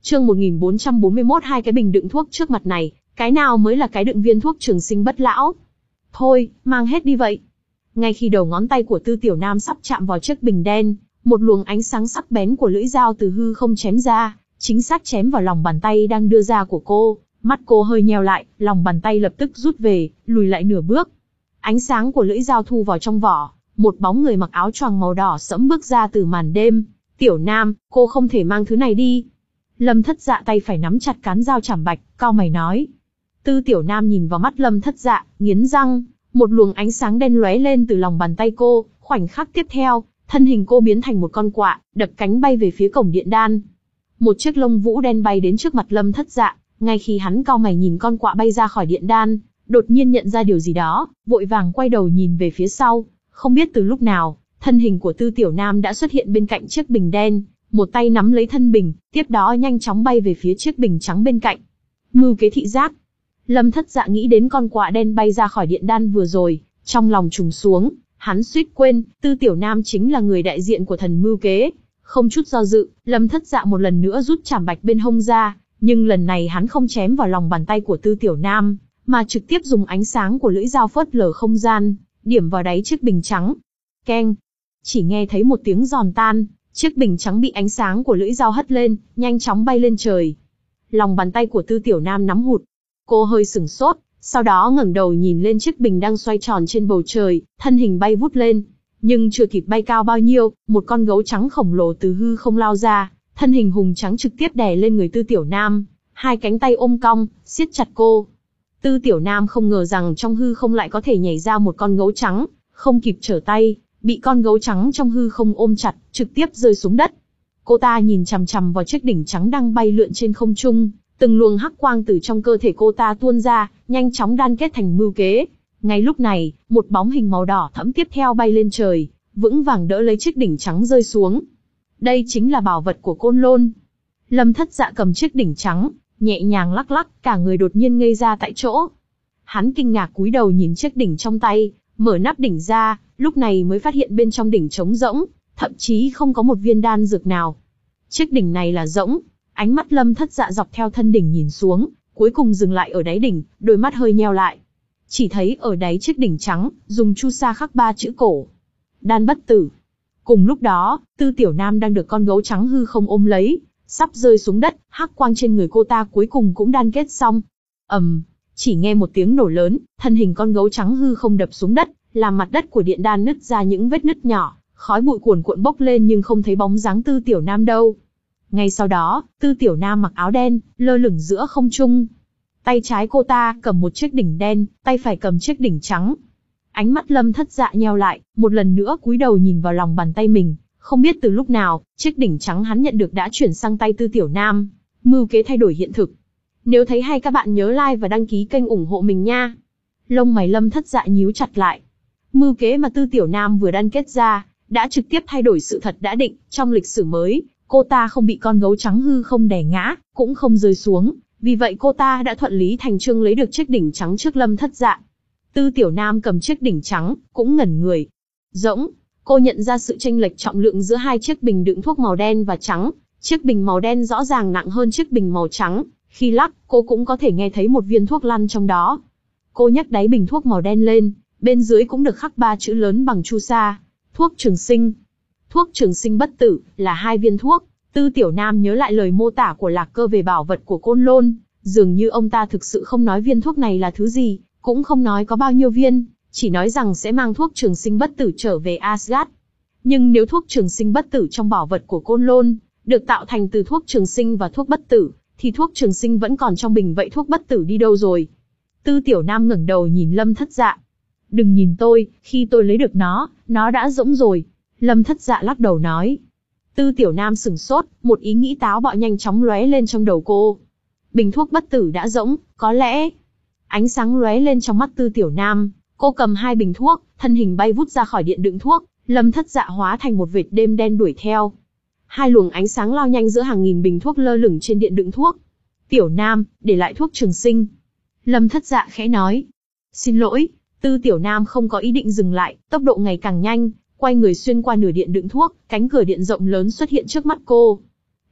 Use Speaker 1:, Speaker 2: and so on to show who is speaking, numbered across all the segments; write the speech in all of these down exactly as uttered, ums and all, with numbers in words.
Speaker 1: Chương một nghìn bốn trăm bốn mươi mốt Hai cái bình đựng thuốc trước mặt này, cái nào mới là cái đựng viên thuốc trường sinh bất lão? Thôi, mang hết đi vậy. Ngay khi đầu ngón tay của Tư Tiểu Nam sắp chạm vào chiếc bình đen, một luồng ánh sáng sắc bén của lưỡi dao từ hư không chém ra, chính xác chém vào lòng bàn tay đang đưa ra của cô. Mắt cô hơi nheo lại, lòng bàn tay lập tức rút về, lùi lại nửa bước. Ánh sáng của lưỡi dao thu vào trong vỏ, một bóng người mặc áo choàng màu đỏ sẫm bước ra từ màn đêm. Tiểu Nam, cô không thể mang thứ này đi. Lâm Thất Dạ tay phải nắm chặt cán dao chảm bạch, cau mày nói. Tư Tiểu Nam nhìn vào mắt Lâm Thất Dạ, nghiến răng, một luồng ánh sáng đen lóe lên từ lòng bàn tay cô, khoảnh khắc tiếp theo, thân hình cô biến thành một con quạ, đập cánh bay về phía cổng điện đan. Một chiếc lông vũ đen bay đến trước mặt Lâm Thất Dạ, ngay khi hắn cau mày nhìn con quạ bay ra khỏi điện đan, đột nhiên nhận ra điều gì đó, vội vàng quay đầu nhìn về phía sau, không biết từ lúc nào, thân hình của Tư Tiểu Nam đã xuất hiện bên cạnh chiếc bình đen, một tay nắm lấy thân bình, tiếp đó nhanh chóng bay về phía chiếc bình trắng bên cạnh. Mưu kế thị giác. Lâm Thất Dạ nghĩ đến con quạ đen bay ra khỏi điện đan vừa rồi, trong lòng trùng xuống, hắn suýt quên, Tư Tiểu Nam chính là người đại diện của thần mưu kế. Không chút do dự, Lâm Thất Dạ một lần nữa rút chảm bạch bên hông ra, nhưng lần này hắn không chém vào lòng bàn tay của Tư Tiểu Nam, mà trực tiếp dùng ánh sáng của lưỡi dao phớt lờ không gian, điểm vào đáy chiếc bình trắng. Keng! Chỉ nghe thấy một tiếng giòn tan, chiếc bình trắng bị ánh sáng của lưỡi dao hất lên, nhanh chóng bay lên trời. Lòng bàn tay của Tư Tiểu Nam nắm hụt. Cô hơi sửng sốt, sau đó ngẩng đầu nhìn lên chiếc bình đang xoay tròn trên bầu trời, thân hình bay vút lên. Nhưng chưa kịp bay cao bao nhiêu, một con gấu trắng khổng lồ từ hư không lao ra, thân hình hùng trắng trực tiếp đè lên người Tư Tiểu Nam, hai cánh tay ôm cong, siết chặt cô. Tư Tiểu Nam không ngờ rằng trong hư không lại có thể nhảy ra một con gấu trắng, không kịp trở tay, bị con gấu trắng trong hư không ôm chặt, trực tiếp rơi xuống đất. Cô ta nhìn chằm chằm vào chiếc đỉnh trắng đang bay lượn trên không trung, từng luồng hắc quang từ trong cơ thể cô ta tuôn ra, nhanh chóng đan kết thành mưu kế. Ngay lúc này, một bóng hình màu đỏ thẫm tiếp theo bay lên trời, vững vàng đỡ lấy chiếc đỉnh trắng rơi xuống. Đây chính là bảo vật của Côn Lôn. Lâm Thất Dạ cầm chiếc đỉnh trắng, nhẹ nhàng lắc lắc, cả người đột nhiên ngây ra tại chỗ. Hắn kinh ngạc cúi đầu nhìn chiếc đỉnh trong tay, mở nắp đỉnh ra, lúc này mới phát hiện bên trong đỉnh trống rỗng, thậm chí không có một viên đan dược nào. Chiếc đỉnh này là rỗng. Ánh mắt Lâm Thất Dạ dọc theo thân đỉnh nhìn xuống, cuối cùng dừng lại ở đáy đỉnh, đôi mắt hơi nheo lại. Chỉ thấy ở đáy chiếc đỉnh trắng, dùng chu sa khắc ba chữ cổ. Đan bất tử. Cùng lúc đó, Tư Tiểu Nam đang được con gấu trắng hư không ôm lấy, sắp rơi xuống đất, hắc quang trên người cô ta cuối cùng cũng đan kết xong. ầm, um, chỉ nghe một tiếng nổ lớn, thân hình con gấu trắng hư không đập xuống đất, làm mặt đất của điện đan nứt ra những vết nứt nhỏ, khói bụi cuồn cuộn bốc lên nhưng không thấy bóng dáng Tư Tiểu Nam đâu. Ngay sau đó, Tư Tiểu Nam mặc áo đen, lơ lửng giữa không trung. Tay trái cô ta cầm một chiếc đỉnh đen, tay phải cầm chiếc đỉnh trắng. Ánh mắt Lâm Thất Dạ nheo lại, một lần nữa cúi đầu nhìn vào lòng bàn tay mình, không biết từ lúc nào, chiếc đỉnh trắng hắn nhận được đã chuyển sang tay Tư Tiểu Nam. Mưu kế thay đổi hiện thực. Nếu thấy hay các bạn nhớ like và đăng ký kênh ủng hộ mình nha. Lông mày Lâm Thất Dạ nhíu chặt lại. Mưu kế mà Tư Tiểu Nam vừa đan kết ra, đã trực tiếp thay đổi sự thật đã định, trong lịch sử mới. Cô ta không bị con gấu trắng hư không đè ngã, cũng không rơi xuống, vì vậy cô ta đã thuận lý thành chương lấy được chiếc đỉnh trắng trước Lâm Thất Dạ. Tư Tiểu Nam cầm chiếc đỉnh trắng, cũng ngẩn người. Rỗng, cô nhận ra sự chênh lệch trọng lượng giữa hai chiếc bình đựng thuốc màu đen và trắng, chiếc bình màu đen rõ ràng nặng hơn chiếc bình màu trắng, khi lắc, cô cũng có thể nghe thấy một viên thuốc lăn trong đó. Cô nhấc đáy bình thuốc màu đen lên, bên dưới cũng được khắc ba chữ lớn bằng chu sa, thuốc trường sinh. Thuốc trường sinh bất tử, là hai viên thuốc. Tư Tiểu Nam nhớ lại lời mô tả của Lạc Cơ về bảo vật của Côn Lôn, dường như ông ta thực sự không nói viên thuốc này là thứ gì, cũng không nói có bao nhiêu viên, chỉ nói rằng sẽ mang thuốc trường sinh bất tử trở về Asgard. Nhưng nếu thuốc trường sinh bất tử trong bảo vật của Côn Lôn, được tạo thành từ thuốc trường sinh và thuốc bất tử, thì thuốc trường sinh vẫn còn trong bình vậy thuốc bất tử đi đâu rồi? Tư Tiểu Nam ngẩng đầu nhìn Lâm Thất Dạ. Đừng nhìn tôi, khi tôi lấy được nó, nó đã rỗng rồi. Lâm Thất Dạ lắc đầu nói. Tư Tiểu Nam sửng sốt, một ý nghĩ táo bạo nhanh chóng lóe lên trong đầu cô. Bình thuốc bất tử đã rỗng, có lẽ... Ánh sáng lóe lên trong mắt Tư Tiểu Nam, cô cầm hai bình thuốc, thân hình bay vút ra khỏi điện đựng thuốc, Lâm Thất Dạ hóa thành một vệt đêm đen đuổi theo. Hai luồng ánh sáng lao nhanh giữa hàng nghìn bình thuốc lơ lửng trên điện đựng thuốc. Tiểu Nam, để lại thuốc trường sinh. Lâm Thất Dạ khẽ nói. Xin lỗi. Tư Tiểu Nam không có ý định dừng lại, tốc độ ngày càng nhanh, quay người xuyên qua nửa điện đựng thuốc, cánh cửa điện rộng lớn xuất hiện trước mắt cô.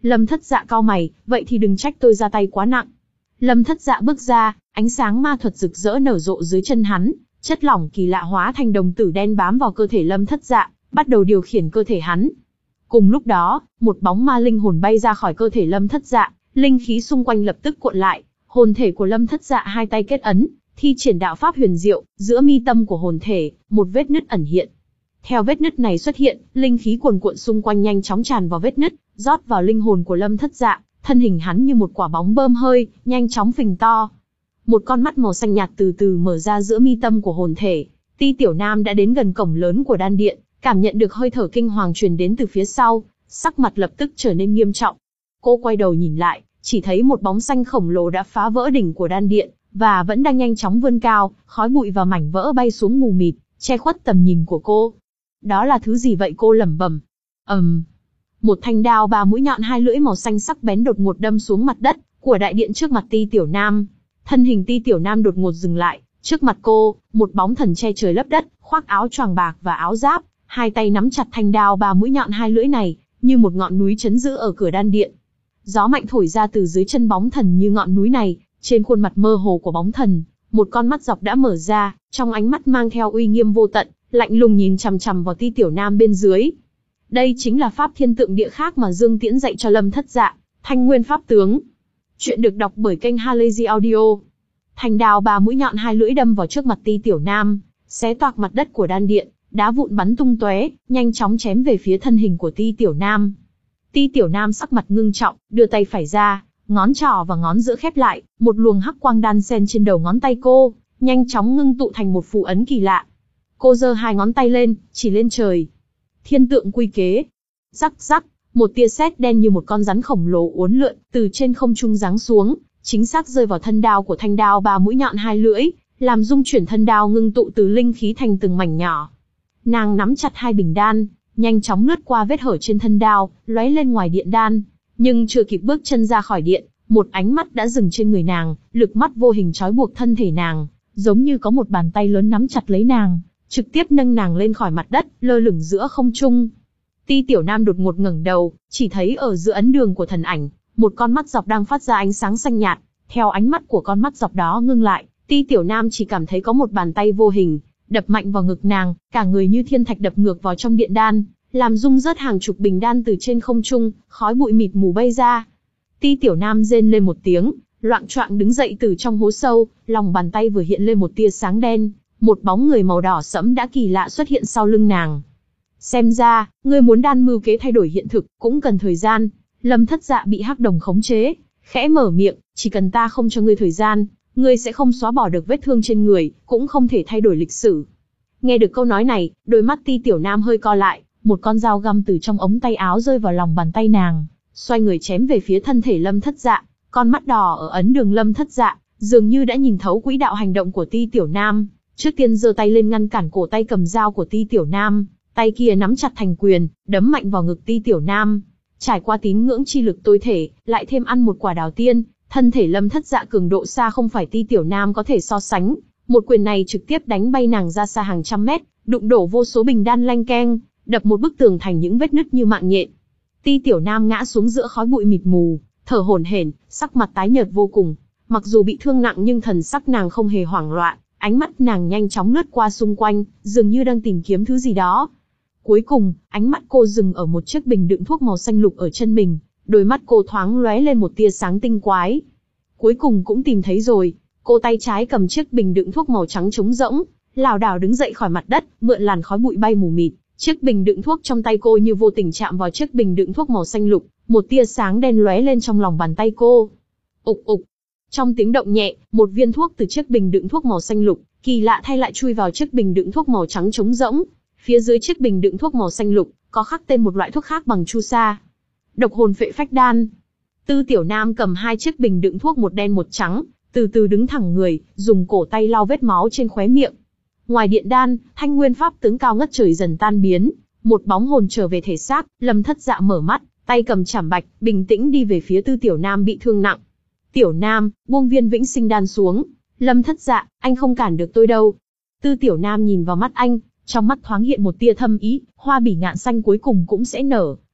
Speaker 1: Lâm Thất Dạ cau mày, vậy thì đừng trách tôi ra tay quá nặng. Lâm Thất Dạ bước ra, ánh sáng ma thuật rực rỡ nở rộ dưới chân hắn, chất lỏng kỳ lạ hóa thành đồng tử đen bám vào cơ thể Lâm Thất Dạ, bắt đầu điều khiển cơ thể hắn. Cùng lúc đó, một bóng ma linh hồn bay ra khỏi cơ thể Lâm Thất Dạ, linh khí xung quanh lập tức cuộn lại, hồn thể của Lâm Thất Dạ hai tay kết ấn, thi triển đạo pháp huyền diệu, giữa mi tâm của hồn thể, một vết nứt ẩn hiện. Theo vết nứt này xuất hiện, linh khí cuồn cuộn xung quanh nhanh chóng tràn vào vết nứt, rót vào linh hồn của Lâm Thất Dạ, thân hình hắn như một quả bóng bơm hơi, nhanh chóng phình to. Một con mắt màu xanh nhạt từ từ mở ra giữa mi tâm của hồn thể. Ti Tiểu Nam đã đến gần cổng lớn của đan điện, cảm nhận được hơi thở kinh hoàng truyền đến từ phía sau, sắc mặt lập tức trở nên nghiêm trọng. Cô quay đầu nhìn lại, chỉ thấy một bóng xanh khổng lồ đã phá vỡ đỉnh của đan điện, và vẫn đang nhanh chóng vươn cao, khói bụi và mảnh vỡ bay xuống mù mịt, che khuất tầm nhìn của cô. Đó là thứ gì vậy, cô lẩm bẩm. ầm, um, một thanh đao ba mũi nhọn hai lưỡi màu xanh sắc bén đột ngột đâm xuống mặt đất của đại điện trước mặt Ti Tiểu Nam. Thân hình Ti Tiểu Nam đột ngột dừng lại, trước mặt cô, một bóng thần che trời lấp đất, khoác áo choàng bạc và áo giáp, hai tay nắm chặt thanh đao ba mũi nhọn hai lưỡi này, như một ngọn núi chấn giữ ở cửa đan điện. Gió mạnh thổi ra từ dưới chân bóng thần như ngọn núi này, trên khuôn mặt mơ hồ của bóng thần, một con mắt dọc đã mở ra, trong ánh mắt mang theo uy nghiêm vô tận, lạnh lùng nhìn chằm chằm vào Ti Tiểu Nam bên dưới. Đây chính là pháp thiên tượng địa khác mà Dương Tiễn dạy cho Lâm Thất Dạ, Thanh Nguyên pháp tướng. Chuyện được đọc bởi kênh Halazy Audio. Thanh đao ba mũi nhọn hai lưỡi đâm vào trước mặt Ti Tiểu Nam, xé toạc mặt đất của đan điện, đá vụn bắn tung tóe, nhanh chóng chém về phía thân hình của Ti Tiểu Nam. Ti Tiểu Nam sắc mặt ngưng trọng, đưa tay phải ra, ngón trỏ và ngón giữa khép lại, một luồng hắc quang đan xen trên đầu ngón tay cô, nhanh chóng ngưng tụ thành một phù ấn kỳ lạ. Cô giơ hai ngón tay lên, chỉ lên trời. Thiên tượng quy kế. Rắc rắc, một tia sét đen như một con rắn khổng lồ uốn lượn, từ trên không trung giáng xuống, chính xác rơi vào thân đao của thanh đao ba mũi nhọn hai lưỡi, làm dung chuyển thân đao ngưng tụ từ linh khí thành từng mảnh nhỏ. Nàng nắm chặt hai bình đan, nhanh chóng lướt qua vết hở trên thân đao, lóe lên ngoài điện đan, nhưng chưa kịp bước chân ra khỏi điện, một ánh mắt đã dừng trên người nàng, lực mắt vô hình trói buộc thân thể nàng, giống như có một bàn tay lớn nắm chặt lấy nàng, trực tiếp nâng nàng lên khỏi mặt đất, lơ lửng giữa không trung. Ti Tiểu Nam đột ngột ngẩng đầu, chỉ thấy ở giữa ấn đường của thần ảnh, một con mắt dọc đang phát ra ánh sáng xanh nhạt. Theo ánh mắt của con mắt dọc đó ngưng lại, Ti Tiểu Nam chỉ cảm thấy có một bàn tay vô hình đập mạnh vào ngực nàng, cả người như thiên thạch đập ngược vào trong điện đan, làm rung rớt hàng chục bình đan từ trên không trung, khói bụi mịt mù bay ra. Ti Tiểu Nam rên lên một tiếng, loạng choạng đứng dậy từ trong hố sâu, lòng bàn tay vừa hiện lên một tia sáng đen, một bóng người màu đỏ sẫm đã kỳ lạ xuất hiện sau lưng nàng. Xem ra, ngươi muốn đan mưu kế thay đổi hiện thực, cũng cần thời gian. Lâm Thất Dạ bị hắc đồng khống chế, khẽ mở miệng, chỉ cần ta không cho ngươi thời gian, ngươi sẽ không xóa bỏ được vết thương trên người, cũng không thể thay đổi lịch sử. Nghe được câu nói này, đôi mắt Ti Tiểu Nam hơi co lại, một con dao găm từ trong ống tay áo rơi vào lòng bàn tay nàng, xoay người chém về phía thân thể Lâm Thất Dạ. Con mắt đỏ ở ấn đường Lâm Thất Dạ, dường như đã nhìn thấu quỹ đạo hành động của Ti Tiểu Nam, trước tiên giơ tay lên ngăn cản cổ tay cầm dao của Ti Tiểu Nam, tay kia nắm chặt thành quyền, đấm mạnh vào ngực Ti Tiểu Nam. Trải qua tín ngưỡng chi lực tối thể, lại thêm ăn một quả đào tiên, thân thể Lâm Thất Dạ cường độ xa không phải Ti Tiểu Nam có thể so sánh. Một quyền này trực tiếp đánh bay nàng ra xa hàng trăm mét, đụng đổ vô số bình đan lanh keng, đập một bức tường thành những vết nứt như mạng nhện. Ti Tiểu Nam ngã xuống giữa khói bụi mịt mù, thở hổn hển, sắc mặt tái nhợt vô cùng. Mặc dù bị thương nặng nhưng thần sắc nàng không hề hoảng loạn, ánh mắt nàng nhanh chóng lướt qua xung quanh, dường như đang tìm kiếm thứ gì đó. Cuối cùng, ánh mắt cô dừng ở một chiếc bình đựng thuốc màu xanh lục ở chân mình, đôi mắt cô thoáng lóe lên một tia sáng tinh quái. Cuối cùng cũng tìm thấy rồi. Cô tay trái cầm chiếc bình đựng thuốc màu trắng trống rỗng, lảo đảo đứng dậy khỏi mặt đất, mượn làn khói bụi bay mù mịt. Chiếc bình đựng thuốc trong tay cô như vô tình chạm vào chiếc bình đựng thuốc màu xanh lục, một tia sáng đen lóe lên trong lòng bàn tay cô. Ục ục. Trong tiếng động nhẹ, một viên thuốc từ chiếc bình đựng thuốc màu xanh lục, kỳ lạ thay lại chui vào chiếc bình đựng thuốc màu trắng trống rỗng. Phía dưới chiếc bình đựng thuốc màu xanh lục, có khắc tên một loại thuốc khác bằng chu sa. Độc hồn phệ phách đan. Tư Tiểu Nam cầm hai chiếc bình đựng thuốc một đen một trắng, từ từ đứng thẳng người, dùng cổ tay lau vết máu trên khóe miệng. Ngoài điện đan, Thanh Nguyên pháp tướng cao ngất trời dần tan biến, một bóng hồn trở về thể xác. Lâm Thất Dạ mở mắt, tay cầm chảm bạch, bình tĩnh đi về phía Tư Tiểu Nam bị thương nặng. Tiểu Nam, buông viên vĩnh sinh đan xuống. Lâm Thất Dạ, anh không cản được tôi đâu. Tư Tiểu Nam nhìn vào mắt anh, trong mắt thoáng hiện một tia thâm ý, hoa bỉ ngạn xanh cuối cùng cũng sẽ nở.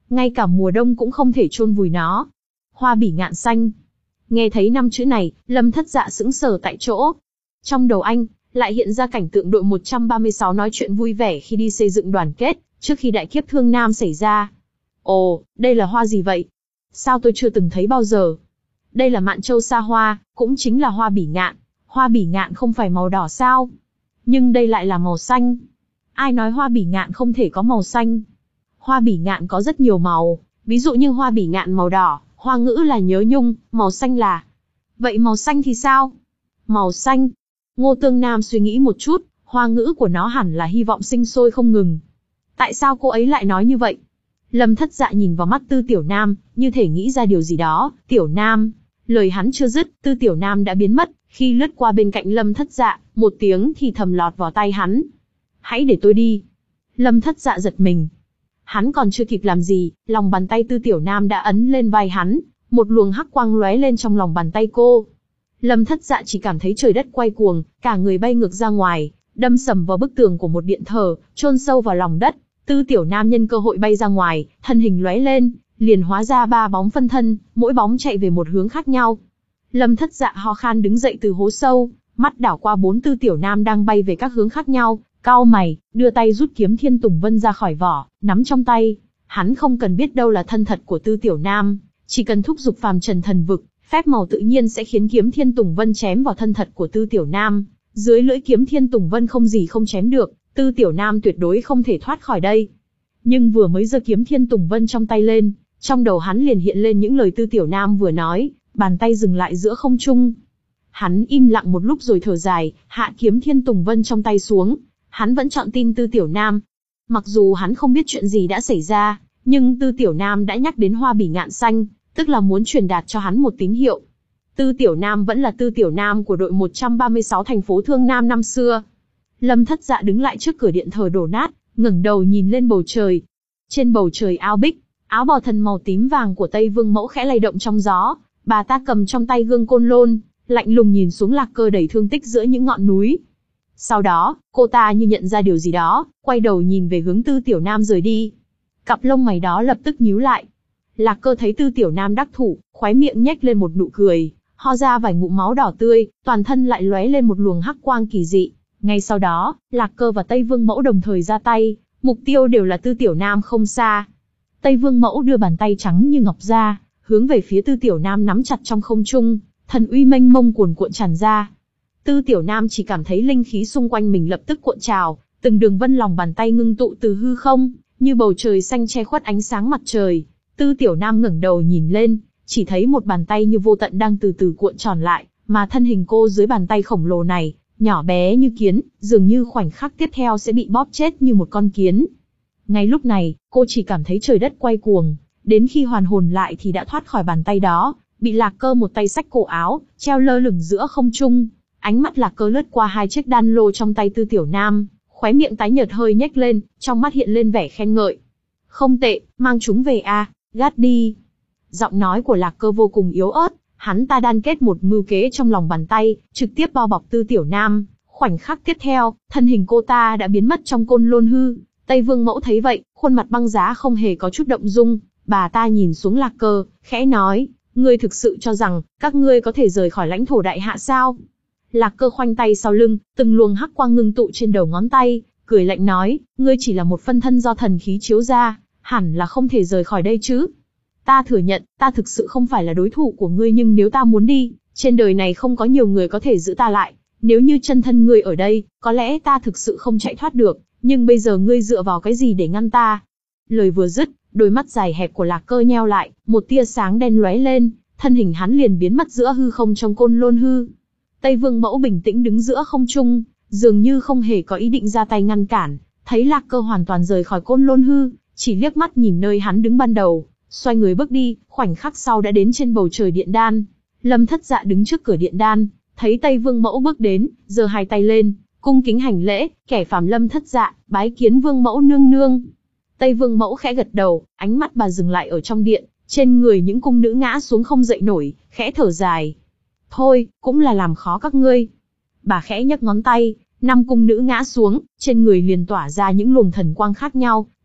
Speaker 1: ngay cả mùa đông cũng không thể chôn vùi nó. Hoa bỉ ngạn xanh. Nghe thấy năm chữ này, Lâm Thất Dạ sững sờ tại chỗ. Trong đầu anh, lại hiện ra cảnh tượng đội một trăm ba mươi sáu nói chuyện vui vẻ khi đi xây dựng đoàn kết, trước khi đại kiếp thương Nam xảy ra. Ồ, đây là hoa gì vậy? Sao tôi chưa từng thấy bao giờ? Đây là mạn châu sa hoa, cũng chính là hoa bỉ ngạn. Hoa bỉ ngạn không phải màu đỏ sao? Nhưng đây lại là màu xanh. Ai nói hoa bỉ ngạn không thể có màu xanh? Hoa bỉ ngạn có rất nhiều màu, ví dụ như hoa bỉ ngạn màu đỏ, hoa ngữ là nhớ nhung, màu xanh là... Vậy màu xanh thì sao? Màu xanh. Ngô Tương Nam suy nghĩ một chút, hoa ngữ của nó hẳn là hy vọng sinh sôi không ngừng. Tại sao cô ấy lại nói như vậy? Lâm Thất Dạ nhìn vào mắt Tư Tiểu Nam, như thể nghĩ ra điều gì đó. Tiểu Nam. Lời hắn chưa dứt, Tư Tiểu Nam đã biến mất, khi lướt qua bên cạnh Lâm Thất Dạ, một tiếng thì thầm lọt vào tai hắn. Hãy để tôi đi. Lâm Thất Dạ giật mình. Hắn còn chưa kịp làm gì, lòng bàn tay Tư Tiểu Nam đã ấn lên vai hắn, một luồng hắc quang lóe lên trong lòng bàn tay cô. Lâm Thất Dạ chỉ cảm thấy trời đất quay cuồng, cả người bay ngược ra ngoài, đâm sầm vào bức tường của một điện thờ, chôn sâu vào lòng đất. Tư Tiểu Nam nhân cơ hội bay ra ngoài, thân hình lóe lên, liền hóa ra ba bóng phân thân, mỗi bóng chạy về một hướng khác nhau. Lâm Thất Dạ ho khan đứng dậy từ hố sâu, mắt đảo qua bốn Tư Tiểu Nam đang bay về các hướng khác nhau, cau mày, đưa tay rút kiếm Thiên Tùng Vân ra khỏi vỏ, nắm trong tay. Hắn không cần biết đâu là thân thật của Tư Tiểu Nam, chỉ cần thúc giục phàm trần thần vực, phép màu tự nhiên sẽ khiến kiếm Thiên Tùng Vân chém vào thân thật của Tư Tiểu Nam. Dưới lưỡi kiếm Thiên Tùng Vân không gì không chém được, Tư Tiểu Nam tuyệt đối không thể thoát khỏi đây. Nhưng vừa mới giơ kiếm Thiên Tùng Vân trong tay lên, trong đầu hắn liền hiện lên những lời Tư Tiểu Nam vừa nói, bàn tay dừng lại giữa không trung. Hắn im lặng một lúc rồi thở dài, hạ kiếm Thiên Tùng Vân trong tay xuống. Hắn vẫn chọn tin Tư Tiểu Nam. Mặc dù hắn không biết chuyện gì đã xảy ra, nhưng Tư Tiểu Nam đã nhắc đến hoa bỉ ngạn xanh, tức là muốn truyền đạt cho hắn một tín hiệu. Tư Tiểu Nam vẫn là Tư Tiểu Nam của đội một trăm ba mươi sáu thành phố Thương Nam năm xưa. Lâm Thất Dạ đứng lại trước cửa điện thờ đổ nát, ngẩng đầu nhìn lên bầu trời. Trên bầu trời ao bích, áo bào thần màu tím vàng của Tây Vương Mẫu khẽ lay động trong gió, bà ta cầm trong tay gương côn lôn, lạnh lùng nhìn xuống Lạc Cơ đầy thương tích giữa những ngọn núi. Sau đó, cô ta như nhận ra điều gì đó, quay đầu nhìn về hướng Tư Tiểu Nam rời đi. Cặp lông mày đó lập tức nhíu lại. Lạc Cơ thấy Tư Tiểu Nam đắc thủ, khóe miệng nhếch lên một nụ cười, ho ra vài ngụm máu đỏ tươi, toàn thân lại lóe lên một luồng hắc quang kỳ dị. Ngay sau đó, Lạc Cơ và Tây Vương Mẫu đồng thời ra tay, mục tiêu đều là Tư Tiểu Nam không xa. Tây Vương Mẫu đưa bàn tay trắng như ngọc ra, hướng về phía Tư Tiểu Nam nắm chặt trong không trung, thần uy mênh mông cuồn cuộn tràn ra. Tư Tiểu Nam chỉ cảm thấy linh khí xung quanh mình lập tức cuộn trào, từng đường vân lòng bàn tay ngưng tụ từ hư không, như bầu trời xanh che khuất ánh sáng mặt trời. Tư Tiểu Nam ngẩng đầu nhìn lên, chỉ thấy một bàn tay như vô tận đang từ từ cuộn tròn lại, mà thân hình cô dưới bàn tay khổng lồ này, nhỏ bé như kiến, dường như khoảnh khắc tiếp theo sẽ bị bóp chết như một con kiến. Ngay lúc này, cô chỉ cảm thấy trời đất quay cuồng, đến khi hoàn hồn lại thì đã thoát khỏi bàn tay đó, bị Lạc Cơ một tay xách cổ áo, treo lơ lửng giữa không trung. Ánh mắt Lạc Cơ lướt qua hai chiếc đan lô trong tay Tư Tiểu Nam, khóe miệng tái nhợt hơi nhếch lên, trong mắt hiện lên vẻ khen ngợi. Không tệ, mang chúng về a, à, gắt đi. Giọng nói của Lạc Cơ vô cùng yếu ớt, hắn ta đan kết một mưu kế trong lòng bàn tay, trực tiếp bao bọc Tư Tiểu Nam. Khoảnh khắc tiếp theo, thân hình cô ta đã biến mất trong côn lôn hư. Tây Vương Mẫu thấy vậy, khuôn mặt băng giá không hề có chút động dung, bà ta nhìn xuống Lạc Cơ, khẽ nói, ngươi thực sự cho rằng, các ngươi có thể rời khỏi lãnh thổ đại hạ sao? Lạc Cơ khoanh tay sau lưng, từng luồng hắc quang ngưng tụ trên đầu ngón tay, cười lạnh nói, ngươi chỉ là một phân thân do thần khí chiếu ra, hẳn là không thể rời khỏi đây chứ. Ta thừa nhận, ta thực sự không phải là đối thủ của ngươi, nhưng nếu ta muốn đi, trên đời này không có nhiều người có thể giữ ta lại. Nếu như chân thân ngươi ở đây, có lẽ ta thực sự không chạy thoát được, nhưng bây giờ ngươi dựa vào cái gì để ngăn ta? Lời vừa dứt, đôi mắt dài hẹp của Lạc Cơ nheo lại, một tia sáng đen lóe lên, thân hình hắn liền biến mất giữa hư không trong côn lôn hư. Tây Vương Mẫu bình tĩnh đứng giữa không trung, dường như không hề có ý định ra tay ngăn cản, thấy Lạc Cơ hoàn toàn rời khỏi côn lôn hư, chỉ liếc mắt nhìn nơi hắn đứng ban đầu, xoay người bước đi, khoảnh khắc sau đã đến trên bầu trời điện đan. Lâm Thất Dạ đứng trước cửa điện đan, thấy Tây Vương Mẫu bước đến, giơ hai tay lên, cung kính hành lễ, kẻ phàm Lâm Thất Dạ, bái kiến Vương Mẫu nương nương. Tây Vương Mẫu khẽ gật đầu, ánh mắt bà dừng lại ở trong điện, trên người những cung nữ ngã xuống không dậy nổi, khẽ thở dài. Thôi, cũng là làm khó các ngươi. Bà khẽ nhấc ngón tay, năm cung nữ ngã xuống, trên người liền tỏa ra những luồng thần quang khác nhau,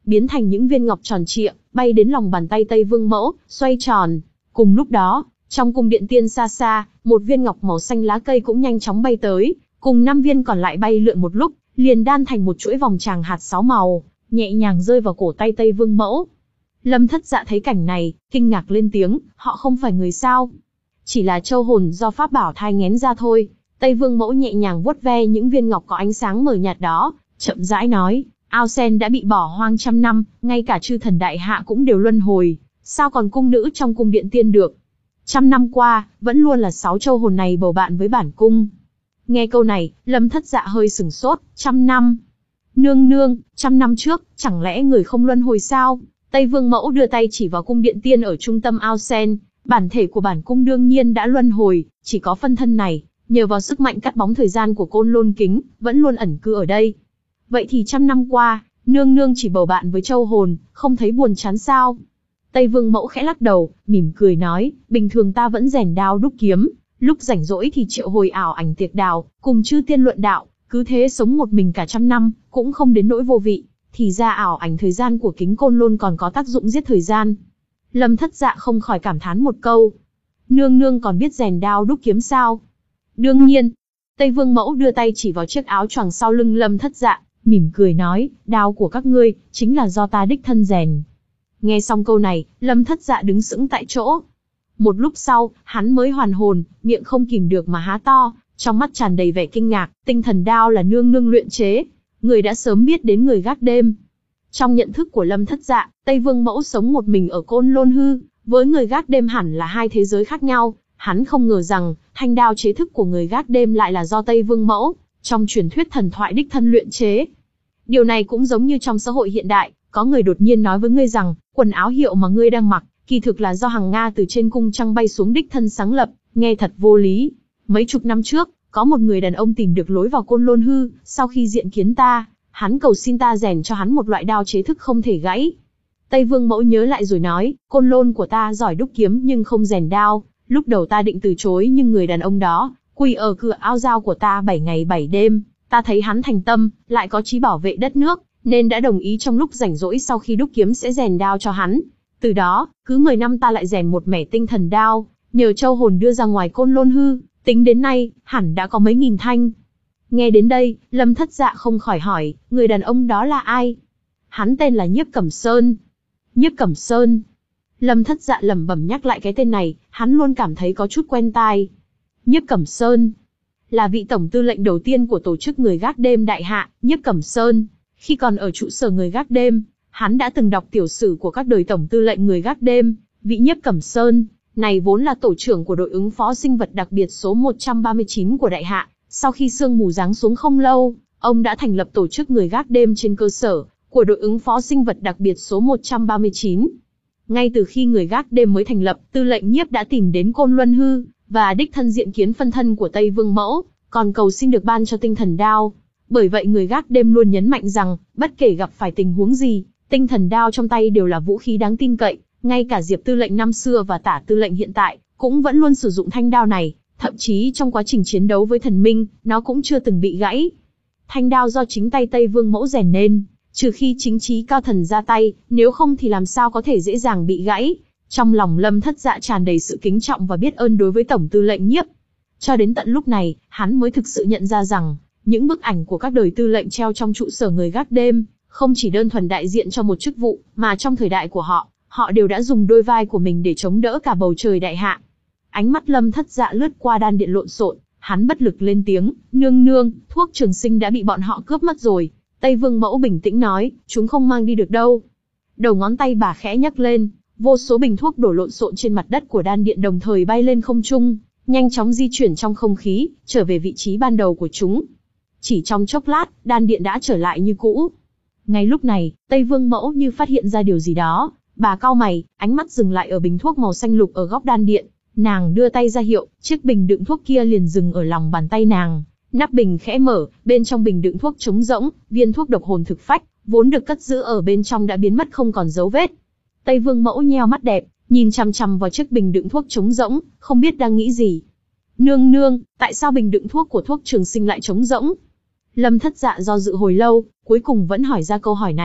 Speaker 1: biến thành những viên ngọc tròn trịa, bay đến lòng bàn tay Tây Vương Mẫu, xoay tròn. Cùng lúc đó, trong cung điện tiên xa xa, một viên ngọc màu xanh lá cây cũng nhanh chóng bay tới, cùng năm viên còn lại bay lượn một lúc, liền đan thành một chuỗi vòng tràng hạt sáu màu, nhẹ nhàng rơi vào cổ tay Tây Vương Mẫu. Lâm Thất Dạ thấy cảnh này, kinh ngạc lên tiếng, họ không phải người sao? Chỉ là châu hồn do pháp bảo thai nghén ra thôi. Tây Vương Mẫu nhẹ nhàng vuốt ve những viên ngọc có ánh sáng mờ nhạt đó, chậm rãi nói, ao sen đã bị bỏ hoang trăm năm, ngay cả chư thần đại hạ cũng đều luân hồi, sao còn cung nữ trong cung điện tiên được? Trăm năm qua, vẫn luôn là sáu châu hồn này bầu bạn với bản cung. Nghe câu này, Lâm Thất Dạ hơi sừng sốt, trăm năm. Nương nương, trăm năm trước, chẳng lẽ người không luân hồi sao? Tây Vương Mẫu đưa tay chỉ vào cung điện tiên ở trung tâm ao sen, bản thể của bản cung đương nhiên đã luân hồi, chỉ có phân thân này, nhờ vào sức mạnh cắt bóng thời gian của Côn Lôn Kính, vẫn luôn ẩn cư ở đây. Vậy thì trăm năm qua, nương nương chỉ bầu bạn với châu hồn, không thấy buồn chán sao? Tây Vương Mẫu khẽ lắc đầu, mỉm cười nói, bình thường ta vẫn rèn đao đúc kiếm, lúc rảnh rỗi thì triệu hồi ảo ảnh tiệc đào, cùng chư tiên luận đạo, cứ thế sống một mình cả trăm năm, cũng không đến nỗi vô vị. Thì ra ảo ảnh thời gian của kính Côn Lôn còn có tác dụng giết thời gian. Lâm Thất Dạ không khỏi cảm thán một câu. Nương nương còn biết rèn đao đúc kiếm sao? Đương nhiên. Tây Vương Mẫu đưa tay chỉ vào chiếc áo choàng sau lưng Lâm Thất Dạ, mỉm cười nói, đao của các ngươi, chính là do ta đích thân rèn. Nghe xong câu này, Lâm Thất Dạ đứng sững tại chỗ. Một lúc sau, hắn mới hoàn hồn, miệng không kìm được mà há to, trong mắt tràn đầy vẻ kinh ngạc, tinh thần đao là nương nương luyện chế. Người đã sớm biết đến người gác đêm. Trong nhận thức của Lâm Thất Dạ, Tây Vương Mẫu sống một mình ở Côn Lôn Hư, với người gác đêm hẳn là hai thế giới khác nhau. Hắn không ngờ rằng, thanh đao chế thức của người gác đêm lại là do Tây Vương Mẫu, trong truyền thuyết thần thoại đích thân luyện chế. Điều này cũng giống như trong xã hội hiện đại, có người đột nhiên nói với ngươi rằng, quần áo hiệu mà ngươi đang mặc, kỳ thực là do Hằng Nga từ trên cung trăng bay xuống đích thân sáng lập, nghe thật vô lý. Mấy chục năm trước, có một người đàn ông tìm được lối vào Côn Lôn Hư, sau khi diện kiến ta, hắn cầu xin ta rèn cho hắn một loại đao chế thức không thể gãy. Tây Vương Mẫu nhớ lại rồi nói, Côn Lôn của ta giỏi đúc kiếm nhưng không rèn đao, lúc đầu ta định từ chối nhưng người đàn ông đó, quỳ ở cửa ao dao của ta bảy ngày bảy đêm, ta thấy hắn thành tâm, lại có chí bảo vệ đất nước, nên đã đồng ý trong lúc rảnh rỗi sau khi đúc kiếm sẽ rèn đao cho hắn. Từ đó, cứ mười năm ta lại rèn một mẻ tinh thần đao, nhờ châu hồn đưa ra ngoài Côn Lôn Hư, tính đến nay, hẳn đã có mấy nghìn thanh. Nghe đến đây, Lâm Thất Dạ không khỏi hỏi, người đàn ông đó là ai? Hắn tên là Nhiếp Cẩm Sơn. Nhiếp Cẩm Sơn. Lâm Thất Dạ lẩm bẩm nhắc lại cái tên này, hắn luôn cảm thấy có chút quen tai. Nhiếp Cẩm Sơn là vị tổng tư lệnh đầu tiên của tổ chức người gác đêm đại hạ, Nhiếp Cẩm Sơn. Khi còn ở trụ sở người gác đêm, hắn đã từng đọc tiểu sử của các đời tổng tư lệnh người gác đêm. Vị Nhiếp Cẩm Sơn này vốn là tổ trưởng của đội ứng phó sinh vật đặc biệt số một trăm ba mươi chín của đại hạ. Sau khi sương mù giáng xuống không lâu, ông đã thành lập tổ chức người gác đêm trên cơ sở của đội ứng phó sinh vật đặc biệt số một trăm ba mươi chín. Ngay từ khi người gác đêm mới thành lập, tư lệnh Nhiếp đã tìm đến Côn Luân Hư và đích thân diện kiến phân thân của Tây Vương Mẫu, còn cầu xin được ban cho tinh thần đao. Bởi vậy người gác đêm luôn nhấn mạnh rằng, bất kể gặp phải tình huống gì, tinh thần đao trong tay đều là vũ khí đáng tin cậy. Ngay cả Diệp tư lệnh năm xưa và Tả tư lệnh hiện tại cũng vẫn luôn sử dụng thanh đao này. Thậm chí trong quá trình chiến đấu với thần minh, nó cũng chưa từng bị gãy. Thanh đao do chính tay Tây Vương Mẫu rèn nên, trừ khi chính chí cao thần ra tay, nếu không thì làm sao có thể dễ dàng bị gãy. Trong lòng Lâm Thất Dạ tràn đầy sự kính trọng và biết ơn đối với tổng tư lệnh Nhiếp. Cho đến tận lúc này, hắn mới thực sự nhận ra rằng, những bức ảnh của các đời tư lệnh treo trong trụ sở người gác đêm, không chỉ đơn thuần đại diện cho một chức vụ, mà trong thời đại của họ, họ đều đã dùng đôi vai của mình để chống đỡ cả bầu trời đại hạ. Ánh mắt Lâm Thất Dạ lướt qua đan điện lộn xộn, hắn bất lực lên tiếng, nương nương, thuốc trường sinh đã bị bọn họ cướp mất rồi. Tây Vương Mẫu bình tĩnh nói, chúng không mang đi được đâu. Đầu ngón tay bà khẽ nhấc lên, vô số bình thuốc đổ lộn xộn trên mặt đất của đan điện đồng thời bay lên không trung, nhanh chóng di chuyển trong không khí, trở về vị trí ban đầu của chúng. Chỉ trong chốc lát, đan điện đã trở lại như cũ. Ngay lúc này, Tây Vương Mẫu như phát hiện ra điều gì đó, bà cau mày, ánh mắt dừng lại ở bình thuốc màu xanh lục ở góc đan điện. Nàng đưa tay ra hiệu, chiếc bình đựng thuốc kia liền dừng ở lòng bàn tay nàng. Nắp bình khẽ mở, bên trong bình đựng thuốc trống rỗng, viên thuốc độc hồn thực phách, vốn được cất giữ ở bên trong đã biến mất không còn dấu vết. Tây Vương Mẫu nheo mắt đẹp, nhìn chằm chằm vào chiếc bình đựng thuốc trống rỗng, không biết đang nghĩ gì. Nương nương, tại sao bình đựng thuốc của thuốc trường sinh lại trống rỗng? Lâm Thất Dạ do dự hồi lâu, cuối cùng vẫn hỏi ra câu hỏi này.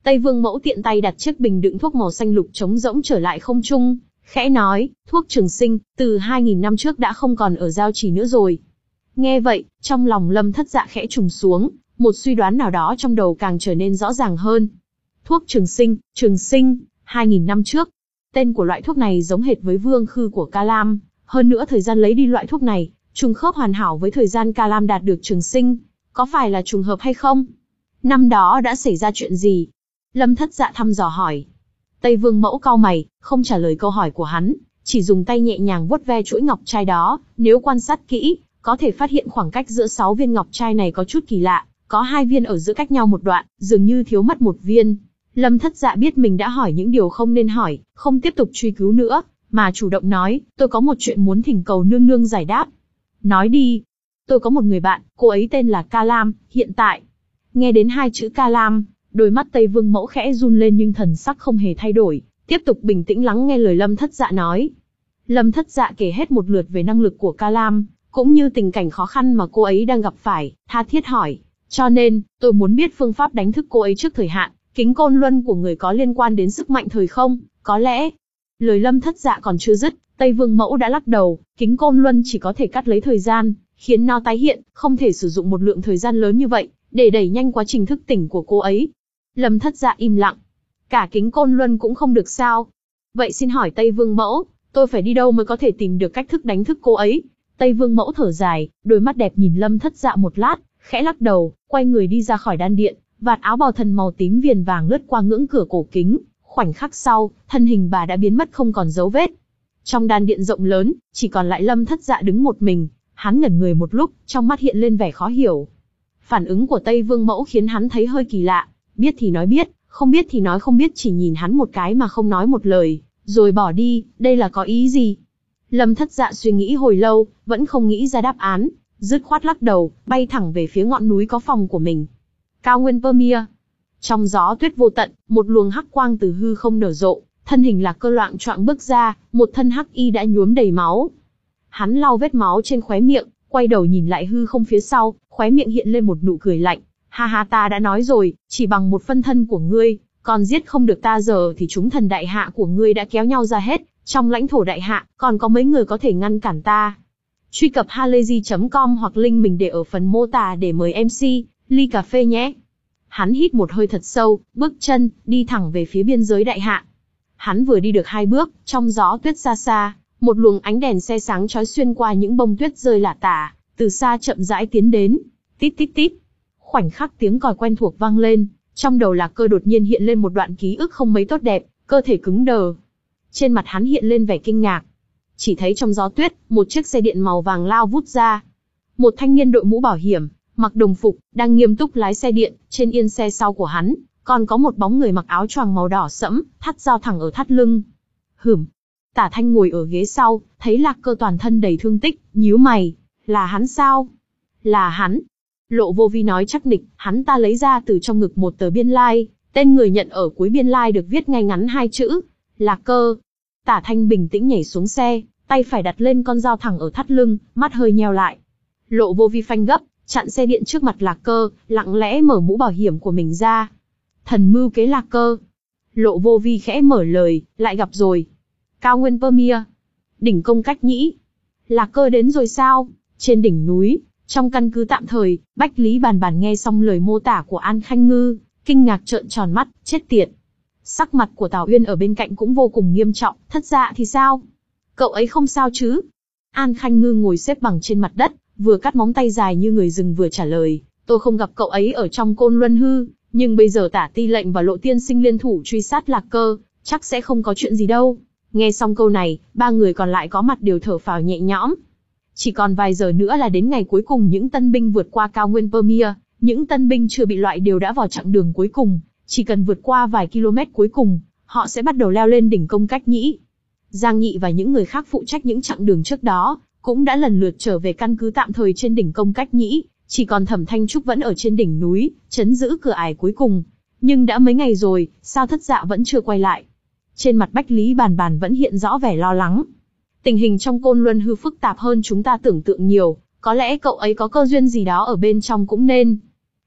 Speaker 1: Tây Vương Mẫu tiện tay đặt chiếc bình đựng thuốc màu xanh lục trống rỗng trở lại không trung, khẽ nói, thuốc trường sinh, từ hai nghìn năm trước đã không còn ở Giao Trì nữa rồi. Nghe vậy, trong lòng Lâm Thất Dạ khẽ trùng xuống, một suy đoán nào đó trong đầu càng trở nên rõ ràng hơn. Thuốc trường sinh, trường sinh, hai nghìn năm trước. Tên của loại thuốc này giống hệt với vương khư của Ca Lam, hơn nữa thời gian lấy đi loại thuốc này, trùng khớp hoàn hảo với thời gian Ca Lam đạt được trường sinh. Có phải là trùng hợp hay không? Năm đó đã xảy ra chuyện gì? Lâm Thất Dạ thăm dò hỏi. Tây Vương Mẫu cau mày, không trả lời câu hỏi của hắn, chỉ dùng tay nhẹ nhàng vuốt ve chuỗi ngọc trai đó. Nếu quan sát kỹ, có thể phát hiện khoảng cách giữa sáu viên ngọc trai này có chút kỳ lạ, có hai viên ở giữa cách nhau một đoạn, dường như thiếu mất một viên. Lâm Thất Dạ biết mình đã hỏi những điều không nên hỏi, không tiếp tục truy cứu nữa, mà chủ động nói, tôi có một chuyện muốn thỉnh cầu nương nương giải đáp. Nói đi. Tôi có một người bạn, cô ấy tên là Ca Lam, hiện tại. Nghe đến hai chữ Ca Lam, đôi mắt Tây Vương Mẫu khẽ run lên nhưng thần sắc không hề thay đổi, tiếp tục bình tĩnh lắng nghe lời Lâm Thất Dạ nói. Lâm Thất Dạ kể hết một lượt về năng lực của Ca Lam, cũng như tình cảnh khó khăn mà cô ấy đang gặp phải, tha thiết hỏi. Cho nên, tôi muốn biết phương pháp đánh thức cô ấy trước thời hạn, kính côn luân của người có liên quan đến sức mạnh thời không, có lẽ. Lời Lâm Thất Dạ còn chưa dứt, Tây Vương Mẫu đã lắc đầu, kính côn luân chỉ có thể cắt lấy thời gian, khiến nó tái hiện, không thể sử dụng một lượng thời gian lớn như vậy, để đẩy nhanh quá trình thức tỉnh của cô ấy. Lâm Thất Dạ im lặng. Cả kính côn luân cũng không được sao? Vậy xin hỏi Tây Vương Mẫu, tôi phải đi đâu mới có thể tìm được cách thức đánh thức cô ấy? Tây Vương Mẫu thở dài, đôi mắt đẹp nhìn Lâm Thất Dạ một lát, khẽ lắc đầu, quay người đi ra khỏi đan điện, vạt áo bào thần màu tím viền vàng lướt qua ngưỡng cửa cổ kính, khoảnh khắc sau, thân hình bà đã biến mất không còn dấu vết. Trong đan điện rộng lớn, chỉ còn lại Lâm Thất Dạ đứng một mình, hắn ngẩn người một lúc, trong mắt hiện lên vẻ khó hiểu. Phản ứng của Tây Vương Mẫu khiến hắn thấy hơi kỳ lạ, biết thì nói biết, không biết thì nói không biết, chỉ nhìn hắn một cái mà không nói một lời, rồi bỏ đi, đây là có ý gì? Lâm Thất Dạ suy nghĩ hồi lâu, vẫn không nghĩ ra đáp án, dứt khoát lắc đầu, bay thẳng về phía ngọn núi có phòng của mình. Cao nguyên Vermeer. Trong gió tuyết vô tận, một luồng hắc quang từ hư không nở rộ, thân hình Lạc Cơ loạng choạng bước ra, một thân hắc y đã nhuốm đầy máu. Hắn lau vết máu trên khóe miệng, quay đầu nhìn lại hư không phía sau, khóe miệng hiện lên một nụ cười lạnh. Ha ha, ta đã nói rồi, chỉ bằng một phân thân của ngươi, còn giết không được ta, giờ thì chúng thần đại hạ của ngươi đã kéo nhau ra hết, trong lãnh thổ đại hạ, còn có mấy người có thể ngăn cản ta. Truy cập halayzi chấm com hoặc link mình để ở phần mô tả để mời em xê, ly cà phê nhé. Hắn hít một hơi thật sâu, bước chân, đi thẳng về phía biên giới đại hạ. Hắn vừa đi được hai bước, trong gió tuyết xa xa, một luồng ánh đèn xe sáng chói xuyên qua những bông tuyết rơi lả tả, từ xa chậm rãi tiến đến. Tít tít tít. Khoảnh khắc tiếng còi quen thuộc vang lên, trong đầu Lạc Cơ đột nhiên hiện lên một đoạn ký ức không mấy tốt đẹp, cơ thể cứng đờ. Trên mặt hắn hiện lên vẻ kinh ngạc. Chỉ thấy trong gió tuyết, một chiếc xe điện màu vàng lao vút ra. Một thanh niên đội mũ bảo hiểm, mặc đồng phục, đang nghiêm túc lái xe điện, trên yên xe sau của hắn, còn có một bóng người mặc áo choàng màu đỏ sẫm, thắt dao thẳng ở thắt lưng. Hửm. Tả Thanh ngồi ở ghế sau, thấy Lạc Cơ toàn thân đầy thương tích, nhíu mày. Là hắn sao? Là hắn. Lộ Vô Vi nói chắc nịch, hắn ta lấy ra từ trong ngực một tờ biên lai, tên người nhận ở cuối biên lai được viết ngay ngắn hai chữ, Lạc Cơ. Tả Thanh bình tĩnh nhảy xuống xe, tay phải đặt lên con dao thẳng ở thắt lưng, mắt hơi nheo lại. Lộ Vô Vi phanh gấp, chặn xe điện trước mặt Lạc Cơ, lặng lẽ mở mũ bảo hiểm của mình ra. Thần mưu kế Lạc Cơ. Lộ Vô Vi khẽ mở lời, lại gặp rồi. Cao nguyên Vermeer. Đỉnh công cách nhĩ. Lạc Cơ đến rồi sao? Trên đỉnh núi, trong căn cứ tạm thời, Bách Lý Bàn Bàn nghe xong lời mô tả của An Khanh Ngư, kinh ngạc trợn tròn mắt, chết tiệt. Sắc mặt của Tào Uyên ở bên cạnh cũng vô cùng nghiêm trọng, Thất Dạ thì sao? Cậu ấy không sao chứ? An Khanh Ngư ngồi xếp bằng trên mặt đất, vừa cắt móng tay dài như người rừng vừa trả lời, tôi không gặp cậu ấy ở trong Côn Luân hư, nhưng bây giờ Tả Ti lệnh và Lộ Tiên Sinh liên thủ truy sát Lạc Cơ, chắc sẽ không có chuyện gì đâu. Nghe xong câu này, ba người còn lại có mặt đều thở phào nhẹ nhõm. Chỉ còn vài giờ nữa là đến ngày cuối cùng những tân binh vượt qua cao nguyên Vermeer, những tân binh chưa bị loại đều đã vào chặng đường cuối cùng, chỉ cần vượt qua vài km cuối cùng, họ sẽ bắt đầu leo lên đỉnh công cách nhĩ. Giang Nhị và những người khác phụ trách những chặng đường trước đó, cũng đã lần lượt trở về căn cứ tạm thời trên đỉnh công cách nhĩ, chỉ còn Thẩm Thanh Trúc vẫn ở trên đỉnh núi, trấn giữ cửa ải cuối cùng. Nhưng đã mấy ngày rồi, sao Thất Dạ vẫn chưa quay lại? Trên mặt Bách Lý Bàn Bàn vẫn hiện rõ vẻ lo lắng. Tình hình trong Côn Luân hư phức tạp hơn chúng ta tưởng tượng nhiều, có lẽ cậu ấy có cơ duyên gì đó ở bên trong cũng nên.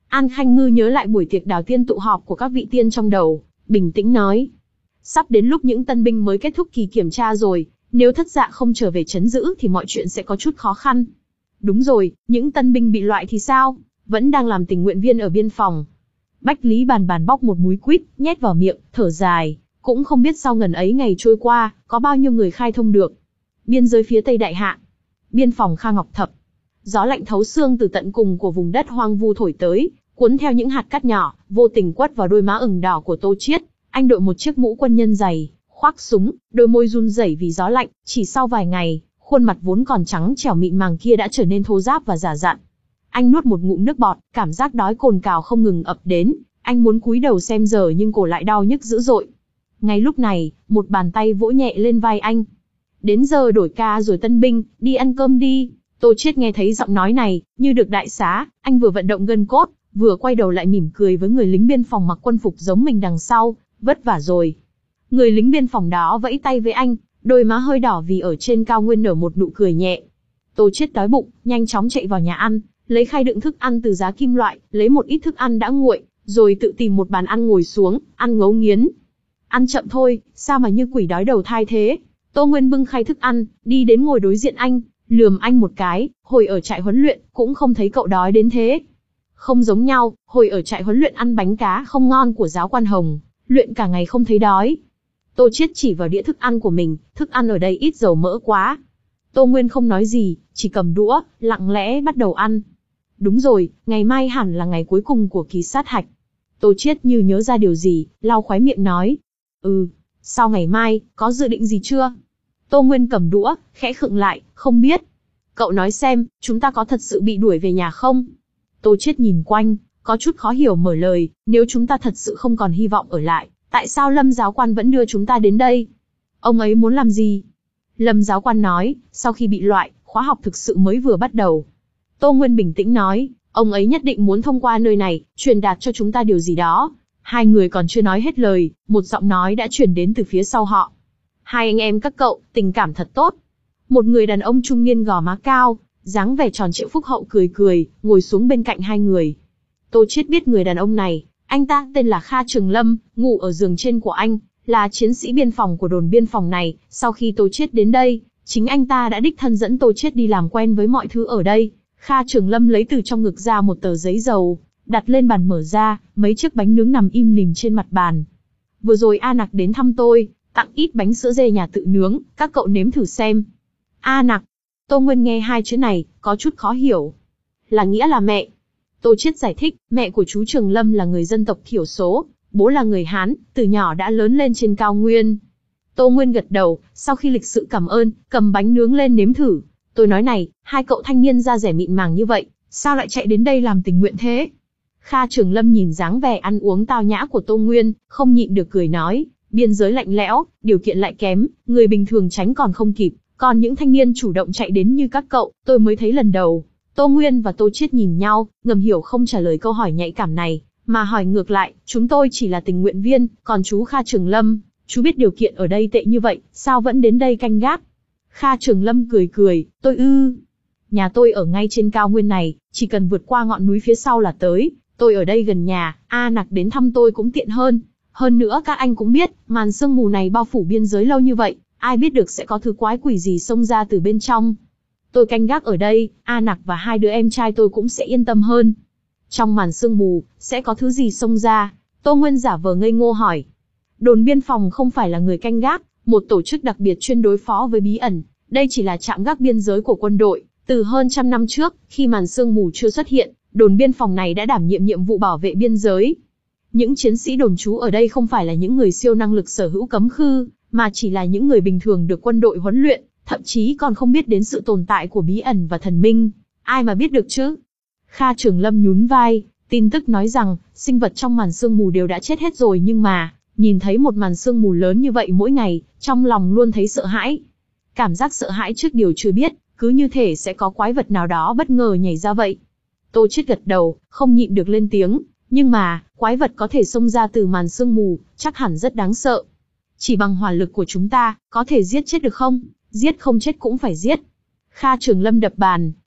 Speaker 1: An Khanh Ngư nhớ lại buổi tiệc đào tiên tụ họp của các vị tiên trong đầu, bình tĩnh nói. Sắp đến lúc những tân binh mới kết thúc kỳ kiểm tra rồi, nếu thất dạ không trở về trấn giữ thì mọi chuyện sẽ có chút khó khăn. Đúng rồi, những tân binh bị loại thì sao? Vẫn đang làm tình nguyện viên ở biên phòng. Bách Lý Bàn Bàn bóc một múi quýt, nhét vào miệng, thở dài. Cũng không biết sau ngần ấy ngày trôi qua, có bao nhiêu người khai thông được. Biên giới phía Tây Đại Hạ. Biên phòng Kha Ngọc Thập. Gió lạnh thấu xương từ tận cùng của vùng đất hoang vu thổi tới, cuốn theo những hạt cát nhỏ, vô tình quất vào đôi má ửng đỏ của Tô Chiết. Anh đội một chiếc mũ quân nhân dày, khoác súng, đôi môi run rẩy vì gió lạnh, chỉ sau vài ngày, khuôn mặt vốn còn trắng trẻo mịn màng kia đã trở nên thô ráp và già dặn. Anh nuốt một ngụm nước bọt, cảm giác đói cồn cào không ngừng ập đến, anh muốn cúi đầu xem giờ nhưng cổ lại đau nhức dữ dội. Ngay lúc này, một bàn tay vỗ nhẹ lên vai anh. Đến giờ đổi ca rồi tân binh, đi ăn cơm đi. Tô Chiết nghe thấy giọng nói này, như được đại xá, anh vừa vận động gân cốt, vừa quay đầu lại mỉm cười với người lính biên phòng mặc quân phục giống mình đằng sau, vất vả rồi. Người lính biên phòng đó vẫy tay với anh, đôi má hơi đỏ vì ở trên cao nguyên nở một nụ cười nhẹ. Tô Chiết đói bụng, nhanh chóng chạy vào nhà ăn, lấy khay đựng thức ăn từ giá kim loại, lấy một ít thức ăn đã nguội, rồi tự tìm một bàn ăn ngồi xuống, ăn ngấu nghiến. Ăn chậm thôi, sao mà như quỷ đói đầu thai thế? Tô Nguyên bưng khay thức ăn, đi đến ngồi đối diện anh, lườm anh một cái, hồi ở trại huấn luyện, cũng không thấy cậu đói đến thế. Không giống nhau, hồi ở trại huấn luyện ăn bánh cá không ngon của giáo quan Hồng, luyện cả ngày không thấy đói. Tô Chiết chỉ vào đĩa thức ăn của mình, thức ăn ở đây ít dầu mỡ quá. Tô Nguyên không nói gì, chỉ cầm đũa, lặng lẽ bắt đầu ăn. Đúng rồi, ngày mai hẳn là ngày cuối cùng của kỳ sát hạch. Tô Chiết như nhớ ra điều gì, lau khóe miệng nói. Ừ, sau ngày mai, có dự định gì chưa? Tô Nguyên cầm đũa, khẽ khựng lại, không biết. Cậu nói xem, chúng ta có thật sự bị đuổi về nhà không? Tô Chiết nhìn quanh, có chút khó hiểu mở lời, nếu chúng ta thật sự không còn hy vọng ở lại, tại sao Lâm giáo quan vẫn đưa chúng ta đến đây? Ông ấy muốn làm gì? Lâm giáo quan nói, sau khi bị loại, khóa học thực sự mới vừa bắt đầu. Tô Nguyên bình tĩnh nói, ông ấy nhất định muốn thông qua nơi này, truyền đạt cho chúng ta điều gì đó. Hai người còn chưa nói hết lời, một giọng nói đã truyền đến từ phía sau họ. Hai anh em các cậu, tình cảm thật tốt. Một người đàn ông trung niên gò má cao, dáng vẻ tròn trịa phúc hậu cười cười, ngồi xuống bên cạnh hai người. Tô Chiết biết người đàn ông này, anh ta tên là Kha Trường Lâm, ngủ ở giường trên của anh, là chiến sĩ biên phòng của đồn biên phòng này. Sau khi Tô Chiết đến đây, chính anh ta đã đích thân dẫn Tô Chiết đi làm quen với mọi thứ ở đây. Kha Trường Lâm lấy từ trong ngực ra một tờ giấy dầu, đặt lên bàn mở ra, mấy chiếc bánh nướng nằm im lìm trên mặt bàn. Vừa rồi A Nặc đến thăm tôi, tặng ít bánh sữa dê nhà tự nướng, các cậu nếm thử xem. A Nặc. Tô Nguyên nghe hai chữ này, có chút khó hiểu. Là nghĩa là mẹ. Tô Chiết giải thích, mẹ của chú Trường Lâm là người dân tộc thiểu số, bố là người Hán, từ nhỏ đã lớn lên trên cao nguyên. Tô Nguyên gật đầu, sau khi lịch sự cảm ơn, cầm bánh nướng lên nếm thử. Tôi nói này, hai cậu thanh niên da rẻ mịn màng như vậy, sao lại chạy đến đây làm tình nguyện thế? Kha Trường Lâm nhìn dáng vẻ ăn uống tao nhã của Tô Nguyên, không nhịn được cười nói, biên giới lạnh lẽo, điều kiện lại kém, người bình thường tránh còn không kịp, còn những thanh niên chủ động chạy đến như các cậu, tôi mới thấy lần đầu. Tô Nguyên và Tô Chiết nhìn nhau, ngầm hiểu không trả lời câu hỏi nhạy cảm này, mà hỏi ngược lại, chúng tôi chỉ là tình nguyện viên, còn chú Kha Trường Lâm, chú biết điều kiện ở đây tệ như vậy, sao vẫn đến đây canh gác? Kha Trường Lâm cười cười, tôi ư. Nhà tôi ở ngay trên cao nguyên này, chỉ cần vượt qua ngọn núi phía sau là tới, tôi ở đây gần nhà, A Nặc đến thăm tôi cũng tiện hơn. Hơn nữa các anh cũng biết, màn sương mù này bao phủ biên giới lâu như vậy, ai biết được sẽ có thứ quái quỷ gì xông ra từ bên trong. Tôi canh gác ở đây, A Nặc và hai đứa em trai tôi cũng sẽ yên tâm hơn. Trong màn sương mù, sẽ có thứ gì xông ra? Tô Nguyên giả vờ ngây ngô hỏi. Đồn biên phòng không phải là người canh gác, một tổ chức đặc biệt chuyên đối phó với bí ẩn. Đây chỉ là trạm gác biên giới của quân đội. Từ hơn trăm năm trước, khi màn sương mù chưa xuất hiện, đồn biên phòng này đã đảm nhiệm nhiệm vụ bảo vệ biên giới. Những chiến sĩ đồn trú ở đây không phải là những người siêu năng lực sở hữu cấm khư, mà chỉ là những người bình thường được quân đội huấn luyện, thậm chí còn không biết đến sự tồn tại của bí ẩn và thần minh. Ai mà biết được chứ? Kha Trường Lâm nhún vai, tin tức nói rằng, sinh vật trong màn sương mù đều đã chết hết rồi nhưng mà, nhìn thấy một màn sương mù lớn như vậy mỗi ngày, trong lòng luôn thấy sợ hãi. Cảm giác sợ hãi trước điều chưa biết, cứ như thể sẽ có quái vật nào đó bất ngờ nhảy ra vậy. Tô Chiết gật đầu, không nhịn được lên tiếng, nhưng mà, quái vật có thể xông ra từ màn sương mù, chắc hẳn rất đáng sợ. Chỉ bằng hỏa lực của chúng ta, có thể giết chết được không? Giết không chết cũng phải giết. Kha Trường Lâm đập bàn,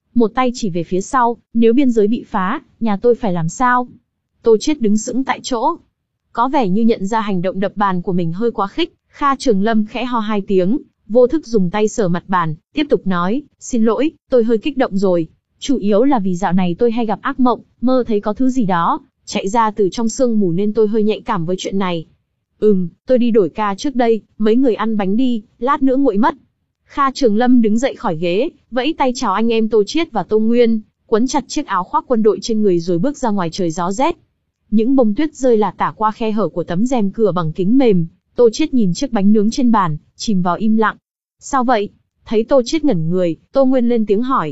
Speaker 1: một tay chỉ về phía sau, nếu biên giới bị phá, nhà tôi phải làm sao? Tô Chiết đứng sững tại chỗ. Có vẻ như nhận ra hành động đập bàn của mình hơi quá khích, Kha Trường Lâm khẽ ho hai tiếng, vô thức dùng tay sờ mặt bàn, tiếp tục nói, xin lỗi, tôi hơi kích động rồi. Chủ yếu là vì dạo này tôi hay gặp ác mộng, mơ thấy có thứ gì đó chạy ra từ trong sương mù nên tôi hơi nhạy cảm với chuyện này. Ừm, tôi đi đổi ca trước đây, mấy người ăn bánh đi, lát nữa nguội mất. Kha Trường Lâm đứng dậy khỏi ghế, vẫy tay chào anh em Tô Chiết và Tô Nguyên, quấn chặt chiếc áo khoác quân đội trên người rồi bước ra ngoài trời gió rét. Những bông tuyết rơi lả tả qua khe hở của tấm rèm cửa bằng kính mềm. Tô Chiết nhìn chiếc bánh nướng trên bàn, chìm vào im lặng. Sao vậy? Thấy Tô Chiết ngẩn người, Tô Nguyên lên tiếng hỏi.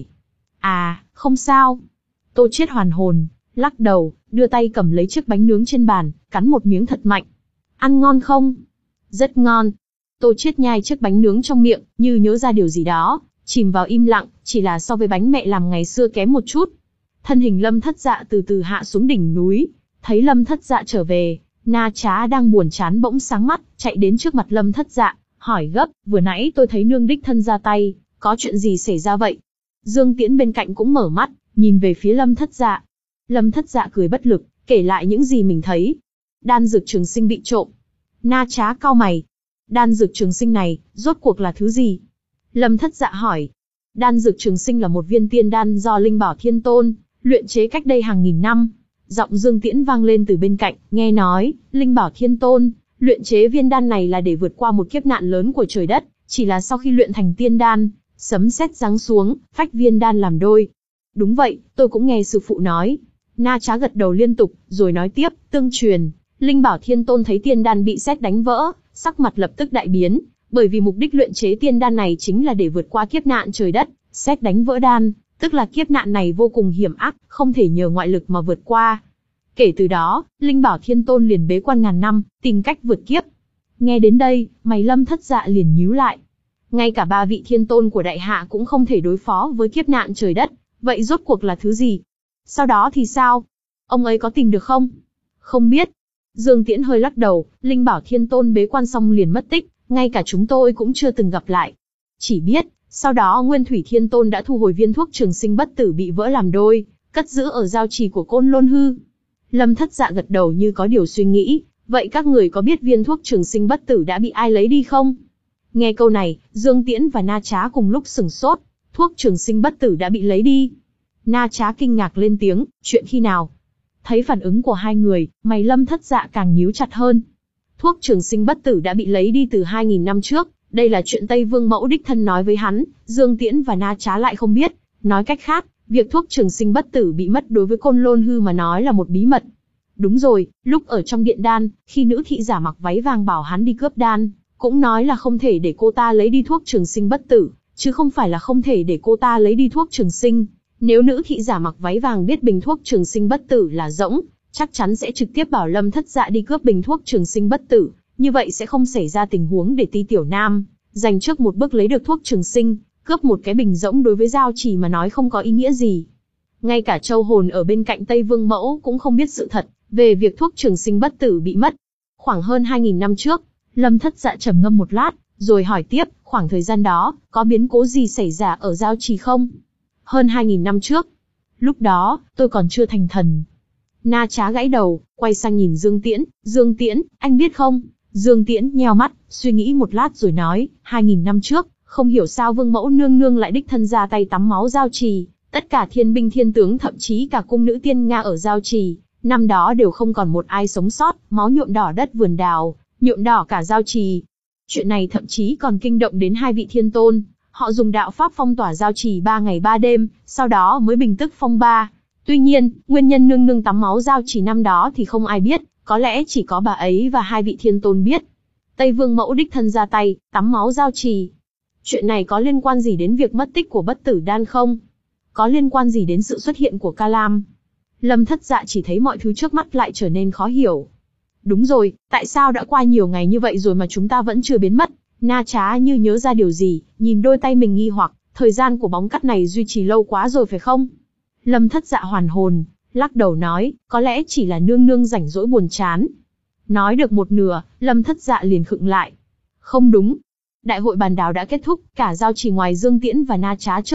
Speaker 1: À, không sao. Tô Chiết hoàn hồn, lắc đầu, đưa tay cầm lấy chiếc bánh nướng trên bàn, cắn một miếng thật mạnh. Ăn ngon không? Rất ngon. Tô Chiết nhai chiếc bánh nướng trong miệng, như nhớ ra điều gì đó, chìm vào im lặng, chỉ là so với bánh mẹ làm ngày xưa kém một chút. Thân hình Lâm Thất Dạ từ từ hạ xuống đỉnh núi, thấy Lâm Thất Dạ trở về, Na Trá đang buồn chán bỗng sáng mắt, chạy đến trước mặt Lâm Thất Dạ, hỏi gấp, vừa nãy tôi thấy nương đích thân ra tay, có chuyện gì xảy ra vậy? Dương Tiễn bên cạnh cũng mở mắt, nhìn về phía Lâm Thất Dạ. Lâm Thất Dạ cười bất lực, kể lại những gì mình thấy. Đan dược trường sinh bị trộm. Na Trá cau mày. Đan dược trường sinh này, rốt cuộc là thứ gì? Lâm Thất Dạ hỏi. Đan dược trường sinh là một viên tiên đan do Linh Bảo Thiên Tôn luyện chế cách đây hàng nghìn năm. Giọng Dương Tiễn vang lên từ bên cạnh, nghe nói, Linh Bảo Thiên Tôn luyện chế viên đan này là để vượt qua một kiếp nạn lớn của trời đất, chỉ là sau khi luyện thành tiên đan, sấm sét giáng xuống, phách viên đan làm đôi. Đúng vậy, tôi cũng nghe sư phụ nói. Na Trá gật đầu liên tục, rồi nói tiếp, tương truyền, Linh Bảo Thiên Tôn thấy tiên đan bị sét đánh vỡ, sắc mặt lập tức đại biến, bởi vì mục đích luyện chế tiên đan này chính là để vượt qua kiếp nạn trời đất, sét đánh vỡ đan, tức là kiếp nạn này vô cùng hiểm ác, không thể nhờ ngoại lực mà vượt qua. Kể từ đó, Linh Bảo Thiên Tôn liền bế quan ngàn năm, tìm cách vượt kiếp. Nghe đến đây, mày Lâm Thất Dạ liền nhíu lại. Ngay cả ba vị thiên tôn của đại hạ cũng không thể đối phó với kiếp nạn trời đất, vậy rốt cuộc là thứ gì? Sau đó thì sao? Ông ấy có tìm được không? Không biết. Dương Tiễn hơi lắc đầu, Linh Bảo Thiên Tôn bế quan xong liền mất tích, ngay cả chúng tôi cũng chưa từng gặp lại. Chỉ biết, sau đó Nguyên Thủy Thiên Tôn đã thu hồi viên thuốc trường sinh bất tử bị vỡ làm đôi, cất giữ ở giao trì của Côn Lôn Hư. Lâm Thất Dạ gật đầu như có điều suy nghĩ, vậy các người có biết viên thuốc trường sinh bất tử đã bị ai lấy đi không? Nghe câu này, Dương Tiễn và Na Trá cùng lúc sửng sốt, thuốc trường sinh bất tử đã bị lấy đi. Na Trá kinh ngạc lên tiếng, chuyện khi nào? Thấy phản ứng của hai người, mày Lâm Thất Dạ càng nhíu chặt hơn. Thuốc trường sinh bất tử đã bị lấy đi từ hai nghìn năm trước, đây là chuyện Tây Vương Mẫu đích thân nói với hắn, Dương Tiễn và Na Trá lại không biết. Nói cách khác, việc thuốc trường sinh bất tử bị mất đối với Côn Lôn Hư mà nói là một bí mật. Đúng rồi, lúc ở trong điện đan, khi nữ thị giả mặc váy vàng bảo hắn đi cướp đan, cũng nói là không thể để cô ta lấy đi thuốc trường sinh bất tử, chứ không phải là không thể để cô ta lấy đi thuốc trường sinh. Nếu nữ thị giả mặc váy vàng biết bình thuốc trường sinh bất tử là rỗng, chắc chắn sẽ trực tiếp bảo Lâm Thất Dạ đi cướp bình thuốc trường sinh bất tử, như vậy sẽ không xảy ra tình huống để Ti Tiểu Nam giành trước một bước lấy được thuốc trường sinh, cướp một cái bình rỗng đối với giao chỉ mà nói không có ý nghĩa gì. Ngay cả Châu Hồn ở bên cạnh Tây Vương Mẫu cũng không biết sự thật về việc thuốc trường sinh bất tử bị mất. Khoảng hơn hai nghìn năm trước, Lâm Thất Dạ trầm ngâm một lát, rồi hỏi tiếp, khoảng thời gian đó, có biến cố gì xảy ra ở giao trì không? Hơn hai nghìn năm trước. Lúc đó, tôi còn chưa thành thần. Na Trá gãy đầu, quay sang nhìn Dương Tiễn, Dương Tiễn, anh biết không? Dương Tiễn nheo mắt, suy nghĩ một lát rồi nói, hai nghìn năm trước, không hiểu sao Vương Mẫu nương nương lại đích thân ra tay tắm máu giao trì, tất cả thiên binh thiên tướng thậm chí cả cung nữ tiên Nga ở giao trì, năm đó đều không còn một ai sống sót, máu nhuộm đỏ đất vườn đào, nhuộm đỏ cả giao trì. Chuyện này thậm chí còn kinh động đến hai vị thiên tôn, họ dùng đạo pháp phong tỏa giao trì ba ngày ba đêm, sau đó mới bình tức phong ba. Tuy nhiên, nguyên nhân nương nương tắm máu giao trì năm đó thì không ai biết, có lẽ chỉ có bà ấy và hai vị thiên tôn biết. Tây Vương Mẫu đích thân ra tay, tắm máu giao trì. Chuyện này có liên quan gì đến việc mất tích của bất tử đan không? Có liên quan gì đến sự xuất hiện của Ca Lam? Lâm Thất Dạ chỉ thấy mọi thứ trước mắt lại trở nên khó hiểu. Đúng rồi, tại sao đã qua nhiều ngày như vậy rồi mà chúng ta vẫn chưa biến mất? Na Trá như nhớ ra điều gì, nhìn đôi tay mình nghi hoặc, thời gian của bóng cắt này duy trì lâu quá rồi phải không? Lâm Thất Dạ hoàn hồn, lắc đầu nói, có lẽ chỉ là nương nương rảnh rỗi buồn chán. Nói được một nửa, Lâm Thất Dạ liền khựng lại. Không đúng. Đại hội bàn đào đã kết thúc, cả giao trì ngoài Dương Tiễn và Na Trá trước mặt,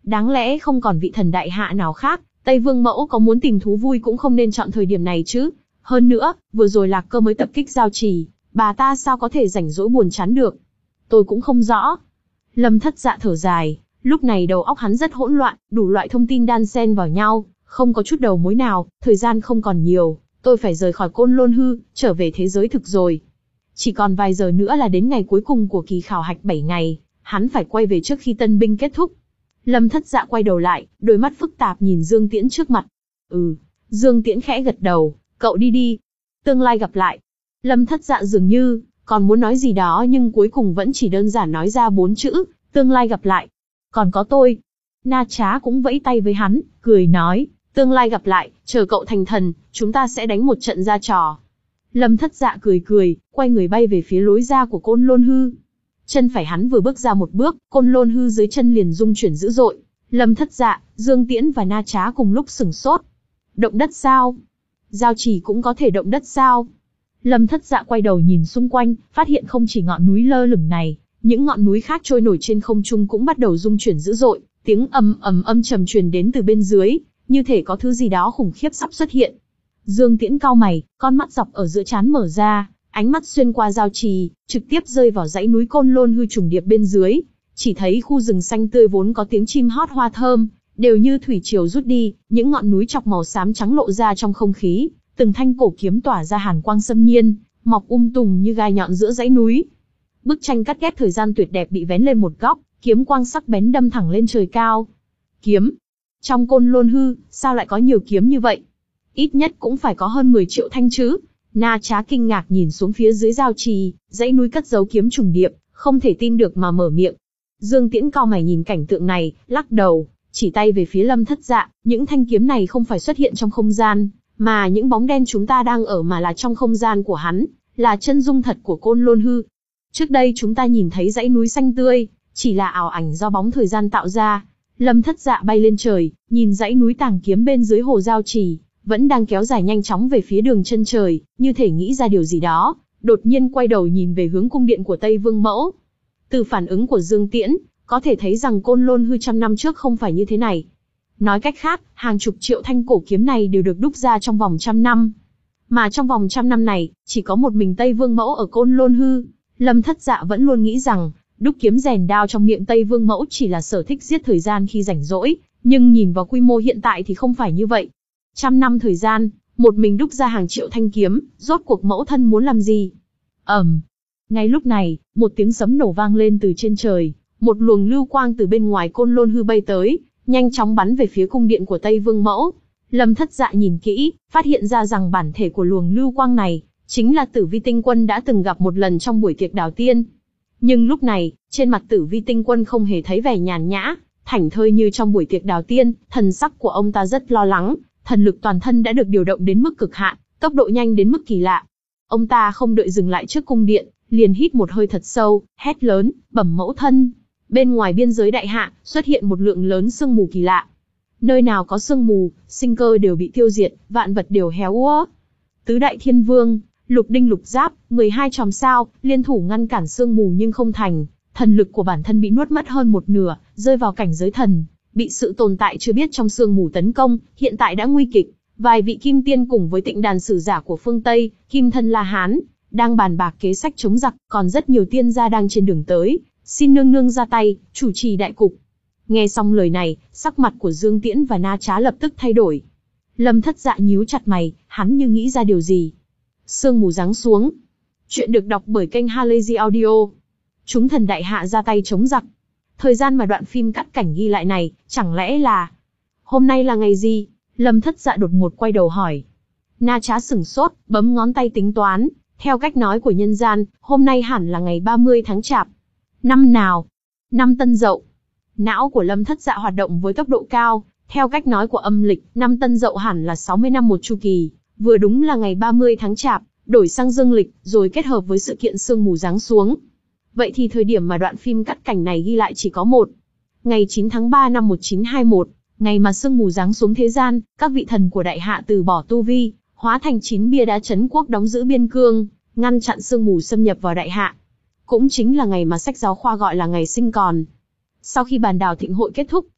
Speaker 1: Đáng lẽ không còn vị thần đại hạ nào khác, Tây Vương Mẫu có muốn tìm thú vui cũng không nên chọn thời điểm này chứ. Hơn nữa, vừa rồi Lạc Cơ mới tập kích Giao Trì, bà ta sao có thể rảnh rỗi buồn chán được. Tôi cũng không rõ. Lâm Thất Dạ thở dài, lúc này đầu óc hắn rất hỗn loạn, đủ loại thông tin đan xen vào nhau, không có chút đầu mối nào, thời gian không còn nhiều, tôi phải rời khỏi Côn Lôn Hư, trở về thế giới thực rồi. Chỉ còn vài giờ nữa là đến ngày cuối cùng của kỳ khảo hạch bảy ngày, hắn phải quay về trước khi tân binh kết thúc. Lâm Thất Dạ quay đầu lại, đôi mắt phức tạp nhìn Dương Tiễn trước mặt. Ừ, Dương Tiễn khẽ gật đầu, cậu đi đi. Tương lai gặp lại. Lâm Thất Dạ dường như còn muốn nói gì đó nhưng cuối cùng vẫn chỉ đơn giản nói ra bốn chữ, tương lai gặp lại. Còn có tôi. Na Trá cũng vẫy tay với hắn, cười nói, tương lai gặp lại, chờ cậu thành thần, chúng ta sẽ đánh một trận ra trò. Lâm Thất Dạ cười cười, quay người bay về phía lối ra của Côn Lôn Hư. Chân phải hắn vừa bước ra một bước, Côn Lôn Hư dưới chân liền rung chuyển dữ dội. Lâm Thất Dạ, Dương Tiễn và Na Trá cùng lúc sửng sốt. Động đất sao? Giao Trì cũng có thể động đất sao? Lâm Thất Dạ quay đầu nhìn xung quanh, phát hiện không chỉ ngọn núi lơ lửng này, những ngọn núi khác trôi nổi trên không trung cũng bắt đầu rung chuyển dữ dội, tiếng ầm ầm âm trầm truyền đến từ bên dưới, như thể có thứ gì đó khủng khiếp sắp xuất hiện. Dương Tiễn cau mày, con mắt dọc ở giữa trán mở ra, ánh mắt xuyên qua Giao Trì, trực tiếp rơi vào dãy núi Côn Lôn Hư trùng điệp bên dưới, chỉ thấy khu rừng xanh tươi vốn có tiếng chim hót hoa thơm, đều như thủy triều rút đi, những ngọn núi chọc màu xám trắng lộ ra trong không khí, từng thanh cổ kiếm tỏa ra hàn quang xâm nhiên, mọc um tùm như gai nhọn giữa dãy núi. Bức tranh cắt ghép thời gian tuyệt đẹp bị vén lên một góc, kiếm quang sắc bén đâm thẳng lên trời cao. Kiếm. Trong Côn Lôn Hư, sao lại có nhiều kiếm như vậy? Ít nhất cũng phải có hơn mười triệu thanh chứ. Na Trá kinh ngạc nhìn xuống phía dưới Giao Trì, dãy núi cất giấu kiếm trùng điệp, không thể tin được mà mở miệng. Dương Tiễn cau mày nhìn cảnh tượng này, lắc đầu, chỉ tay về phía Lâm Thất Dạ, những thanh kiếm này không phải xuất hiện trong không gian, mà những bóng đen chúng ta đang ở mà là trong không gian của hắn, là chân dung thật của Côn Lôn Hư. Trước đây chúng ta nhìn thấy dãy núi xanh tươi, chỉ là ảo ảnh do bóng thời gian tạo ra. Lâm Thất Dạ bay lên trời, nhìn dãy núi tàng kiếm bên dưới hồ Giao Trì, vẫn đang kéo dài nhanh chóng về phía đường chân trời, như thể nghĩ ra điều gì đó, đột nhiên quay đầu nhìn về hướng cung điện của Tây Vương Mẫu. Từ phản ứng của Dương Tiễn, có thể thấy rằng Côn Lôn Hư trăm năm trước không phải như thế này. Nói cách khác, hàng chục triệu thanh cổ kiếm này đều được đúc ra trong vòng trăm năm. Mà trong vòng trăm năm này, chỉ có một mình Tây Vương Mẫu ở Côn Lôn Hư. Lâm Thất Dạ vẫn luôn nghĩ rằng, đúc kiếm rèn đao trong miệng Tây Vương Mẫu chỉ là sở thích giết thời gian khi rảnh rỗi, nhưng nhìn vào quy mô hiện tại thì không phải như vậy. Trăm năm thời gian, một mình đúc ra hàng triệu thanh kiếm, rốt cuộc mẫu thân muốn làm gì? ầm. Um. Ngay lúc này, một tiếng sấm nổ vang lên từ trên trời, một luồng lưu quang từ bên ngoài Côn Lôn Hư bay tới, nhanh chóng bắn về phía cung điện của Tây Vương Mẫu. Lâm Thất Dạ nhìn kỹ, phát hiện ra rằng bản thể của luồng lưu quang này chính là Tử Vi Tinh Quân đã từng gặp một lần trong buổi tiệc đào tiên. Nhưng lúc này, trên mặt Tử Vi Tinh Quân không hề thấy vẻ nhàn nhã, thảnh thơi như trong buổi tiệc đào tiên, thần sắc của ông ta rất lo lắng, thần lực toàn thân đã được điều động đến mức cực hạn, tốc độ nhanh đến mức kỳ lạ. Ông ta không đợi dừng lại trước cung điện, liền hít một hơi thật sâu, hét lớn, bẩm mẫu thân. Bên ngoài biên giới đại hạ, xuất hiện một lượng lớn sương mù kỳ lạ. Nơi nào có sương mù, sinh cơ đều bị tiêu diệt, vạn vật đều héo úa. Tứ đại thiên vương, lục đinh lục giáp, mười hai chòm sao, liên thủ ngăn cản sương mù nhưng không thành. Thần lực của bản thân bị nuốt mất hơn một nửa, rơi vào cảnh giới thần, bị sự tồn tại chưa biết trong sương mù tấn công, hiện tại đã nguy kịch. Vài vị kim tiên cùng với tịnh đàn sử giả của phương Tây, kim thân La Hán, đang bàn bạc kế sách chống giặc, còn rất nhiều tiên gia đang trên đường tới, xin nương nương ra tay, chủ trì đại cục. Nghe xong lời này, sắc mặt của Dương Tiễn và Na Trá lập tức thay đổi. Lâm Thất Dạ nhíu chặt mày, hắn như nghĩ ra điều gì. Sương mù giáng xuống. Chuyện được đọc bởi kênh Halazy Audio. Chúng thần đại hạ ra tay chống giặc. Thời gian mà đoạn phim cắt cảnh ghi lại này, chẳng lẽ là... Hôm nay là ngày gì? Lâm Thất Dạ đột ngột quay đầu hỏi. Na Trá sửng sốt, bấm ngón tay tính toán. Theo cách nói của nhân gian, hôm nay hẳn là ngày ba mươi tháng Chạp. Năm nào? Năm Tân Dậu. Não của Lâm Thất Dạ hoạt động với tốc độ cao. Theo cách nói của âm lịch, năm Tân Dậu hẳn là sáu mươi năm một chu kỳ. Vừa đúng là ngày ba mươi tháng Chạp, đổi sang dương lịch, rồi kết hợp với sự kiện sương mù giáng xuống. Vậy thì thời điểm mà đoạn phim cắt cảnh này ghi lại chỉ có một. Ngày chín tháng ba năm một nghìn chín trăm hai mươi mốt, ngày mà sương mù giáng xuống thế gian, các vị thần của đại hạ từ bỏ tu vi, hóa thành chín bia đá trấn quốc đóng giữ biên cương, ngăn chặn sương mù xâm nhập vào đại hạ. Cũng chính là ngày mà sách giáo khoa gọi là ngày sinh còn. Sau khi bàn đào thịnh hội kết thúc,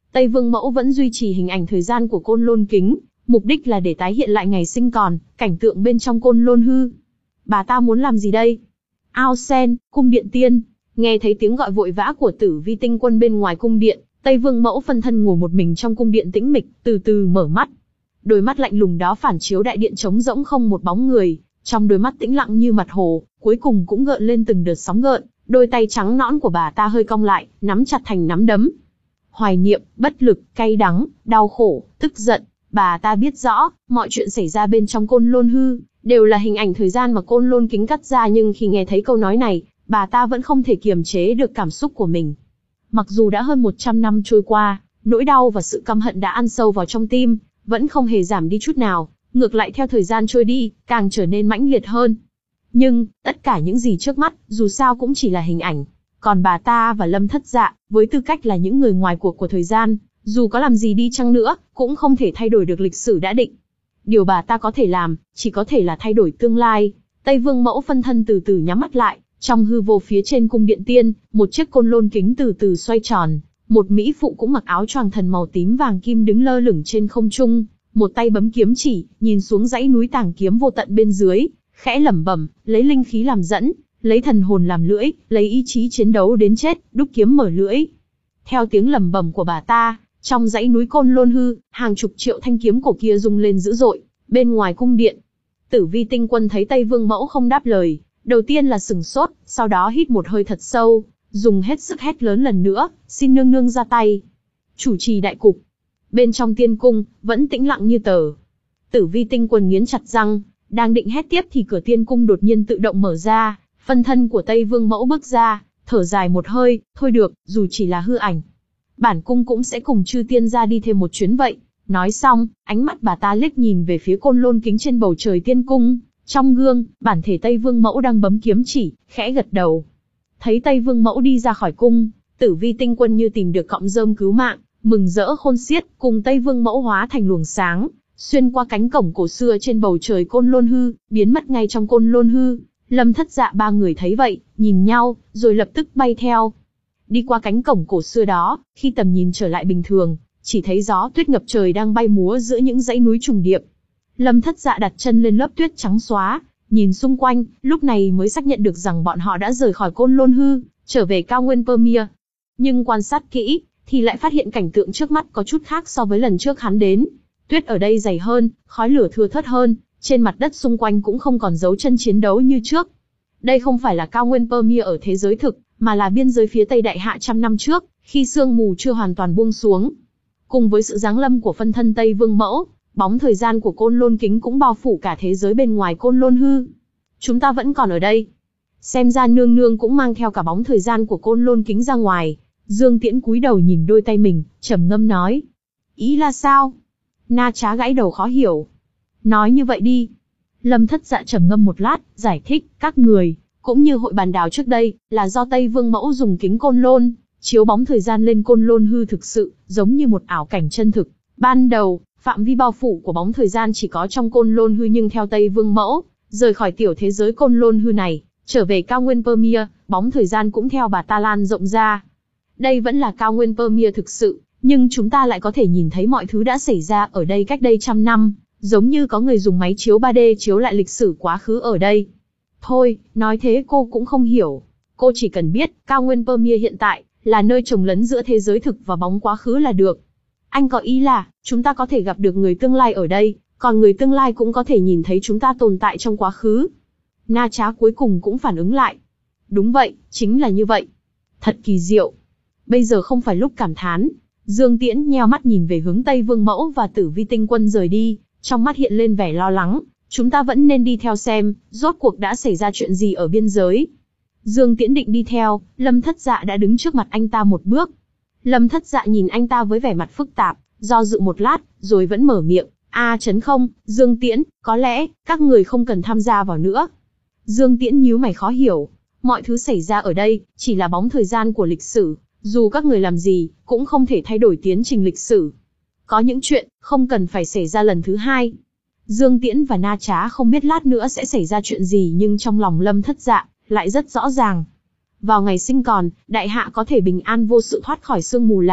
Speaker 1: Tây Vương Mẫu vẫn duy trì hình ảnh thời gian của Côn Lôn Kính, mục đích là để tái hiện lại ngày sinh còn, cảnh tượng bên trong Côn Lôn hư. Bà ta muốn làm gì đây? Ao sen, cung điện tiên. Nghe thấy tiếng gọi vội vã của Tử Vi Tinh Quân bên ngoài cung điện, Tây Vương Mẫu phân thân ngồi một mình trong cung điện tĩnh mịch, từ từ mở mắt. Đôi mắt lạnh lùng đó phản chiếu đại điện trống rỗng không một bóng người, trong đôi mắt tĩnh lặng như mặt hồ, cuối cùng cũng gợn lên từng đợt sóng gợn, đôi tay trắng nõn của bà ta hơi cong lại, nắm chặt thành nắm đấm. Hoài niệm, bất lực, cay đắng, đau khổ, tức giận, bà ta biết rõ, mọi chuyện xảy ra bên trong Côn Lôn hư, đều là hình ảnh thời gian mà Côn Lôn Kính cắt ra, nhưng khi nghe thấy câu nói này, bà ta vẫn không thể kiềm chế được cảm xúc của mình. Mặc dù đã hơn một trăm năm trôi qua, nỗi đau và sự căm hận đã ăn sâu vào trong tim, vẫn không hề giảm đi chút nào, ngược lại theo thời gian trôi đi, càng trở nên mãnh liệt hơn. Nhưng, tất cả những gì trước mắt, dù sao cũng chỉ là hình ảnh. Còn bà ta và Lâm Thất Dạ, với tư cách là những người ngoài cuộc của thời gian, dù có làm gì đi chăng nữa, cũng không thể thay đổi được lịch sử đã định. Điều bà ta có thể làm, chỉ có thể là thay đổi tương lai. Tây Vương Mẫu phân thân từ từ nhắm mắt lại, trong hư vô phía trên cung điện tiên, một chiếc côn lôn kính từ từ xoay tròn. Một mỹ phụ cũng mặc áo choàng thần màu tím vàng kim đứng lơ lửng trên không trung, một tay bấm kiếm chỉ, nhìn xuống dãy núi tàng kiếm vô tận bên dưới, khẽ lẩm bẩm, lấy linh khí làm dẫn, lấy thần hồn làm lưỡi, lấy ý chí chiến đấu đến chết, đúc kiếm mở lưỡi. Theo tiếng lẩm bẩm của bà ta, trong dãy núi Côn Lôn hư, hàng chục triệu thanh kiếm cổ kia rung lên dữ dội. Bên ngoài cung điện, Tử Vi Tinh Quân thấy Tây Vương Mẫu không đáp lời, đầu tiên là sừng sốt, sau đó hít một hơi thật sâu, dùng hết sức hét lớn lần nữa, xin nương nương ra tay. Chủ trì đại cục. Bên trong tiên cung, vẫn tĩnh lặng như tờ. Tử Vi Tinh Quân nghiến chặt răng, đang định hét tiếp thì cửa tiên cung đột nhiên tự động mở ra, phân thân của Tây Vương Mẫu bước ra, thở dài một hơi, thôi được, dù chỉ là hư ảnh. Bản cung cũng sẽ cùng chư tiên ra đi thêm một chuyến vậy. Nói xong, ánh mắt bà ta liếc nhìn về phía côn lôn kính trên bầu trời tiên cung. Trong gương, bản thể Tây Vương Mẫu đang bấm kiếm chỉ, khẽ gật đầu. Thấy Tây Vương Mẫu đi ra khỏi cung, Tử Vi Tinh Quân như tìm được cọng rơm cứu mạng, mừng rỡ khôn xiết, cùng Tây Vương Mẫu hóa thành luồng sáng, xuyên qua cánh cổng cổ xưa trên bầu trời Côn Lôn hư, biến mất ngay trong Côn Lôn hư. Lâm Thất Dạ ba người thấy vậy, nhìn nhau, rồi lập tức bay theo. Đi qua cánh cổng cổ xưa đó, khi tầm nhìn trở lại bình thường, chỉ thấy gió tuyết ngập trời đang bay múa giữa những dãy núi trùng điệp. Lâm Thất Dạ đặt chân lên lớp tuyết trắng xóa, nhìn xung quanh, lúc này mới xác nhận được rằng bọn họ đã rời khỏi Côn Lôn hư, trở về cao nguyên Permia. Nhưng quan sát kỹ, thì lại phát hiện cảnh tượng trước mắt có chút khác so với lần trước hắn đến. Tuyết ở đây dày hơn, khói lửa thưa thớt hơn, trên mặt đất xung quanh cũng không còn dấu chân chiến đấu như trước. Đây không phải là cao nguyên Permia ở thế giới thực, mà là biên giới phía Tây Đại Hạ trăm năm trước, khi sương mù chưa hoàn toàn buông xuống. Cùng với sự giáng lâm của phân thân Tây Vương Mẫu, bóng thời gian của Côn Lôn kính cũng bao phủ cả thế giới bên ngoài Côn Lôn hư. Chúng ta vẫn còn ở đây. Xem ra nương nương cũng mang theo cả bóng thời gian của Côn Lôn kính ra ngoài. Dương Tiễn cúi đầu nhìn đôi tay mình, trầm ngâm nói. Ý là sao? Na Trá gãi đầu khó hiểu. Nói như vậy đi. Lâm Thất Dạ trầm ngâm một lát, giải thích, các người, cũng như hội bàn đào trước đây, là do Tây Vương Mẫu dùng kính Côn Lôn, chiếu bóng thời gian lên Côn Lôn hư thực sự, giống như một ảo cảnh chân thực. Ban đầu, phạm vi bao phủ của bóng thời gian chỉ có trong Côn Lôn hư, nhưng theo Tây Vương Mẫu, rời khỏi tiểu thế giới Côn Lôn hư này, trở về cao nguyên Permia, bóng thời gian cũng theo bà ta lan rộng ra. Đây vẫn là cao nguyên Permia thực sự, nhưng chúng ta lại có thể nhìn thấy mọi thứ đã xảy ra ở đây cách đây trăm năm, giống như có người dùng máy chiếu ba D chiếu lại lịch sử quá khứ ở đây. Thôi, nói thế cô cũng không hiểu. Cô chỉ cần biết, cao nguyên Permia hiện tại, là nơi chồng lấn giữa thế giới thực và bóng quá khứ là được. Anh có ý là, chúng ta có thể gặp được người tương lai ở đây, còn người tương lai cũng có thể nhìn thấy chúng ta tồn tại trong quá khứ. Na Trá cuối cùng cũng phản ứng lại. Đúng vậy, chính là như vậy. Thật kỳ diệu. Bây giờ không phải lúc cảm thán. Dương Tiễn nheo mắt nhìn về hướng Tây Vương Mẫu và Tử Vi Tinh Quân rời đi, trong mắt hiện lên vẻ lo lắng. Chúng ta vẫn nên đi theo xem, rốt cuộc đã xảy ra chuyện gì ở biên giới. Dương Tiễn định đi theo, Lâm Thất Dạ đã đứng trước mặt anh ta một bước. Lâm Thất Dạ nhìn anh ta với vẻ mặt phức tạp, do dự một lát, rồi vẫn mở miệng. A chấn không, Dương Tiễn, có lẽ, các người không cần tham gia vào nữa. Dương Tiễn nhíu mày khó hiểu. Mọi thứ xảy ra ở đây, chỉ là bóng thời gian của lịch sử. Dù các người làm gì, cũng không thể thay đổi tiến trình lịch sử. Có những chuyện, không cần phải xảy ra lần thứ hai. Dương Tiễn và Na Trá không biết lát nữa sẽ xảy ra chuyện gì, nhưng trong lòng Lâm Thất Dạ, lại rất rõ ràng. Vào ngày sinh còn, Đại Hạ có thể bình an vô sự thoát khỏi sương mù là,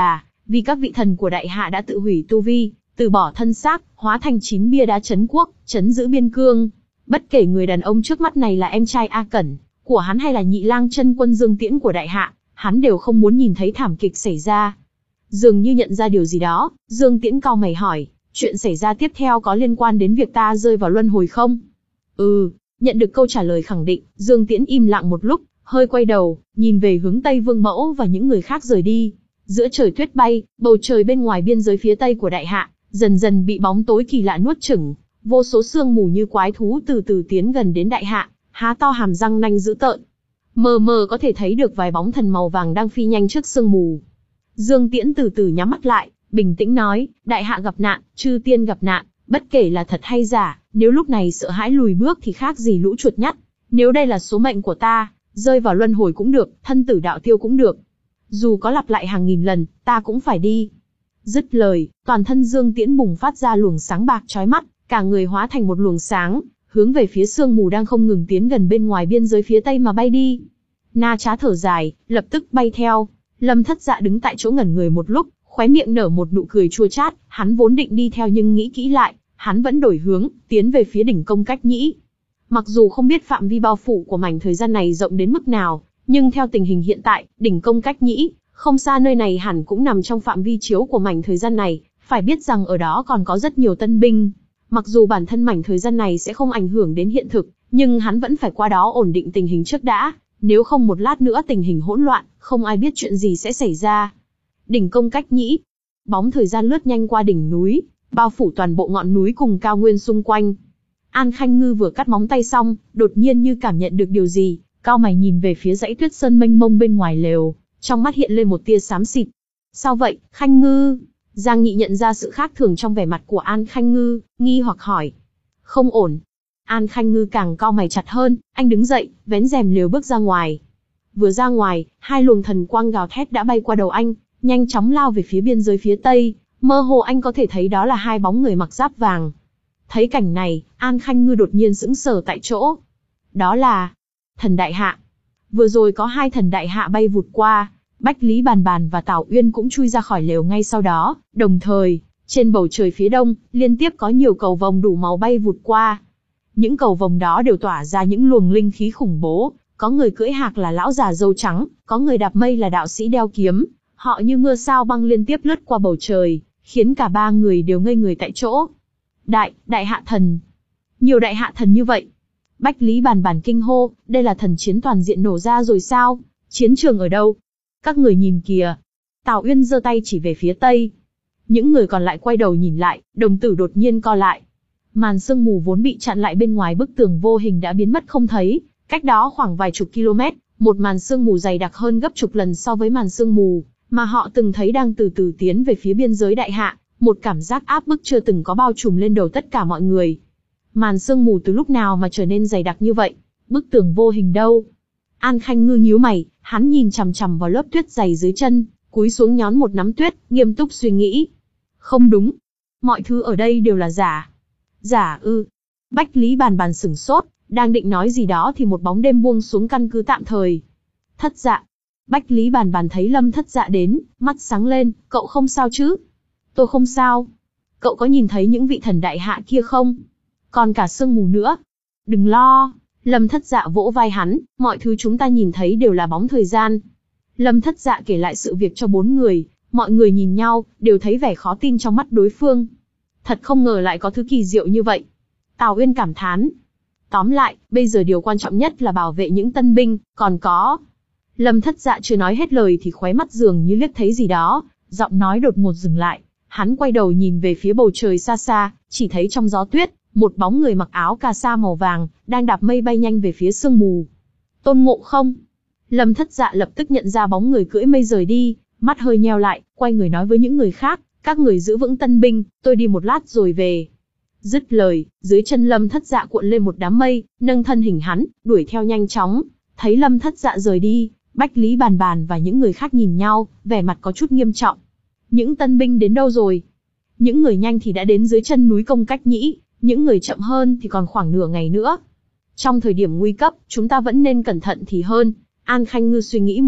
Speaker 1: Vì các vị thần của đại hạ đã tự hủy tu vi, từ bỏ thân xác, hóa thành chín bia đá trấn quốc, trấn giữ biên cương. Bất kể người đàn ông trước mắt này là em trai A Cẩn của hắn hay là nhị lang chân quân Dương Tiễn của đại hạ, hắn đều không muốn nhìn thấy thảm kịch xảy ra. Dường như nhận ra điều gì đó, Dương Tiễn cau mày hỏi, chuyện xảy ra tiếp theo có liên quan đến việc ta rơi vào luân hồi không? Ừ, nhận được câu trả lời khẳng định, Dương Tiễn im lặng một lúc, hơi quay đầu, nhìn về hướng Tây Vương Mẫu và những người khác rời đi. Giữa trời tuyết bay, bầu trời bên ngoài biên giới phía tây của đại hạ, dần dần bị bóng tối kỳ lạ nuốt chửng, vô số sương mù như quái thú từ từ tiến gần đến đại hạ, há to hàm răng nanh dữ tợn. Mờ mờ có thể thấy được vài bóng thần màu vàng đang phi nhanh trước sương mù. Dương Tiễn từ từ nhắm mắt lại, bình tĩnh nói, đại hạ gặp nạn, chư tiên gặp nạn, bất kể là thật hay giả, nếu lúc này sợ hãi lùi bước thì khác gì lũ chuột nhắt. Nếu đây là số mệnh của ta, rơi vào luân hồi cũng được, thân tử đạo tiêu cũng được. Dù có lặp lại hàng nghìn lần, ta cũng phải đi. Dứt lời, toàn thân Dương Tiễn bùng phát ra luồng sáng bạc chói mắt, cả người hóa thành một luồng sáng, hướng về phía sương mù đang không ngừng tiến gần bên ngoài biên giới phía tây mà bay đi. Na Trá thở dài, lập tức bay theo. Lâm Thất Dạ đứng tại chỗ ngẩn người một lúc, khóe miệng nở một nụ cười chua chát, hắn vốn định đi theo nhưng nghĩ kỹ lại, hắn vẫn đổi hướng, tiến về phía đỉnh Công Cách Nhĩ. Mặc dù không biết phạm vi bao phủ của mảnh thời gian này rộng đến mức nào, nhưng theo tình hình hiện tại, đỉnh Công Cách Nhĩ, không xa nơi này hẳn cũng nằm trong phạm vi chiếu của mảnh thời gian này, phải biết rằng ở đó còn có rất nhiều tân binh. Mặc dù bản thân mảnh thời gian này sẽ không ảnh hưởng đến hiện thực, nhưng hắn vẫn phải qua đó ổn định tình hình trước đã, nếu không một lát nữa tình hình hỗn loạn, không ai biết chuyện gì sẽ xảy ra. Đỉnh Công Cách Nhĩ, bóng thời gian lướt nhanh qua đỉnh núi, bao phủ toàn bộ ngọn núi cùng cao nguyên xung quanh. An Khanh Ngư vừa cắt móng tay xong, đột nhiên như cảm nhận được điều gì, cau mày nhìn về phía dãy tuyết sơn mênh mông bên ngoài lều, trong mắt hiện lên một tia xám xịt. Sao vậy, Khanh Ngư? Giang Nghị nhận ra sự khác thường trong vẻ mặt của An Khanh Ngư, nghi hoặc hỏi. Không ổn. An Khanh Ngư càng cau mày chặt hơn, anh đứng dậy, vén rèm lều bước ra ngoài. Vừa ra ngoài, hai luồng thần quang gào thét đã bay qua đầu anh, nhanh chóng lao về phía biên giới phía tây, mơ hồ anh có thể thấy đó là hai bóng người mặc giáp vàng. Thấy cảnh này, An Khanh Ngư đột nhiên sững sờ tại chỗ. Đó là thần đại hạ. Vừa rồi có hai thần đại hạ bay vụt qua, Bách Lý Bàn Bàn và Tào Uyên cũng chui ra khỏi lều ngay sau đó, đồng thời, trên bầu trời phía đông, liên tiếp có nhiều cầu vồng đủ màu bay vụt qua. Những cầu vồng đó đều tỏa ra những luồng linh khí khủng bố, có người cưỡi hạc là lão già râu trắng, có người đạp mây là đạo sĩ đeo kiếm, họ như mưa sao băng liên tiếp lướt qua bầu trời, khiến cả ba người đều ngây người tại chỗ. Đại, đại hạ thần. Nhiều đại hạ thần như vậy. Bách Lý Bàn Bàn kinh hô, đây là thần chiến toàn diện nổ ra rồi sao? Chiến trường ở đâu? Các người nhìn kìa. Tào Uyên giơ tay chỉ về phía tây. Những người còn lại quay đầu nhìn lại, đồng tử đột nhiên co lại. Màn sương mù vốn bị chặn lại bên ngoài bức tường vô hình đã biến mất không thấy. Cách đó khoảng vài chục km, một màn sương mù dày đặc hơn gấp chục lần so với màn sương mù mà họ từng thấy đang từ từ tiến về phía biên giới đại hạ. Một cảm giác áp bức chưa từng có bao trùm lên đầu tất cả mọi người. Màn sương mù từ lúc nào mà trở nên dày đặc như vậy? Bức tường vô hình đâu? An Khanh Ngư nhíu mày, hắn nhìn chằm chằm vào lớp tuyết dày dưới chân, cúi xuống nhón một nắm tuyết, nghiêm túc suy nghĩ. Không đúng. Mọi thứ ở đây đều là giả. Giả ư? Bách Lý Bàn Bàn sửng sốt, đang định nói gì đó thì một bóng đêm buông xuống căn cứ tạm thời. Thất Dạ. Bách Lý Bàn Bàn thấy Lâm Thất Dạ đến, mắt sáng lên, cậu không sao chứ? Tôi không sao. Cậu có nhìn thấy những vị thần đại hạ kia không? Còn cả sương mù nữa. Đừng lo. Lâm Thất Dạ vỗ vai hắn, mọi thứ chúng ta nhìn thấy đều là bóng thời gian. Lâm Thất Dạ kể lại sự việc cho bốn người, mọi người nhìn nhau, đều thấy vẻ khó tin trong mắt đối phương. Thật không ngờ lại có thứ kỳ diệu như vậy. Tào Uyên cảm thán. Tóm lại, bây giờ điều quan trọng nhất là bảo vệ những tân binh, còn có... Lâm Thất Dạ chưa nói hết lời thì khóe mắt dường như liếc thấy gì đó, giọng nói đột ngột dừng lại. Hắn quay đầu nhìn về phía bầu trời xa xa, chỉ thấy trong gió tuyết, một bóng người mặc áo cà sa màu vàng, đang đạp mây bay nhanh về phía sương mù. Tôn Ngộ Không. Lâm Thất Dạ lập tức nhận ra bóng người cưỡi mây rời đi, mắt hơi nheo lại, quay người nói với những người khác, các người giữ vững tân binh, tôi đi một lát rồi về. Dứt lời, dưới chân Lâm Thất Dạ cuộn lên một đám mây, nâng thân hình hắn, đuổi theo nhanh chóng. Thấy Lâm Thất Dạ rời đi, Bách Lý Bàn Bàn và những người khác nhìn nhau, vẻ mặt có chút nghiêm trọng. Những tân binh đến đâu rồi? Những người nhanh thì đã đến dưới chân núi Công Cách Nhĩ, những người chậm hơn thì còn khoảng nửa ngày nữa. Trong thời điểm nguy cấp, chúng ta vẫn nên cẩn thận thì hơn. An Khanh Ngư suy nghĩ một lúc,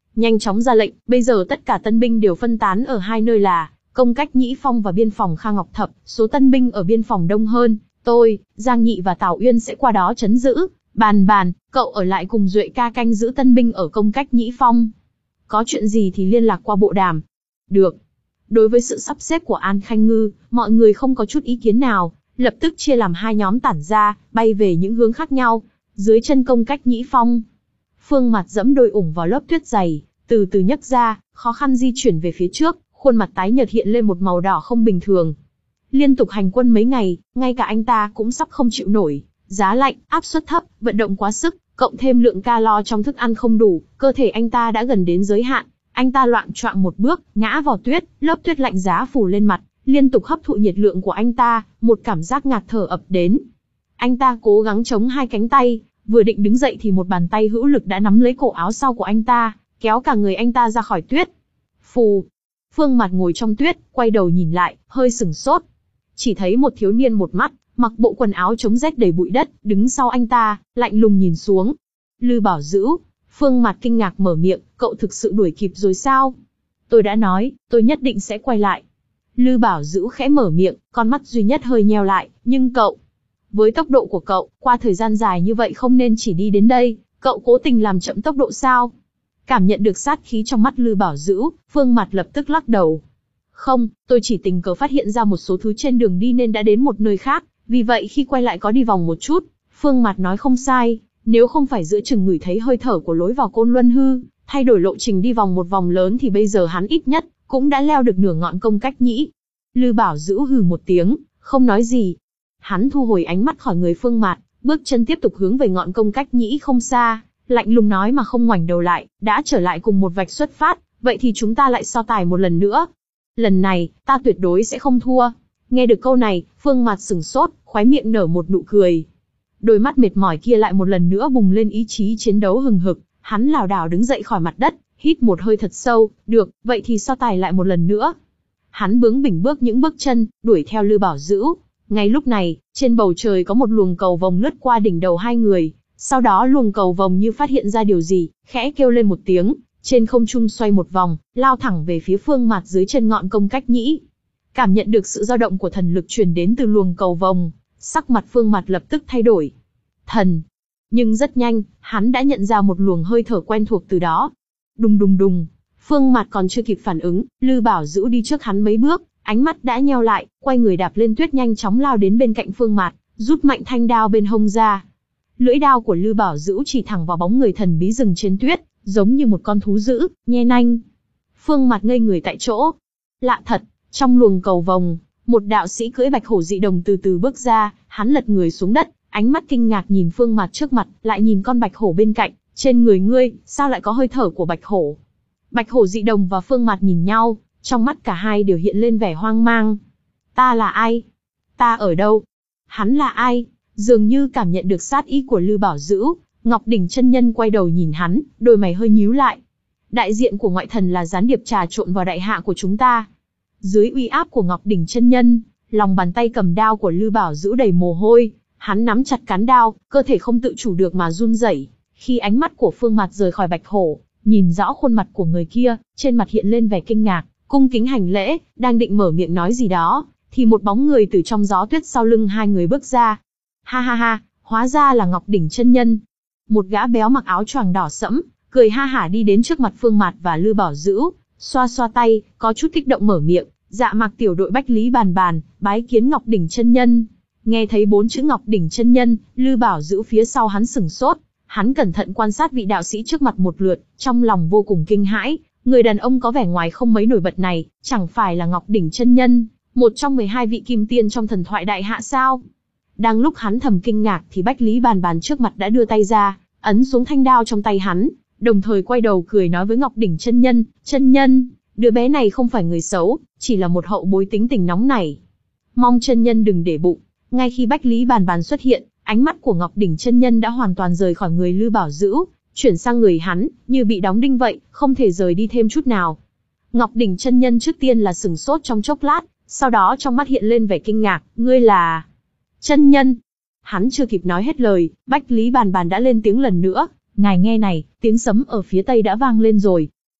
Speaker 1: nhanh chóng ra lệnh, bây giờ tất cả tân binh đều phân tán ở hai nơi là Công Cách Nhĩ Phong và biên phòng Kha Ngọc Thập, số tân binh ở biên phòng đông hơn, tôi, Giang Nhị và Tào Uyên sẽ qua đó trấn giữ. Bàn Bàn, cậu ở lại cùng Duệ ca canh giữ tân binh ở Công Cách Nhĩ Phong. Có chuyện gì thì liên lạc qua bộ đàm. Được. Đối với sự sắp xếp của An Khanh Ngư, mọi người không có chút ý kiến nào, lập tức chia làm hai nhóm tản ra, bay về những hướng khác nhau. Dưới chân Công Cách Nhĩ Phong, Phương Mạt dẫm đôi ủng vào lớp tuyết dày, từ từ nhấc ra, khó khăn di chuyển về phía trước, khuôn mặt tái nhợt hiện lên một màu đỏ không bình thường. Liên tục hành quân mấy ngày, ngay cả anh ta cũng sắp không chịu nổi, giá lạnh, áp suất thấp, vận động quá sức, cộng thêm lượng calo trong thức ăn không đủ, cơ thể anh ta đã gần đến giới hạn. Anh ta loạng choạng một bước, ngã vào tuyết, lớp tuyết lạnh giá phủ lên mặt, liên tục hấp thụ nhiệt lượng của anh ta, một cảm giác ngạt thở ập đến. Anh ta cố gắng chống hai cánh tay, vừa định đứng dậy thì một bàn tay hữu lực đã nắm lấy cổ áo sau của anh ta, kéo cả người anh ta ra khỏi tuyết. Phù! Phương Mạt ngồi trong tuyết, quay đầu nhìn lại, hơi sửng sốt. Chỉ thấy một thiếu niên một mắt, mặc bộ quần áo chống rét đầy bụi đất, đứng sau anh ta, lạnh lùng nhìn xuống. Lư Bảo Dữu. Phương Mạt kinh ngạc mở miệng, cậu thực sự đuổi kịp rồi sao? Tôi đã nói, tôi nhất định sẽ quay lại. Lư Bảo Dữu khẽ mở miệng, con mắt duy nhất hơi nheo lại, nhưng cậu... Với tốc độ của cậu, qua thời gian dài như vậy không nên chỉ đi đến đây, cậu cố tình làm chậm tốc độ sao? Cảm nhận được sát khí trong mắt Lư Bảo Dữu, Phương Mạt lập tức lắc đầu. Không, tôi chỉ tình cờ phát hiện ra một số thứ trên đường đi nên đã đến một nơi khác, vì vậy khi quay lại có đi vòng một chút. Phương Mạt nói không sai, nếu không phải giữa chừng ngửi thấy hơi thở của lối vào Côn Luân Hư, thay đổi lộ trình đi vòng một vòng lớn thì bây giờ hắn ít nhất cũng đã leo được nửa ngọn Công Cách Nhĩ. Lư Bảo Dữu hừ một tiếng, không nói gì. Hắn thu hồi ánh mắt khỏi người Phương Mạt, bước chân tiếp tục hướng về ngọn Công Cách Nhĩ không xa, lạnh lùng nói mà không ngoảnh đầu lại, đã trở lại cùng một vạch xuất phát, vậy thì chúng ta lại so tài một lần nữa. Lần này, ta tuyệt đối sẽ không thua. Nghe được câu này, Phương Mạt sửng sốt, khóe miệng nở một nụ cười. Đôi mắt mệt mỏi kia lại một lần nữa bùng lên ý chí chiến đấu hừng hực, hắn lảo đảo đứng dậy khỏi mặt đất, hít một hơi thật sâu, được, vậy thì so tài lại một lần nữa. Hắn bướng bỉnh bước những bước chân, đuổi theo Lư Bảo Dữu. Ngay lúc này, trên bầu trời có một luồng cầu vồng lướt qua đỉnh đầu hai người, sau đó luồng cầu vồng như phát hiện ra điều gì, khẽ kêu lên một tiếng, trên không trung xoay một vòng, lao thẳng về phía Phương Mạt dưới chân ngọn Công Cách Nhĩ. Cảm nhận được sự dao động của thần lực truyền đến từ luồng cầu vồng, sắc mặt Phương Mạt lập tức thay đổi. Thần! Nhưng rất nhanh, hắn đã nhận ra một luồng hơi thở quen thuộc từ đó. Đùng đùng đùng, Phương Mạt còn chưa kịp phản ứng, Lư Bảo Dữu đi trước hắn mấy bước, ánh mắt đã nheo lại, quay người đạp lên tuyết nhanh chóng lao đến bên cạnh Phương Mạt, rút mạnh thanh đao bên hông ra. Lưỡi đao của Lư Bảo Dữu chỉ thẳng vào bóng người thần bí rừng trên tuyết, giống như một con thú dữ, nhe nanh. Phương Mạt ngây người tại chỗ. Lạ thật, trong luồng cầu vồng, một đạo sĩ cưỡi bạch hổ dị đồng từ từ bước ra, hắn lật người xuống đất, ánh mắt kinh ngạc nhìn Phương Mạt trước mặt, lại nhìn con bạch hổ bên cạnh, trên người ngươi, sao lại có hơi thở của bạch hổ? Bạch hổ dị đồng và Phương Mạt nhìn nhau, trong mắt cả hai đều hiện lên vẻ hoang mang. Ta là ai? Ta ở đâu? Hắn là ai? Dường như cảm nhận được sát ý của Lư Bảo Dữu, Ngọc Đỉnh chân nhân quay đầu nhìn hắn, đôi mày hơi nhíu lại. Đại diện của ngoại thần là gián điệp trà trộn vào đại hạ của chúng ta. Dưới uy áp của Ngọc Đỉnh chân nhân, lòng bàn tay cầm đao của Lư Bảo Dữu đầy mồ hôi, hắn nắm chặt cán đao, cơ thể không tự chủ được mà run rẩy. Khi ánh mắt của Phương Mạt rời khỏi bạch hổ, nhìn rõ khuôn mặt của người kia, trên mặt hiện lên vẻ kinh ngạc, cung kính hành lễ, đang định mở miệng nói gì đó, thì một bóng người từ trong gió tuyết sau lưng hai người bước ra. Ha ha ha, hóa ra là Ngọc Đỉnh chân nhân. Một gã béo mặc áo choàng đỏ sẫm, cười ha hả đi đến trước mặt Phương Mạt và Lư Bảo Dữu, xoa xoa tay, có chút kích động mở miệng, dạ mạc tiểu đội Bách Lý Bàn Bàn, bái kiến Ngọc Đỉnh chân nhân. Nghe thấy bốn chữ Ngọc Đỉnh chân nhân, Lư Bảo Dữu phía sau hắn sửng sốt, hắn cẩn thận quan sát vị đạo sĩ trước mặt một lượt, trong lòng vô cùng kinh hãi, người đàn ông có vẻ ngoài không mấy nổi bật này, chẳng phải là Ngọc Đỉnh chân nhân, một trong mười hai vị kim tiên trong thần thoại đại hạ sao? Đang lúc hắn thầm kinh ngạc thì Bách Lý Bàn Bàn trước mặt đã đưa tay ra, ấn xuống thanh đao trong tay hắn, đồng thời quay đầu cười nói với Ngọc Đỉnh chân nhân, chân nhân, đứa bé này không phải người xấu, chỉ là một hậu bối tính tình nóng nảy. Mong chân nhân đừng để bụng. Ngay khi Bách Lý Bàn Bàn xuất hiện, ánh mắt của Ngọc Đỉnh chân nhân đã hoàn toàn rời khỏi người Lư Bảo Dữu, chuyển sang người hắn, như bị đóng đinh vậy, không thể rời đi thêm chút nào. Ngọc Đỉnh chân nhân trước tiên là sừng sốt trong chốc lát, sau đó trong mắt hiện lên vẻ kinh ngạc, ngươi là... chân nhân. Hắn chưa kịp nói hết lời, Bách Lý Bàn Bàn đã lên tiếng lần nữa, ngài nghe này, tiếng sấm ở phía tây đã vang lên rồi.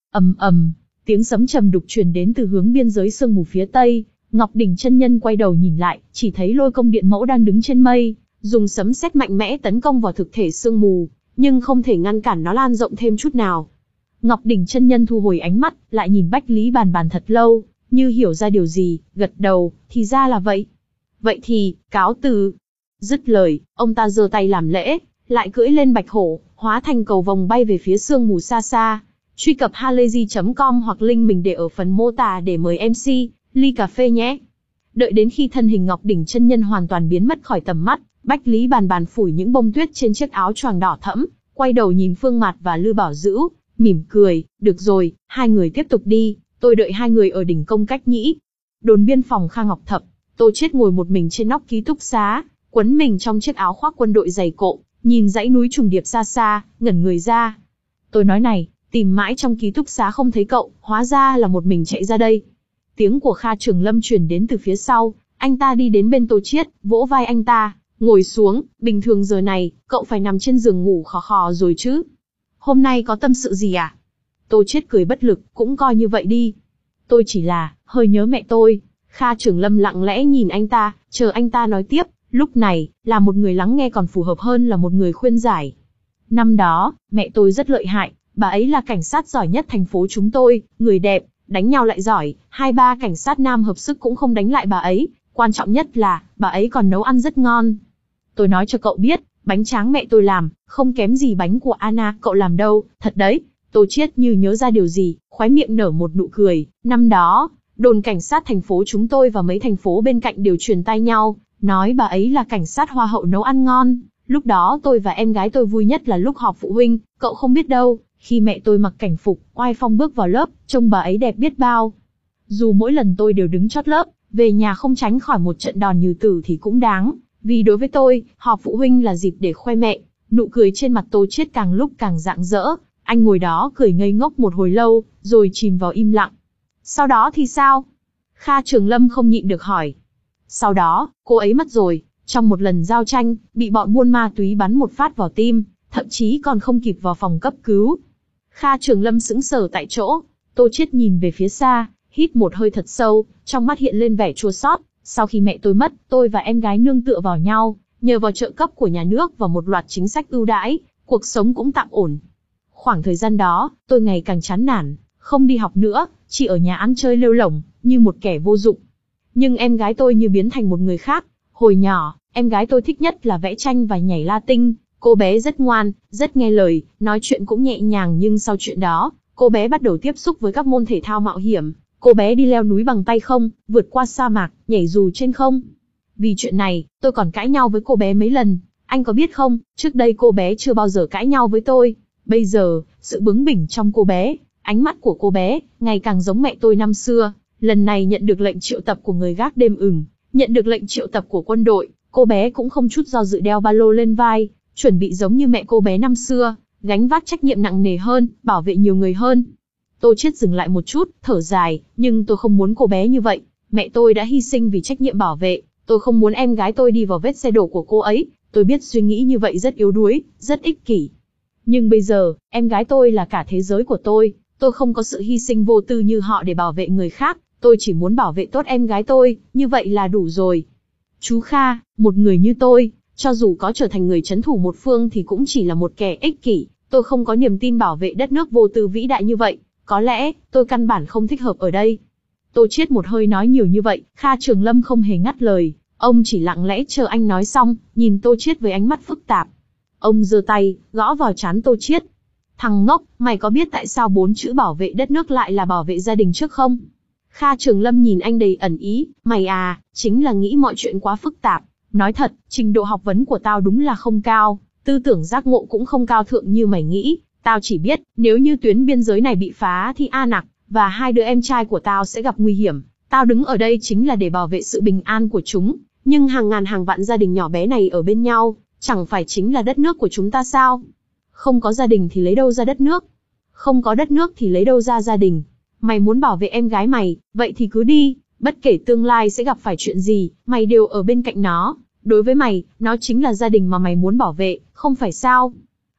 Speaker 1: Ầm ầm, tiếng sấm trầm đục truyền đến từ hướng biên giới sương mù phía tây. Ngọc Đỉnh chân nhân quay đầu nhìn lại, chỉ thấy Lôi Công Điện Mẫu đang đứng trên mây, dùng sấm sét mạnh mẽ tấn công vào thực thể sương mù, nhưng không thể ngăn cản nó lan rộng thêm chút nào. Ngọc Đỉnh chân nhân thu hồi ánh mắt, lại nhìn Bách Lý Bàn Bàn thật lâu, như hiểu ra điều gì, gật đầu, thì ra là vậy. Vậy thì, cáo từ. Dứt lời, ông ta giơ tay làm lễ, lại cưỡi lên bạch hổ, hóa thành cầu vồng bay về phía sương mù xa xa. Truy cập halayzi chấm com hoặc link mình để ở phần mô tả để mời em xê, ly cà phê nhé. Đợi đến khi thân hình Ngọc Đỉnh chân nhân hoàn toàn biến mất khỏi tầm mắt, Bách Lý Bàn Bàn phủi những bông tuyết trên chiếc áo choàng đỏ thẫm, quay đầu nhìn Phương Mạt và Lư Bảo Dữu, mỉm cười, được rồi, hai người tiếp tục đi, tôi đợi hai người ở đỉnh Công Cách Nhĩ. Đồn biên phòng Kha Ngọc Thập, Tô Chiết ngồi một mình trên nóc ký túc xá, quấn mình trong chiếc áo khoác quân đội dày cộm, nhìn dãy núi trùng điệp xa xa, ngẩn người ra. Tôi nói này, tìm mãi trong ký túc xá không thấy cậu, hóa ra là một mình chạy ra đây. Tiếng của Kha Trường Lâm truyền đến từ phía sau, anh ta đi đến bên Tô Chiết, vỗ vai anh ta, ngồi xuống, bình thường giờ này, cậu phải nằm trên giường ngủ khò khò rồi chứ. Hôm nay có tâm sự gì à? Tô Chiết cười bất lực, cũng coi như vậy đi. Tôi chỉ là, hơi nhớ mẹ tôi. Kha Trường Lâm lặng lẽ nhìn anh ta, chờ anh ta nói tiếp, lúc này, là một người lắng nghe còn phù hợp hơn là một người khuyên giải. Năm đó, mẹ tôi rất lợi hại, bà ấy là cảnh sát giỏi nhất thành phố chúng tôi, người đẹp, đánh nhau lại giỏi, hai ba cảnh sát nam hợp sức cũng không đánh lại bà ấy, quan trọng nhất là, bà ấy còn nấu ăn rất ngon. Tôi nói cho cậu biết, bánh tráng mẹ tôi làm, không kém gì bánh của Anna cậu làm đâu, thật đấy. Tô Chiết như nhớ ra điều gì, khóe miệng nở một nụ cười. Năm đó, đồn cảnh sát thành phố chúng tôi và mấy thành phố bên cạnh đều truyền tai nhau, nói bà ấy là cảnh sát hoa hậu nấu ăn ngon. Lúc đó tôi và em gái tôi vui nhất là lúc họp phụ huynh, cậu không biết đâu, khi mẹ tôi mặc cảnh phục, oai phong bước vào lớp, trông bà ấy đẹp biết bao. Dù mỗi lần tôi đều đứng chót lớp, về nhà không tránh khỏi một trận đòn như tử thì cũng đáng, vì đối với tôi, họp phụ huynh là dịp để khoe mẹ. Nụ cười trên mặt Tô Chiết càng lúc càng rạng rỡ, anh ngồi đó cười ngây ngốc một hồi lâu, rồi chìm vào im lặng. Sau đó thì sao? Kha Trường Lâm không nhịn được hỏi. Sau đó, cô ấy mất rồi, trong một lần giao tranh, bị bọn buôn ma túy bắn một phát vào tim, thậm chí còn không kịp vào phòng cấp cứu. Kha Trường Lâm sững sờ tại chỗ, Tô Chiết nhìn về phía xa, hít một hơi thật sâu, trong mắt hiện lên vẻ chua xót. Sau khi mẹ tôi mất, tôi và em gái nương tựa vào nhau, nhờ vào trợ cấp của nhà nước và một loạt chính sách ưu đãi, cuộc sống cũng tạm ổn. Khoảng thời gian đó, tôi ngày càng chán nản, không đi học nữa, chỉ ở nhà ăn chơi lêu lổng, như một kẻ vô dụng. Nhưng em gái tôi như biến thành một người khác. Hồi nhỏ, em gái tôi thích nhất là vẽ tranh và nhảy Latin. Cô bé rất ngoan, rất nghe lời, nói chuyện cũng nhẹ nhàng, nhưng sau chuyện đó, cô bé bắt đầu tiếp xúc với các môn thể thao mạo hiểm. Cô bé đi leo núi bằng tay không, vượt qua sa mạc, nhảy dù trên không. Vì chuyện này, tôi còn cãi nhau với cô bé mấy lần. Anh có biết không, trước đây cô bé chưa bao giờ cãi nhau với tôi. Bây giờ, sự bướng bỉnh trong cô bé, ánh mắt của cô bé, ngày càng giống mẹ tôi năm xưa. Lần này nhận được lệnh triệu tập của người gác đêm ửng, nhận được lệnh triệu tập của quân đội, cô bé cũng không chút do dự đeo ba lô lên vai, chuẩn bị giống như mẹ cô bé năm xưa, gánh vác trách nhiệm nặng nề hơn, bảo vệ nhiều người hơn. Tô Chiết dừng lại một chút, thở dài, nhưng tôi không muốn cô bé như vậy. Mẹ tôi đã hy sinh vì trách nhiệm bảo vệ, tôi không muốn em gái tôi đi vào vết xe đổ của cô ấy. Tôi biết suy nghĩ như vậy rất yếu đuối, rất ích kỷ. Nhưng bây giờ, em gái tôi là cả thế giới của tôi, tôi không có sự hy sinh vô tư như họ để bảo vệ người khác, tôi chỉ muốn bảo vệ tốt em gái tôi, như vậy là đủ rồi. Chú Kha, một người như tôi, cho dù có trở thành người trấn thủ một phương thì cũng chỉ là một kẻ ích kỷ, tôi không có niềm tin bảo vệ đất nước vô tư vĩ đại như vậy, có lẽ, tôi căn bản không thích hợp ở đây. Tô Chiết một hơi nói nhiều như vậy, Kha Trường Lâm không hề ngắt lời, ông chỉ lặng lẽ chờ anh nói xong, nhìn Tô Chiết với ánh mắt phức tạp. Ông giơ tay, gõ vào trán Tô Chiết. Thằng ngốc, mày có biết tại sao bốn chữ bảo vệ đất nước lại là bảo vệ gia đình trước không? Kha Trường Lâm nhìn anh đầy ẩn ý, mày à, chính là nghĩ mọi chuyện quá phức tạp. Nói thật, trình độ học vấn của tao đúng là không cao, tư tưởng giác ngộ cũng không cao thượng như mày nghĩ. Tao chỉ biết, nếu như tuyến biên giới này bị phá thì A Nặc và hai đứa em trai của tao sẽ gặp nguy hiểm. Tao đứng ở đây chính là để bảo vệ sự bình an của chúng. Nhưng hàng ngàn hàng vạn gia đình nhỏ bé này ở bên nhau, chẳng phải chính là đất nước của chúng ta sao? Không có gia đình thì lấy đâu ra đất nước? Không có đất nước thì lấy đâu ra gia đình? Mày muốn bảo vệ em gái mày, vậy thì cứ đi. Bất kể tương lai sẽ gặp phải chuyện gì, mày đều ở bên cạnh nó. Đối với mày, nó chính là gia đình mà mày muốn bảo vệ, không phải sao?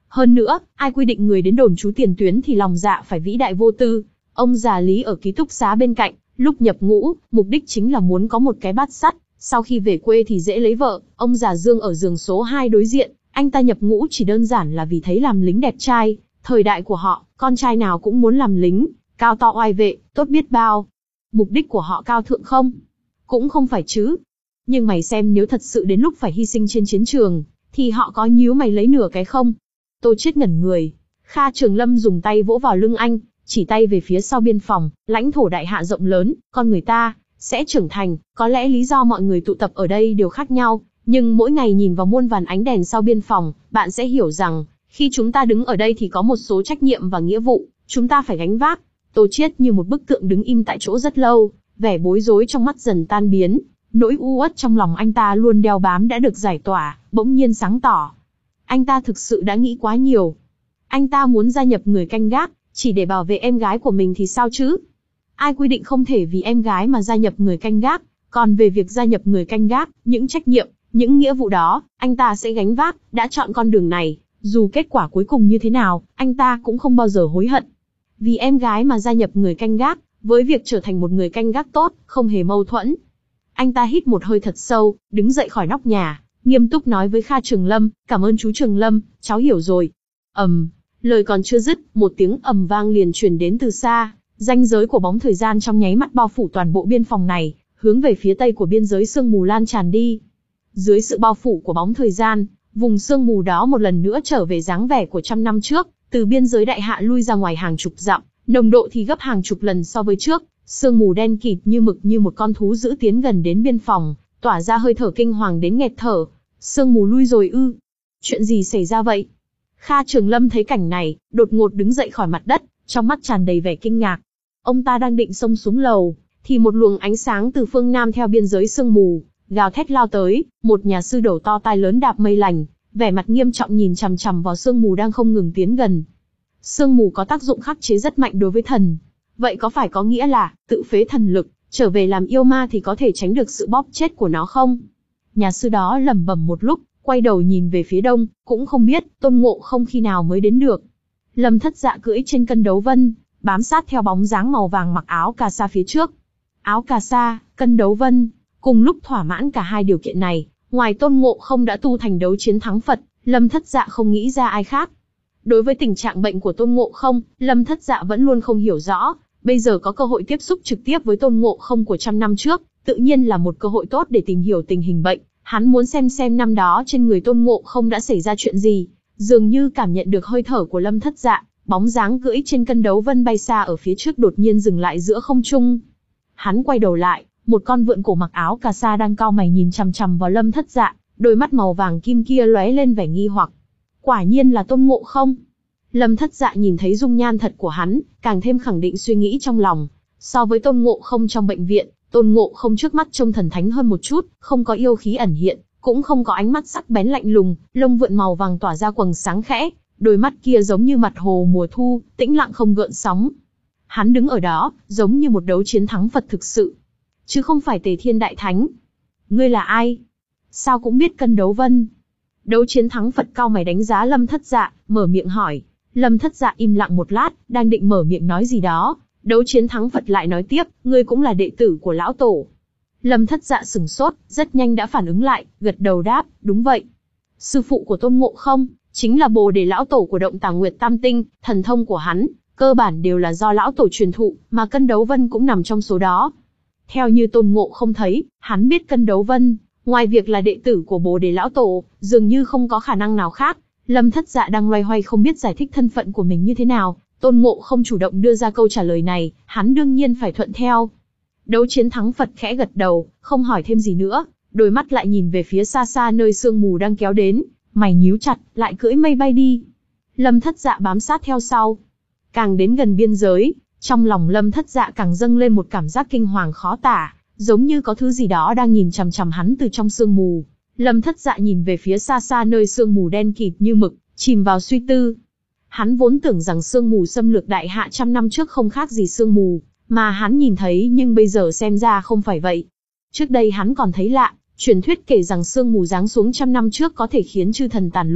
Speaker 1: Hơn nữa, ai quy định người đến đồn trú tiền tuyến thì lòng dạ phải vĩ đại vô tư. Ông già Lý ở ký túc xá bên cạnh, lúc nhập ngũ, mục đích chính là muốn có một cái bát sắt, sau khi về quê thì dễ lấy vợ. Ông già Dương ở giường số hai đối diện, anh ta nhập ngũ chỉ đơn giản là vì thấy làm lính đẹp trai. Thời đại của họ, con trai nào cũng muốn làm lính, cao to oai vệ, tốt biết bao. Mục đích của họ cao thượng không? Cũng không phải chứ. Nhưng mày xem, nếu thật sự đến lúc phải hy sinh trên chiến trường, thì họ có nhíu mày lấy nửa cái không? Tô Chiết ngẩn người. Kha Trường Lâm dùng tay vỗ vào lưng anh, chỉ tay về phía sau biên phòng. Lãnh thổ đại hạ rộng lớn, con người ta sẽ trưởng thành. Có lẽ lý do mọi người tụ tập ở đây đều khác nhau, nhưng mỗi ngày nhìn vào muôn vàn ánh đèn sau biên phòng, bạn sẽ hiểu rằng, khi chúng ta đứng ở đây thì có một số trách nhiệm và nghĩa vụ, chúng ta phải gánh vác. Tô Chiết như một bức tượng đứng im tại chỗ rất lâu, vẻ bối rối trong mắt dần tan biến. Nỗi u uất trong lòng anh ta luôn đeo bám đã được giải tỏa, bỗng nhiên sáng tỏ. Anh ta thực sự đã nghĩ quá nhiều. Anh ta muốn gia nhập người canh gác, chỉ để bảo vệ em gái của mình thì sao chứ? Ai quy định không thể vì em gái mà gia nhập người canh gác? Còn về việc gia nhập người canh gác, những trách nhiệm, những nghĩa vụ đó, anh ta sẽ gánh vác. Đã chọn con đường này, dù kết quả cuối cùng như thế nào, anh ta cũng không bao giờ hối hận. Vì em gái mà gia nhập người canh gác, với việc trở thành một người canh gác tốt, không hề mâu thuẫn. Anh ta hít một hơi thật sâu, đứng dậy khỏi nóc nhà, nghiêm túc nói với Kha Trường Lâm, cảm ơn chú Trường Lâm, cháu hiểu rồi. Ầm, lời còn chưa dứt, một tiếng ầm vang liền truyền đến từ xa, ranh giới của bóng thời gian trong nháy mắt bao phủ toàn bộ biên phòng này, hướng về phía tây của biên giới sương mù lan tràn đi. Dưới sự bao phủ của bóng thời gian, vùng sương mù đó một lần nữa trở về dáng vẻ của trăm năm trước, từ biên giới đại hạ lui ra ngoài hàng chục dặm, nồng độ thì gấp hàng chục lần so với trước. Sương mù đen kịt như mực như một con thú dữ tiến gần đến biên phòng, tỏa ra hơi thở kinh hoàng đến nghẹt thở. Sương mù lui rồi ư? Chuyện gì xảy ra vậy? Kha Trường Lâm thấy cảnh này, đột ngột đứng dậy khỏi mặt đất, trong mắt tràn đầy vẻ kinh ngạc. Ông ta đang định xông xuống lầu, thì một luồng ánh sáng từ phương nam theo biên giới sương mù, gào thét lao tới. Một nhà sư đầu to tai lớn đạp mây lành, vẻ mặt nghiêm trọng nhìn chằm chằm vào sương mù đang không ngừng tiến gần. Sương mù có tác dụng khắc chế rất mạnh đối với thần. Vậy có phải có nghĩa là, tự phế thần lực, trở về làm yêu ma thì có thể tránh được sự bóp chết của nó không? Nhà sư đó lẩm bẩm một lúc, quay đầu nhìn về phía đông, cũng không biết Tôn Ngộ Không khi nào mới đến được. Lâm Thất Dạ cưỡi trên cân đấu vân, bám sát theo bóng dáng màu vàng mặc áo cà sa phía trước. Áo cà sa, cân đấu vân, cùng lúc thỏa mãn cả hai điều kiện này, ngoài Tôn Ngộ Không đã tu thành đấu chiến thắng Phật, Lâm Thất Dạ không nghĩ ra ai khác. Đối với tình trạng bệnh của Tôn Ngộ Không, Lâm Thất Dạ vẫn luôn không hiểu rõ. Bây giờ có cơ hội tiếp xúc trực tiếp với Tôn Ngộ Không của trăm năm trước, tự nhiên là một cơ hội tốt để tìm hiểu tình hình bệnh. Hắn muốn xem xem năm đó trên người Tôn Ngộ Không đã xảy ra chuyện gì. Dường như cảm nhận được hơi thở của Lâm Thất Dạ, bóng dáng cưỡi trên cân đấu vân bay xa ở phía trước đột nhiên dừng lại giữa không trung. Hắn quay đầu lại, một con vượn cổ mặc áo cà sa đang cau mày nhìn chằm chằm vào Lâm Thất Dạ, đôi mắt màu vàng kim kia lóe lên vẻ nghi hoặc. Quả nhiên là Tôn Ngộ Không. Lâm Thất Dạ nhìn thấy dung nhan thật của hắn, càng thêm khẳng định suy nghĩ trong lòng. So với Tôn Ngộ Không trong bệnh viện, Tôn Ngộ Không trước mắt trông thần thánh hơn một chút, không có yêu khí ẩn hiện, cũng không có ánh mắt sắc bén lạnh lùng, lông vượn màu vàng tỏa ra quầng sáng khẽ, đôi mắt kia giống như mặt hồ mùa thu, tĩnh lặng không gợn sóng. Hắn đứng ở đó, giống như một đấu chiến thắng Phật thực sự, chứ không phải Tề Thiên Đại Thánh. Ngươi là ai? Sao cũng biết cân đấu vân? Đấu chiến thắng Phật cau mày đánh giá Lâm Thất Dạ, mở miệng hỏi. Lâm Thất Dạ im lặng một lát, đang định mở miệng nói gì đó, đấu chiến thắng Phật lại nói tiếp, ngươi cũng là đệ tử của lão tổ. Lâm Thất Dạ sửng sốt, rất nhanh đã phản ứng lại, gật đầu đáp, đúng vậy. Sư phụ của Tôn Ngộ Không, chính là Bồ Đề lão tổ của Động Tàng Nguyệt Tam Tinh, thần thông của hắn, cơ bản đều là do lão tổ truyền thụ, mà cân đấu vân cũng nằm trong số đó. Theo như Tôn Ngộ Không thấy, hắn biết cân đấu vân, ngoài việc là đệ tử của Bồ Đề lão tổ, dường như không có khả năng nào khác. Lâm Thất Dạ đang loay hoay không biết giải thích thân phận của mình như thế nào, Tôn Ngộ Không chủ động đưa ra câu trả lời này, hắn đương nhiên phải thuận theo. Đấu chiến thắng Phật khẽ gật đầu, không hỏi thêm gì nữa, đôi mắt lại nhìn về phía xa xa nơi sương mù đang kéo đến, mày nhíu chặt, lại cưỡi mây bay đi. Lâm Thất Dạ bám sát theo sau. Càng đến gần biên giới, trong lòng Lâm Thất Dạ càng dâng lên một cảm giác kinh hoàng khó tả, giống như có thứ gì đó đang nhìn chằm chằm hắn từ trong sương mù. Lâm Thất Dạ nhìn về phía xa xa nơi sương mù đen kịt như mực, chìm vào suy tư. Hắn vốn tưởng rằng sương mù xâm lược đại hạ trăm năm trước không khác gì sương mù mà hắn nhìn thấy, nhưng bây giờ xem ra không phải vậy. Trước đây hắn còn thấy lạ, truyền thuyết kể rằng sương mù giáng xuống trăm năm trước có thể khiến chư thần tàn lụi,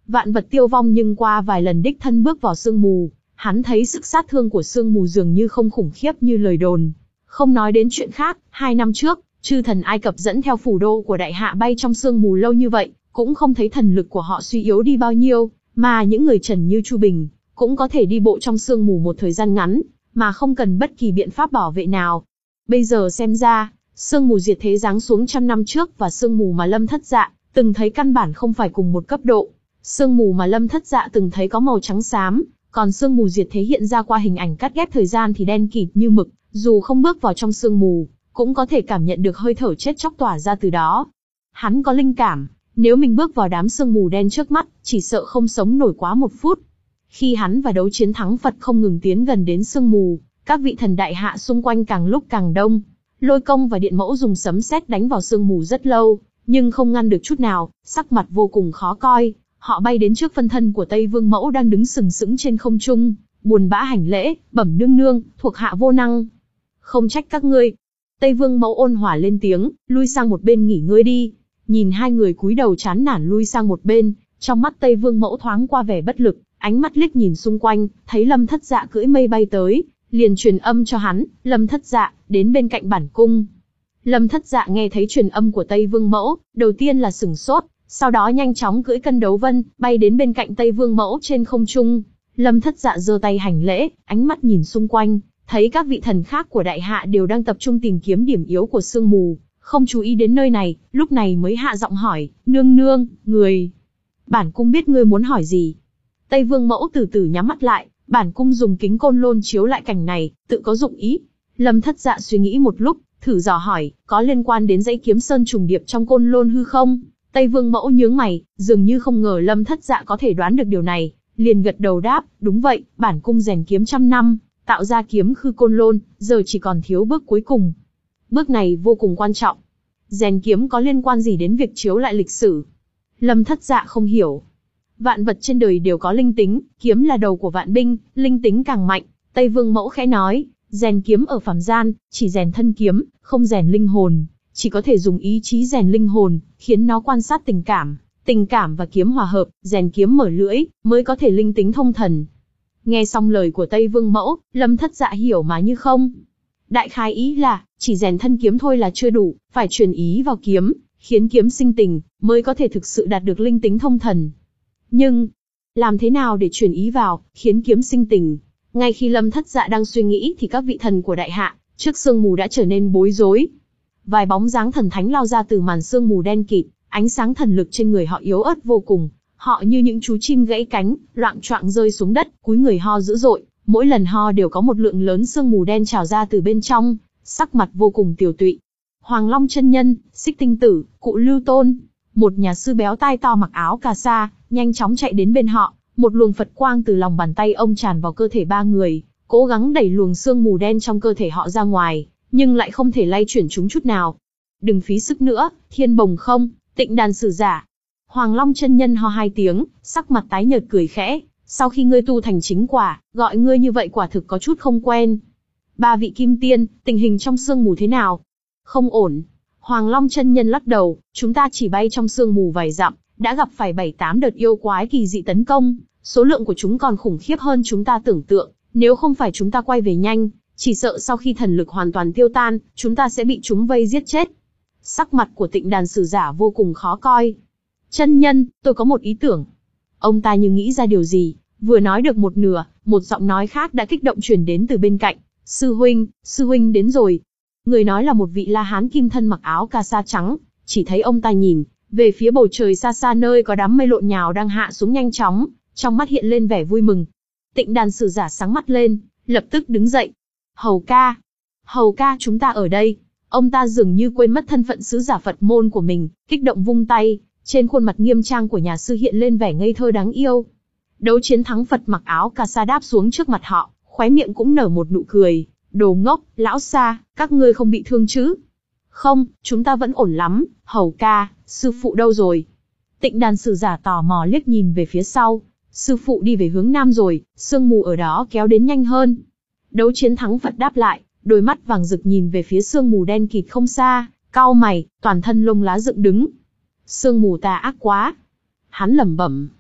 Speaker 1: Vạn vật tiêu vong nhưng qua vài lần đích thân bước vào sương mù, hắn thấy sức sát thương của sương mù dường như không khủng khiếp như lời đồn. Không nói đến chuyện khác, hai năm trước, chư thần Ai Cập dẫn theo phủ đô của đại hạ bay trong sương mù lâu như vậy, cũng không thấy thần lực của họ suy yếu đi bao nhiêu, mà những người trần như Chu Bình, cũng có thể đi bộ trong sương mù một thời gian ngắn, mà không cần bất kỳ biện pháp bảo vệ nào. Bây giờ xem ra, sương mù diệt thế giáng xuống trăm năm trước và sương mù mà Lâm Thất Dạ từng thấy căn bản không phải cùng một cấp độ. Sương mù mà Lâm Thất Dạ từng thấy có màu trắng xám, còn sương mù diệt thế hiện ra qua hình ảnh cắt ghép thời gian thì đen kịt như mực, dù không bước vào trong sương mù, cũng có thể cảm nhận được hơi thở chết chóc tỏa ra từ đó. Hắn có linh cảm, nếu mình bước vào đám sương mù đen trước mắt, chỉ sợ không sống nổi quá một phút. Khi hắn và đấu chiến thắng Phật không ngừng tiến gần đến sương mù, các vị thần đại hạ xung quanh càng lúc càng đông. Lôi Công và Điện Mẫu dùng sấm sét đánh vào sương mù rất lâu, nhưng không ngăn được chút nào, sắc mặt vô cùng khó coi. Họ bay đến trước phân thân của Tây Vương Mẫu đang đứng sừng sững trên không trung, buồn bã hành lễ, bẩm nương nương, thuộc hạ vô năng. Không trách các ngươi. Tây Vương Mẫu ôn hòa lên tiếng, lui sang một bên nghỉ ngơi đi. Nhìn hai người cúi đầu chán nản lui sang một bên, trong mắt Tây Vương Mẫu thoáng qua vẻ bất lực, ánh mắt liếc nhìn xung quanh, thấy Lâm Thất Dạ cưỡi mây bay tới, liền truyền âm cho hắn, Lâm Thất Dạ, đến bên cạnh bản cung. Lâm Thất Dạ nghe thấy truyền âm của Tây Vương Mẫu, đầu tiên là sửng sốt, sau đó nhanh chóng cưỡi cân đấu vân, bay đến bên cạnh Tây Vương Mẫu trên không trung. Lâm Thất Dạ giơ tay hành lễ, ánh mắt nhìn xung quanh, thấy các vị thần khác của đại hạ đều đang tập trung tìm kiếm điểm yếu của sương mù, không chú ý đến nơi này, lúc này mới hạ giọng hỏi, nương nương, người. Bản cung biết ngươi muốn hỏi gì. Tây Vương Mẫu từ từ nhắm mắt lại, bản cung dùng kính côn lôn chiếu lại cảnh này, tự có dụng ý. Lâm Thất Dạ suy nghĩ một lúc, thử dò hỏi, có liên quan đến dãy kiếm sơn trùng điệp trong côn lôn hư không? Tây Vương Mẫu nhướng mày, dường như không ngờ Lâm Thất Dạ có thể đoán được điều này, liền gật đầu đáp, đúng vậy, bản cung rèn kiếm trăm năm, tạo ra kiếm khư côn lôn, giờ chỉ còn thiếu bước cuối cùng. Bước này vô cùng quan trọng. Rèn kiếm có liên quan gì đến việc chiếu lại lịch sử? Lâm Thất Dạ không hiểu. Vạn vật trên đời đều có linh tính, kiếm là đầu của vạn binh, linh tính càng mạnh. Tây Vương Mẫu khẽ nói, rèn kiếm ở phàm gian, chỉ rèn thân kiếm, không rèn linh hồn, chỉ có thể dùng ý chí rèn linh hồn, khiến nó quan sát tình cảm, tình cảm và kiếm hòa hợp, rèn kiếm mở lưỡi, mới có thể linh tính thông thần. Nghe xong lời của Tây Vương Mẫu, Lâm Thất Dạ hiểu mà như không. Đại khái ý là, chỉ rèn thân kiếm thôi là chưa đủ, phải truyền ý vào kiếm, khiến kiếm sinh tình, mới có thể thực sự đạt được linh tính thông thần. Nhưng, làm thế nào để truyền ý vào, khiến kiếm sinh tình? Ngay khi Lâm Thất Dạ đang suy nghĩ thì các vị thần của đại hạ, trước sương mù đã trở nên bối rối. Vài bóng dáng thần thánh lao ra từ màn sương mù đen kịt, ánh sáng thần lực trên người họ yếu ớt vô cùng. Họ như những chú chim gãy cánh, loạng choạng rơi xuống đất, cúi người ho dữ dội. Mỗi lần ho đều có một lượng lớn sương mù đen trào ra từ bên trong, sắc mặt vô cùng tiều tụy. Hoàng Long chân nhân, Xích Tinh Tử, Cụ Lưu Tôn, một nhà sư béo tai to mặc áo cà sa, nhanh chóng chạy đến bên họ. Một luồng Phật quang từ lòng bàn tay ông tràn vào cơ thể ba người, cố gắng đẩy luồng sương mù đen trong cơ thể họ ra ngoài, nhưng lại không thể lay chuyển chúng chút nào. Đừng phí sức nữa, Thiên Bồng Không, Tịnh Đàn Sử Giả. Hoàng Long chân nhân ho hai tiếng, sắc mặt tái nhợt cười khẽ. Sau khi ngươi tu thành chính quả, gọi ngươi như vậy quả thực có chút không quen. Ba vị kim tiên, tình hình trong sương mù thế nào? Không ổn. Hoàng Long chân nhân lắc đầu, chúng ta chỉ bay trong sương mù vài dặm, đã gặp phải bảy tám đợt yêu quái kỳ dị tấn công, số lượng của chúng còn khủng khiếp hơn chúng ta tưởng tượng, nếu không phải chúng ta quay về nhanh, chỉ sợ sau khi thần lực hoàn toàn tiêu tan, chúng ta sẽ bị chúng vây giết chết. Sắc mặt của Tịnh Đàn Sử Giả vô cùng khó coi. Chân nhân, tôi có một ý tưởng. Ông ta như nghĩ ra điều gì, vừa nói được một nửa, một giọng nói khác đã kích động truyền đến từ bên cạnh. Sư huynh, sư huynh đến rồi. Người nói là một vị La Hán kim thân mặc áo cà sa trắng, chỉ thấy ông ta nhìn về phía bầu trời xa xa nơi có đám mây lộn nhào đang hạ xuống nhanh chóng, trong mắt hiện lên vẻ vui mừng. Tịnh Đàn Sử Giả sáng mắt lên, lập tức đứng dậy. Hầu ca, hầu ca chúng ta ở đây. Ông ta dường như quên mất thân phận sứ giả Phật môn của mình, kích động vung tay, trên khuôn mặt nghiêm trang của nhà sư hiện lên vẻ ngây thơ đáng yêu. Đấu chiến thắng Phật mặc áo cà sa đáp xuống trước mặt họ, khóe miệng cũng nở một nụ cười. Đồ ngốc, lão xa, các ngươi không bị thương chứ? Không, chúng ta vẫn ổn lắm, hầu ca, sư phụ đâu rồi? Tịnh Đàn Sử Giả tò mò liếc nhìn về phía sau. Sư phụ đi về hướng nam rồi, sương mù ở đó kéo đến nhanh hơn. Đấu chiến thắng Phật đáp lại, đôi mắt vàng rực nhìn về phía sương mù đen kịt không xa, cau mày, toàn thân lông lá dựng đứng. Sương mù tà ác quá. Hắn lẩm bẩm.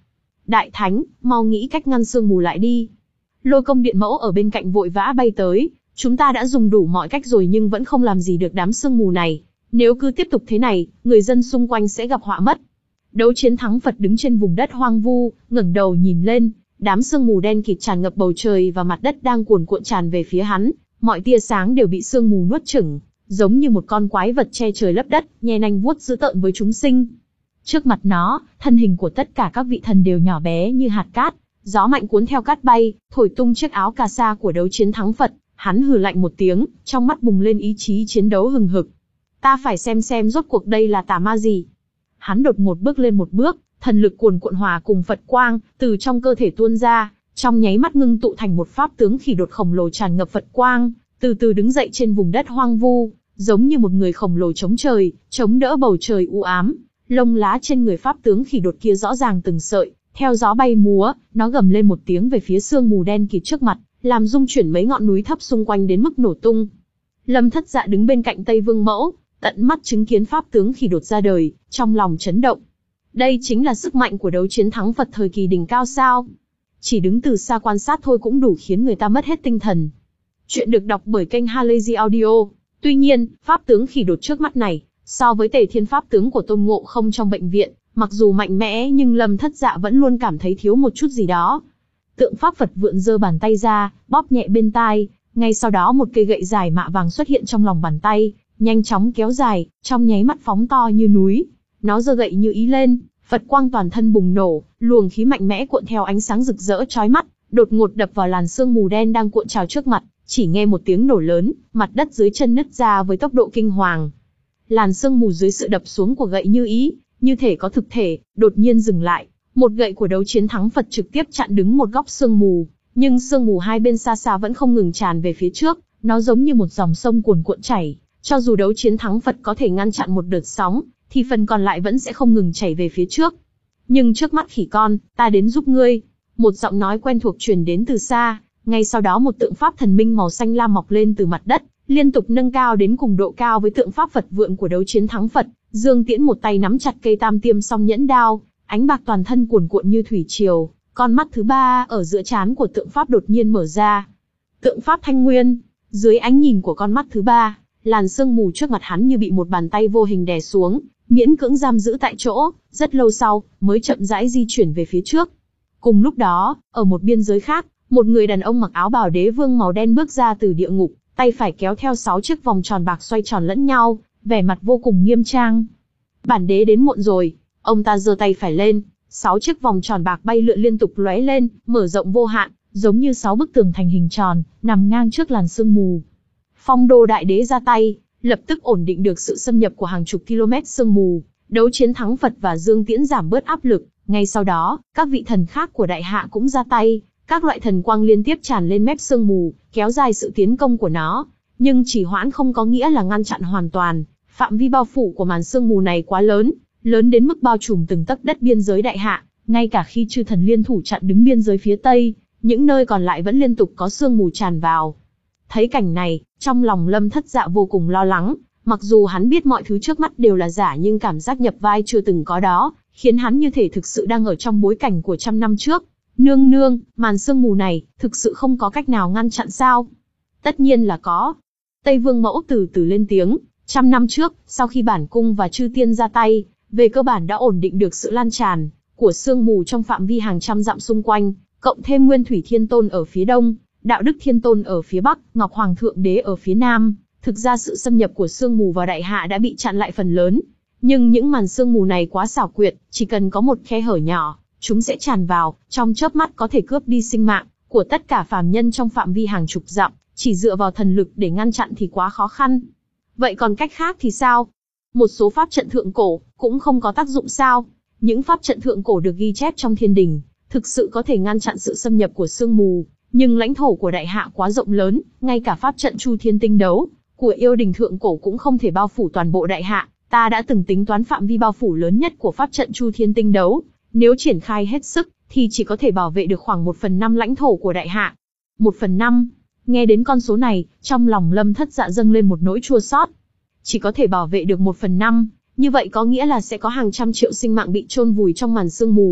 Speaker 1: Đại thánh, mau nghĩ cách ngăn sương mù lại đi. Lôi công điện mẫu ở bên cạnh vội vã bay tới, chúng ta đã dùng đủ mọi cách rồi nhưng vẫn không làm gì được đám sương mù này. Nếu cứ tiếp tục thế này, người dân xung quanh sẽ gặp họa mất. Đấu chiến thắng Phật đứng trên vùng đất hoang vu, ngẩng đầu nhìn lên, đám sương mù đen kịt tràn ngập bầu trời và mặt đất đang cuồn cuộn tràn về phía hắn, mọi tia sáng đều bị sương mù nuốt chửng, giống như một con quái vật che trời lấp đất, nhe nanh vuốt dữ tợn với chúng sinh. Trước mặt nó, thân hình của tất cả các vị thần đều nhỏ bé như hạt cát, gió mạnh cuốn theo cát bay, thổi tung chiếc áo cà sa của đấu chiến thắng Phật, hắn hừ lạnh một tiếng, trong mắt bùng lên ý chí chiến đấu hừng hực. Ta phải xem xem rốt cuộc đây là tà ma gì. Hắn đột ngột bước lên một bước, thần lực cuồn cuộn hòa cùng Phật quang, từ trong cơ thể tuôn ra, trong nháy mắt ngưng tụ thành một pháp tướng khỉ đột khổng lồ tràn ngập Phật quang, từ từ đứng dậy trên vùng đất hoang vu, giống như một người khổng lồ chống trời, chống đỡ bầu trời u ám. Lông lá trên người pháp tướng khỉ đột kia rõ ràng từng sợi, theo gió bay múa, nó gầm lên một tiếng về phía sương mù đen kịt trước mặt, làm rung chuyển mấy ngọn núi thấp xung quanh đến mức nổ tung. Lâm Thất Dạ đứng bên cạnh Tây Vương Mẫu, tận mắt chứng kiến pháp tướng khỉ đột ra đời, trong lòng chấn động. Đây chính là sức mạnh của đấu chiến thắng Phật thời kỳ đỉnh cao sao? Chỉ đứng từ xa quan sát thôi cũng đủ khiến người ta mất hết tinh thần. Chuyện được đọc bởi kênh Halazy Audio. Tuy nhiên, pháp tướng khỉ đột trước mắt này, so với Tề Thiên pháp tướng của Tôn Ngộ Không trong bệnh viện, mặc dù mạnh mẽ nhưng Lâm Thất Dạ vẫn luôn cảm thấy thiếu một chút gì đó. Tượng pháp Phật vượn giơ bàn tay ra, bóp nhẹ bên tai, ngay sau đó một cây gậy dài mạ vàng xuất hiện trong lòng bàn tay, nhanh chóng kéo dài, trong nháy mắt phóng to như núi. Nó giơ gậy như ý lên, Phật quang toàn thân bùng nổ, luồng khí mạnh mẽ cuộn theo ánh sáng rực rỡ chói mắt, đột ngột đập vào làn sương mù đen đang cuộn trào trước mặt, chỉ nghe một tiếng nổ lớn, mặt đất dưới chân nứt ra với tốc độ kinh hoàng. Làn sương mù dưới sự đập xuống của gậy như ý, như thể có thực thể, đột nhiên dừng lại. Một gậy của đấu chiến thắng Phật trực tiếp chặn đứng một góc sương mù, nhưng sương mù hai bên xa xa vẫn không ngừng tràn về phía trước, nó giống như một dòng sông cuồn cuộn chảy. Cho dù đấu chiến thắng Phật có thể ngăn chặn một đợt sóng, thì phần còn lại vẫn sẽ không ngừng chảy về phía trước. Nhưng trước mắt khỉ con, ta đến giúp ngươi. Một giọng nói quen thuộc truyền đến từ xa, ngay sau đó một tượng pháp thần minh màu xanh lam mọc lên từ mặt đất, liên tục nâng cao đến cùng độ cao với tượng pháp Phật vượn của đấu chiến thắng Phật. Dương Tiễn một tay nắm chặt cây tam tiêm song nhẫn đao, ánh bạc toàn thân cuồn cuộn như thủy triều, con mắt thứ ba ở giữa trán của tượng pháp đột nhiên mở ra. Tượng pháp Thanh Nguyên, dưới ánh nhìn của con mắt thứ ba, làn sương mù trước mặt hắn như bị một bàn tay vô hình đè xuống, miễn cưỡng giam giữ tại chỗ, rất lâu sau, mới chậm rãi di chuyển về phía trước. Cùng lúc đó, ở một biên giới khác, một người đàn ông mặc áo bào đế vương màu đen bước ra từ địa ngục, tay phải kéo theo sáu chiếc vòng tròn bạc xoay tròn lẫn nhau, vẻ mặt vô cùng nghiêm trang. Bản đế đến muộn rồi, ông ta giơ tay phải lên, sáu chiếc vòng tròn bạc bay lượn liên tục lóe lên, mở rộng vô hạn, giống như sáu bức tường thành hình tròn, nằm ngang trước làn sương mù. Phong Đô Đại Đế ra tay, lập tức ổn định được sự xâm nhập của hàng chục km sương mù, đấu chiến thắng Phật và Dương Tiễn giảm bớt áp lực. Ngay sau đó, các vị thần khác của đại hạ cũng ra tay, các loại thần quang liên tiếp tràn lên mép sương mù, kéo dài sự tiến công của nó. Nhưng chỉ hoãn không có nghĩa là ngăn chặn hoàn toàn, phạm vi bao phủ của màn sương mù này quá lớn, lớn đến mức bao trùm từng tấc đất biên giới đại hạ, ngay cả khi chư thần liên thủ chặn đứng biên giới phía tây, những nơi còn lại vẫn liên tục có sương mù tràn vào. Thấy cảnh này, trong lòng Lâm Thất Dạ vô cùng lo lắng, mặc dù hắn biết mọi thứ trước mắt đều là giả nhưng cảm giác nhập vai chưa từng có đó, khiến hắn như thể thực sự đang ở trong bối cảnh của trăm năm trước. Nương nương, màn sương mù này, thực sự không có cách nào ngăn chặn sao? Tất nhiên là có. Tây Vương Mẫu từ từ lên tiếng, trăm năm trước, sau khi bản cung và chư tiên ra tay, về cơ bản đã ổn định được sự lan tràn của sương mù trong phạm vi hàng trăm dặm xung quanh, cộng thêm Nguyên Thủy Thiên Tôn ở phía đông, Đạo Đức Thiên Tôn ở phía bắc, Ngọc Hoàng Thượng Đế ở phía nam. Thực ra sự xâm nhập của sương mù vào đại hạ đã bị chặn lại phần lớn. Nhưng những màn sương mù này quá xảo quyệt, chỉ cần có một khe hở nhỏ, chúng sẽ tràn vào, trong chớp mắt có thể cướp đi sinh mạng của tất cả phàm nhân trong phạm vi hàng chục dặm, chỉ dựa vào thần lực để ngăn chặn thì quá khó khăn. Vậy còn cách khác thì sao? Một số pháp trận thượng cổ cũng không có tác dụng sao? Những pháp trận thượng cổ được ghi chép trong thiên đình, thực sự có thể ngăn chặn sự xâm nhập của sương mù, nhưng lãnh thổ của đại hạ quá rộng lớn, ngay cả pháp trận Chu Thiên Tinh Đấu của yêu đình thượng cổ cũng không thể bao phủ toàn bộ đại hạ. Ta đã từng tính toán phạm vi bao phủ lớn nhất của pháp trận Chu Thiên Tinh Đấu, nếu triển khai hết sức, thì chỉ có thể bảo vệ được khoảng một phần năm lãnh thổ của đại hạ. Một phần năm, nghe đến con số này, trong lòng Lâm Thất Dạ dâng lên một nỗi chua xót. Chỉ có thể bảo vệ được một phần năm, như vậy có nghĩa là sẽ có hàng trăm triệu sinh mạng bị chôn vùi trong màn sương mù,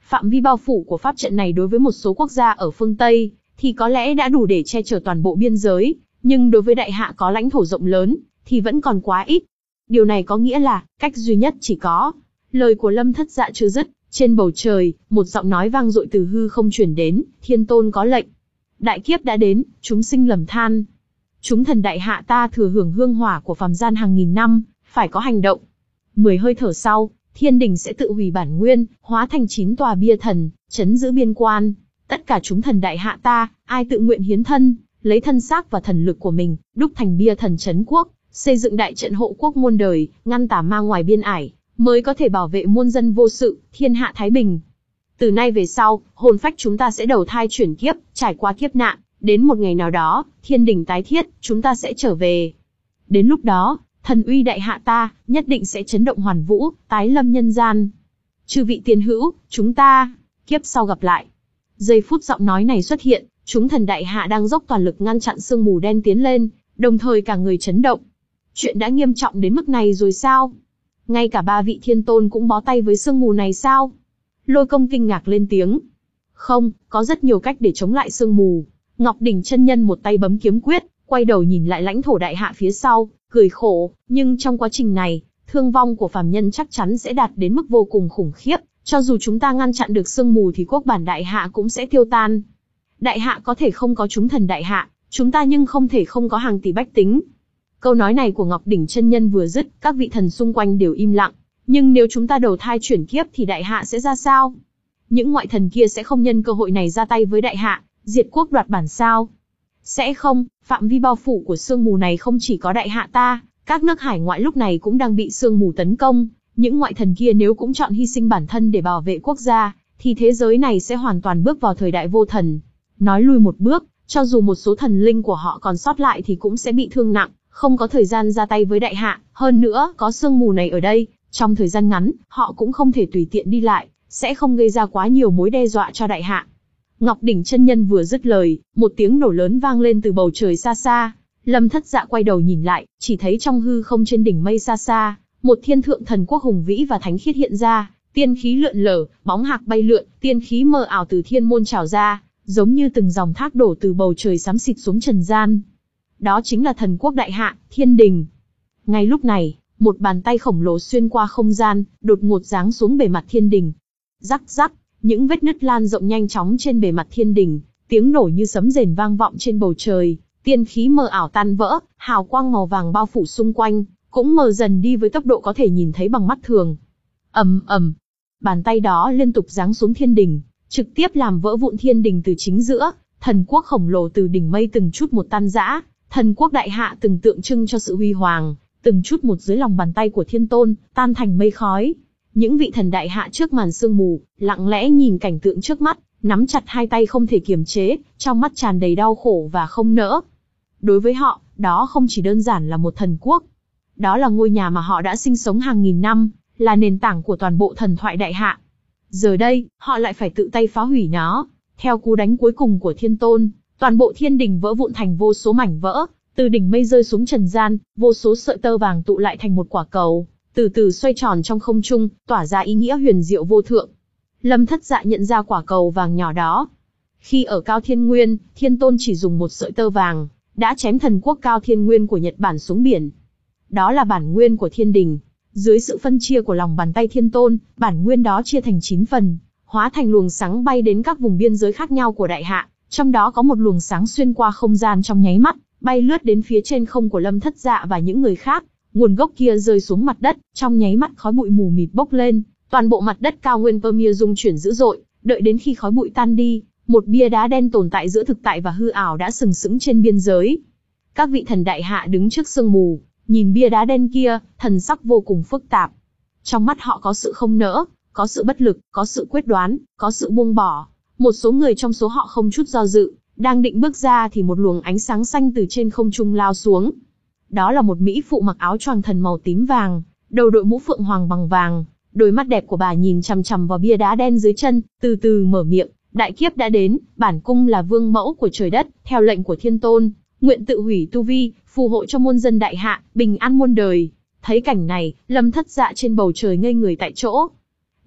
Speaker 1: Phạm vi bao phủ của pháp trận này đối với một số quốc gia ở phương Tây, thì có lẽ đã đủ để che chở toàn bộ biên giới, nhưng đối với đại hạ có lãnh thổ rộng lớn, thì vẫn còn quá ít. Điều này có nghĩa là, cách duy nhất chỉ có. Lời của Lâm Thất Dạ chưa dứt, trên bầu trời, một giọng nói vang dội từ hư không truyền đến, Thiên Tôn có lệnh. Đại kiếp đã đến, chúng sinh lầm than. Chúng thần đại hạ ta thừa hưởng hương hỏa của phàm gian hàng nghìn năm, phải có hành động. Mười hơi thở sau, thiên đình sẽ tự hủy bản nguyên, hóa thành chín tòa bia thần, chấn giữ biên quan. Tất cả chúng thần đại hạ ta, ai tự nguyện hiến thân, lấy thân xác và thần lực của mình, đúc thành bia thần trấn quốc, xây dựng đại trận hộ quốc muôn đời, ngăn tà ma ngoài biên ải, mới có thể bảo vệ muôn dân vô sự, thiên hạ thái bình. Từ nay về sau, hồn phách chúng ta sẽ đầu thai chuyển kiếp, trải qua kiếp nạn, đến một ngày nào đó, thiên đình tái thiết, chúng ta sẽ trở về. Đến lúc đó, thần uy đại hạ ta, nhất định sẽ chấn động hoàn vũ, tái lâm nhân gian. Chư vị tiên hữu, chúng ta, kiếp sau gặp lại. Giây phút giọng nói này xuất hiện, chúng thần đại hạ đang dốc toàn lực ngăn chặn sương mù đen tiến lên, đồng thời cả người chấn động. Chuyện đã nghiêm trọng đến mức này rồi sao? Ngay cả ba vị thiên tôn cũng bó tay với sương mù này sao? Lôi Công kinh ngạc lên tiếng. Không, có rất nhiều cách để chống lại sương mù. Ngọc Đỉnh chân nhân một tay bấm kiếm quyết, quay đầu nhìn lại lãnh thổ đại hạ phía sau, cười khổ, nhưng trong quá trình này, thương vong của phàm nhân chắc chắn sẽ đạt đến mức vô cùng khủng khiếp, cho dù chúng ta ngăn chặn được sương mù thì quốc bản đại hạ cũng sẽ tiêu tan. Đại hạ có thể không có chúng thần đại hạ, chúng ta nhưng không thể không có hàng tỷ bách tính. Câu nói này của Ngọc Đỉnh chân nhân vừa dứt, các vị thần xung quanh đều im lặng. Nhưng nếu chúng ta đầu thai chuyển kiếp thì đại hạ sẽ ra sao? Những ngoại thần kia sẽ không nhân cơ hội này ra tay với đại hạ, diệt quốc đoạt bản sao? Sẽ không, phạm vi bao phủ của sương mù này không chỉ có đại hạ ta, các nước hải ngoại lúc này cũng đang bị sương mù tấn công. Những ngoại thần kia nếu cũng chọn hy sinh bản thân để bảo vệ quốc gia, thì thế giới này sẽ hoàn toàn bước vào thời đại vô thần. Nói lui một bước, cho dù một số thần linh của họ còn sót lại thì cũng sẽ bị thương nặng, không có thời gian ra tay với đại hạ. Hơn nữa, có sương mù này ở đây, trong thời gian ngắn, họ cũng không thể tùy tiện đi lại, sẽ không gây ra quá nhiều mối đe dọa cho đại hạ. Ngọc Đỉnh chân nhân vừa dứt lời, một tiếng nổ lớn vang lên từ bầu trời xa xa. Lâm Thất Dạ quay đầu nhìn lại, chỉ thấy trong hư không trên đỉnh mây xa xa, một thiên thượng thần quốc hùng vĩ và thánh khiết hiện ra, tiên khí lượn lờ, bóng hạc bay lượn, tiên khí mờ ảo từ thiên môn trào ra, giống như từng dòng thác đổ từ bầu trời xám xịt xuống trần gian. Đó chính là thần quốc đại hạ, thiên đình. Ngay lúc này, một bàn tay khổng lồ xuyên qua không gian, đột ngột giáng xuống bề mặt thiên đình. Rắc rắc, những vết nứt lan rộng nhanh chóng trên bề mặt thiên đình, tiếng nổ như sấm rền vang vọng trên bầu trời, tiên khí mờ ảo tan vỡ, hào quang màu vàng bao phủ xung quanh, cũng mờ dần đi với tốc độ có thể nhìn thấy bằng mắt thường. Ầm ầm, bàn tay đó liên tục giáng xuống thiên đình, trực tiếp làm vỡ vụn thiên đình từ chính giữa, thần quốc khổng lồ từ đỉnh mây từng chút một tan rã, thần quốc đại hạ từng tượng trưng cho sự huy hoàng, từng chút một dưới lòng bàn tay của thiên tôn, tan thành mây khói. Những vị thần đại hạ trước màn sương mù, lặng lẽ nhìn cảnh tượng trước mắt, nắm chặt hai tay không thể kiềm chế, trong mắt tràn đầy đau khổ và không nỡ. Đối với họ, đó không chỉ đơn giản là một thần quốc. Đó là ngôi nhà mà họ đã sinh sống hàng nghìn năm, là nền tảng của toàn bộ thần thoại đại hạ. Giờ đây, họ lại phải tự tay phá hủy nó. Theo cú đánh cuối cùng của thiên tôn, toàn bộ thiên đình vỡ vụn thành vô số mảnh vỡ, từ đỉnh mây rơi xuống trần gian, vô số sợi tơ vàng tụ lại thành một quả cầu, từ từ xoay tròn trong không trung, tỏa ra ý nghĩa huyền diệu vô thượng. Lâm Thất Dạ nhận ra quả cầu vàng nhỏ đó. Khi ở Cao Thiên Nguyên, thiên tôn chỉ dùng một sợi tơ vàng, đã chém thần quốc Cao Thiên Nguyên của Nhật Bản xuống biển. Đó là bản nguyên của thiên đình. Dưới sự phân chia của lòng bàn tay thiên tôn, bản nguyên đó chia thành chín phần, hóa thành luồng sáng bay đến các vùng biên giới khác nhau của đại hạ. Trong đó có một luồng sáng xuyên qua không gian trong nháy mắt, bay lướt đến phía trên không của Lâm Thất Dạ và những người khác. Nguồn gốc kia rơi xuống mặt đất, trong nháy mắt khói bụi mù mịt bốc lên, toàn bộ mặt đất cao nguyên Pamir rung chuyển dữ dội. Đợi đến khi khói bụi tan đi, một bia đá đen tồn tại giữa thực tại và hư ảo đã sừng sững trên biên giới. Các vị thần đại hạ đứng trước sương mù, nhìn bia đá đen kia, thần sắc vô cùng phức tạp. Trong mắt họ có sự không nỡ, có sự bất lực, có sự quyết đoán, có sự buông bỏ. Một số người trong số họ không chút do dự, đang định bước ra thì một luồng ánh sáng xanh từ trên không trung lao xuống. Đó là một mỹ phụ mặc áo choàng thần màu tím vàng, đầu đội mũ phượng hoàng bằng vàng, đôi mắt đẹp của bà nhìn chằm chằm vào bia đá đen dưới chân, từ từ mở miệng, đại kiếp đã đến, bản cung là vương mẫu của trời đất, theo lệnh của thiên tôn, nguyện tự hủy tu vi, phù hộ cho muôn dân đại hạ, bình an muôn đời. Thấy cảnh này, Lâm Thất Dạ trên bầu trời ngây người tại chỗ.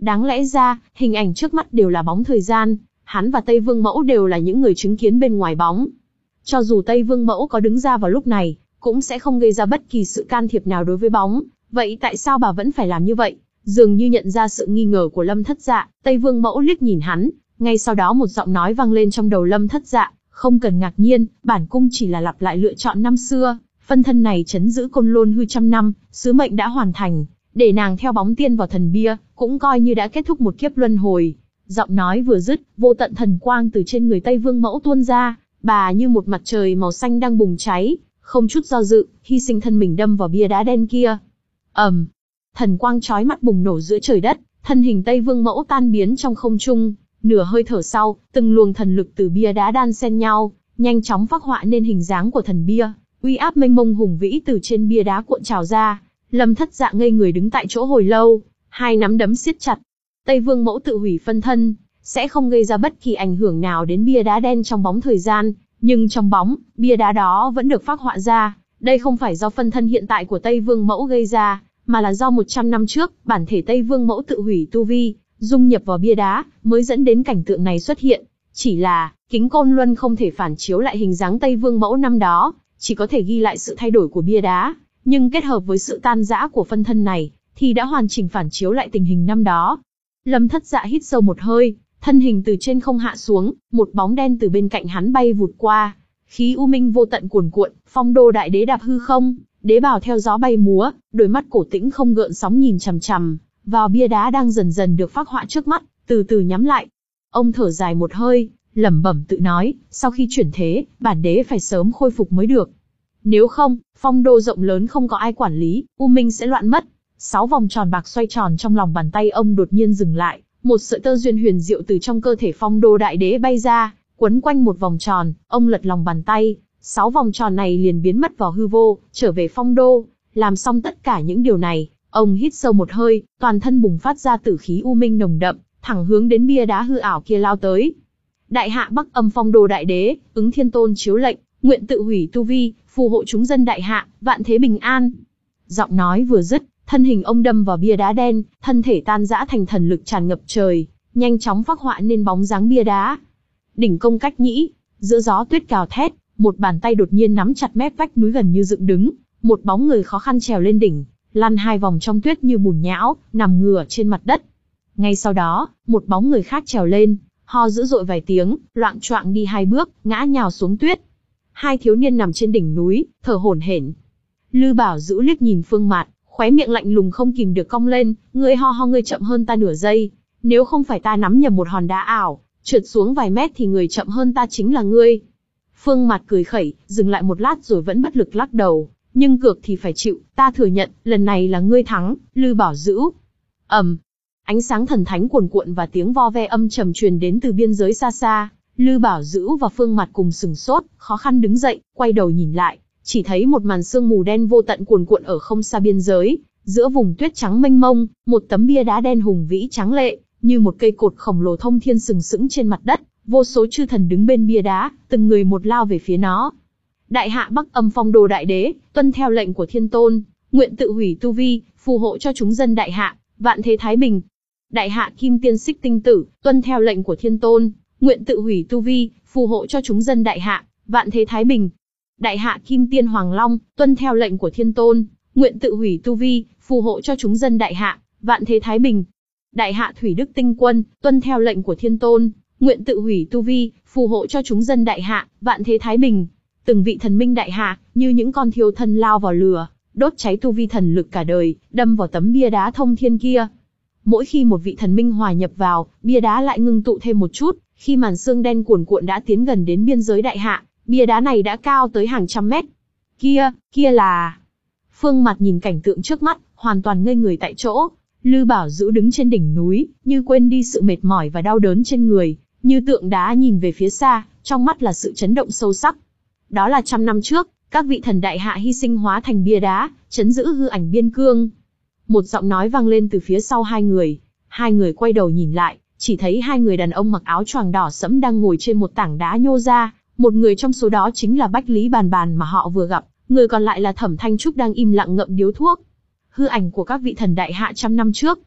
Speaker 1: Đáng lẽ ra, hình ảnh trước mắt đều là bóng thời gian, hắn và Tây Vương Mẫu đều là những người chứng kiến bên ngoài bóng. Cho dù Tây Vương Mẫu có đứng ra vào lúc này, cũng sẽ không gây ra bất kỳ sự can thiệp nào đối với bóng. Vậy tại sao bà vẫn phải làm như vậy? Dường như nhận ra sự nghi ngờ của Lâm Thất Dạ, Tây Vương Mẫu liếc nhìn hắn, ngay sau đó một giọng nói vang lên trong đầu Lâm Thất Dạ, không cần ngạc nhiên, bản cung chỉ là lặp lại lựa chọn năm xưa, phân thân này trấn giữ Côn Lôn hư trăm năm, sứ mệnh đã hoàn thành, để nàng theo bóng tiên vào thần bia, cũng coi như đã kết thúc một kiếp luân hồi. Giọng nói vừa dứt, vô tận thần quang từ trên người Tây Vương Mẫu tuôn ra, bà như một mặt trời màu xanh đang bùng cháy, không chút do dự, hy sinh thân mình đâm vào bia đá đen kia. ầm, um, thần quang chói mắt bùng nổ giữa trời đất, thân hình Tây Vương Mẫu tan biến trong không trung. Nửa hơi thở sau, từng luồng thần lực từ bia đá đan xen nhau, nhanh chóng phác họa nên hình dáng của thần bia, uy áp mênh mông hùng vĩ từ trên bia đá cuộn trào ra. Lâm Thất Dạ ngây người đứng tại chỗ hồi lâu, hai nắm đấm siết chặt. Tây Vương Mẫu tự hủy phân thân, sẽ không gây ra bất kỳ ảnh hưởng nào đến bia đá đen trong bóng thời gian, nhưng trong bóng, bia đá đó vẫn được phác họa ra. Đây không phải do phân thân hiện tại của Tây Vương Mẫu gây ra, mà là do một trăm năm trước, bản thể Tây Vương Mẫu tự hủy tu vi, dung nhập vào bia đá, mới dẫn đến cảnh tượng này xuất hiện. Chỉ là, kính Côn Luân không thể phản chiếu lại hình dáng Tây Vương Mẫu năm đó, chỉ có thể ghi lại sự thay đổi của bia đá, nhưng kết hợp với sự tan rã của phân thân này, thì đã hoàn chỉnh phản chiếu lại tình hình năm đó. Lâm Thất Dạ hít sâu một hơi, thân hình từ trên không hạ xuống, một bóng đen từ bên cạnh hắn bay vụt qua. Khí u minh vô tận cuồn cuộn, Phong Đô Đại Đế đạp hư không, đế bào theo gió bay múa, đôi mắt cổ tĩnh không gợn sóng nhìn chằm chằm vào bia đá đang dần dần được phác họa trước mắt, từ từ nhắm lại. Ông thở dài một hơi, lẩm bẩm tự nói, sau khi chuyển thế, bản đế phải sớm khôi phục mới được. Nếu không, Phong Đô rộng lớn không có ai quản lý, u minh sẽ loạn mất. Sáu vòng tròn bạc xoay tròn trong lòng bàn tay ông đột nhiên dừng lại, một sợi tơ duyên huyền diệu từ trong cơ thể Phong Đô Đại Đế bay ra, quấn quanh một vòng tròn, ông lật lòng bàn tay, sáu vòng tròn này liền biến mất vào hư vô, trở về Phong Đô. Làm xong tất cả những điều này, ông hít sâu một hơi, toàn thân bùng phát ra tử khí u minh nồng đậm, thẳng hướng đến bia đá hư ảo kia lao tới. Đại hạ Bắc Âm Phong Đô Đại Đế, ứng Thiên Tôn chiếu lệnh, nguyện tự hủy tu vi, phù hộ chúng dân đại hạ, vạn thế bình an. Giọng nói vừa dứt, thân hình ông đâm vào bia đá đen, thân thể tan rã thành thần lực tràn ngập trời, nhanh chóng phác họa nên bóng dáng bia đá. Đỉnh công cách nhĩ, giữa gió tuyết cào thét, một bàn tay đột nhiên nắm chặt mép vách núi gần như dựng đứng, một bóng người khó khăn trèo lên đỉnh, lăn hai vòng trong tuyết như bùn nhão, nằm ngửa trên mặt đất. Ngay sau đó, một bóng người khác trèo lên, ho dữ dội vài tiếng, loạng choạng đi hai bước, ngã nhào xuống tuyết. Hai thiếu niên nằm trên đỉnh núi, thở hổn hển. Lư Bảo Dữu liếc nhìn Phương Mạt, khóe miệng lạnh lùng không kìm được cong lên, ngươi ho ho ngươi chậm hơn ta nửa giây, nếu không phải ta nắm nhầm một hòn đá ảo, trượt xuống vài mét thì người chậm hơn ta chính là ngươi. Phương Mạt cười khẩy, dừng lại một lát rồi vẫn bất lực lắc đầu, nhưng cược thì phải chịu, ta thừa nhận, lần này là ngươi thắng, Lư Bảo Dữu. ầm, ánh sáng thần thánh cuồn cuộn và tiếng vo ve âm trầm truyền đến từ biên giới xa xa. Lư Bảo Dữu và Phương Mạt cùng sừng sốt, khó khăn đứng dậy, quay đầu nhìn lại, chỉ thấy một màn sương mù đen vô tận cuồn cuộn ở không xa biên giới, giữa vùng tuyết trắng mênh mông, một tấm bia đá đen hùng vĩ trắng lệ, như một cây cột khổng lồ thông thiên sừng sững trên mặt đất, vô số chư thần đứng bên bia đá, từng người một lao về phía nó. Đại hạ Bắc Âm Phong Đô Đại Đế, tuân theo lệnh của Thiên Tôn, nguyện tự hủy tu vi, phù hộ cho chúng dân đại hạ, vạn thế thái bình. Đại hạ Kim Tiên Xích Tinh Tử, tuân theo lệnh của Thiên Tôn, nguyện tự hủy tu vi, phù hộ cho chúng dân đại hạ, vạn thế thái bình. Đại hạ Kim Tiên Hoàng Long, tuân theo lệnh của Thiên Tôn, nguyện tự hủy tu vi, phù hộ cho chúng dân đại hạ, vạn thế thái bình. Đại hạ Thủy Đức Tinh Quân, tuân theo lệnh của Thiên Tôn, nguyện tự hủy tu vi, phù hộ cho chúng dân đại hạ, vạn thế thái bình. Từng vị thần minh đại hạ, như những con thiêu thân lao vào lửa, đốt cháy tu vi thần lực cả đời, đâm vào tấm bia đá thông thiên kia. Mỗi khi một vị thần minh hòa nhập vào, bia đá lại ngưng tụ thêm một chút, khi màn sương đen cuồn cuộn đã tiến gần đến biên giới đại hạ, bia đá này đã cao tới hàng trăm mét. Kia, kia là... Phương Mạt nhìn cảnh tượng trước mắt, hoàn toàn ngây người tại chỗ. Lư Bảo Dữu đứng trên đỉnh núi, như quên đi sự mệt mỏi và đau đớn trên người, như tượng đá nhìn về phía xa, trong mắt là sự chấn động sâu sắc. Đó là trăm năm trước, các vị thần đại hạ hy sinh hóa thành bia đá, trấn giữ hư ảnh biên cương. Một giọng nói vang lên từ phía sau hai người. Hai người quay đầu nhìn lại, chỉ thấy hai người đàn ông mặc áo choàng đỏ sẫm đang ngồi trên một tảng đá nhô ra. Một người trong số đó chính là Bách Lý Bàn Bàn mà họ vừa gặp, người còn lại là Thẩm Thanh Trúc đang im lặng ngậm điếu thuốc. Hư ảnh của các vị thần đại hạ trăm năm trước.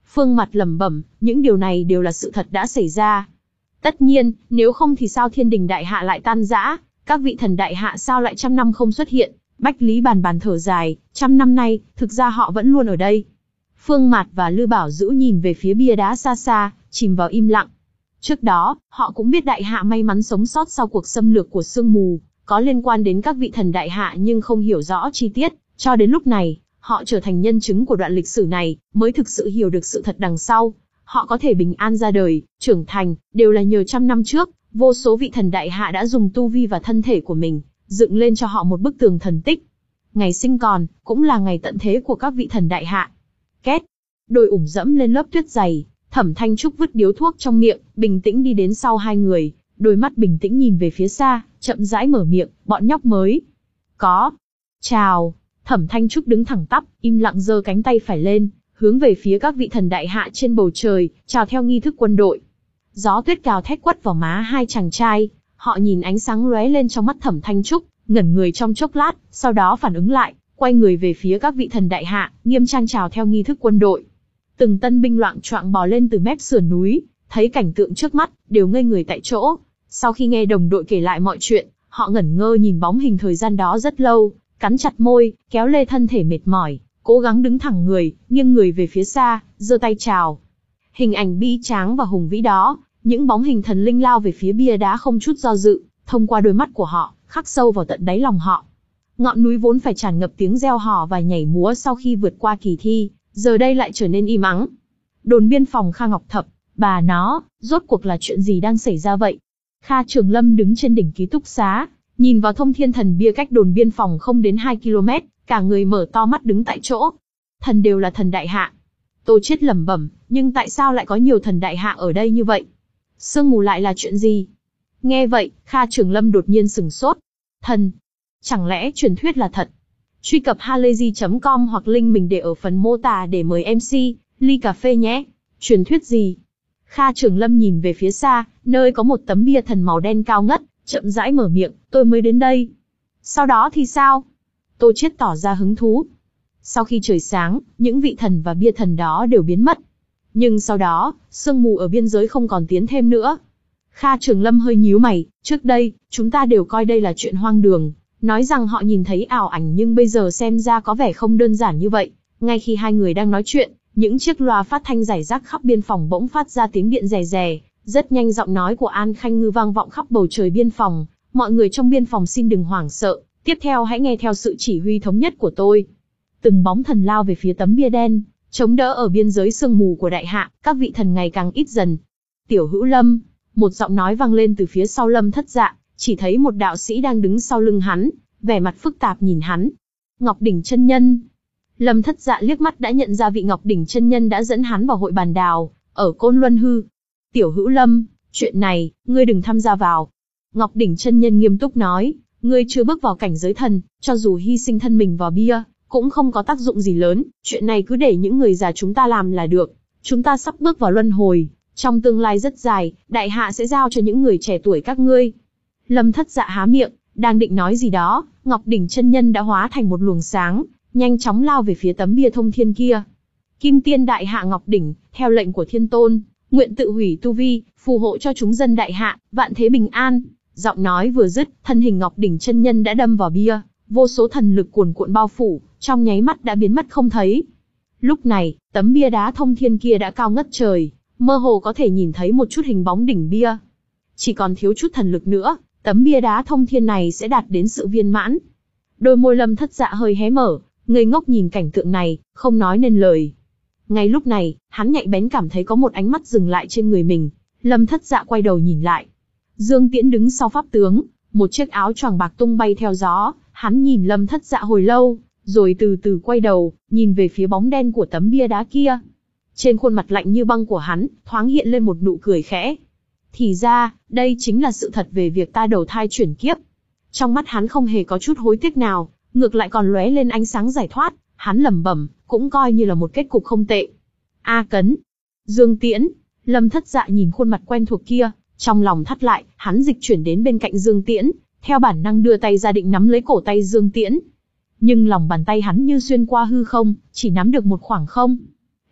Speaker 1: Phương Mạt lẩm bẩm, những điều này đều là sự thật đã xảy ra. Tất nhiên, nếu không thì sao thiên đình đại hạ lại tan rã, các vị thần đại hạ sao lại trăm năm không xuất hiện. Bách Lý bàn bàn thở dài, trăm năm nay, thực ra họ vẫn luôn ở đây. Phương Mạt và Lư Bảo Dữu nhìn về phía bia đá xa xa, chìm vào im lặng. Trước đó, họ cũng biết đại hạ may mắn sống sót sau cuộc xâm lược của sương mù, có liên quan đến các vị thần đại hạ nhưng không hiểu rõ chi tiết, cho đến lúc này, họ trở thành nhân chứng của đoạn lịch sử này, mới thực sự hiểu được sự thật đằng sau. Họ có thể bình an ra đời, trưởng thành, đều là nhờ trăm năm trước, vô số vị thần đại hạ đã dùng tu vi và thân thể của mình, dựng lên cho họ một bức tường thần tích. Ngày sinh còn, cũng là ngày tận thế của các vị thần đại hạ. Két, đôi ủng dẫm lên lớp tuyết dày, Thẩm Thanh Trúc vứt điếu thuốc trong miệng, bình tĩnh đi đến sau hai người, đôi mắt bình tĩnh nhìn về phía xa, chậm rãi mở miệng, bọn nhóc mới. Có. Chào. Thẩm Thanh Trúc đứng thẳng tắp, im lặng giơ cánh tay phải lên, hướng về phía các vị thần đại hạ trên bầu trời, chào theo nghi thức quân đội. Gió tuyết cào thét quất vào má hai chàng trai, họ nhìn ánh sáng lóe lên trong mắt Thẩm Thanh Trúc, ngẩn người trong chốc lát, sau đó phản ứng lại, quay người về phía các vị thần đại hạ, nghiêm trang chào theo nghi thức quân đội. Từng tân binh loạng choạng bò lên từ mép sườn núi, thấy cảnh tượng trước mắt, đều ngây người tại chỗ. Sau khi nghe đồng đội kể lại mọi chuyện, họ ngẩn ngơ nhìn bóng hình thời gian đó rất lâu, cắn chặt môi, kéo lê thân thể mệt mỏi, cố gắng đứng thẳng người, nghiêng người về phía xa, giơ tay chào. Hình ảnh bi tráng và hùng vĩ đó, những bóng hình thần linh lao về phía bia đá không chút do dự, thông qua đôi mắt của họ, khắc sâu vào tận đáy lòng họ. Ngọn núi vốn phải tràn ngập tiếng reo hò và nhảy múa sau khi vượt qua kỳ thi, giờ đây lại trở nên im ắng. Đồn biên phòng Kha Ngọc Thập, bà nó, rốt cuộc là chuyện gì đang xảy ra vậy? Kha Trường Lâm đứng trên đỉnh ký túc xá, nhìn vào Thông Thiên Thần bia cách đồn biên phòng không đến hai ki lô mét, cả người mở to mắt đứng tại chỗ. Thần đều là thần đại hạ. Tô Chiết lẩm bẩm, nhưng tại sao lại có nhiều thần đại hạ ở đây như vậy? Sương mù lại là chuyện gì? Nghe vậy, Kha Trường Lâm đột nhiên sửng sốt. Thần? Chẳng lẽ truyền thuyết là thật? Truy cập halayzi chấm com hoặc link mình để ở phần mô tả để mời em xê, ly cà phê nhé. Truyền thuyết gì? Kha Trường Lâm nhìn về phía xa, nơi có một tấm bia thần màu đen cao ngất, chậm rãi mở miệng, tôi mới đến đây. Sau đó thì sao? Tô Chiết tỏ ra hứng thú. Sau khi trời sáng, những vị thần và bia thần đó đều biến mất. Nhưng sau đó, sương mù ở biên giới không còn tiến thêm nữa. Kha Trường Lâm hơi nhíu mày, trước đây, chúng ta đều coi đây là chuyện hoang đường, nói rằng họ nhìn thấy ảo ảnh nhưng bây giờ xem ra có vẻ không đơn giản như vậy. Ngay khi hai người đang nói chuyện, những chiếc loa phát thanh rải rác khắp biên phòng bỗng phát ra tiếng điện rè rè, rất nhanh giọng nói của An Khanh Ngư vang vọng khắp bầu trời biên phòng, mọi người trong biên phòng xin đừng hoảng sợ, tiếp theo hãy nghe theo sự chỉ huy thống nhất của tôi. Từng bóng thần lao về phía tấm bia đen, chống đỡ ở biên giới sương mù của đại hạ, các vị thần ngày càng ít dần. Tiểu Hữu Lâm, một giọng nói vang lên từ phía sau Lâm Thất Dạ, chỉ thấy một đạo sĩ đang đứng sau lưng hắn, vẻ mặt phức tạp nhìn hắn. Ngọc Đỉnh chân nhân. Lâm Thất Dạ liếc mắt đã nhận ra vị Ngọc Đỉnh chân nhân đã dẫn hắn vào hội bàn đào, ở Côn Luân Hư. Tiểu Hữu Lâm, chuyện này, ngươi đừng tham gia vào. Ngọc Đỉnh chân nhân nghiêm túc nói, ngươi chưa bước vào cảnh giới thần, cho dù hy sinh thân mình vào bia, cũng không có tác dụng gì lớn, chuyện này cứ để những người già chúng ta làm là được. Chúng ta sắp bước vào luân hồi, trong tương lai rất dài, đại hạ sẽ giao cho những người trẻ tuổi các ngươi. Lâm Thất Dạ há miệng, đang định nói gì đó, Ngọc Đỉnh chân nhân đã hóa thành một luồng sáng, nhanh chóng lao về phía tấm bia thông thiên kia. Kim Tiên đại hạ Ngọc Đỉnh, theo lệnh của Thiên Tôn, nguyện tự hủy tu vi, phù hộ cho chúng dân đại hạ, vạn thế bình an. Giọng nói vừa dứt, thân hình Ngọc Đỉnh chân nhân đã đâm vào bia, vô số thần lực cuồn cuộn bao phủ, trong nháy mắt đã biến mất không thấy. Lúc này, tấm bia đá thông thiên kia đã cao ngất trời, mơ hồ có thể nhìn thấy một chút hình bóng đỉnh bia. Chỉ còn thiếu chút thần lực nữa, tấm bia đá thông thiên này sẽ đạt đến sự viên mãn. Đôi môi Lâm Thất Dạ hơi hé mở, ngây ngốc nhìn cảnh tượng này, không nói nên lời. Ngay lúc này, hắn nhạy bén cảm thấy có một ánh mắt dừng lại trên người mình. Lâm Thất Dạ quay đầu nhìn lại. Dương Tiễn đứng sau pháp tướng, một chiếc áo choàng bạc tung bay theo gió. Hắn nhìn Lâm Thất Dạ hồi lâu, rồi từ từ quay đầu, nhìn về phía bóng đen của tấm bia đá kia. Trên khuôn mặt lạnh như băng của hắn, thoáng hiện lên một nụ cười khẽ. Thì ra, đây chính là sự thật về việc ta đầu thai chuyển kiếp. Trong mắt hắn không hề có chút hối tiếc nào, ngược lại còn lóe lên ánh sáng giải thoát. Hắn lẩm bẩm, cũng coi như là một kết cục không tệ. A Cấn, Dương Tiễn, Lâm Thất Dạ nhìn khuôn mặt quen thuộc kia, trong lòng thắt lại, hắn dịch chuyển đến bên cạnh Dương Tiễn, theo bản năng đưa tay ra định nắm lấy cổ tay Dương Tiễn. Nhưng lòng bàn tay hắn như xuyên qua hư không, chỉ nắm được một khoảng không.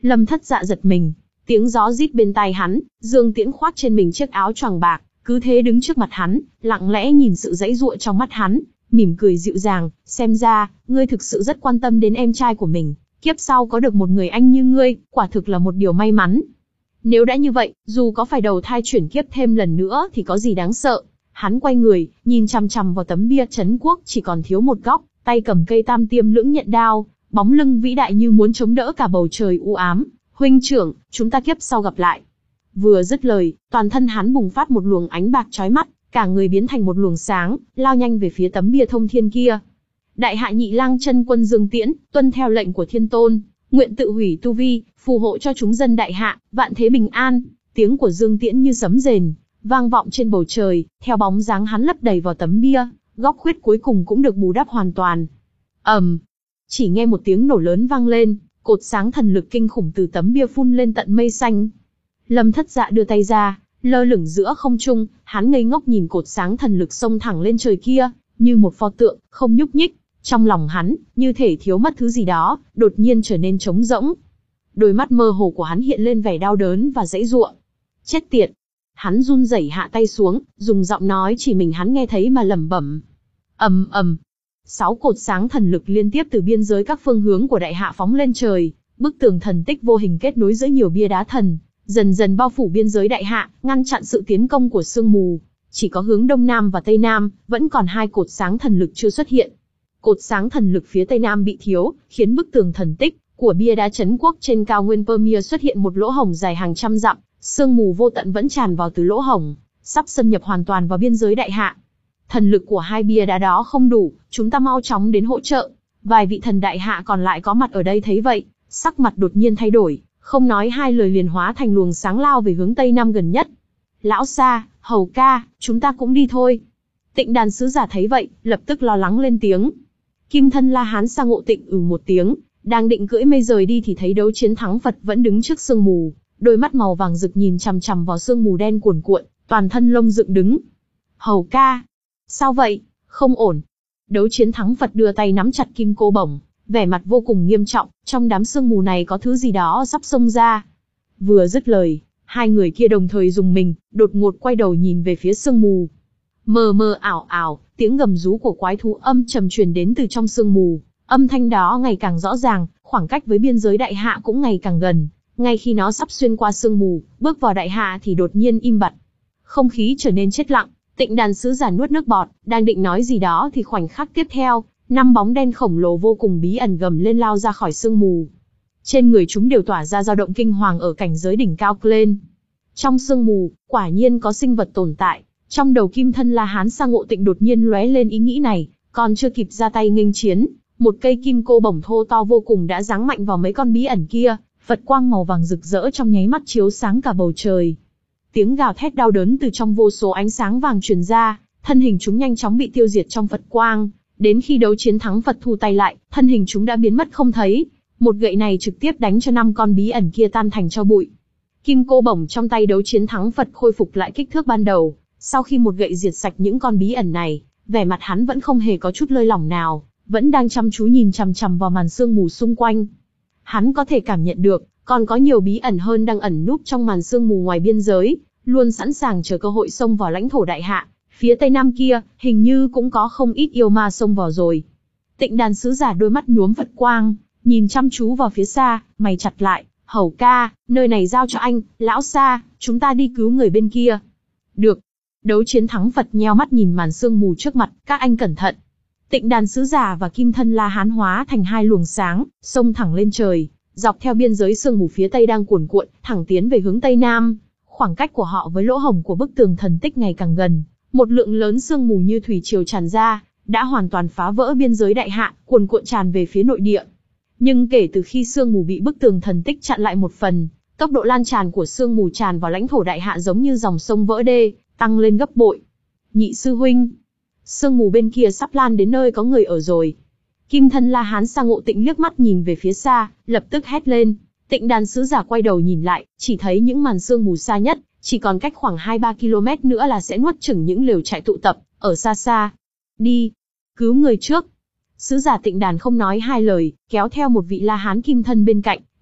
Speaker 1: Lâm Thất Dạ giật mình, tiếng gió rít bên tai hắn, Dương Tiễn khoác trên mình chiếc áo choàng bạc, cứ thế đứng trước mặt hắn, lặng lẽ nhìn sự dãy dụa trong mắt hắn, mỉm cười dịu dàng, xem ra, ngươi thực sự rất quan tâm đến em trai của mình, kiếp sau có được một người anh như ngươi, quả thực là một điều may mắn. Nếu đã như vậy, dù có phải đầu thai chuyển kiếp thêm lần nữa thì có gì đáng sợ. Hắn quay người, nhìn chằm chằm vào tấm bia trấn quốc chỉ còn thiếu một góc, tay cầm cây tam tiêm lưỡng nhận đao, bóng lưng vĩ đại như muốn chống đỡ cả bầu trời u ám. Huynh trưởng, chúng ta kiếp sau gặp lại. Vừa dứt lời, toàn thân hắn bùng phát một luồng ánh bạc chói mắt, cả người biến thành một luồng sáng, lao nhanh về phía tấm bia thông thiên kia. Đại hạ nhị lang chân quân Dương Tiễn, tuân theo lệnh của thiên tôn, nguyện tự hủy tu vi, phù hộ cho chúng dân đại hạ, vạn thế bình an. Tiếng của Dương Tiễn như sấm rền, vang vọng trên bầu trời, theo bóng dáng hắn lấp đầy vào tấm bia, góc khuyết cuối cùng cũng được bù đắp hoàn toàn. ầm, um, chỉ nghe một tiếng nổ lớn vang lên, cột sáng thần lực kinh khủng từ tấm bia phun lên tận mây xanh. Lâm Thất Dạ đưa tay ra, lơ lửng giữa không trung, hắn ngây ngốc nhìn cột sáng thần lực xông thẳng lên trời kia, như một pho tượng, không nhúc nhích. Trong lòng hắn, như thể thiếu mất thứ gì đó, đột nhiên trở nên trống rỗng. Đôi mắt mơ hồ của hắn hiện lên vẻ đau đớn và dãy giụa. Chết tiệt! Hắn run rẩy hạ tay xuống, dùng giọng nói chỉ mình hắn nghe thấy mà lẩm bẩm. ầm ầm, sáu cột sáng thần lực liên tiếp từ biên giới các phương hướng của đại hạ phóng lên trời, bức tường thần tích vô hình kết nối giữa nhiều bia đá thần, dần dần bao phủ biên giới đại hạ, ngăn chặn sự tiến công của sương mù. Chỉ có hướng đông nam và tây nam, vẫn còn hai cột sáng thần lực chưa xuất hiện. Cột sáng thần lực phía tây nam bị thiếu, khiến bức tường thần tích của bia đá trấn quốc trên cao nguyên Pamir xuất hiện một lỗ hổng dài hàng trăm dặm, sương mù vô tận vẫn tràn vào từ lỗ hổng, sắp xâm nhập hoàn toàn vào biên giới đại hạ. Thần lực của hai bia đá đó không đủ, chúng ta mau chóng đến hỗ trợ. Vài vị thần đại hạ còn lại có mặt ở đây thấy vậy, sắc mặt đột nhiên thay đổi, không nói hai lời liền hóa thành luồng sáng lao về hướng tây nam gần nhất. Lão Sa, Hầu ca, chúng ta cũng đi thôi. Tịnh Đàn sứ giả thấy vậy, lập tức lo lắng lên tiếng. Kim thân La Hán Sa Ngộ Tịnh ừ một tiếng, đang định cưỡi mây rời đi thì thấy Đấu Chiến Thắng Phật vẫn đứng trước sương mù, đôi mắt màu vàng rực nhìn chằm chằm vào sương mù đen cuồn cuộn, toàn thân lông dựng đứng. Hầu ca, sao vậy? Không ổn. Đấu Chiến Thắng Phật đưa tay nắm chặt kim cô bổng, vẻ mặt vô cùng nghiêm trọng, trong đám sương mù này có thứ gì đó sắp xông ra. Vừa dứt lời, hai người kia đồng thời dùng mình, đột ngột quay đầu nhìn về phía sương mù. Mờ mờ ảo ảo, tiếng gầm rú của quái thú âm trầm truyền đến từ trong sương mù, âm thanh đó ngày càng rõ ràng, khoảng cách với biên giới đại hạ cũng ngày càng gần. Ngay khi nó sắp xuyên qua sương mù, bước vào đại hạ thì đột nhiên im bặt. Không khí trở nên chết lặng, Tịnh Đàn sứ giả nuốt nước bọt, đang định nói gì đó thì khoảnh khắc tiếp theo, năm bóng đen khổng lồ vô cùng bí ẩn gầm lên lao ra khỏi sương mù. Trên người chúng đều tỏa ra dao động kinh hoàng ở cảnh giới đỉnh cao lên. Trong sương mù, quả nhiên có sinh vật tồn tại. Trong đầu Kim thân La Hán Sa Ngộ Tịnh đột nhiên lóe lên ý nghĩ này, còn chưa kịp ra tay nghênh chiến, một cây kim cô bổng thô to vô cùng đã giáng mạnh vào mấy con bí ẩn kia, Phật quang màu vàng rực rỡ trong nháy mắt chiếu sáng cả bầu trời. Tiếng gào thét đau đớn từ trong vô số ánh sáng vàng truyền ra, thân hình chúng nhanh chóng bị tiêu diệt trong Phật quang. Đến khi Đấu Chiến Thắng Phật thu tay lại, thân hình chúng đã biến mất không thấy. Một gậy này trực tiếp đánh cho năm con bí ẩn kia tan thành tro bụi. Kim cô bổng trong tay Đấu Chiến Thắng Phật khôi phục lại kích thước ban đầu. Sau khi một gậy diệt sạch những con bí ẩn này, vẻ mặt hắn vẫn không hề có chút lơi lỏng nào, vẫn đang chăm chú nhìn chằm chằm vào màn sương mù xung quanh. Hắn có thể cảm nhận được, còn có nhiều bí ẩn hơn đang ẩn núp trong màn sương mù ngoài biên giới, luôn sẵn sàng chờ cơ hội xông vào lãnh thổ đại hạ. Phía tây nam kia, hình như cũng có không ít yêu ma xông vào rồi. Tịnh Đàn sứ giả đôi mắt nhuốm Phật quang, nhìn chăm chú vào phía xa, mày chặt lại. Hầu ca, nơi này giao cho anh, lão Sa, chúng ta đi cứu người bên kia. Được. Đấu Chiến Thắng Phật nheo mắt nhìn màn sương mù trước mặt, các anh cẩn thận. Tịnh Đàn sứ giả và Kim thân La Hán hóa thành hai luồng sáng, xông thẳng lên trời, dọc theo biên giới sương mù phía tây đang cuồn cuộn, thẳng tiến về hướng tây nam. Khoảng cách của họ với lỗ hổng của bức tường thần tích ngày càng gần, một lượng lớn sương mù như thủy triều tràn ra, đã hoàn toàn phá vỡ biên giới đại hạ, cuồn cuộn tràn về phía nội địa. Nhưng kể từ khi sương mù bị bức tường thần tích chặn lại một phần, tốc độ lan tràn của sương mù tràn vào lãnh thổ đại hạ giống như dòng sông vỡ đê, tăng lên gấp bội. Nhị sư huynh, sương mù bên kia sắp lan đến nơi có người ở rồi. Kim thân La Hán Sa Ngộ Tịnh liếc mắt nhìn về phía xa, lập tức hét lên. Tịnh Đàn sứ giả quay đầu nhìn lại, chỉ thấy những màn sương mù xa nhất, chỉ còn cách khoảng hai ba ki lô mét nữa là sẽ nuốt chửng những lều trại tụ tập ở xa xa. Đi, cứu người trước. Sứ giả Tịnh Đàn không nói hai lời, kéo theo một vị La Hán kim thân bên cạnh,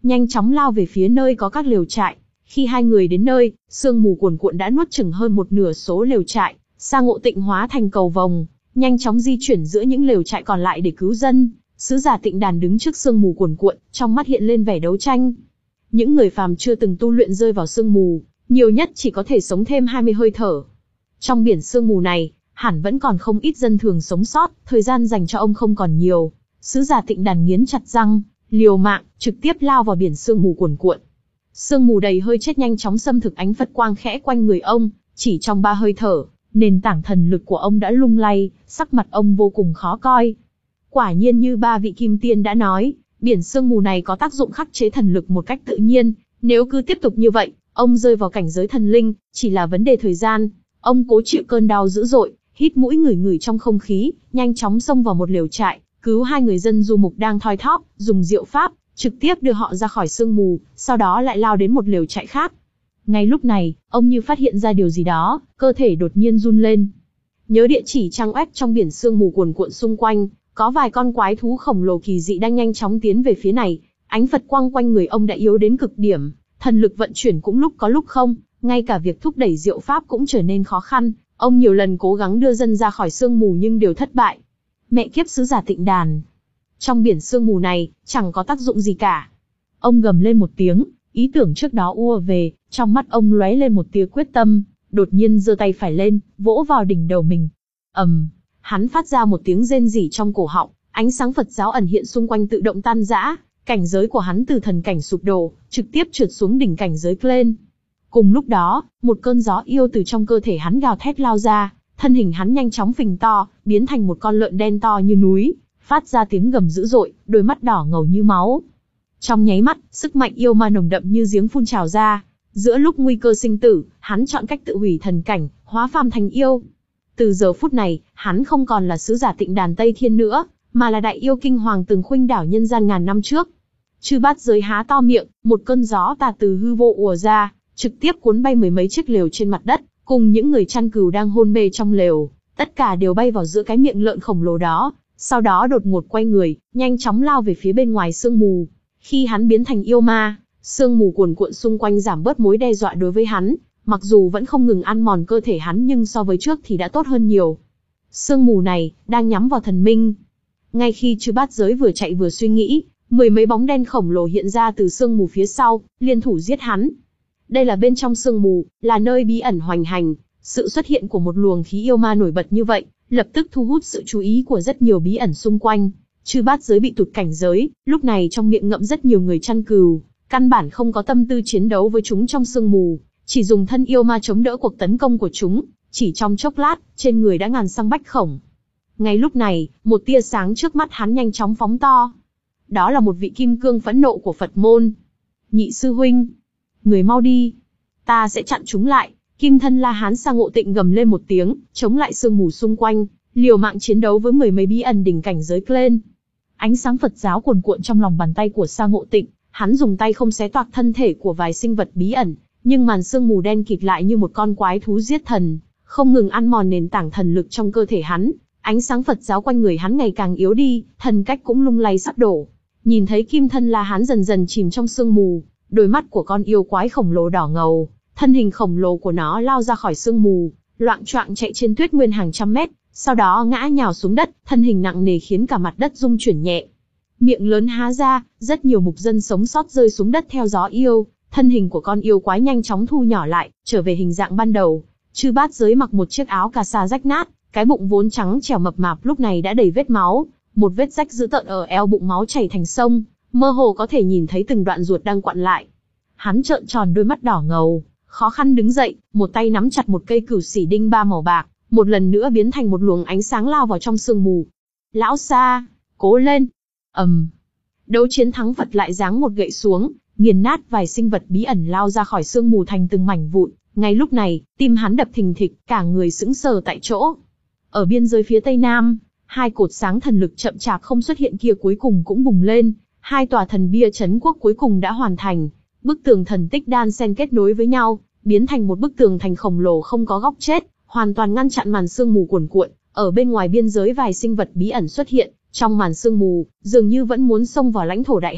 Speaker 1: nhanh chóng lao về phía nơi có các lều trại. Khi hai người đến nơi, sương mù cuồn cuộn đã nuốt chửng hơn một nửa số lều trại. Sa Ngộ Tịnh hóa thành cầu vồng, nhanh chóng di chuyển giữa những lều trại còn lại để cứu dân. Sứ giả Tịnh Đàn đứng trước sương mù cuồn cuộn, trong mắt hiện lên vẻ đấu tranh. Những người phàm chưa từng tu luyện rơi vào sương mù, nhiều nhất chỉ có thể sống thêm hai mươi hơi thở. Trong biển sương mù này, hẳn vẫn còn không ít dân thường sống sót, thời gian dành cho ông không còn nhiều. Sứ giả Tịnh Đàn nghiến chặt răng, liều mạng, trực tiếp lao vào biển sương mù cuồn cuộn. Sương mù đầy hơi chết nhanh chóng xâm thực ánh Phật quang khẽ quanh người ông, chỉ trong ba hơi thở, nền tảng thần lực của ông đã lung lay, sắc mặt ông vô cùng khó coi. Quả nhiên như ba vị kim tiên đã nói, biển sương mù này có tác dụng khắc chế thần lực một cách tự nhiên, nếu cứ tiếp tục như vậy, ông rơi vào cảnh giới thần linh, chỉ là vấn đề thời gian. Ông cố chịu cơn đau dữ dội, hít mũi ngửi ngửi trong không khí, nhanh chóng xông vào một lều trại, cứu hai người dân du mục đang thoi thóp, dùng diệu pháp, trực tiếp đưa họ ra khỏi sương mù, sau đó lại lao đến một lều trại khác. Ngay lúc này, ông như phát hiện ra điều gì đó, cơ thể đột nhiên run lên. Nhớ địa chỉ trang web trong biển sương mù cuồn cuộn xung quanh, có vài con quái thú khổng lồ kỳ dị đang nhanh chóng tiến về phía này. Ánh Phật quang quanh người ông đã yếu đến cực điểm, thần lực vận chuyển cũng lúc có lúc không, ngay cả việc thúc đẩy diệu pháp cũng trở nên khó khăn. Ông nhiều lần cố gắng đưa dân ra khỏi sương mù nhưng đều thất bại. Mẹ kiếp sứ giả Tịnh Đàn! Trong biển sương mù này, chẳng có tác dụng gì cả. Ông gầm lên một tiếng, ý tưởng trước đó ùa về, trong mắt ông lóe lên một tia quyết tâm, đột nhiên giơ tay phải lên, vỗ vào đỉnh đầu mình. ầm, um, hắn phát ra một tiếng rên rỉ trong cổ họng, ánh sáng Phật giáo ẩn hiện xung quanh tự động tan rã, cảnh giới của hắn từ thần cảnh sụp đổ, trực tiếp trượt xuống đỉnh cảnh giới lên. Cùng lúc đó, một cơn gió yêu từ trong cơ thể hắn gào thét lao ra, thân hình hắn nhanh chóng phình to, biến thành một con lợn đen to như núi, phát ra tiếng gầm dữ dội, đôi mắt đỏ ngầu như máu. Trong nháy mắt, sức mạnh yêu ma nồng đậm như giếng phun trào ra. Giữa lúc nguy cơ sinh tử, hắn chọn cách tự hủy thần cảnh, hóa phàm thành yêu. Từ giờ phút này, hắn không còn là sứ giả Tịnh Đàn Tây Thiên nữa, mà là đại yêu kinh hoàng từng khuynh đảo nhân gian ngàn năm trước. Chư bát giới há to miệng, một cơn gió tà từ hư vô ùa ra, trực tiếp cuốn bay mười mấy chiếc lều trên mặt đất, cùng những người chăn cừu đang hôn mê trong lều, tất cả đều bay vào giữa cái miệng lợn khổng lồ đó, sau đó đột ngột quay người, nhanh chóng lao về phía bên ngoài sương mù. Khi hắn biến thành yêu ma, sương mù cuồn cuộn xung quanh giảm bớt mối đe dọa đối với hắn, mặc dù vẫn không ngừng ăn mòn cơ thể hắn nhưng so với trước thì đã tốt hơn nhiều. Sương mù này đang nhắm vào thần minh. Ngay khi chư bát giới vừa chạy vừa suy nghĩ, mười mấy bóng đen khổng lồ hiện ra từ sương mù phía sau, liên thủ giết hắn. Đây là bên trong sương mù, là nơi bí ẩn hoành hành. Sự xuất hiện của một luồng khí yêu ma nổi bật như vậy, lập tức thu hút sự chú ý của rất nhiều bí ẩn xung quanh. Chư bát giới bị tụt cảnh giới, lúc này trong miệng ngậm rất nhiều người chăn cừu, căn bản không có tâm tư chiến đấu với chúng trong sương mù, chỉ dùng thân yêu ma chống đỡ cuộc tấn công của chúng. Chỉ trong chốc lát, trên người đã ngàn xăng bách khổng. Ngay lúc này, một tia sáng trước mắt hắn nhanh chóng phóng to. Đó là một vị kim cương phẫn nộ của Phật môn. Nhị sư huynh, người mau đi, ta sẽ chặn chúng lại. Kim thân La Hán Sa Ngộ Tịnh gầm lên một tiếng, chống lại sương mù xung quanh, liều mạng chiến đấu với mười mấy bí ẩn đỉnh cảnh giới lên. Ánh sáng Phật giáo cuồn cuộn trong lòng bàn tay của Sa Ngộ Tịnh, hắn dùng tay không xé toạc thân thể của vài sinh vật bí ẩn, nhưng màn sương mù đen kịt lại như một con quái thú giết thần, không ngừng ăn mòn nền tảng thần lực trong cơ thể hắn. Ánh sáng Phật giáo quanh người hắn ngày càng yếu đi, thần cách cũng lung lay sắp đổ. Nhìn thấy kim thân La Hán dần dần chìm trong sương mù, đôi mắt của con yêu quái khổng lồ đỏ ngầu, thân hình khổng lồ của nó lao ra khỏi sương mù, loạng choạng chạy trên tuyết nguyên hàng trăm mét, sau đó ngã nhào xuống đất, thân hình nặng nề khiến cả mặt đất rung chuyển nhẹ. Miệng lớn há ra, rất nhiều mục dân sống sót rơi xuống đất theo gió yêu, thân hình của con yêu quái nhanh chóng thu nhỏ lại, trở về hình dạng ban đầu. Chư bát giới mặc một chiếc áo cà sa rách nát, cái bụng vốn trắng trẻo mập mạp lúc này đã đầy vết máu, một vết rách dữ tợn ở eo bụng máu chảy thành sông, mơ hồ có thể nhìn thấy từng đoạn ruột đang quặn lại. Hắn trợn tròn đôi mắt đỏ ngầu, khó khăn đứng dậy, một tay nắm chặt một cây cửu xỉ đinh ba màu bạc, một lần nữa biến thành một luồng ánh sáng lao vào trong sương mù. Lão Sa, cố lên! ầm, um. Đấu chiến thắng Phật lại giáng một gậy xuống, nghiền nát vài sinh vật bí ẩn lao ra khỏi sương mù thành từng mảnh vụn. Ngay lúc này, tim hắn đập thình thịch, cả người sững sờ tại chỗ. Ở biên giới phía tây nam, hai cột sáng thần lực chậm chạp không xuất hiện kia cuối cùng cũng bùng lên, hai tòa thần bia trấn quốc cuối cùng đã hoàn thành. Bức tường thần tích đan xen kết nối với nhau, biến thành một bức tường thành khổng lồ không có góc chết, hoàn toàn ngăn chặn màn sương mù cuồn cuộn. Ở bên ngoài biên giới vài sinh vật bí ẩn xuất hiện, trong màn sương mù, dường như vẫn muốn xông vào lãnh thổ đại hạ,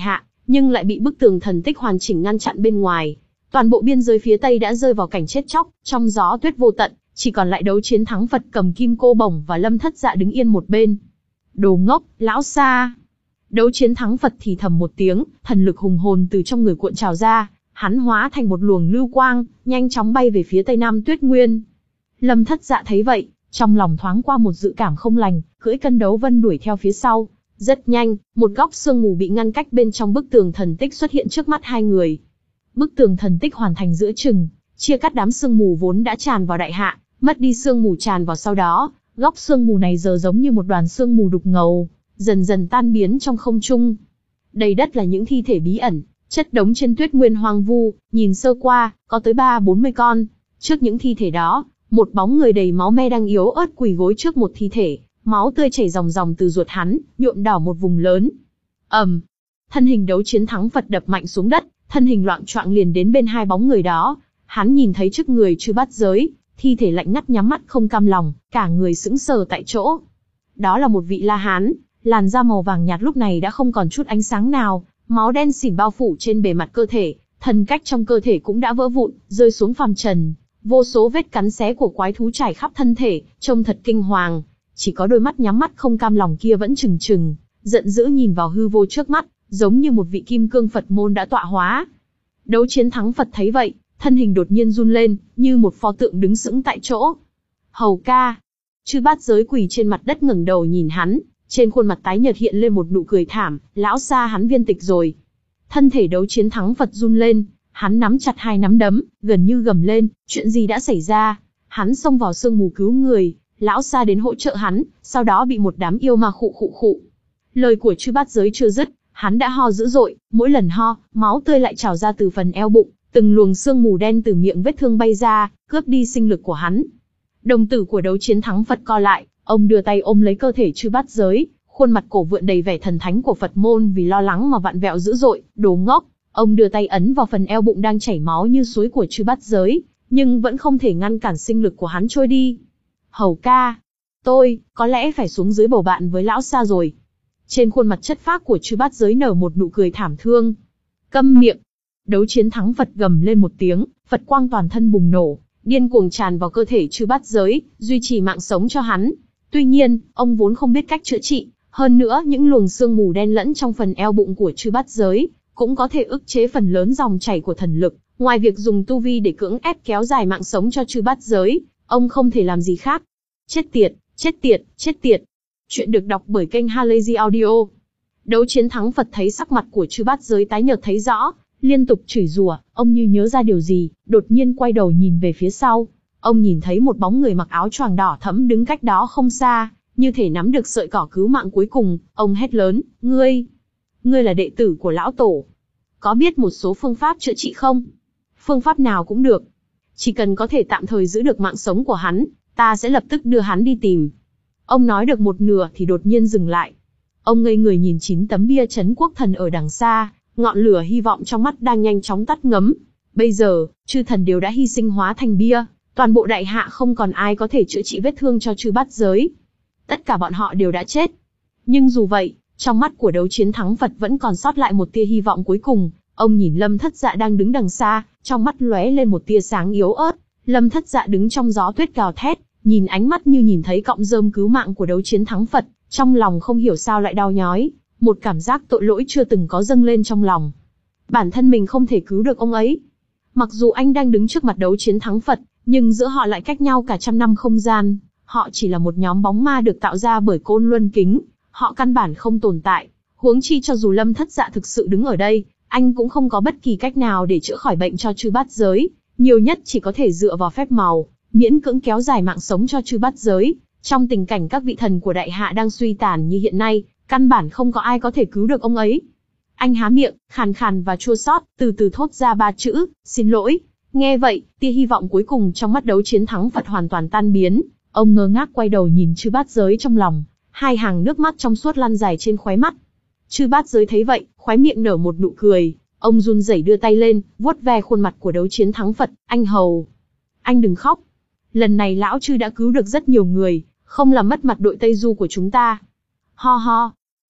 Speaker 1: nhưng lại bị bức tường thần tích hoàn chỉnh ngăn chặn bên ngoài. Toàn bộ biên giới phía Tây đã rơi vào cảnh chết chóc, trong gió tuyết vô tận, chỉ còn lại Đấu Chiến Thắng Phật cầm kim cô bổng và Lâm Thất Dạ đứng yên một bên. Đồ ngốc, lão xa. Đấu Chiến Thắng Phật thì thầm một tiếng, thần lực hùng hồn từ trong người cuộn trào ra, hắn hóa thành một luồng lưu quang, nhanh chóng bay về phía Tây Nam Tuyết Nguyên. Lâm Thất Dạ thấy vậy, trong lòng thoáng qua một dự cảm không lành, cưỡi cân đấu vân đuổi theo phía sau. Rất nhanh, một góc sương mù bị ngăn cách bên trong bức tường thần tích xuất hiện trước mắt hai người. Bức tường thần tích hoàn thành giữa chừng, chia cắt đám sương mù vốn đã tràn vào đại hạ, mất đi sương mù tràn vào sau đó, góc sương mù này giờ giống như một đoàn sương mù đục ngầu, dần dần tan biến trong không trung. Đầy đất là những thi thể bí ẩn, chất đống trên tuyết nguyên hoang vu, nhìn sơ qua, có tới ba bốn mươi con. Trước những thi thể đó, một bóng người đầy máu me đang yếu ớt quỳ gối trước một thi thể, máu tươi chảy ròng ròng từ ruột hắn, nhuộm đỏ một vùng lớn. ầm, um, thân hình Đấu Chiến Thắng Phật đập mạnh xuống đất, thân hình loạng choạng liền đến bên hai bóng người đó. Hắn nhìn thấy trước người Chư Bát Giới, thi thể lạnh ngắt nhắm mắt không cam lòng, cả người sững sờ tại chỗ. Đó là một vị La Hán, làn da màu vàng nhạt lúc này đã không còn chút ánh sáng nào, máu đen xỉn bao phủ trên bề mặt cơ thể, thần cách trong cơ thể cũng đã vỡ vụn, rơi xuống phàm trần. Vô số vết cắn xé của quái thú trải khắp thân thể, trông thật kinh hoàng. Chỉ có đôi mắt nhắm mắt không cam lòng kia vẫn trừng trừng, giận dữ nhìn vào hư vô trước mắt, giống như một vị kim cương Phật môn đã tọa hóa. Đấu Chiến Thắng Phật thấy vậy, thân hình đột nhiên run lên, như một pho tượng đứng sững tại chỗ. Hầu ca. Chư Bát Giới quỳ trên mặt đất ngẩng đầu nhìn hắn, trên khuôn mặt tái nhợt hiện lên một nụ cười thảm, lão xa hắn viên tịch rồi. Thân thể Đấu Chiến Thắng Phật run lên, hắn nắm chặt hai nắm đấm, gần như gầm lên, chuyện gì đã xảy ra? Hắn xông vào sương mù cứu người, lão xa đến hỗ trợ hắn, sau đó bị một đám yêu ma khụ khụ khụ. Lời của Chư Bát Giới chưa dứt, hắn đã ho dữ dội, mỗi lần ho, máu tươi lại trào ra từ phần eo bụng, từng luồng sương mù đen từ miệng vết thương bay ra, cướp đi sinh lực của hắn. Đồng tử của Đấu Chiến Thắng Phật co lại, ông đưa tay ôm lấy cơ thể Chư Bát Giới, khuôn mặt cổ vượn đầy vẻ thần thánh của Phật môn vì lo lắng mà vặn vẹo dữ dội, đồ ngốc. Ông đưa tay ấn vào phần eo bụng đang chảy máu như suối của Chư Bát Giới, nhưng vẫn không thể ngăn cản sinh lực của hắn trôi đi. Hầu ca, tôi, có lẽ phải xuống dưới bầu bạn với lão xa rồi. Trên khuôn mặt chất phác của Chư Bát Giới nở một nụ cười thảm thương. Câm miệng. Đấu Chiến Thắng Phật gầm lên một tiếng, Phật quang toàn thân bùng nổ, điên cuồng tràn vào cơ thể Chư Bát Giới, duy trì mạng sống cho hắn. Tuy nhiên, ông vốn không biết cách chữa trị, hơn nữa những luồng sương mù đen lẫn trong phần eo bụng của Chư Bát Giới cũng có thể ức chế phần lớn dòng chảy của thần lực. Ngoài việc dùng tu vi để cưỡng ép kéo dài mạng sống cho Chư Bát Giới, ông không thể làm gì khác. Chết tiệt, chết tiệt, chết tiệt. Chuyện được đọc bởi kênh Halazy Audio. Đấu Chiến Thắng Phật thấy sắc mặt của Chư Bát Giới tái nhợt thấy rõ, liên tục chửi rủa, ông như nhớ ra điều gì, đột nhiên quay đầu nhìn về phía sau. Ông nhìn thấy một bóng người mặc áo choàng đỏ thẫm đứng cách đó không xa, như thể nắm được sợi cỏ cứu mạng cuối cùng. Ông hét lớn, ngươi, ngươi là đệ tử của lão tổ. Có biết một số phương pháp chữa trị không? Phương pháp nào cũng được. Chỉ cần có thể tạm thời giữ được mạng sống của hắn, ta sẽ lập tức đưa hắn đi tìm. Ông nói được một nửa thì đột nhiên dừng lại. Ông ngây người nhìn chín tấm bia trấn quốc thần ở đằng xa, ngọn lửa hy vọng trong mắt đang nhanh chóng tắt ngấm. Bây giờ, chư thần đều đã hy sinh hóa thành bia, toàn bộ đại hạ không còn ai có thể chữa trị vết thương cho Chư Bát Giới. Tất cả bọn họ đều đã chết. Nhưng dù vậy, trong mắt của Đấu Chiến Thắng Phật vẫn còn sót lại một tia hy vọng cuối cùng. Ông nhìn Lâm Thất Dạ đang đứng đằng xa, trong mắt lóe lên một tia sáng yếu ớt. Lâm Thất Dạ đứng trong gió tuyết gào thét, nhìn ánh mắt như nhìn thấy cọng rơm cứu mạng của Đấu Chiến Thắng Phật, trong lòng không hiểu sao lại đau nhói, một cảm giác tội lỗi chưa từng có dâng lên trong lòng. Bản thân mình không thể cứu được ông ấy. Mặc dù anh đang đứng trước mặt Đấu Chiến Thắng Phật, nhưng giữa họ lại cách nhau cả trăm năm không gian. Họ chỉ là một nhóm bóng ma được tạo ra bởi Côn Luân Kính, họ căn bản không tồn tại. Huống chi cho dù Lâm Thất Dạ thực sự đứng ở đây, anh cũng không có bất kỳ cách nào để chữa khỏi bệnh cho Chư Bát Giới, nhiều nhất chỉ có thể dựa vào phép màu, miễn cưỡng kéo dài mạng sống cho Chư Bát Giới. Trong tình cảnh các vị thần của đại hạ đang suy tàn như hiện nay, căn bản không có ai có thể cứu được ông ấy. Anh há miệng, khàn khàn và chua xót, từ từ thốt ra ba chữ, xin lỗi. Nghe vậy, tia hy vọng cuối cùng trong mắt Đấu Chiến Thắng Phật hoàn toàn tan biến. Ông ngơ ngác quay đầu nhìn Chư Bát Giới trong lòng, hai hàng nước mắt trong suốt lăn dài trên khóe mắt. Chư Bát Giới thấy vậy, khóe miệng nở một nụ cười, ông run rẩy đưa tay lên, vuốt ve khuôn mặt của Đấu Chiến Thắng Phật, anh hầu. Anh đừng khóc. Lần này lão Chư đã cứu được rất nhiều người, không làm mất mặt đội Tây Du của chúng ta. Ho ho.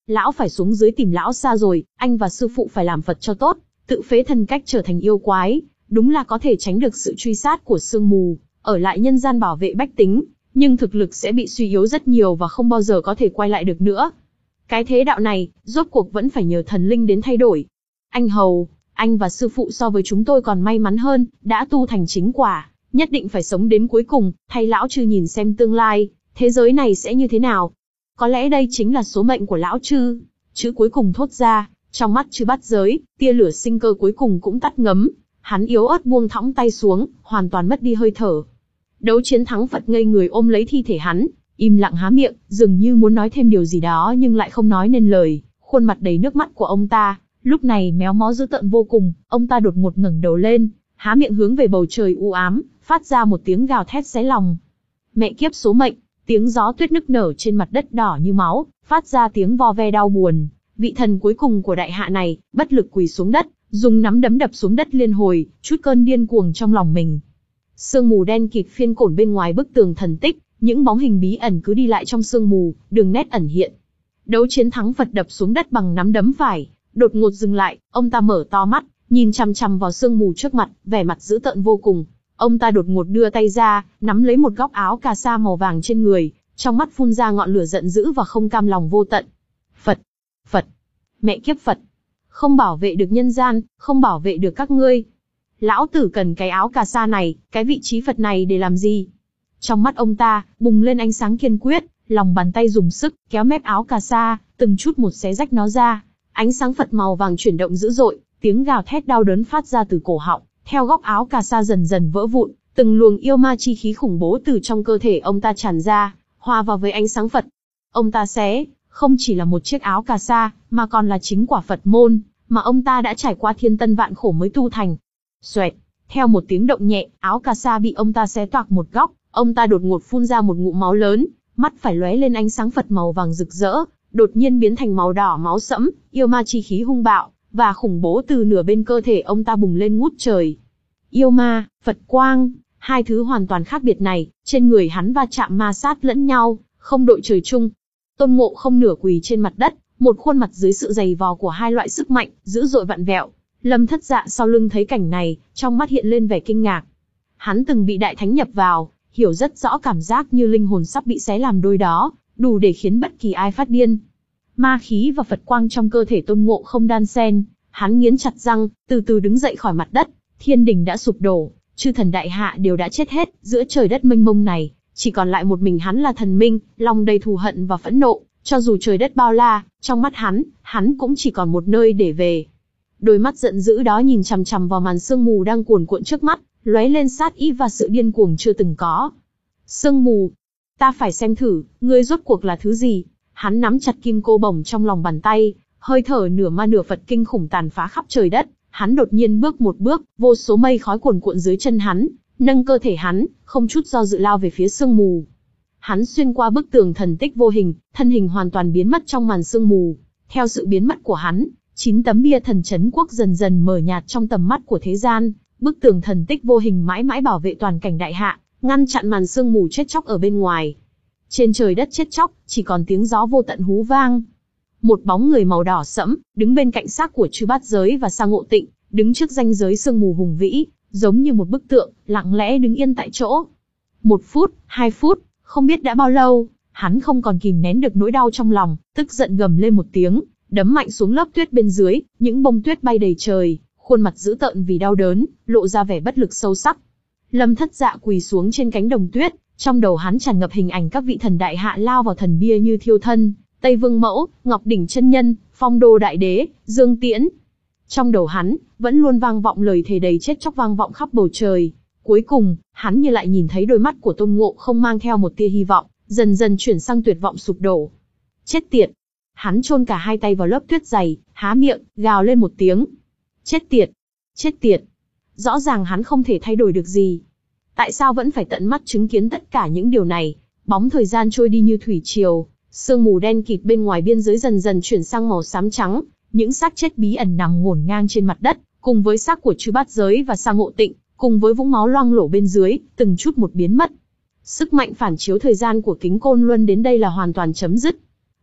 Speaker 1: Lão phải xuống dưới tìm lão xa rồi, anh và sư phụ phải làm Phật cho tốt, tự phế thân cách trở thành yêu quái, đúng là có thể tránh được sự truy sát của sương mù, ở lại nhân gian bảo vệ bách tính, nhưng thực lực sẽ bị suy yếu rất nhiều và không bao giờ có thể quay lại được nữa. Cái thế đạo này, rốt cuộc vẫn phải nhờ thần linh đến thay đổi. Anh Hầu, anh và sư phụ so với chúng tôi còn may mắn hơn, đã tu thành chính quả, nhất định phải sống đến cuối cùng, thay lão chư nhìn xem tương lai, thế giới này sẽ như thế nào. Có lẽ đây chính là số mệnh của lão chư. Chữ cuối cùng thốt ra, trong mắt chư Bát Giới, tia lửa sinh cơ cuối cùng cũng tắt ngấm. Hắn yếu ớt buông thõng tay xuống, hoàn toàn mất đi hơi thở. Đấu chiến thắng Phật ngây người ôm lấy thi thể hắn, im lặng há miệng, dường như muốn nói thêm điều gì đó nhưng lại không nói nên lời. Khuôn mặt đầy nước mắt của ông ta, lúc này méo mó dữ tợn vô cùng. Ông ta đột ngột ngẩng đầu lên, há miệng hướng về bầu trời u ám, phát ra một tiếng gào thét xé lòng. Mẹ kiếp số mệnh, tiếng gió tuyết nức nở trên mặt đất đỏ như máu, phát ra tiếng vo ve đau buồn. Vị thần cuối cùng của đại hạ này, bất lực quỳ xuống đất, dùng nắm đấm đập xuống đất liên hồi, chút cơn điên cuồng trong lòng mình. Sương mù đen kịt phiên cổn bên ngoài bức tường thần tích, những bóng hình bí ẩn cứ đi lại trong sương mù, đường nét ẩn hiện. Đấu chiến thắng Phật đập xuống đất bằng nắm đấm phải, đột ngột dừng lại, ông ta mở to mắt, nhìn chằm chằm vào sương mù trước mặt, vẻ mặt dữ tợn vô cùng. Ông ta đột ngột đưa tay ra, nắm lấy một góc áo cà sa màu vàng trên người, trong mắt phun ra ngọn lửa giận dữ và không cam lòng vô tận. Phật, Phật, mẹ kiếp Phật, không bảo vệ được nhân gian, không bảo vệ được các ngươi. Lão tử cần cái áo cà sa này, cái vị trí Phật này để làm gì? Trong mắt ông ta, bùng lên ánh sáng kiên quyết, lòng bàn tay dùng sức, kéo mép áo cà sa, từng chút một xé rách nó ra. Ánh sáng Phật màu vàng chuyển động dữ dội, tiếng gào thét đau đớn phát ra từ cổ họng, theo góc áo cà sa dần dần vỡ vụn, từng luồng yêu ma chi khí khủng bố từ trong cơ thể ông ta tràn ra, hòa vào với ánh sáng Phật. Ông ta xé, không chỉ là một chiếc áo cà sa, mà còn là chính quả Phật môn, mà ông ta đã trải qua thiên tân vạn khổ mới tu thành. Xoẹt, theo một tiếng động nhẹ, áo cà sa bị ông ta xé toạc một góc, ông ta đột ngột phun ra một ngụm máu lớn, mắt phải lóe lên ánh sáng Phật màu vàng rực rỡ, đột nhiên biến thành màu đỏ máu sẫm, yêu ma chi khí hung bạo và khủng bố từ nửa bên cơ thể ông ta bùng lên ngút trời. Yêu ma, Phật quang, hai thứ hoàn toàn khác biệt này, trên người hắn va chạm ma sát lẫn nhau, không đội trời chung. Tôn Ngộ Không nửa quỳ trên mặt đất, một khuôn mặt dưới sự giày vò của hai loại sức mạnh, dữ dội vặn vẹo. Lâm Thất Dạ sau lưng thấy cảnh này, trong mắt hiện lên vẻ kinh ngạc. Hắn từng bị đại thánh nhập vào, hiểu rất rõ cảm giác như linh hồn sắp bị xé làm đôi đó, đủ để khiến bất kỳ ai phát điên. Ma khí và Phật quang trong cơ thể Tôn Ngộ Không đan xen, hắn nghiến chặt răng, từ từ đứng dậy khỏi mặt đất. Thiên đình đã sụp đổ, chư thần đại hạ đều đã chết hết, giữa trời đất mênh mông này, chỉ còn lại một mình hắn là thần minh, lòng đầy thù hận và phẫn nộ. Cho dù trời đất bao la, trong mắt hắn, hắn cũng chỉ còn một nơi để về. Đôi mắt giận dữ đó nhìn chằm chằm vào màn sương mù đang cuồn cuộn trước mắt, lóe lên sát ý và sự điên cuồng chưa từng có. Sương mù, ta phải xem thử, ngươi rốt cuộc là thứ gì? Hắn nắm chặt kim cô bổng trong lòng bàn tay, hơi thở nửa ma nửa Phật kinh khủng tàn phá khắp trời đất. Hắn đột nhiên bước một bước, vô số mây khói cuồn cuộn dưới chân hắn, nâng cơ thể hắn, không chút do dự lao về phía sương mù. Hắn xuyên qua bức tường thần tích vô hình, thân hình hoàn toàn biến mất trong màn sương mù. Theo sự biến mất của hắn, chín tấm bia thần trấn quốc dần dần mờ nhạt trong tầm mắt của thế gian. Bức tường thần tích vô hình mãi mãi bảo vệ toàn cảnh đại hạ, ngăn chặn màn sương mù chết chóc ở bên ngoài. Trên trời đất chết chóc, chỉ còn tiếng gió vô tận hú vang. Một bóng người màu đỏ sẫm, đứng bên cạnh xác của Chư Bát Giới và Sa Ngộ Tịnh, đứng trước ranh giới sương mù hùng vĩ, giống như một bức tượng, lặng lẽ đứng yên tại chỗ. Một phút, hai phút, không biết đã bao lâu, hắn không còn kìm nén được nỗi đau trong lòng, tức giận gầm lên một tiếng, đấm mạnh xuống lớp tuyết bên dưới, những bông tuyết bay đầy trời, khuôn mặt dữ tợn vì đau đớn, lộ ra vẻ bất lực sâu sắc. Lâm Thất Dạ quỳ xuống trên cánh đồng tuyết, trong đầu hắn tràn ngập hình ảnh các vị thần đại hạ lao vào thần bia như Thiêu Thân, Tây Vương Mẫu, Ngọc Đỉnh Chân Nhân, Phong Đô Đại Đế, Dương Tiễn. Trong đầu hắn, vẫn luôn vang vọng lời thề đầy chết chóc vang vọng khắp bầu trời. Cuối cùng, hắn như lại nhìn thấy đôi mắt của Tôn Ngộ Không mang theo một tia hy vọng, dần dần chuyển sang tuyệt vọng sụp đổ. Chết tiệt! Hắn chôn cả hai tay vào lớp tuyết dày, há miệng, gào lên một tiếng. Chết tiệt! Chết tiệt! Rõ ràng hắn không thể thay đổi được gì. Tại sao vẫn phải tận mắt chứng kiến tất cả những điều này? Bóng thời gian trôi đi như thủy triều, sương mù đen kịt bên ngoài biên giới dần dần chuyển sang màu xám trắng. Những xác chết bí ẩn nằm ngổn ngang trên mặt đất, cùng với xác của Chư Bát Giới và Sa Ngộ Tịnh, cùng với vũng máu loang lổ bên dưới, từng chút một biến mất. Sức mạnh phản chiếu thời gian của Kính Côn Luân đến đây là hoàn toàn chấm dứt.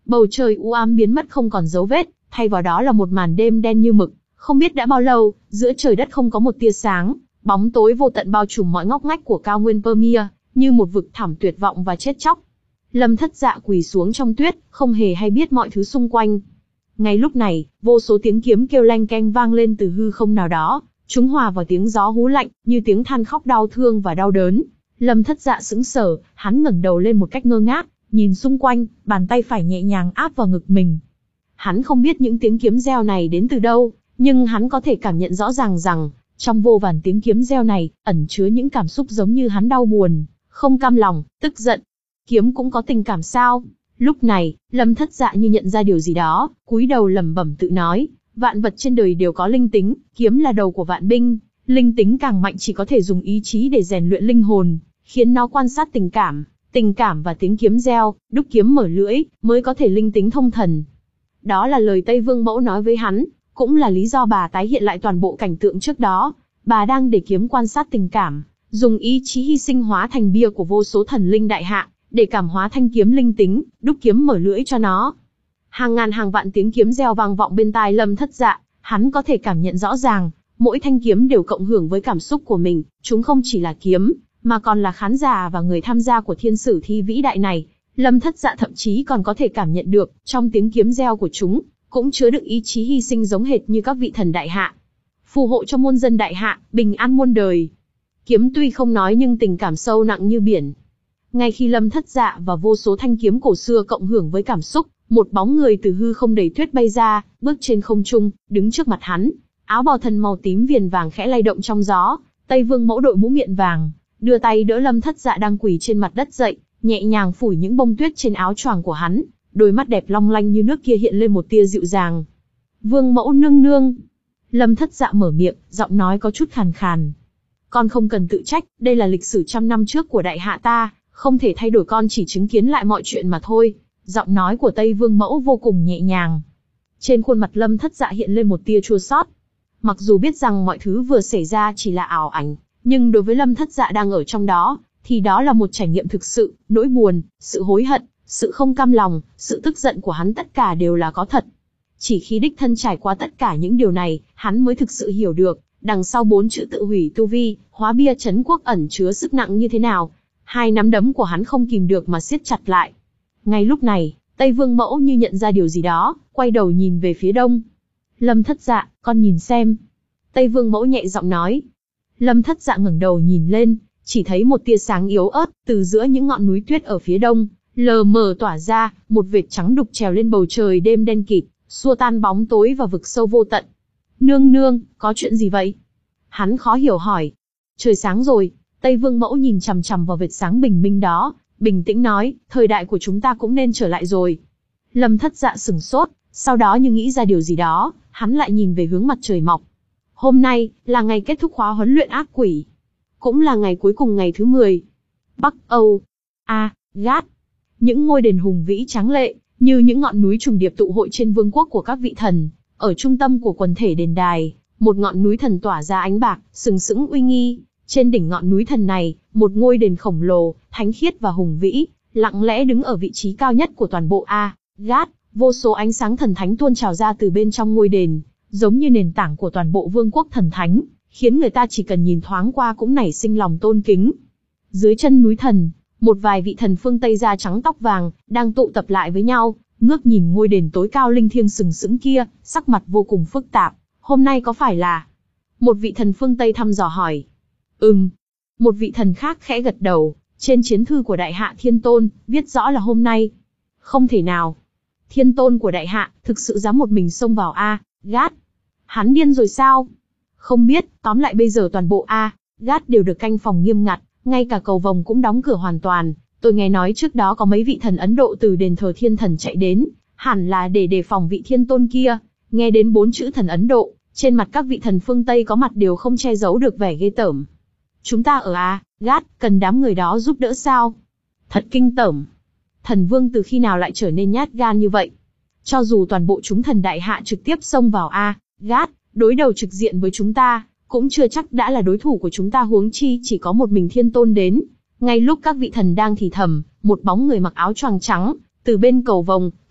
Speaker 1: Bầu trời u ám biến mất không còn dấu vết, thay vào đó là một màn đêm đen như mực. Không biết đã bao lâu, giữa trời đất không có một tia sáng, bóng tối vô tận bao trùm mọi ngóc ngách của cao nguyên Permia, như một vực thẳm tuyệt vọng và chết chóc. Lâm Thất Dạ quỳ xuống trong tuyết, không hề hay biết mọi thứ xung quanh. Ngay lúc này, vô số tiếng kiếm kêu leng keng vang lên từ hư không nào đó, chúng hòa vào tiếng gió hú lạnh, như tiếng than khóc đau thương và đau đớn. Lâm Thất Dạ sững sờ, hắn ngẩng đầu lên một cách ngơ ngác, nhìn xung quanh, bàn tay phải nhẹ nhàng áp vào ngực mình. Hắn không biết những tiếng kiếm reo này đến từ đâu, nhưng hắn có thể cảm nhận rõ ràng rằng, trong vô vàn tiếng kiếm reo này, ẩn chứa những cảm xúc giống như hắn đau buồn, không cam lòng, tức giận. Kiếm cũng có tình cảm sao? Lúc này, Lâm Thất Dạ như nhận ra điều gì đó, cúi đầu lẩm bẩm tự nói, vạn vật trên đời đều có linh tính, kiếm là đầu của vạn binh, linh tính càng mạnh chỉ có thể dùng ý chí để rèn luyện linh hồn, khiến nó quan sát tình cảm, tình cảm và tiếng kiếm reo, đúc kiếm mở lưỡi, mới có thể linh tính thông thần. Đó là lời Tây Vương Mẫu nói với hắn, cũng là lý do bà tái hiện lại toàn bộ cảnh tượng trước đó. Bà đang để kiếm quan sát tình cảm, dùng ý chí hy sinh hóa thành bia của vô số thần linh đại hạ, để cảm hóa thanh kiếm linh tính, đúc kiếm mở lưỡi cho nó. Hàng ngàn hàng vạn tiếng kiếm reo vang vọng bên tai Lâm Thất Dạ, hắn có thể cảm nhận rõ ràng, mỗi thanh kiếm đều cộng hưởng với cảm xúc của mình, chúng không chỉ là kiếm, mà còn là khán giả và người tham gia của thiên sử thi vĩ đại này. Lâm Thất Dạ thậm chí còn có thể cảm nhận được, trong tiếng kiếm reo của chúng, cũng chứa đựng ý chí hy sinh giống hệt như các vị thần đại hạ. Phù hộ cho muôn dân đại hạ, bình an muôn đời. Kiếm tuy không nói nhưng tình cảm sâu nặng như biển. Ngay khi Lâm Thất Dạ và vô số thanh kiếm cổ xưa cộng hưởng với cảm xúc, một bóng người từ hư không đầy tuyết bay ra, bước trên không trung, đứng trước mặt hắn. Áo bào thần màu tím viền vàng khẽ lay động trong gió, Tây Vương Mẫu đội mũ miệng vàng, đưa tay đỡ Lâm Thất Dạ đang quỳ trên mặt đất dậy, nhẹ nhàng phủi những bông tuyết trên áo choàng của hắn, đôi mắt đẹp long lanh như nước kia hiện lên một tia dịu dàng. Vương Mẫu nương nương. Lâm Thất Dạ mở miệng, giọng nói có chút khàn khàn. Con không cần tự trách, đây là lịch sử trăm năm trước của đại hạ ta, không thể thay đổi, con chỉ chứng kiến lại mọi chuyện mà thôi. Giọng nói của Tây Vương Mẫu vô cùng nhẹ nhàng. Trên khuôn mặt Lâm Thất Dạ hiện lên một tia chua xót. Mặc dù biết rằng mọi thứ vừa xảy ra chỉ là ảo ảnh, nhưng đối với Lâm Thất Dạ đang ở trong đó, thì đó là một trải nghiệm thực sự, nỗi buồn, sự hối hận, sự không cam lòng, sự tức giận của hắn tất cả đều là có thật. Chỉ khi đích thân trải qua tất cả những điều này, hắn mới thực sự hiểu được, đằng sau bốn chữ tự hủy tu vi, hóa bia trấn quốc ẩn chứa sức nặng như thế nào. Hai nắm đấm của hắn không kìm được mà siết chặt lại. Ngay lúc này, Tây Vương Mẫu như nhận ra điều gì đó, quay đầu nhìn về phía đông. Lâm Thất Dạ, con nhìn xem. Tây Vương Mẫu nhẹ giọng nói. Lâm Thất Dạ ngẩng đầu nhìn lên, chỉ thấy một tia sáng yếu ớt, từ giữa những ngọn núi tuyết ở phía đông, lờ mờ tỏa ra, một vệt trắng đục trèo lên bầu trời đêm đen kịt, xua tan bóng tối và vực sâu vô tận. Nương nương, có chuyện gì vậy? Hắn khó hiểu hỏi. Trời sáng rồi. Tây Vương Mẫu nhìn chằm chằm vào vệt sáng bình minh đó, bình tĩnh nói, thời đại của chúng ta cũng nên trở lại rồi. Lâm Thất Dạ sửng sốt, sau đó như nghĩ ra điều gì đó, hắn lại nhìn về hướng mặt trời mọc. Hôm nay, là ngày kết thúc khóa huấn luyện ác quỷ. Cũng là ngày cuối cùng ngày thứ mười. Bắc Âu. A, Gát. Những ngôi đền hùng vĩ tráng lệ, như những ngọn núi trùng điệp tụ hội trên vương quốc của các vị thần. Ở trung tâm của quần thể đền đài, một ngọn núi thần tỏa ra ánh bạc, sừng sững uy nghi. Trên đỉnh ngọn núi thần này, một ngôi đền khổng lồ, thánh khiết và hùng vĩ, lặng lẽ đứng ở vị trí cao nhất của toàn bộ A, Gát. Vô số ánh sáng thần thánh tuôn trào ra từ bên trong ngôi đền, giống như nền tảng của toàn bộ vương quốc thần thánh, khiến người ta chỉ cần nhìn thoáng qua cũng nảy sinh lòng tôn kính. Dưới chân núi thần, một vài vị thần phương Tây da trắng tóc vàng, đang tụ tập lại với nhau, ngước nhìn ngôi đền tối cao linh thiêng sừng sững kia, sắc mặt vô cùng phức tạp. Hôm nay có phải là... Một vị thần phương Tây thăm dò hỏi. Ừm. Một vị thần khác khẽ gật đầu, trên chiến thư của Đại Hạ Thiên Tôn, viết rõ là hôm nay. Không thể nào. Thiên Tôn của Đại Hạ, thực sự dám một mình xông vào A, Gát. Hắn điên rồi sao? Không biết, tóm lại bây giờ toàn bộ A, Gát đều được canh phòng nghiêm ngặt, ngay cả cầu vồng cũng đóng cửa hoàn toàn. Tôi nghe nói trước đó có mấy vị thần Ấn Độ từ đền thờ thiên thần chạy đến, hẳn là để đề phòng vị Thiên Tôn kia. Nghe đến bốn chữ thần Ấn Độ, trên mặt các vị thần phương Tây có mặt đều không che giấu được vẻ ghê tởm. Chúng ta ở A, Gát, cần đám người đó giúp đỡ sao? Thật kinh tởm. Thần vương từ khi nào lại trở nên nhát gan như vậy? Cho dù toàn bộ chúng thần đại hạ trực tiếp xông vào A, Gát, đối đầu trực diện với chúng ta, cũng chưa chắc đã là đối thủ của chúng ta, huống chi chỉ có một mình Thiên Tôn đến. Ngay lúc các vị thần đang thì thầm, một bóng người mặc áo choàng trắng, từ bên cầu vồng,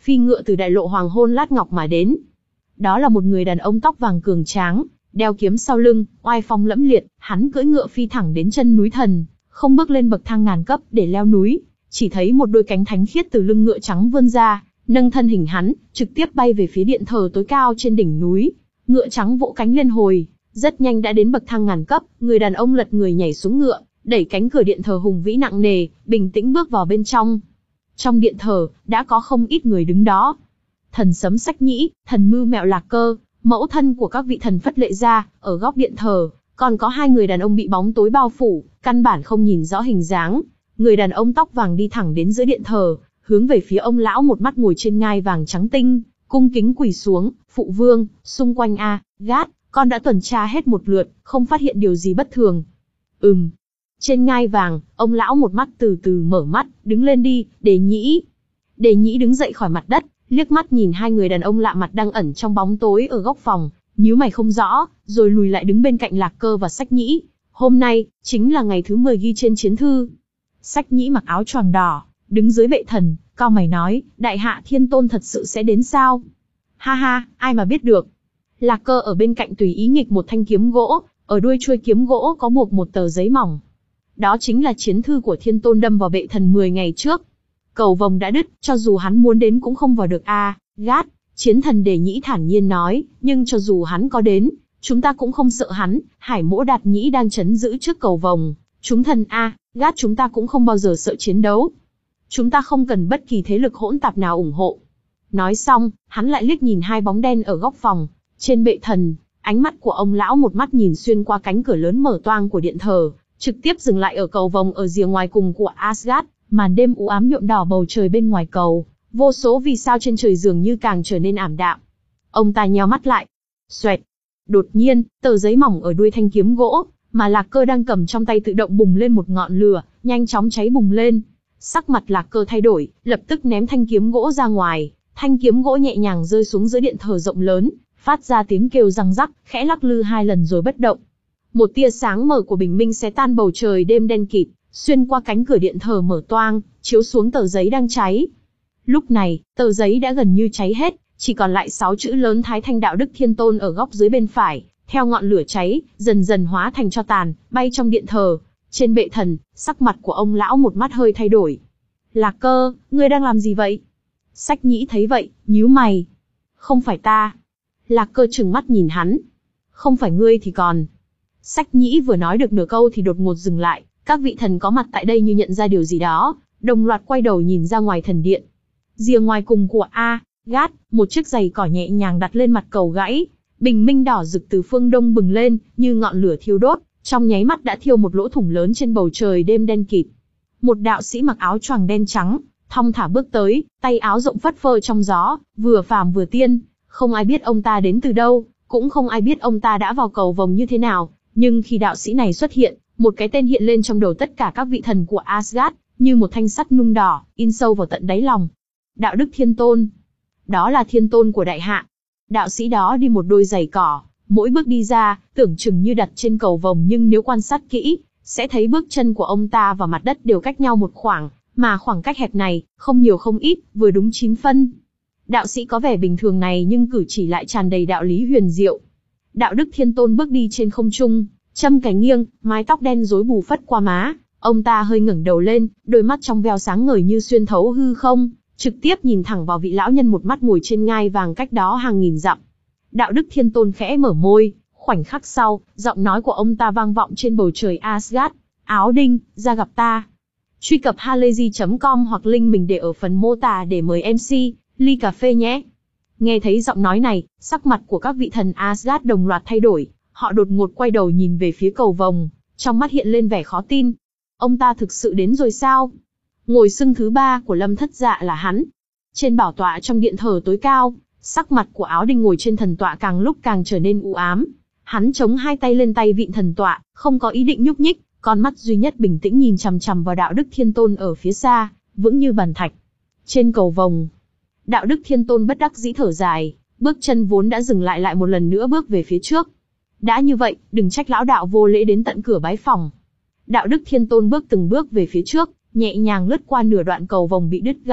Speaker 1: phi ngựa từ đại lộ hoàng hôn lát ngọc mà đến. Đó là một người đàn ông tóc vàng cường tráng, đeo kiếm sau lưng, oai phong lẫm liệt, hắn cưỡi ngựa phi thẳng đến chân núi thần, không bước lên bậc thang ngàn cấp để leo núi, chỉ thấy một đôi cánh thánh khiết từ lưng ngựa trắng vươn ra, nâng thân hình hắn, trực tiếp bay về phía điện thờ tối cao trên đỉnh núi. Ngựa trắng vỗ cánh lên hồi, rất nhanh đã đến bậc thang ngàn cấp, người đàn ông lật người nhảy xuống ngựa, đẩy cánh cửa điện thờ hùng vĩ nặng nề, bình tĩnh bước vào bên trong. Trong điện thờ, đã có không ít người đứng đó. Thần Sấm Sách Nhĩ, thần Mưu Mẹo Lạc Cơ, mẫu thân của các vị thần Phất Lệ Gia, ở góc điện thờ, còn có hai người đàn ông bị bóng tối bao phủ, căn bản không nhìn rõ hình dáng. Người đàn ông tóc vàng đi thẳng đến giữa điện thờ, hướng về phía ông lão một mắt ngồi trên ngai vàng trắng tinh, cung kính quỳ xuống, phụ vương, xung quanh a, gát, con đã tuần tra hết một lượt, không phát hiện điều gì bất thường. Ừm. Trên ngai vàng, ông lão một mắt từ từ mở mắt, đứng lên đi, Đề Nhĩ. Đề Nhĩ đứng dậy khỏi mặt đất, liếc mắt nhìn hai người đàn ông lạ mặt đang ẩn trong bóng tối ở góc phòng, nhíu mày không rõ, rồi lùi lại đứng bên cạnh Lạc Cơ và Sách Nhĩ. Hôm nay, chính là ngày thứ mười ghi trên chiến thư. Sách Nhĩ mặc áo choàng đỏ, đứng dưới bệ thần, cau mày nói, đại hạ thiên tôn thật sự sẽ đến sao? Ha ha, ai mà biết được. Lạc Cơ ở bên cạnh tùy ý nghịch một thanh kiếm gỗ, ở đuôi chuôi kiếm gỗ có buộc một tờ giấy mỏng. Đó chính là chiến thư của thiên tôn đâm vào bệ thần mười ngày trước. Cầu vồng đã đứt, cho dù hắn muốn đến cũng không vào được a, à, gát. Chiến thần Đề Nhĩ thản nhiên nói, nhưng cho dù hắn có đến, chúng ta cũng không sợ hắn, Hải Mỗ Đạt Nhĩ đang chấn giữ trước cầu vồng. Chúng thần a, à, gát chúng ta cũng không bao giờ sợ chiến đấu. Chúng ta không cần bất kỳ thế lực hỗn tạp nào ủng hộ. Nói xong, hắn lại liếc nhìn hai bóng đen ở góc phòng, trên bệ thần, ánh mắt của ông lão một mắt nhìn xuyên qua cánh cửa lớn mở toang của điện thờ, trực tiếp dừng lại ở cầu vồng ở rìa ngoài cùng của Asgard, màn đêm u ám nhuộm đỏ bầu trời bên ngoài cầu, vô số vì sao trên trời dường như càng trở nên ảm đạm. Ông ta nheo mắt lại. Xoẹt. Đột nhiên, tờ giấy mỏng ở đuôi thanh kiếm gỗ, mà Lạc Cơ đang cầm trong tay tự động bùng lên một ngọn lửa, nhanh chóng cháy bùng lên. Sắc mặt Lạc Cơ thay đổi, lập tức ném thanh kiếm gỗ ra ngoài, thanh kiếm gỗ nhẹ nhàng rơi xuống giữa điện thờ rộng lớn, phát ra tiếng kêu răng rắc, khẽ lắc lư hai lần rồi bất động. Một tia sáng mờ của bình minh xé tan bầu trời đêm đen kịt, xuyên qua cánh cửa điện thờ mở toang, chiếu xuống tờ giấy đang cháy. Lúc này, tờ giấy đã gần như cháy hết, chỉ còn lại sáu chữ lớn Thái Thanh Đạo Đức Thiên Tôn ở góc dưới bên phải, theo ngọn lửa cháy, dần dần hóa thành tro tàn, bay trong điện thờ. Trên bệ thần, sắc mặt của ông lão một mắt hơi thay đổi. Lạc Cơ, ngươi đang làm gì vậy? Sách Nhĩ thấy vậy, nhíu mày. Không phải ta. Lạc Cơ trừng mắt nhìn hắn. Không phải ngươi thì còn. Sách Nhĩ vừa nói được nửa câu thì đột ngột dừng lại, các vị thần có mặt tại đây như nhận ra điều gì đó, đồng loạt quay đầu nhìn ra ngoài thần điện. Rìa ngoài cùng của Asgard, một chiếc giày cỏ nhẹ nhàng đặt lên mặt cầu gãy, bình minh đỏ rực từ phương đông bừng lên, như ngọn lửa thiêu đốt, trong nháy mắt đã thiêu một lỗ thủng lớn trên bầu trời đêm đen kịt. Một đạo sĩ mặc áo choàng đen trắng, thong thả bước tới, tay áo rộng phất phơ trong gió, vừa phàm vừa tiên, không ai biết ông ta đến từ đâu, cũng không ai biết ông ta đã vào cầu vồng như thế nào, nhưng khi đạo sĩ này xuất hiện, một cái tên hiện lên trong đầu tất cả các vị thần của Asgard, như một thanh sắt nung đỏ, in sâu vào tận đáy lòng. Đạo Đức Thiên Tôn. Đó là Thiên Tôn của đại hạ. Đạo sĩ đó đi một đôi giày cỏ, mỗi bước đi ra, tưởng chừng như đặt trên cầu vồng, nhưng nếu quan sát kỹ, sẽ thấy bước chân của ông ta và mặt đất đều cách nhau một khoảng, mà khoảng cách hẹp này, không nhiều không ít, vừa đúng chín phân. Đạo sĩ có vẻ bình thường này nhưng cử chỉ lại tràn đầy đạo lý huyền diệu. Đạo Đức Thiên Tôn bước đi trên không trung, châm cánh nghiêng, mái tóc đen rối bù phất qua má, ông ta hơi ngẩng đầu lên, đôi mắt trong veo sáng ngời như xuyên thấu hư không, trực tiếp nhìn thẳng vào vị lão nhân một mắt ngồi trên ngai vàng cách đó hàng nghìn dặm. Đạo Đức Thiên Tôn khẽ mở môi, khoảnh khắc sau, giọng nói của ông ta vang vọng trên bầu trời Asgard. Áo Đinh, ra gặp ta. Truy cập halayzi chấm com hoặc link mình để ở phần mô tả để mời em xê, ly cà phê nhé. Nghe thấy giọng nói này, sắc mặt của các vị thần Asgard đồng loạt thay đổi, họ đột ngột quay đầu nhìn về phía cầu vồng, trong mắt hiện lên vẻ khó tin. Ông ta thực sự đến rồi sao? Ngồi xưng thứ ba của Lâm Thất Dạ là hắn. Trên bảo tọa trong điện thờ tối cao, sắc mặt của Áo Đinh ngồi trên thần tọa càng lúc càng trở nên u ám. Hắn chống hai tay lên tay vịn thần tọa, không có ý định nhúc nhích, con mắt duy nhất bình tĩnh nhìn chằm chằm vào Đạo Đức Thiên Tôn ở phía xa, vững như bàn thạch. Trên cầu vồng, Đạo Đức Thiên Tôn bất đắc dĩ thở dài, bước chân vốn đã dừng lại lại một lần nữa bước về phía trước. Đã như vậy, đừng trách lão đạo vô lễ đến tận cửa bái phòng. Đạo Đức Thiên Tôn bước từng bước về phía trước, nhẹ nhàng lướt qua nửa đoạn cầu vồng bị đứt gãy,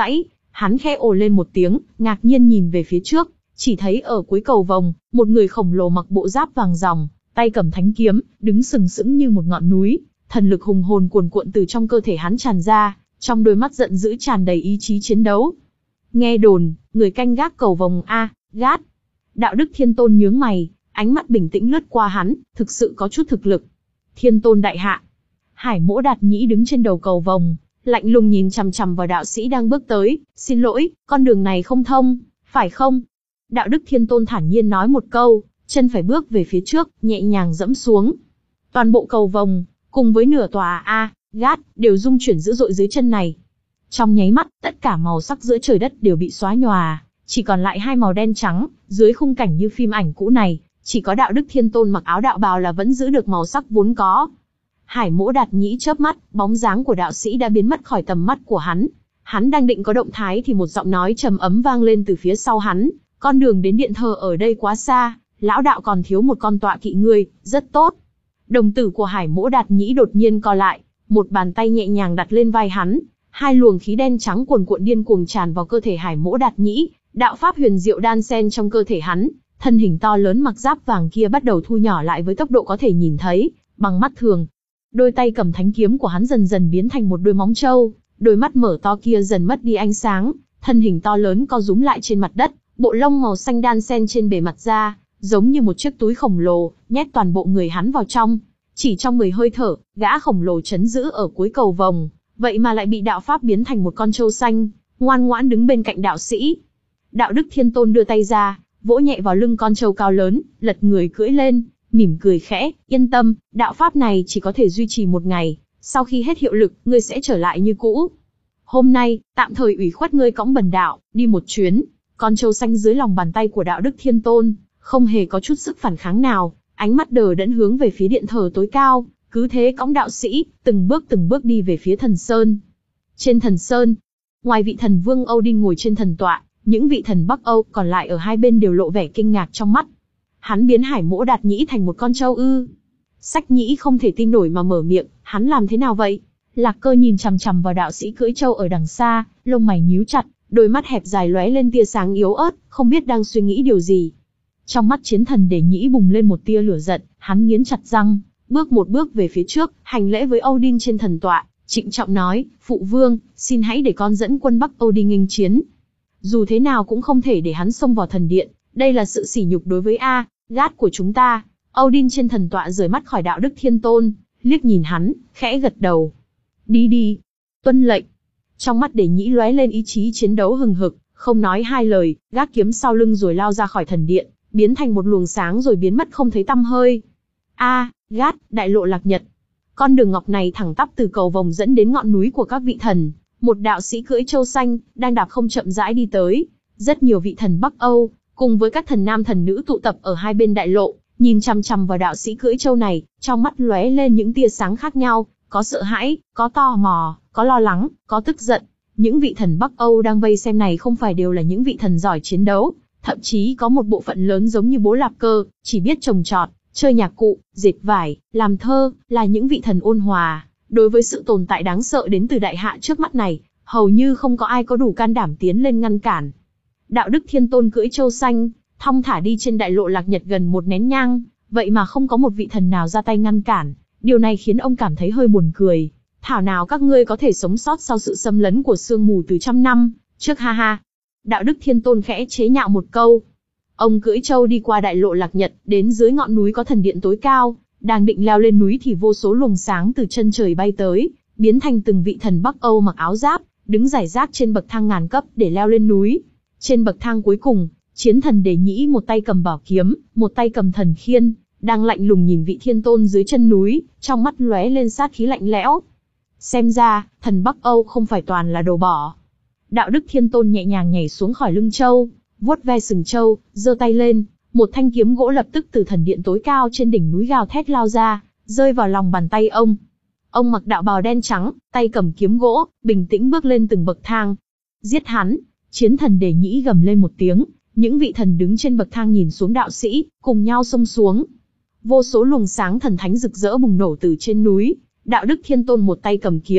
Speaker 1: Hắn khẽ ồ lên một tiếng, ngạc nhiên nhìn về phía trước, chỉ thấy ở cuối cầu vồng, một người khổng lồ mặc bộ giáp vàng ròng, tay cầm thánh kiếm, đứng sừng sững như một ngọn núi, thần lực hùng hồn cuồn cuộn từ trong cơ thể hắn tràn ra, trong đôi mắt giận dữ tràn đầy ý chí chiến đấu. Nghe đồn, người canh gác cầu vồng A, Gát. Đạo Đức Thiên Tôn nhướng mày, ánh mắt bình tĩnh lướt qua hắn, thực sự có chút thực lực. Thiên Tôn đại hạ. Hải Mỗ Đạt Nhĩ đứng trên đầu cầu vồng, lạnh lùng nhìn chằm chằm vào đạo sĩ đang bước tới, xin lỗi, con đường này không thông, phải không? Đạo Đức Thiên Tôn thản nhiên nói một câu, chân phải bước về phía trước, nhẹ nhàng dẫm xuống. Toàn bộ cầu vồng, cùng với nửa tòa A, Gát, đều rung chuyển dữ dội dưới chân này. Trong nháy mắt, tất cả màu sắc giữa trời đất đều bị xóa nhòa, chỉ còn lại hai màu đen trắng, dưới khung cảnh như phim ảnh cũ này, chỉ có Đạo Đức Thiên Tôn mặc áo đạo bào là vẫn giữ được màu sắc vốn có. Hải Mỗ Đạt Nhĩ chớp mắt, bóng dáng của đạo sĩ đã biến mất khỏi tầm mắt của hắn. Hắn đang định có động thái thì một giọng nói trầm ấm vang lên từ phía sau hắn, con đường đến điện thờ ở đây quá xa, lão đạo còn thiếu một con tọa kỵ ngươi, rất tốt. Đồng tử của Hải Mỗ Đạt Nhĩ đột nhiên co lại, một bàn tay nhẹ nhàng đặt lên vai hắn, hai luồng khí đen trắng cuồn cuộn điên cuồng tràn vào cơ thể Hải Mỗ Đạt Nhĩ, đạo pháp huyền diệu đan xen trong cơ thể hắn, thân hình to lớn mặc giáp vàng kia bắt đầu thu nhỏ lại với tốc độ có thể nhìn thấy bằng mắt thường. Đôi tay cầm thánh kiếm của hắn dần dần biến thành một đôi móng trâu, đôi mắt mở to kia dần mất đi ánh sáng, thân hình to lớn co rúm lại trên mặt đất, bộ lông màu xanh đan xen trên bề mặt da, giống như một chiếc túi khổng lồ, nhét toàn bộ người hắn vào trong. Chỉ trong mười hơi thở, gã khổng lồ chấn giữ ở cuối cầu vồng, vậy mà lại bị đạo pháp biến thành một con trâu xanh, ngoan ngoãn đứng bên cạnh đạo sĩ. Đạo Đức Thiên Tôn đưa tay ra, vỗ nhẹ vào lưng con trâu cao lớn, lật người cưỡi lên, mỉm cười khẽ, yên tâm, đạo pháp này chỉ có thể duy trì một ngày, sau khi hết hiệu lực, ngươi sẽ trở lại như cũ. Hôm nay, tạm thời ủy khuất ngươi cõng bần đạo, đi một chuyến. Con trâu xanh dưới lòng bàn tay của Đạo Đức Thiên Tôn, không hề có chút sức phản kháng nào, ánh mắt đờ đẫn hướng về phía điện thờ tối cao, cứ thế cõng đạo sĩ, từng bước từng bước đi về phía thần sơn. Trên thần sơn, ngoài vị thần vương Âu Đinh ngồi trên thần tọa, những vị thần Bắc Âu còn lại ở hai bên đều lộ vẻ kinh ngạc trong mắt. Hắn biến Hải Mỗ Đạt Nhĩ thành một con trâu ư? Sách Nhĩ không thể tin nổi mà mở miệng, hắn làm thế nào vậy? Lạc Cơ nhìn chằm chằm vào đạo sĩ cưỡi trâu ở đằng xa, lông mày nhíu chặt, đôi mắt hẹp dài lóe lên tia sáng yếu ớt, không biết đang suy nghĩ điều gì. Trong mắt chiến thần Đề Nhĩ bùng lên một tia lửa giận, hắn nghiến chặt răng, bước một bước về phía trước, hành lễ với Âu Đinh trên thần tọa, trịnh trọng nói, phụ vương, xin hãy để con dẫn quân Bắc Âu đi nghênh chiến. Dù thế nào cũng không thể để hắn xông vào thần điện, đây là sự sỉ nhục đối với A, Gát của chúng ta. Âu Đinh trên thần tọa rời mắt khỏi Đạo Đức Thiên Tôn, liếc nhìn hắn, khẽ gật đầu. Đi đi, tuân lệnh. Trong mắt Đề Nhĩ lóe lên ý chí chiến đấu hừng hực, không nói hai lời, gác kiếm sau lưng rồi lao ra khỏi thần điện, biến thành một luồng sáng rồi biến mất không thấy tăm hơi. A, Gát, đại lộ lạc nhật. Con đường ngọc này thẳng tắp từ cầu vồng dẫn đến ngọn núi của các vị thần. Một đạo sĩ cưỡi trâu xanh, đang đạp không chậm rãi đi tới. Rất nhiều vị thần Bắc Âu, cùng với các thần nam thần nữ tụ tập ở hai bên đại lộ, nhìn chằm chằm vào đạo sĩ cưỡi trâu này, trong mắt lóe lên những tia sáng khác nhau, có sợ hãi, có tò mò, có lo lắng, có tức giận. Những vị thần Bắc Âu đang vây xem này không phải đều là những vị thần giỏi chiến đấu, thậm chí có một bộ phận lớn giống như bố Lạp Cơ, chỉ biết trồng trọt, chơi nhạc cụ, dệt vải, làm thơ, là những vị thần ôn hòa. Đối với sự tồn tại đáng sợ đến từ đại hạ trước mắt này, hầu như không có ai có đủ can đảm tiến lên ngăn cản. Đạo Đức Thiên Tôn cưỡi trâu xanh, thong thả đi trên đại lộ lạc nhật gần một nén nhang, vậy mà không có một vị thần nào ra tay ngăn cản. Điều này khiến ông cảm thấy hơi buồn cười. Thảo nào các ngươi có thể sống sót sau sự xâm lấn của sương mù từ trăm năm trước, ha ha. Đạo Đức Thiên Tôn khẽ chế nhạo một câu. Ông cưỡi trâu đi qua đại lộ lạc nhật, đến dưới ngọn núi có thần điện tối cao, đang định leo lên núi thì vô số luồng sáng từ chân trời bay tới, biến thành từng vị thần Bắc Âu mặc áo giáp, đứng rải rác trên bậc thang ngàn cấp để leo lên núi. Trên bậc thang cuối cùng, chiến thần Đề Nhĩ một tay cầm bảo kiếm, một tay cầm thần khiên, đang lạnh lùng nhìn vị thiên tôn dưới chân núi, trong mắt lóe lên sát khí lạnh lẽo. Xem ra, thần Bắc Âu không phải toàn là đồ bỏ. Đạo Đức Thiên Tôn nhẹ nhàng nhảy xuống khỏi lưng trâu, vuốt ve sừng trâu, giơ tay lên, một thanh kiếm gỗ lập tức từ thần điện tối cao trên đỉnh núi gào thét lao ra, rơi vào lòng bàn tay ông. Ông mặc đạo bào đen trắng, tay cầm kiếm gỗ, bình tĩnh bước lên từng bậc thang. Giết hắn! Chiến thần Đề Nhĩ gầm lên một tiếng, những vị thần đứng trên bậc thang nhìn xuống đạo sĩ, cùng nhau xông xuống. Vô số luồng sáng thần thánh rực rỡ bùng nổ từ trên núi. Đạo Đức Thiên Tôn một tay cầm kiếm,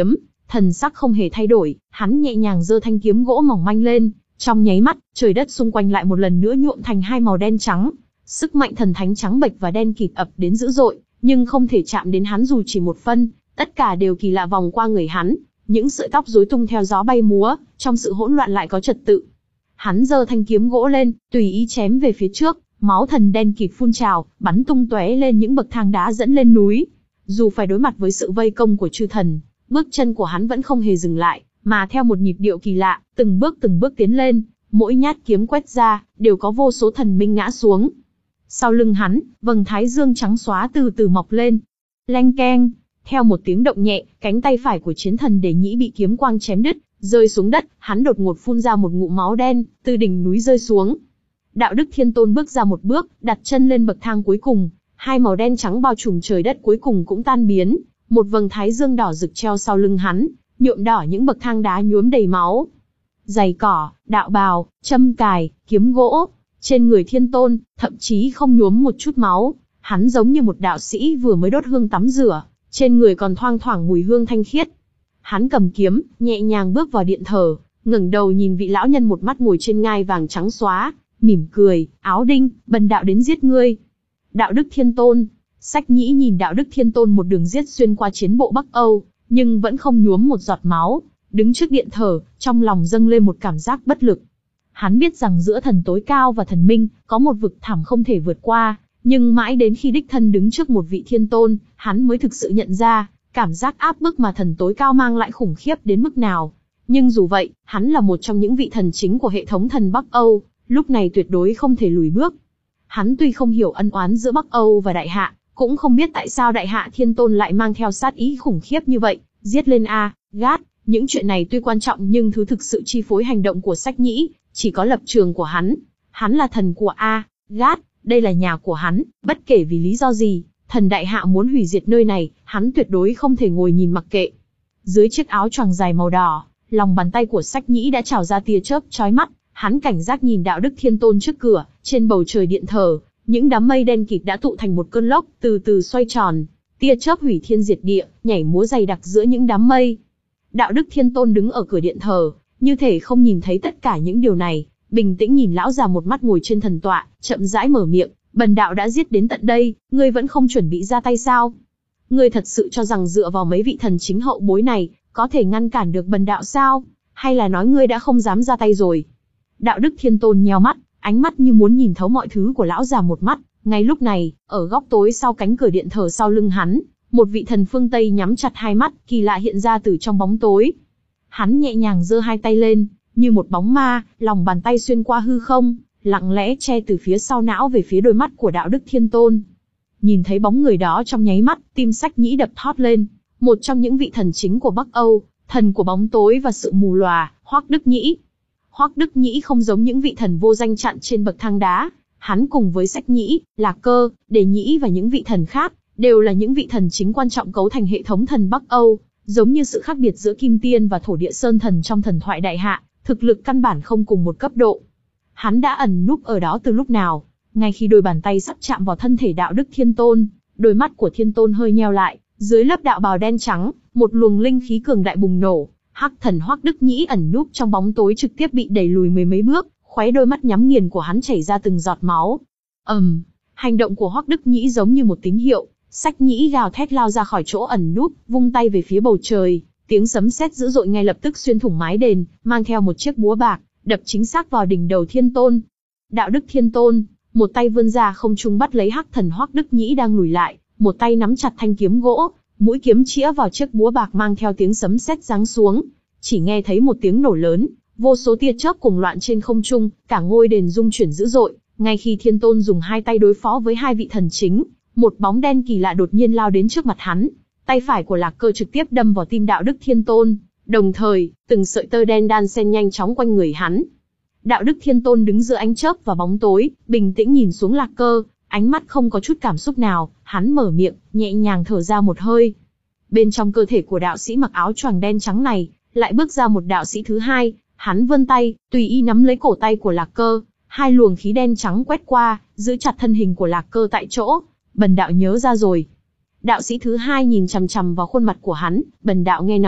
Speaker 1: thần sắc không hề thay đổi, hắn nhẹ nhàng giơ thanh kiếm gỗ mỏng manh lên, trong nháy mắt, trời đất xung quanh lại một lần nữa nhuộm thành hai màu đen trắng. Sức mạnh thần thánh trắng bệch và đen kịt ập đến dữ dội, nhưng không thể chạm đến hắn dù chỉ một phân, tất cả đều kỳ lạ vòng qua người hắn, những sợi tóc rối tung theo gió bay múa, trong sự hỗn loạn lại có trật tự. Hắn giơ thanh kiếm gỗ lên, tùy ý chém về phía trước, máu thần đen kịt phun trào, bắn tung tóe lên những bậc thang đá dẫn lên núi. Dù phải đối mặt với sự vây công của chư thần, bước chân của hắn vẫn không hề dừng lại, mà theo một nhịp điệu kỳ lạ, từng bước từng bước tiến lên, mỗi nhát kiếm quét ra, đều có vô số thần minh ngã xuống. Sau lưng hắn, vầng thái dương trắng xóa từ từ mọc lên. Leng keng, theo một tiếng động nhẹ, cánh tay phải của chiến thần Đề Nhĩ bị kiếm quang chém đứt, rơi xuống đất, hắn đột ngột phun ra một ngụm máu đen, từ đỉnh núi rơi xuống. Đạo Đức Thiên Tôn bước ra một bước, đặt chân lên bậc thang cuối cùng, hai màu đen trắng bao trùm trời đất cuối cùng cũng tan biến, một vầng thái dương đỏ rực treo sau lưng hắn, nhuộm đỏ những bậc thang đá nhuốm đầy máu. Giày cỏ, đạo bào, châm cài, kiếm gỗ, trên người Thiên Tôn, thậm chí không nhuốm một chút máu, hắn giống như một đạo sĩ vừa mới đốt hương tắm rửa, trên người còn thoang thoảng mùi hương thanh khiết. Hắn cầm kiếm, nhẹ nhàng bước vào điện thờ, ngẩng đầu nhìn vị lão nhân một mắt ngồi trên ngai vàng trắng xóa, mỉm cười, Áo Đinh, bần đạo đến giết ngươi. Đạo Đức Thiên Tôn. Sách Nhĩ nhìn Đạo Đức Thiên Tôn một đường giết xuyên qua chiến bộ Bắc Âu, nhưng vẫn không nhuốm một giọt máu, đứng trước điện thờ, trong lòng dâng lên một cảm giác bất lực. Hắn biết rằng giữa thần tối cao và thần minh, có một vực thẳm không thể vượt qua, nhưng mãi đến khi đích thân đứng trước một vị thiên tôn, hắn mới thực sự nhận ra, cảm giác áp bức mà thần tối cao mang lại khủng khiếp đến mức nào. Nhưng dù vậy, hắn là một trong những vị thần chính của hệ thống thần Bắc Âu, lúc này tuyệt đối không thể lùi bước. Hắn tuy không hiểu ân oán giữa Bắc Âu và Đại Hạ, cũng không biết tại sao Đại Hạ Thiên Tôn lại mang theo sát ý khủng khiếp như vậy, giết lên A, Gát. Những chuyện này tuy quan trọng nhưng thứ thực sự chi phối hành động của Sách Nhĩ, chỉ có lập trường của hắn. Hắn là thần của A, Gát, đây là nhà của hắn, bất kể vì lý do gì, thần Đại Hạ muốn hủy diệt nơi này, hắn tuyệt đối không thể ngồi nhìn mặc kệ. Dưới chiếc áo choàng dài màu đỏ, lòng bàn tay của Sách Nhĩ đã trào ra tia chớp chói mắt, hắn cảnh giác nhìn Đạo Đức Thiên Tôn trước cửa, trên bầu trời điện thờ, những đám mây đen kịt đã tụ thành một cơn lốc, từ từ xoay tròn, tia chớp hủy thiên diệt địa, nhảy múa dày đặc giữa những đám mây. Đạo Đức Thiên Tôn đứng ở cửa điện thờ, như thể không nhìn thấy tất cả những điều này, bình tĩnh nhìn lão già một mắt ngồi trên thần tọa, chậm rãi mở miệng, bần đạo đã giết đến tận đây, ngươi vẫn không chuẩn bị ra tay sao? Ngươi thật sự cho rằng dựa vào mấy vị thần chính hậu bối này, có thể ngăn cản được bần đạo sao? Hay là nói ngươi đã không dám ra tay rồi? Đạo Đức Thiên Tôn nheo mắt, ánh mắt như muốn nhìn thấu mọi thứ của lão già một mắt. Ngay lúc này, ở góc tối sau cánh cửa điện thờ sau lưng hắn, một vị thần phương Tây nhắm chặt hai mắt, kỳ lạ hiện ra từ trong bóng tối. Hắn nhẹ nhàng giơ hai tay lên, như một bóng ma, lòng bàn tay xuyên qua hư không, lặng lẽ che từ phía sau não về phía đôi mắt của Đạo Đức Thiên Tôn. Nhìn thấy bóng người đó trong nháy mắt, tim Sách Nhĩ đập thót lên. Một trong những vị thần chính của Bắc Âu, thần của bóng tối và sự mù lòa, Hoắc Đức Nhĩ. Hoắc Đức Nhĩ không giống những vị thần vô danh chặn trên bậc thang đá, hắn cùng với Sách Nhĩ, Lạc Cơ, Đề Nhĩ và những vị thần khác, đều là những vị thần chính quan trọng cấu thành hệ thống thần Bắc Âu, giống như sự khác biệt giữa Kim Tiên và Thổ Địa Sơn thần trong thần thoại Đại Hạ, thực lực căn bản không cùng một cấp độ. Hắn đã ẩn núp ở đó từ lúc nào? Ngay khi đôi bàn tay sắp chạm vào thân thể Đạo Đức Thiên Tôn, đôi mắt của Thiên Tôn hơi nheo lại, dưới lớp đạo bào đen trắng, một luồng linh khí cường đại bùng nổ. Hắc thần Hoắc Đức Nhĩ ẩn núp trong bóng tối trực tiếp bị đẩy lùi mười mấy bước, khóe đôi mắt nhắm nghiền của hắn chảy ra từng giọt máu. ầm, um, hành động của Hoắc Đức Nhĩ giống như một tín hiệu. Sách Nhĩ gào thét lao ra khỏi chỗ ẩn núp, vung tay về phía bầu trời, tiếng sấm sét dữ dội ngay lập tức xuyên thủng mái đền, mang theo một chiếc búa bạc, đập chính xác vào đỉnh đầu Thiên Tôn. Đạo Đức Thiên Tôn, một tay vươn ra không trung bắt lấy Hắc thần Hoắc Đức Nhĩ đang lùi lại, một tay nắm chặt thanh kiếm gỗ, mũi kiếm chĩa vào chiếc búa bạc mang theo tiếng sấm sét giáng xuống. Chỉ nghe thấy một tiếng nổ lớn, vô số tia chớp cùng loạn trên không trung, cả ngôi đền rung chuyển dữ dội. Ngay khi Thiên Tôn dùng hai tay đối phó với hai vị thần chính, một bóng đen kỳ lạ đột nhiên lao đến trước mặt hắn. Tay phải của Lạc Cơ trực tiếp đâm vào tim Đạo Đức Thiên Tôn, đồng thời, từng sợi tơ đen đan xen nhanh chóng quanh người hắn. Đạo Đức Thiên Tôn đứng giữa ánh chớp và bóng tối, bình tĩnh nhìn xuống Lạc Cơ, ánh mắt không có chút cảm xúc nào, hắn mở miệng, nhẹ nhàng thở ra một hơi. Bên trong cơ thể của đạo sĩ mặc áo choàng đen trắng này, lại bước ra một đạo sĩ thứ hai, hắn vươn tay, tùy ý nắm lấy cổ tay của Lạc Cơ, hai luồng khí đen trắng quét qua, giữ chặt thân hình của Lạc Cơ tại chỗ. Bần đạo nhớ ra rồi. Đạo sĩ thứ hai nhìn chằm chằm vào khuôn mặt của hắn, bần đạo nghe nói,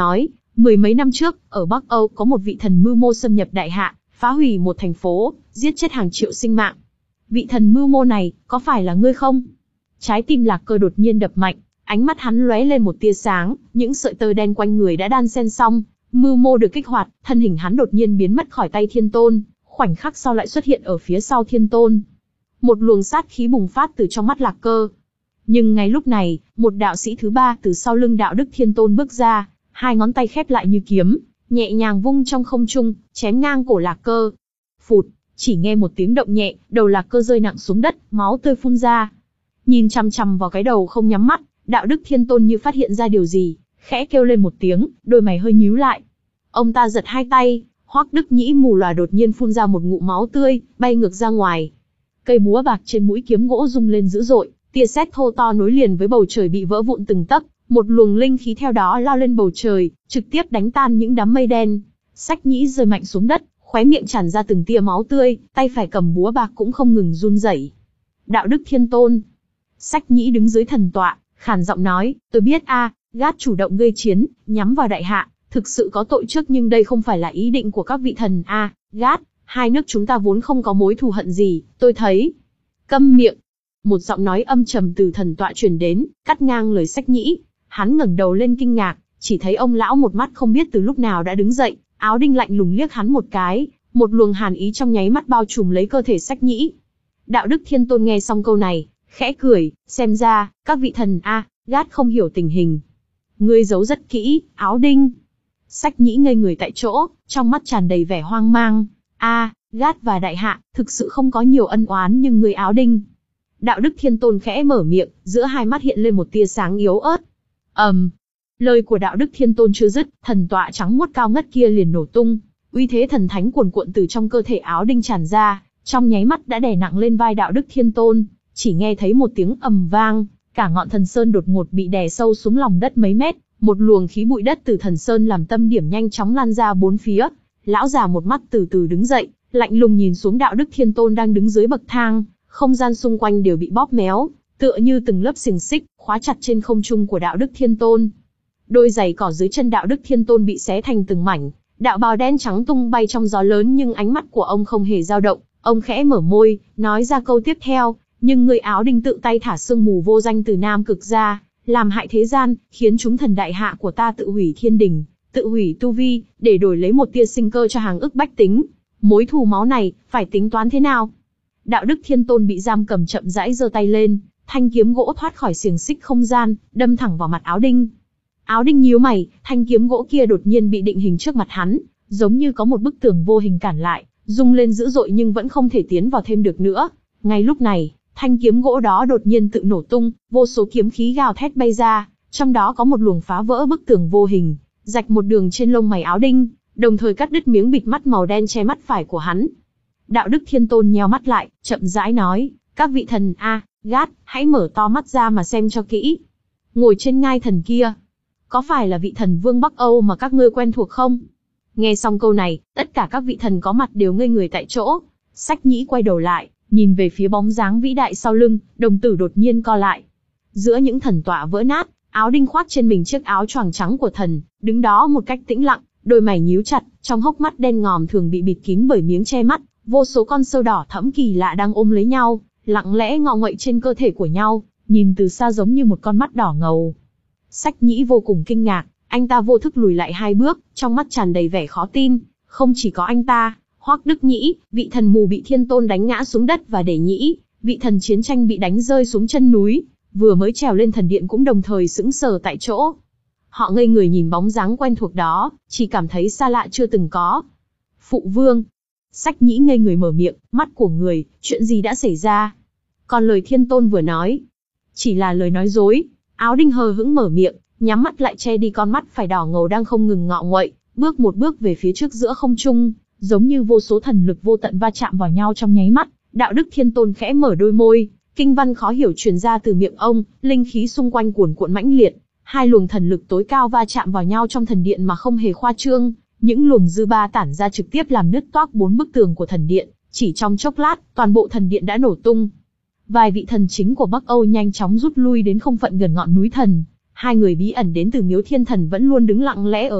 Speaker 1: Mười mấy năm trước, ở Bắc Âu có một vị thần mưu mô xâm nhập đại hạ, phá hủy một thành phố, giết chết hàng triệu sinh mạng. Vị thần mưu mô này, có phải là ngươi không? Trái tim Lạc Cơ đột nhiên đập mạnh, ánh mắt hắn lóe lên một tia sáng, những sợi tơ đen quanh người đã đan xen xong, mưu mô được kích hoạt, thân hình hắn đột nhiên biến mất khỏi tay Thiên Tôn, khoảnh khắc sau lại xuất hiện ở phía sau Thiên Tôn. Một luồng sát khí bùng phát từ trong mắt Lạc Cơ. Nhưng ngay lúc này, một đạo sĩ thứ ba từ sau lưng đạo đức Thiên Tôn bước ra, hai ngón tay khép lại như kiếm, nhẹ nhàng vung trong không trung, chém ngang cổ Lạc Cơ. Phụt, chỉ nghe một tiếng động nhẹ, đầu Lạc Cơ rơi nặng xuống đất, máu tươi phun ra. Nhìn chằm chằm vào cái đầu không nhắm mắt, đạo đức Thiên Tôn như phát hiện ra điều gì, khẽ kêu lên một tiếng, đôi mày hơi nhíu lại. Ông ta giật hai tay, Hoắc Đức Nhĩ mù lòa đột nhiên phun ra một ngụm máu tươi, bay ngược ra ngoài. Cây búa bạc trên mũi kiếm gỗ rung lên dữ dội, tia sét thô to nối liền với bầu trời bị vỡ vụn từng tấc, một luồng linh khí theo đó lao lên bầu trời, trực tiếp đánh tan những đám mây đen. Sách Nhĩ rơi mạnh xuống đất, khóe miệng tràn ra từng tia máu tươi, tay phải cầm búa bạc cũng không ngừng run rẩy. Đạo đức Thiên Tôn. Sách Nhĩ đứng dưới thần tọa, khàn giọng nói, tôi biết a, à, Gát chủ động gây chiến, nhắm vào đại hạ, thực sự có tội trước nhưng đây không phải là ý định của các vị thần a, à, Gát, hai nước chúng ta vốn không có mối thù hận gì, tôi thấy. Câm miệng. Một giọng nói âm trầm từ thần tọa truyền đến, cắt ngang lời Sách Nhĩ. Hắn ngẩng đầu lên kinh ngạc, chỉ thấy ông lão một mắt không biết từ lúc nào đã đứng dậy, Áo Đinh lạnh lùng liếc hắn một cái, một luồng hàn ý trong nháy mắt bao trùm lấy cơ thể Sách Nhĩ. Đạo đức Thiên Tôn nghe xong câu này, khẽ cười, xem ra, các vị thần a, à, Gát không hiểu tình hình. Ngươi giấu rất kỹ, Áo Đinh. Sách Nhĩ ngây người tại chỗ, trong mắt tràn đầy vẻ hoang mang. A, à, Gát và đại hạ, thực sự không có nhiều ân oán nhưng ngươi Áo Đinh. Đạo đức Thiên Tôn khẽ mở miệng, giữa hai mắt hiện lên một tia sáng yếu ớt. ầm, um, lời của đạo đức Thiên Tôn chưa dứt, thần tọa trắng muốt cao ngất kia liền nổ tung, uy thế thần thánh cuồn cuộn từ trong cơ thể Áo Đinh tràn ra, trong nháy mắt đã đè nặng lên vai đạo đức Thiên Tôn. Chỉ nghe thấy một tiếng ầm vang, cả ngọn thần sơn đột ngột bị đè sâu xuống lòng đất mấy mét, một luồng khí bụi đất từ thần sơn làm tâm điểm nhanh chóng lan ra bốn phía. Lão già một mắt từ từ đứng dậy, lạnh lùng nhìn xuống đạo đức Thiên Tôn đang đứng dưới bậc thang, không gian xung quanh đều bị bóp méo, tựa như từng lớp xiềng xích khóa chặt trên không trung của đạo đức Thiên Tôn. Đôi giày cỏ dưới chân đạo đức Thiên Tôn bị xé thành từng mảnh, đạo bào đen trắng tung bay trong gió lớn nhưng ánh mắt của ông không hề dao động, ông khẽ mở môi, nói ra câu tiếp theo. Nhưng người Áo Đinh tự tay thả sương mù vô danh từ Nam Cực ra, làm hại thế gian, khiến chúng thần đại hạ của ta tự hủy thiên đình, tự hủy tu vi, để đổi lấy một tia sinh cơ cho hàng ức bách tính. Mối thù máu này, phải tính toán thế nào? Đạo đức Thiên Tôn bị giam cầm chậm rãi giơ tay lên, thanh kiếm gỗ thoát khỏi xiềng xích không gian, đâm thẳng vào mặt Áo Đinh. Áo Đinh nhíu mày, thanh kiếm gỗ kia đột nhiên bị định hình trước mặt hắn, giống như có một bức tường vô hình cản lại, rung lên dữ dội nhưng vẫn không thể tiến vào thêm được nữa. Ngay lúc này, thanh kiếm gỗ đó đột nhiên tự nổ tung, vô số kiếm khí gào thét bay ra, trong đó có một luồng phá vỡ bức tường vô hình, rạch một đường trên lông mày Áo Đinh, đồng thời cắt đứt miếng bịt mắt màu đen che mắt phải của hắn. Đạo đức Thiên Tôn nheo mắt lại, chậm rãi nói, các vị thần a, à, Gát, hãy mở to mắt ra mà xem cho kỹ. Ngồi trên ngai thần kia, có phải là vị thần vương Bắc Âu mà các ngươi quen thuộc không? Nghe xong câu này, tất cả các vị thần có mặt đều ngây người tại chỗ. Sách Nhĩ quay đầu lại, nhìn về phía bóng dáng vĩ đại sau lưng, đồng tử đột nhiên co lại. Giữa những thần tọa vỡ nát, Áo Đinh khoác trên mình chiếc áo choàng trắng của thần, đứng đó một cách tĩnh lặng, đôi mày nhíu chặt, trong hốc mắt đen ngòm thường bị bịt kín bởi miếng che mắt, vô số con sâu đỏ thẫm kỳ lạ đang ôm lấy nhau, lặng lẽ ngọ nguậy trên cơ thể của nhau, nhìn từ xa giống như một con mắt đỏ ngầu. Sách Nhĩ vô cùng kinh ngạc, anh ta vô thức lùi lại hai bước, trong mắt tràn đầy vẻ khó tin. Không chỉ có anh ta, Hoắc Đức Nhĩ, vị thần mù bị Thiên Tôn đánh ngã xuống đất và Để Nhĩ, vị thần chiến tranh bị đánh rơi xuống chân núi, vừa mới trèo lên thần điện cũng đồng thời sững sờ tại chỗ. Họ ngây người nhìn bóng dáng quen thuộc đó, chỉ cảm thấy xa lạ chưa từng có. Phụ vương. Sách Nhĩ ngây người mở miệng, mắt của người, chuyện gì đã xảy ra? Còn lời Thiên Tôn vừa nói, chỉ là lời nói dối. Áo Đinh hờ hững mở miệng, nhắm mắt lại che đi con mắt phải đỏ ngầu đang không ngừng ngọ nguậy, bước một bước về phía trước giữa không trung, giống như vô số thần lực vô tận va chạm vào nhau trong nháy mắt. Đạo đức Thiên Tôn khẽ mở đôi môi, kinh văn khó hiểu truyền ra từ miệng ông, linh khí xung quanh cuồn cuộn mãnh liệt, hai luồng thần lực tối cao va chạm vào nhau trong thần điện mà không hề khoa trương, những luồng dư ba tản ra trực tiếp làm nứt toác bốn bức tường của thần điện, chỉ trong chốc lát, toàn bộ thần điện đã nổ tung. Vài vị thần chính của Bắc Âu nhanh chóng rút lui đến không phận gần ngọn núi thần, hai người bí ẩn đến từ Miếu Thiên Thần vẫn luôn đứng lặng lẽ ở góc,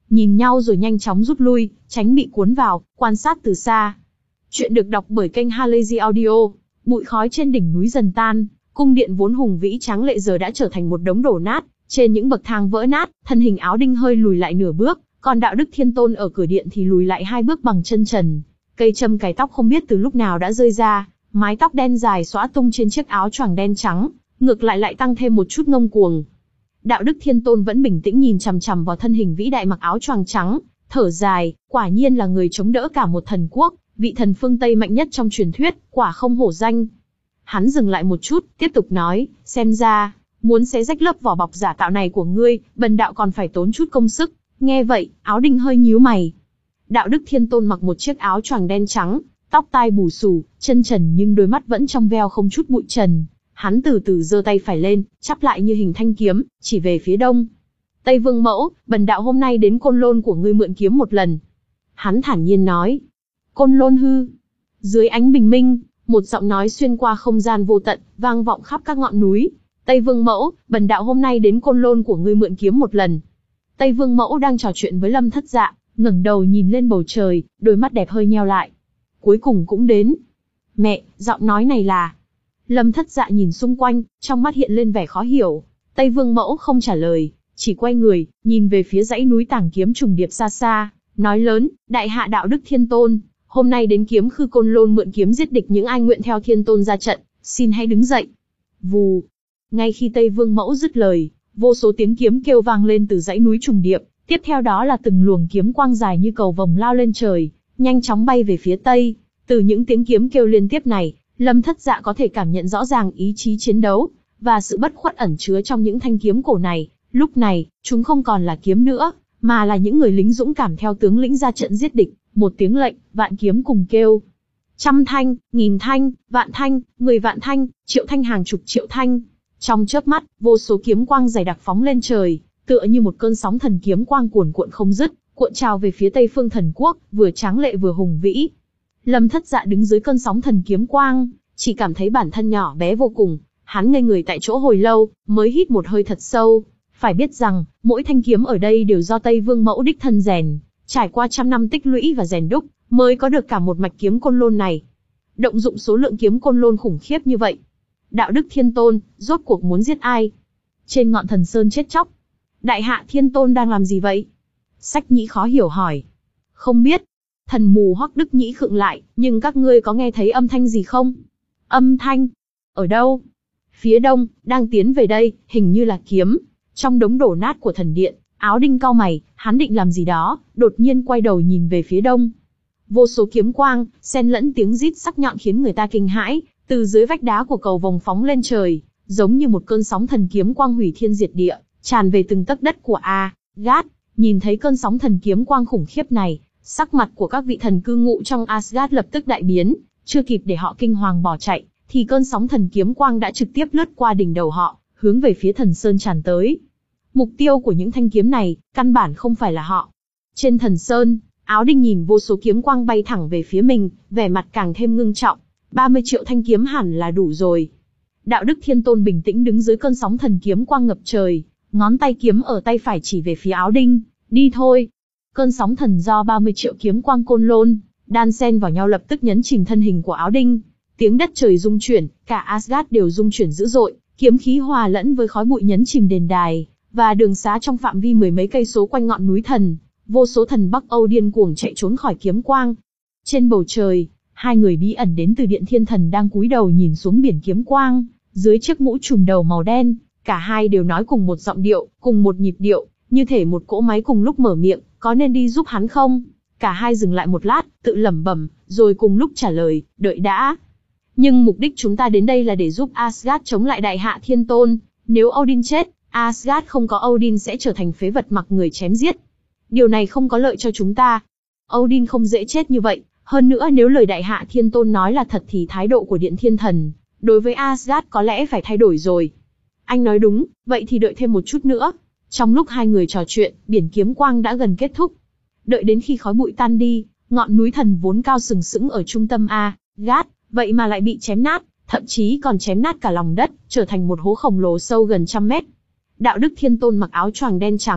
Speaker 1: nhìn nhau rồi nhanh chóng rút lui, tránh bị cuốn vào, quan sát từ xa. Chuyện được đọc bởi kênh Halazy Audio. Bụi khói trên đỉnh núi dần tan, cung điện vốn hùng vĩ tráng lệ giờ đã trở thành một đống đổ nát, trên những bậc thang vỡ nát, thân hình Áo Đinh hơi lùi lại nửa bước, còn Đạo Đức Thiên Tôn ở cửa điện thì lùi lại hai bước bằng chân trần. Cây châm cài tóc không biết từ lúc nào đã rơi ra, mái tóc đen dài xõa tung trên chiếc áo choàng đen trắng, ngược lại lại tăng thêm một chút ngông cuồng. Đạo Đức Thiên Tôn vẫn bình tĩnh nhìn chằm chằm vào thân hình vĩ đại mặc áo choàng trắng, thở dài, quả nhiên là người chống đỡ cả một thần quốc, vị thần phương Tây mạnh nhất trong truyền thuyết, quả không hổ danh. Hắn dừng lại một chút, tiếp tục nói, xem ra, muốn xé rách lớp vỏ bọc giả tạo này của ngươi, bần đạo còn phải tốn chút công sức. Nghe vậy, Áo Đinh hơi nhíu mày. Đạo Đức Thiên Tôn mặc một chiếc áo choàng đen trắng, tóc tai bù xù, chân trần nhưng đôi mắt vẫn trong veo không chút bụi trần. Hắn từ từ giơ tay phải lên, chắp lại như hình thanh kiếm, chỉ về phía đông. Tây Vương Mẫu, bần đạo hôm nay đến Côn Lôn của ngươi mượn kiếm một lần. Hắn thản nhiên nói. Côn Lôn hư. Dưới ánh bình minh, một giọng nói xuyên qua không gian vô tận, vang vọng khắp các ngọn núi. Tây Vương Mẫu, bần đạo hôm nay đến Côn Lôn của ngươi mượn kiếm một lần. Tây Vương Mẫu đang trò chuyện với Lâm Thất Dạ, ngẩng đầu nhìn lên bầu trời, đôi mắt đẹp hơi nheo lại. Cuối cùng cũng đến. Mẹ, giọng nói này là... Lâm Thất Dạ nhìn xung quanh, trong mắt hiện lên vẻ khó hiểu. Tây Vương Mẫu không trả lời, chỉ quay người, nhìn về phía dãy núi Tàng Kiếm trùng điệp xa xa, nói lớn, đại hạ Đạo Đức Thiên Tôn, hôm nay đến Kiếm Khư Côn Lôn mượn kiếm giết địch những ai nguyện theo Thiên Tôn ra trận, xin hãy đứng dậy. Vù. Ngay khi Tây Vương Mẫu dứt lời, vô số tiếng kiếm kêu vang lên từ dãy núi trùng điệp, tiếp theo đó là từng luồng kiếm quang dài như cầu vồng lao lên trời, nhanh chóng bay về phía tây. Từ những tiếng kiếm kêu liên tiếp này, Lâm Thất Dạ có thể cảm nhận rõ ràng ý chí chiến đấu và sự bất khuất ẩn chứa trong những thanh kiếm cổ này. Lúc này, chúng không còn là kiếm nữa, mà là những người lính dũng cảm theo tướng lĩnh ra trận giết địch. Một tiếng lệnh, vạn kiếm cùng kêu. Trăm thanh, nghìn thanh, vạn thanh, mười vạn thanh, triệu thanh hàng chục triệu thanh. Trong chớp mắt, vô số kiếm quang dày đặc phóng lên trời, tựa như một cơn sóng thần kiếm quang cuồn cuộn không dứt, cuộn trào về phía Tây Phương Thần Quốc, vừa tráng lệ vừa hùng vĩ. Lâm Thất Dạ đứng dưới cơn sóng thần kiếm quang, chỉ cảm thấy bản thân nhỏ bé vô cùng, hắn ngây người tại chỗ hồi lâu, mới hít một hơi thật sâu. Phải biết rằng, mỗi thanh kiếm ở đây đều do Tây Vương Mẫu đích thân rèn, trải qua trăm năm tích lũy và rèn đúc, mới có được cả một mạch kiếm Côn Lôn này. Động dụng số lượng kiếm Côn Lôn khủng khiếp như vậy. Đạo Đức Thiên Tôn, rốt cuộc muốn giết ai? Trên ngọn thần sơn chết chóc, Đại hạ Thiên Tôn đang làm gì vậy? Sách Nhĩ khó hiểu hỏi. Không biết. Thần mù Hoắc Đức Nhĩ khựng lại, nhưng các ngươi có nghe thấy âm thanh gì không? Âm thanh? Ở đâu? Phía đông, đang tiến về đây, hình như là kiếm. Trong đống đổ nát của thần điện, Áo Đinh cau mày, hắn định làm gì đó, đột nhiên quay đầu nhìn về phía đông. Vô số kiếm quang, xen lẫn tiếng rít sắc nhọn khiến người ta kinh hãi, từ dưới vách đá của cầu vồng phóng lên trời, giống như một cơn sóng thần kiếm quang hủy thiên diệt địa, tràn về từng tấc đất của Asgard. Nhìn thấy cơn sóng thần kiếm quang khủng khiếp này, sắc mặt của các vị thần cư ngụ trong Asgard lập tức đại biến, chưa kịp để họ kinh hoàng bỏ chạy, thì cơn sóng thần kiếm quang đã trực tiếp lướt qua đỉnh đầu họ, hướng về phía thần sơn tràn tới. Mục tiêu của những thanh kiếm này, căn bản không phải là họ. Trên thần sơn, Áo Đinh nhìn vô số kiếm quang bay thẳng về phía mình, vẻ mặt càng thêm ngưng trọng. ba mươi triệu thanh kiếm hẳn là đủ rồi. Đạo Đức Thiên Tôn bình tĩnh đứng dưới cơn sóng thần kiếm quang ngập trời, ngón tay kiếm ở tay phải chỉ về phía Áo Đinh, đi thôi. Cơn sóng thần do ba mươi triệu kiếm quang Côn Lôn đan xen vào nhau lập tức nhấn chìm thân hình của Áo Đinh. Tiếng đất trời rung chuyển, cả Asgard đều rung chuyển dữ dội, kiếm khí hòa lẫn với khói bụi nhấn chìm đền đài và đường xá trong phạm vi mười mấy cây số quanh ngọn núi thần. Vô số thần Bắc Âu điên cuồng chạy trốn khỏi kiếm quang. Trên bầu trời, hai người bí ẩn đến từ Điện Thiên Thần đang cúi đầu nhìn xuống biển kiếm quang, dưới chiếc mũ trùm đầu màu đen, cả hai đều nói cùng một giọng điệu, cùng một nhịp điệu, như thể một cỗ máy cùng lúc mở miệng, có nên đi giúp hắn không? Cả hai dừng lại một lát, tự lẩm bẩm, rồi cùng lúc trả lời, đợi đã. Nhưng mục đích chúng ta đến đây là để giúp Asgard chống lại Đại hạ Thiên Tôn, nếu Odin chết, Asgard không có Odin sẽ trở thành phế vật mặc người chém giết. Điều này không có lợi cho chúng ta. Odin không dễ chết như vậy, hơn nữa nếu lời Đại hạ Thiên Tôn nói là thật thì thái độ của Điện Thiên Thần đối với Asgard có lẽ phải thay đổi rồi. Anh nói đúng, vậy thì đợi thêm một chút nữa. Trong lúc hai người trò chuyện, biển kiếm quang đã gần kết thúc. Đợi đến khi khói bụi tan đi, ngọn núi thần vốn cao sừng sững ở trung tâm Asgard, vậy mà lại bị chém nát, thậm chí còn chém nát cả lòng đất, trở thành một hố khổng lồ sâu gần trăm mét. Đạo Đức Thiên Tôn mặc áo choàng đen trắng,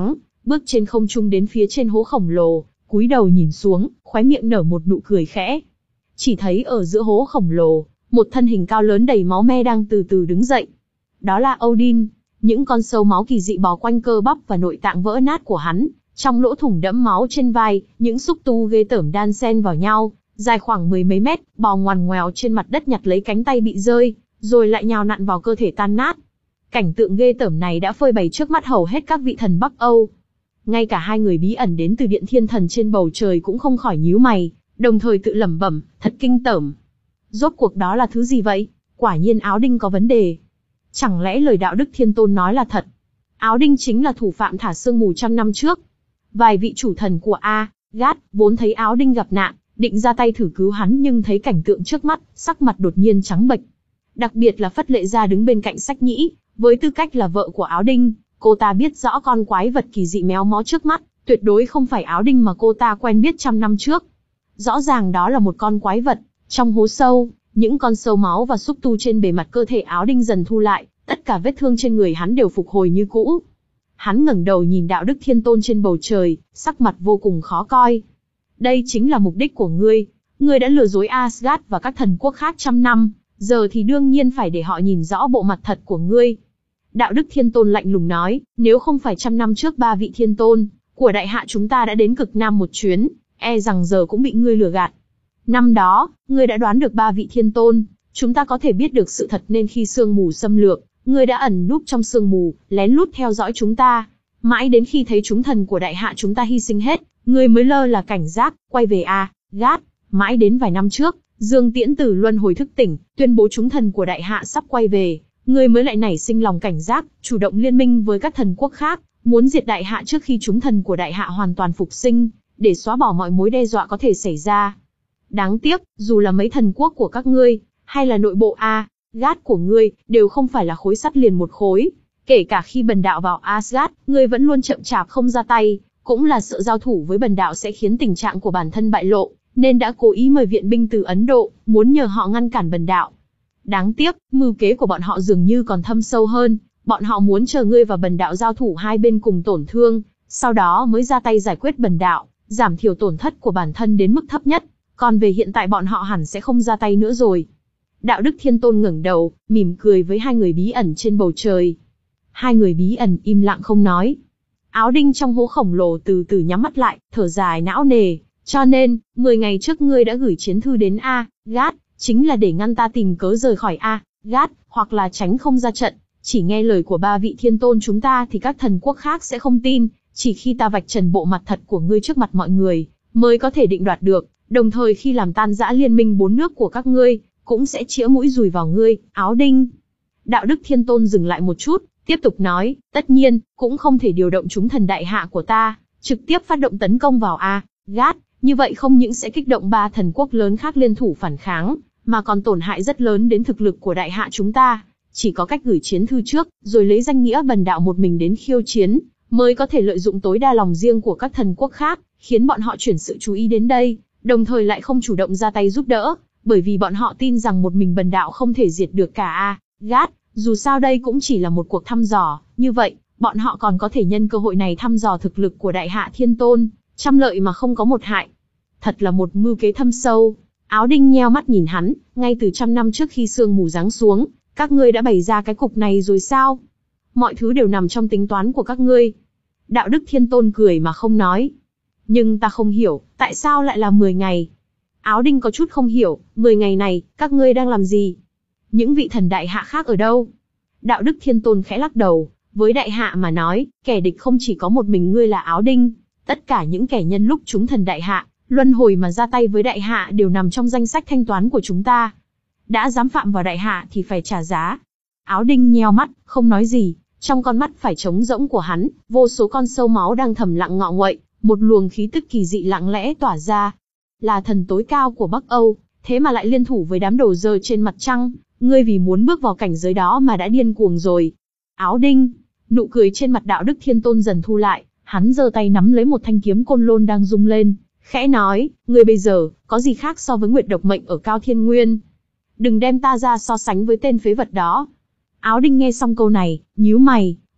Speaker 1: bước trên không trung đến phía trên hố khổng lồ, cúi đầu nhìn xuống, khóe miệng nở một nụ cười khẽ. Chỉ thấy ở giữa hố khổng lồ, một thân hình cao lớn đầy máu me đang từ từ đứng dậy. Đó là Odin, những con sâu máu kỳ dị bò quanh cơ bắp và nội tạng vỡ nát của hắn, trong lỗ thủng đẫm máu trên vai, những xúc tu ghê tởm đan xen vào nhau, dài khoảng mười mấy mét, bò ngoằn ngoèo trên mặt đất nhặt lấy cánh tay bị rơi, rồi lại nhào nặn vào cơ thể tan nát. Cảnh tượng ghê tởm này đã phơi bày trước mắt hầu hết các vị thần Bắc Âu. Ngay cả hai người bí ẩn đến từ Điện Thiên Thần trên bầu trời cũng không khỏi nhíu mày, đồng thời tự lẩm bẩm, thật kinh tởm. Rốt cuộc đó là thứ gì vậy? Quả nhiên Áo Đinh có vấn đề. Chẳng lẽ lời đạo đức Thiên Tôn nói là thật? Áo Đinh chính là thủ phạm thả sương mù trăm năm trước. Vài vị chủ thần của Asgard vốn thấy Áo Đinh gặp nạn, định ra tay thử cứu hắn, nhưng thấy cảnh tượng trước mắt, sắc mặt đột nhiên trắng bệch. Đặc biệt là Phất Lệ Gia đứng bên cạnh Sách Nhĩ, với tư cách là vợ của Áo Đinh, cô ta biết rõ con quái vật kỳ dị méo mó trước mắt, tuyệt đối không phải Áo Đinh mà cô ta quen biết trăm năm trước. Rõ ràng đó là một con quái vật. Trong hố sâu, những con sâu máu và xúc tu trên bề mặt cơ thể Áo Đinh dần thu lại, tất cả vết thương trên người hắn đều phục hồi như cũ. Hắn ngẩng đầu nhìn đạo đức Thiên Tôn trên bầu trời, sắc mặt vô cùng khó coi. Đây chính là mục đích của ngươi. Ngươi đã lừa dối Asgard và các thần quốc khác trăm năm, giờ thì đương nhiên phải để họ nhìn rõ bộ mặt thật của ngươi. Đạo đức Thiên Tôn lạnh lùng nói, nếu không phải trăm năm trước ba vị Thiên Tôn của đại hạ chúng ta đã đến cực Nam một chuyến, e rằng giờ cũng bị ngươi lừa gạt. Năm đó, ngươi đã đoán được ba vị Thiên Tôn, chúng ta có thể biết được sự thật, nên khi sương mù xâm lược, ngươi đã ẩn núp trong sương mù, lén lút theo dõi chúng ta. Mãi đến khi thấy chúng thần của đại hạ chúng ta hy sinh hết, ngươi mới lơ là cảnh giác, quay về Asgard. Mãi đến vài năm trước, Dương Tiễn từ luân hồi thức tỉnh, tuyên bố chúng thần của đại hạ sắp quay về, ngươi mới lại nảy sinh lòng cảnh giác, chủ động liên minh với các thần quốc khác, muốn diệt đại hạ trước khi chúng thần của đại hạ hoàn toàn phục sinh, để xóa bỏ mọi mối đe dọa có thể xảy ra. Đáng tiếc, dù là mấy thần quốc của các ngươi, hay là nội bộ Asgard của ngươi, đều không phải là khối sắt liền một khối. Kể cả khi bần đạo vào Asgard, ngươi vẫn luôn chậm chạp không ra tay, cũng là sợ giao thủ với bần đạo sẽ khiến tình trạng của bản thân bại lộ, nên đã cố ý mời viện binh từ Ấn Độ, muốn nhờ họ ngăn cản bần đạo. Đáng tiếc, mưu kế của bọn họ dường như còn thâm sâu hơn, bọn họ muốn chờ ngươi và bần đạo giao thủ hai bên cùng tổn thương, sau đó mới ra tay giải quyết bần đạo, giảm thiểu tổn thất của bản thân đến mức thấp nhất, còn về hiện tại bọn họ hẳn sẽ không ra tay nữa rồi. Đạo đức Thiên Tôn ngẩng đầu, mỉm cười với hai người bí ẩn trên bầu trời. Hai người bí ẩn im lặng không nói. Áo Đinh trong hố khổng lồ từ từ nhắm mắt lại, thở dài não nề. Cho nên, mười ngày trước ngươi đã gửi chiến thư đến Asgard, chính là để ngăn ta tìm cớ rời khỏi Asgard, hoặc là tránh không ra trận. Chỉ nghe lời của ba vị Thiên Tôn chúng ta thì các thần quốc khác sẽ không tin, chỉ khi ta vạch trần bộ mặt thật của ngươi trước mặt mọi người, mới có thể định đoạt được, đồng thời khi làm tan rã liên minh bốn nước của các ngươi, cũng sẽ chĩa mũi dùi vào ngươi, Áo Đinh. Đạo đức Thiên Tôn dừng lại một chút, tiếp tục nói, tất nhiên, cũng không thể điều động chúng thần đại hạ của ta, trực tiếp phát động tấn công vào Asgard, như vậy không những sẽ kích động ba thần quốc lớn khác liên thủ phản kháng, mà còn tổn hại rất lớn đến thực lực của đại hạ chúng ta. Chỉ có cách gửi chiến thư trước, rồi lấy danh nghĩa bần đạo một mình đến khiêu chiến, mới có thể lợi dụng tối đa lòng riêng của các thần quốc khác, khiến bọn họ chuyển sự chú ý đến đây, đồng thời lại không chủ động ra tay giúp đỡ, bởi vì bọn họ tin rằng một mình bần đạo không thể diệt được cả Asgard, dù sao đây cũng chỉ là một cuộc thăm dò, như vậy, bọn họ còn có thể nhân cơ hội này thăm dò thực lực của đại hạ Thiên Tôn, trăm lợi mà không có một hại. Thật là một mưu kế thâm sâu. Áo Đinh nheo mắt nhìn hắn, ngay từ trăm năm trước khi sương mù giáng xuống, các ngươi đã bày ra cái cục này rồi sao? Mọi thứ đều nằm trong tính toán của các ngươi. Đạo đức Thiên Tôn cười mà không nói. Nhưng ta không hiểu, tại sao lại là mười ngày? Áo Đinh có chút không hiểu, mười ngày này, các ngươi đang làm gì? Những vị thần đại hạ khác ở đâu? Đạo đức Thiên Tôn khẽ lắc đầu, với đại hạ mà nói, kẻ địch không chỉ có một mình ngươi là Áo Đinh. Tất cả những kẻ nhân lúc chúng thần đại hạ, luân hồi mà ra tay với đại hạ đều nằm trong danh sách thanh toán của chúng ta. Đã dám phạm vào đại hạ thì phải trả giá. Áo Đinh nheo mắt, không nói gì, trong con mắt phải trống rỗng của hắn, vô số con sâu máu đang thầm lặng ngọ nguậy, một luồng khí tức kỳ dị lặng lẽ tỏa ra. Là thần tối cao của Bắc Âu, thế mà lại liên thủ với đám đầu dơ trên mặt trăng, ngươi vì muốn bước vào cảnh giới đó mà đã điên cuồng rồi. Áo Đinh, nụ cười trên mặt đạo đức Thiên Tôn dần thu lại, hắn giơ tay nắm lấy một thanh kiếm côn lôn đang rung lên, khẽ nói, ngươi bây giờ, có gì khác so với Nguyệt Độc Mệnh ở Cao Thiên Nguyên? Đừng đem ta ra so sánh với tên phế vật đó. Áo Đinh nghe xong câu này, nhíu mày,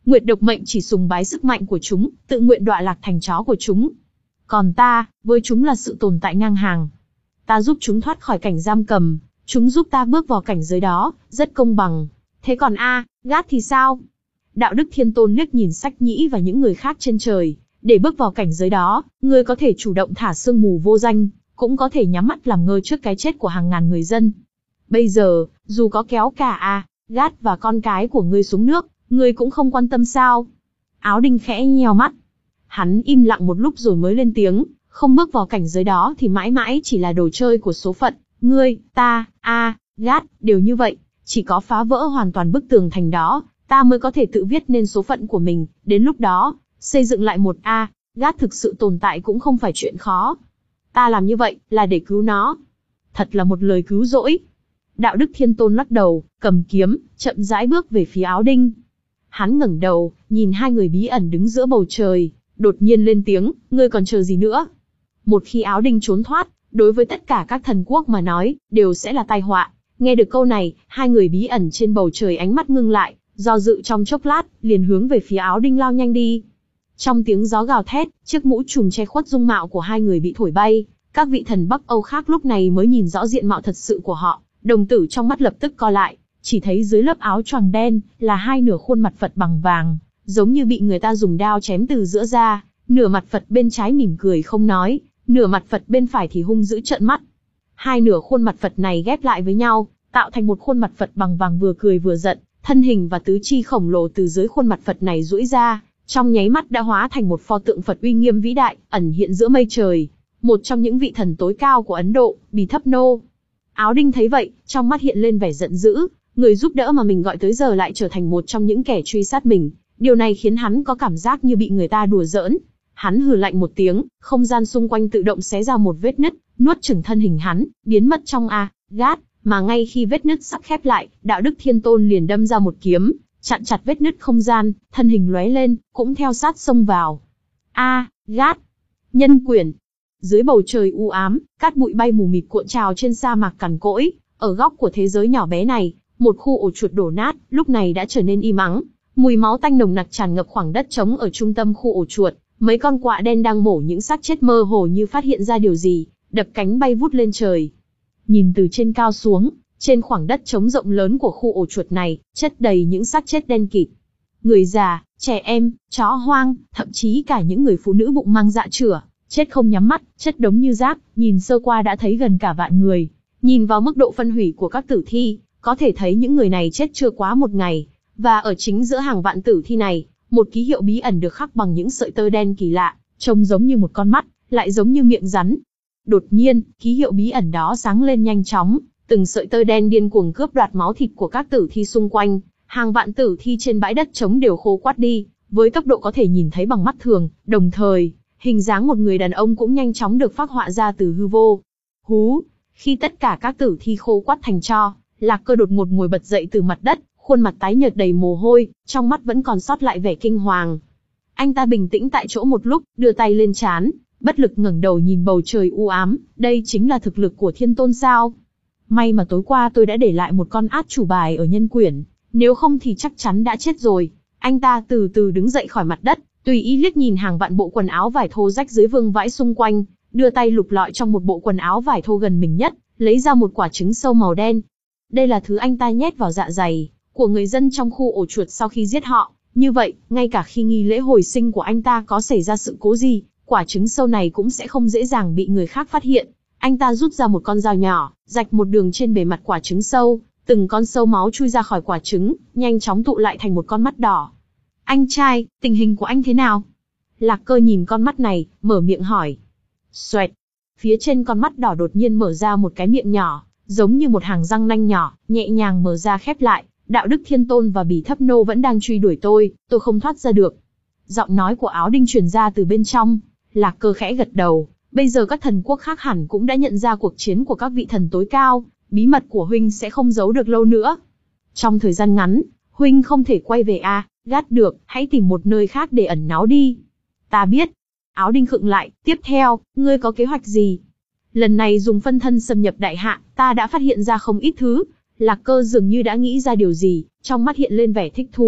Speaker 1: Nguyệt độc mệnh chỉ sùng bái sức mạnh của chúng, tự nguyện đọa lạc thành chó của chúng. Còn ta, với chúng là sự tồn tại ngang hàng. Ta giúp chúng thoát khỏi cảnh giam cầm, chúng giúp ta bước vào cảnh giới đó, rất công bằng. Thế còn A, Gát thì sao? Đạo đức Thiên Tôn liếc nhìn Sách Nhĩ và những người khác trên trời. Để bước vào cảnh giới đó, ngươi có thể chủ động thả sương mù vô danh, cũng có thể nhắm mắt làm ngơ trước cái chết của hàng ngàn người dân. Bây giờ, dù có kéo cả A, Gát và con cái của ngươi xuống nước, ngươi cũng không quan tâm sao? Áo Đinh khẽ nheo mắt. Hắn im lặng một lúc rồi mới lên tiếng, không bước vào cảnh giới đó thì mãi mãi chỉ là đồ chơi của số phận. Ngươi, ta, A, Gát, đều như vậy. Chỉ có phá vỡ hoàn toàn bức tường thành đó, ta mới có thể tự viết nên số phận của mình. Đến lúc đó, xây dựng lại một A, Gát thực sự tồn tại cũng không phải chuyện khó. Ta làm như vậy, là để cứu nó. Thật là một lời cứu rỗi. Đạo đức Thiên Tôn lắc đầu, cầm kiếm, chậm rãi bước về phía Áo Đinh. Hắn ngẩng đầu, nhìn hai người bí ẩn đứng giữa bầu trời, đột nhiên lên tiếng, ngươi còn chờ gì nữa? Một khi Áo Đinh trốn thoát, đối với tất cả các thần quốc mà nói, đều sẽ là tai họa. Nghe được câu này, hai người bí ẩn trên bầu trời ánh mắt ngưng lại, do dự trong chốc lát, liền hướng về phía Áo Đinh lao nhanh đi. Trong tiếng gió gào thét, chiếc mũ trùm che khuất dung mạo của hai người bị thổi bay, các vị thần Bắc Âu khác lúc này mới nhìn rõ diện mạo thật sự của họ, đồng tử trong mắt lập tức co lại, chỉ thấy dưới lớp áo choàng đen là hai nửa khuôn mặt Phật bằng vàng, giống như bị người ta dùng đao chém từ giữa ra, nửa mặt Phật bên trái mỉm cười không nói, nửa mặt Phật bên phải thì hung dữ trợn mắt. Hai nửa khuôn mặt Phật này ghép lại với nhau, tạo thành một khuôn mặt Phật bằng vàng vừa cười vừa giận, thân hình và tứ chi khổng lồ từ dưới khuôn mặt Phật này duỗi ra, trong nháy mắt đã hóa thành một pho tượng Phật uy nghiêm vĩ đại, ẩn hiện giữa mây trời, một trong những vị thần tối cao của Ấn Độ, Bì Thấp Nô. Áo Đinh thấy vậy, trong mắt hiện lên vẻ giận dữ, người giúp đỡ mà mình gọi tới giờ lại trở thành một trong những kẻ truy sát mình, điều này khiến hắn có cảm giác như bị người ta đùa giỡn. Hắn hừ lạnh một tiếng, không gian xung quanh tự động xé ra một vết nứt, nuốt chửng thân hình hắn, biến mất trong A, Gát, mà ngay khi vết nứt sắp khép lại, Đạo đức Thiên Tôn liền đâm ra một kiếm, chặn chặt vết nứt không gian, thân hình lóe lên, cũng theo sát xông vào. A, Gát, nhân quyển. Dưới bầu trời u ám, cát bụi bay mù mịt cuộn trào trên sa mạc cằn cỗi, ở góc của thế giới nhỏ bé này, một khu ổ chuột đổ nát, lúc này đã trở nên im ắng, mùi máu tanh nồng nặc tràn ngập khoảng đất trống ở trung tâm khu ổ chuột, mấy con quạ đen đang mổ những xác chết mơ hồ như phát hiện ra điều gì, đập cánh bay vút lên trời. Nhìn từ trên cao xuống, trên khoảng đất trống rộng lớn của khu ổ chuột này, chất đầy những xác chết đen kịt. Người già, trẻ em, chó hoang, thậm chí cả những người phụ nữ bụng mang dạ chửa, chết không nhắm mắt, chất đống như rác, nhìn sơ qua đã thấy gần cả vạn người. Nhìn vào mức độ phân hủy của các tử thi, có thể thấy những người này chết chưa quá một ngày. Và ở chính giữa hàng vạn tử thi này, một ký hiệu bí ẩn được khắc bằng những sợi tơ đen kỳ lạ, trông giống như một con mắt, lại giống như miệng rắn. Đột nhiên, ký hiệu bí ẩn đó sáng lên nhanh chóng, từng sợi tơ đen điên cuồng cướp đoạt máu thịt của các tử thi xung quanh, hàng vạn tử thi trên bãi đất trống đều khô quắt đi, với tốc độ có thể nhìn thấy bằng mắt thường, đồng thời, hình dáng một người đàn ông cũng nhanh chóng được phác họa ra từ hư vô. Hú, khi tất cả các tử thi khô quắt thành tro, Lạc Cơ đột ngột ngồi bật dậy từ mặt đất, khuôn mặt tái nhợt đầy mồ hôi, trong mắt vẫn còn sót lại vẻ kinh hoàng. Anh ta bình tĩnh tại chỗ một lúc, đưa tay lên trán, bất lực ngẩng đầu nhìn bầu trời u ám, đây chính là thực lực của Thiên Tôn sao? May mà tối qua tôi đã để lại một con át chủ bài ở nhân quyển, nếu không thì chắc chắn đã chết rồi. Anh ta từ từ đứng dậy khỏi mặt đất, tùy ý liếc nhìn hàng vạn bộ quần áo vải thô rách dưới vương vãi xung quanh, đưa tay lục lọi trong một bộ quần áo vải thô gần mình nhất, lấy ra một quả trứng sâu màu đen. Đây là thứ anh ta nhét vào dạ dày của người dân trong khu ổ chuột sau khi giết họ. Như vậy, ngay cả khi nghi lễ hồi sinh của anh ta có xảy ra sự cố gì, quả trứng sâu này cũng sẽ không dễ dàng bị người khác phát hiện. Anh ta rút ra một con dao nhỏ, rạch một đường trên bề mặt quả trứng sâu, từng con sâu máu chui ra khỏi quả trứng, nhanh chóng tụ lại thành một con mắt đỏ. Anh trai, tình hình của anh thế nào? Lạc Cơ nhìn con mắt này, mở miệng hỏi. Xoẹt. Phía trên con mắt đỏ đột nhiên mở ra một cái miệng nhỏ, giống như một hàng răng nanh nhỏ, nhẹ nhàng mở ra khép lại. Đạo đức Thiên Tôn và Bì Thấp Nô vẫn đang truy đuổi tôi, tôi không thoát ra được. Giọng nói của Áo Đinh truyền ra từ bên trong. Lạc Cơ khẽ gật đầu. Bây giờ các thần quốc khác hẳn cũng đã nhận ra cuộc chiến của các vị thần tối cao, bí mật của huynh sẽ không giấu được lâu nữa. Trong thời gian ngắn, huynh không thể quay về A, Gát được, hãy tìm một nơi khác để ẩn náu đi. Ta biết. Áo Đinh khựng lại, tiếp theo, ngươi có kế hoạch gì? Lần này dùng phân thân xâm nhập đại hạ, ta đã phát hiện ra không ít thứ. Lạc Cơ dường như đã nghĩ ra điều gì, trong mắt hiện lên vẻ thích thú,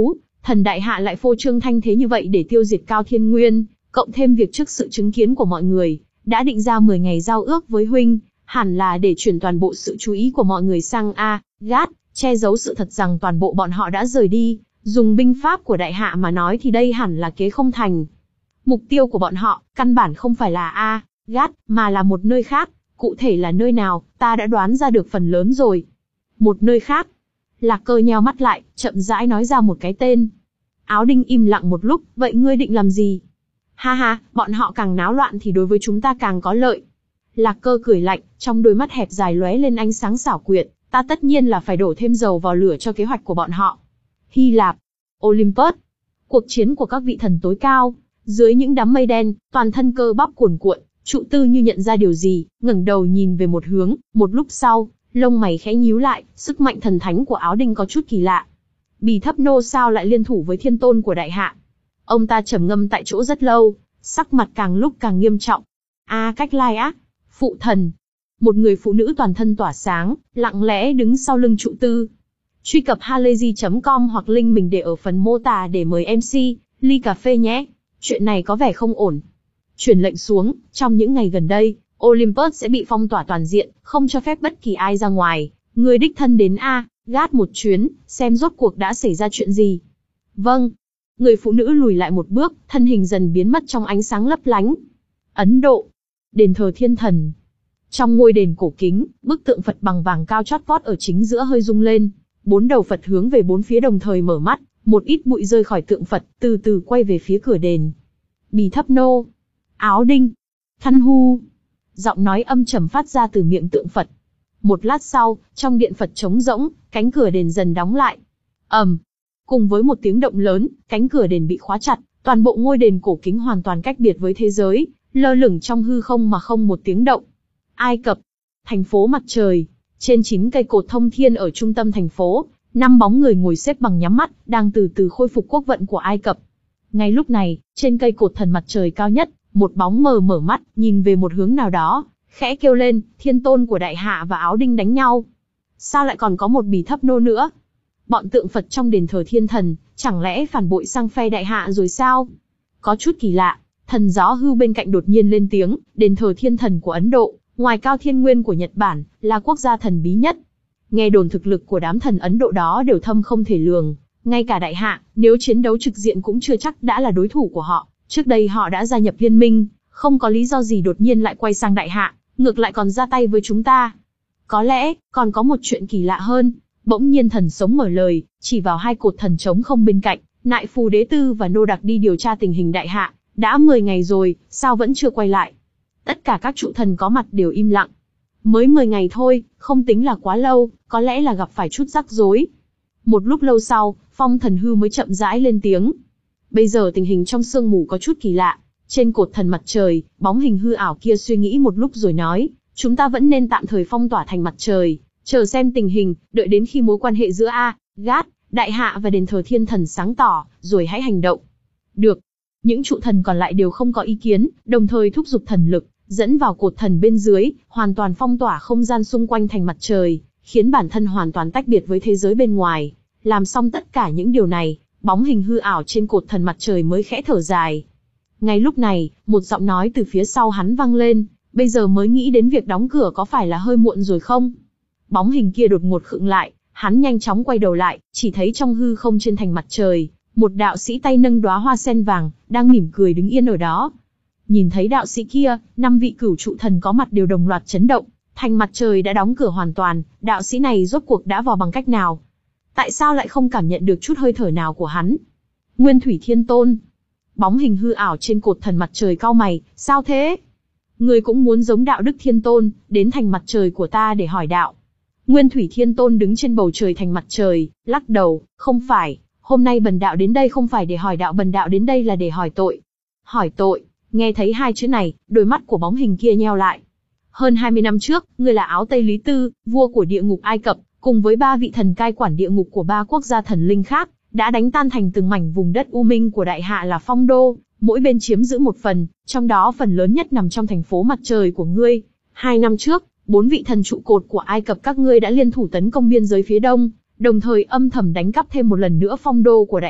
Speaker 1: thần đại hạ lại phô trương thanh thế như vậy để tiêu diệt Cao Thiên Nguyên, cộng thêm việc trước sự chứng kiến của mọi người, đã định ra mười ngày giao ước với huynh, hẳn là để chuyển toàn bộ sự chú ý của mọi người sang A, Gát, che giấu sự thật rằng toàn bộ bọn họ đã rời đi, dùng binh pháp của đại hạ mà nói thì đây hẳn là kế không thành. Mục tiêu của bọn họ, căn bản không phải là A, Gát, mà là một nơi khác, cụ thể là nơi nào, ta đã đoán ra được phần lớn rồi. Một nơi khác. Lạc Cơ nheo mắt lại, chậm rãi nói ra một cái tên. Áo Đinh im lặng một lúc, vậy ngươi định làm gì? Ha ha, bọn họ càng náo loạn thì đối với chúng ta càng có lợi. Lạc Cơ cười lạnh, trong đôi mắt hẹp dài lóe lên ánh sáng xảo quyệt, ta tất nhiên là phải đổ thêm dầu vào lửa cho kế hoạch của bọn họ. Hy Lạp, Olympus, cuộc chiến của các vị thần tối cao, dưới những đám mây đen, toàn thân cơ bắp cuồn cuộn, Trụ Tư như nhận ra điều gì, ngẩng đầu nhìn về một hướng, một lúc sau, lông mày khẽ nhíu lại, sức mạnh thần thánh của Áo Đinh có chút kỳ lạ. Bì Thấp Nô sao lại liên thủ với thiên tôn của đại hạ? Ông ta trầm ngâm tại chỗ rất lâu, sắc mặt càng lúc càng nghiêm trọng. A Cách Lai á, phụ thần. Một người phụ nữ toàn thân tỏa sáng, lặng lẽ đứng sau lưng Trụ Tư. Truy cập halayzi chấm com hoặc link mình để ở phần mô tả để mời em xê, ly cà phê nhé. Chuyện này có vẻ không ổn. Truyền lệnh xuống, trong những ngày gần đây, Olympus sẽ bị phong tỏa toàn diện, không cho phép bất kỳ ai ra ngoài. Người đích thân đến A, Gát một chuyến, xem rốt cuộc đã xảy ra chuyện gì. Vâng. Người phụ nữ lùi lại một bước, thân hình dần biến mất trong ánh sáng lấp lánh. Ấn Độ. Đền thờ thiên thần. Trong ngôi đền cổ kính, bức tượng Phật bằng vàng cao chót vót ở chính giữa hơi rung lên. Bốn đầu Phật hướng về bốn phía đồng thời mở mắt, một ít bụi rơi khỏi tượng Phật, từ từ quay về phía cửa đền. Bì Thấp Nô. Áo Đinh. Thăn Hu. Giọng nói âm trầm phát ra từ miệng tượng Phật. Một lát sau, trong điện Phật trống rỗng, cánh cửa đền dần đóng lại. ầm, um, cùng với một tiếng động lớn, cánh cửa đền bị khóa chặt, toàn bộ ngôi đền cổ kính hoàn toàn cách biệt với thế giới, lơ lửng trong hư không mà không một tiếng động. Ai Cập, thành phố mặt trời, trên chín cây cột thông thiên ở trung tâm thành phố, năm bóng người ngồi xếp bằng nhắm mắt, đang từ từ khôi phục quốc vận của Ai Cập. Ngay lúc này, trên cây cột thần mặt trời cao nhất, một bóng mờ mở mắt, nhìn về một hướng nào đó, khẽ kêu lên, thiên tôn của đại hạ và Áo Đinh đánh nhau. Sao lại còn có một Bì Thấp Nô nữa? Bọn tượng Phật trong đền thờ thiên thần, chẳng lẽ phản bội sang phe đại hạ rồi sao? Có chút kỳ lạ, thần gió hưu bên cạnh đột nhiên lên tiếng, đền thờ thiên thần của Ấn Độ, ngoài Cao Thiên Nguyên của Nhật Bản, là quốc gia thần bí nhất. Nghe đồn thực lực của đám thần Ấn Độ đó đều thâm không thể lường, ngay cả đại hạ, nếu chiến đấu trực diện cũng chưa chắc đã là đối thủ của họ. Trước đây họ đã gia nhập liên minh, không có lý do gì đột nhiên lại quay sang đại hạ, ngược lại còn ra tay với chúng ta. Có lẽ, còn có một chuyện kỳ lạ hơn. Bỗng nhiên thần sống mở lời, chỉ vào hai cột thần trống không bên cạnh, Nại Phù Đế Tư và Nô Đặc đi điều tra tình hình đại hạ, đã mười ngày rồi, sao vẫn chưa quay lại? Tất cả các trụ thần có mặt đều im lặng. Mới mười ngày thôi, không tính là quá lâu, có lẽ là gặp phải chút rắc rối. Một lúc lâu sau, Phong Thần Hư mới chậm rãi lên tiếng. Bây giờ tình hình trong sương mù có chút kỳ lạ. Trên cột thần mặt trời, bóng hình hư ảo kia suy nghĩ một lúc rồi nói, chúng ta vẫn nên tạm thời phong tỏa thành mặt trời, chờ xem tình hình, đợi đến khi mối quan hệ giữa A, Gát, đại hạ và đền thờ thiên thần sáng tỏ, rồi hãy hành động. Được. Những trụ thần còn lại đều không có ý kiến, đồng thời thúc giục thần lực, dẫn vào cột thần bên dưới, hoàn toàn phong tỏa không gian xung quanh thành mặt trời, khiến bản thân hoàn toàn tách biệt với thế giới bên ngoài. Làm xong tất cả những điều này, bóng hình hư ảo trên cột thần mặt trời mới khẽ thở dài. Ngay lúc này, một giọng nói từ phía sau hắn vang lên, bây giờ mới nghĩ đến việc đóng cửa có phải là hơi muộn rồi không? Bóng hình kia đột ngột khựng lại, hắn nhanh chóng quay đầu lại, chỉ thấy trong hư không trên thành mặt trời, một đạo sĩ tay nâng đóa hoa sen vàng, đang mỉm cười đứng yên ở đó. Nhìn thấy đạo sĩ kia, năm vị cửu trụ thần có mặt đều đồng loạt chấn động, thành mặt trời đã đóng cửa hoàn toàn, đạo sĩ này rốt cuộc đã vào bằng cách nào? Tại sao lại không cảm nhận được chút hơi thở nào của hắn? Nguyên Thủy Thiên Tôn. Bóng hình hư ảo trên cột thần mặt trời cau mày, sao thế? Người cũng muốn giống đạo đức Thiên Tôn, đến thành mặt trời của ta để hỏi đạo. Nguyên Thủy Thiên Tôn đứng trên bầu trời thành mặt trời, lắc đầu, không phải, hôm nay bần đạo đến đây không phải để hỏi đạo, bần đạo đến đây là để hỏi tội. Hỏi tội, nghe thấy hai chữ này, đôi mắt của bóng hình kia nheo lại. Hơn hai mươi năm trước, người là Áo Tây Lý Tư, vua của địa ngục Ai Cập, cùng với ba vị thần cai quản địa ngục của ba quốc gia thần linh khác, đã đánh tan thành từng mảnh vùng đất u minh của đại hạ là Phong Đô, mỗi bên chiếm giữ một phần, trong đó phần lớn nhất nằm trong thành phố mặt trời của ngươi. Hai năm trước, bốn vị thần trụ cột của Ai Cập các ngươi đã liên thủ tấn công biên giới phía đông, đồng thời âm thầm đánh cắp thêm một lần nữa Phong Đô của đại hạ,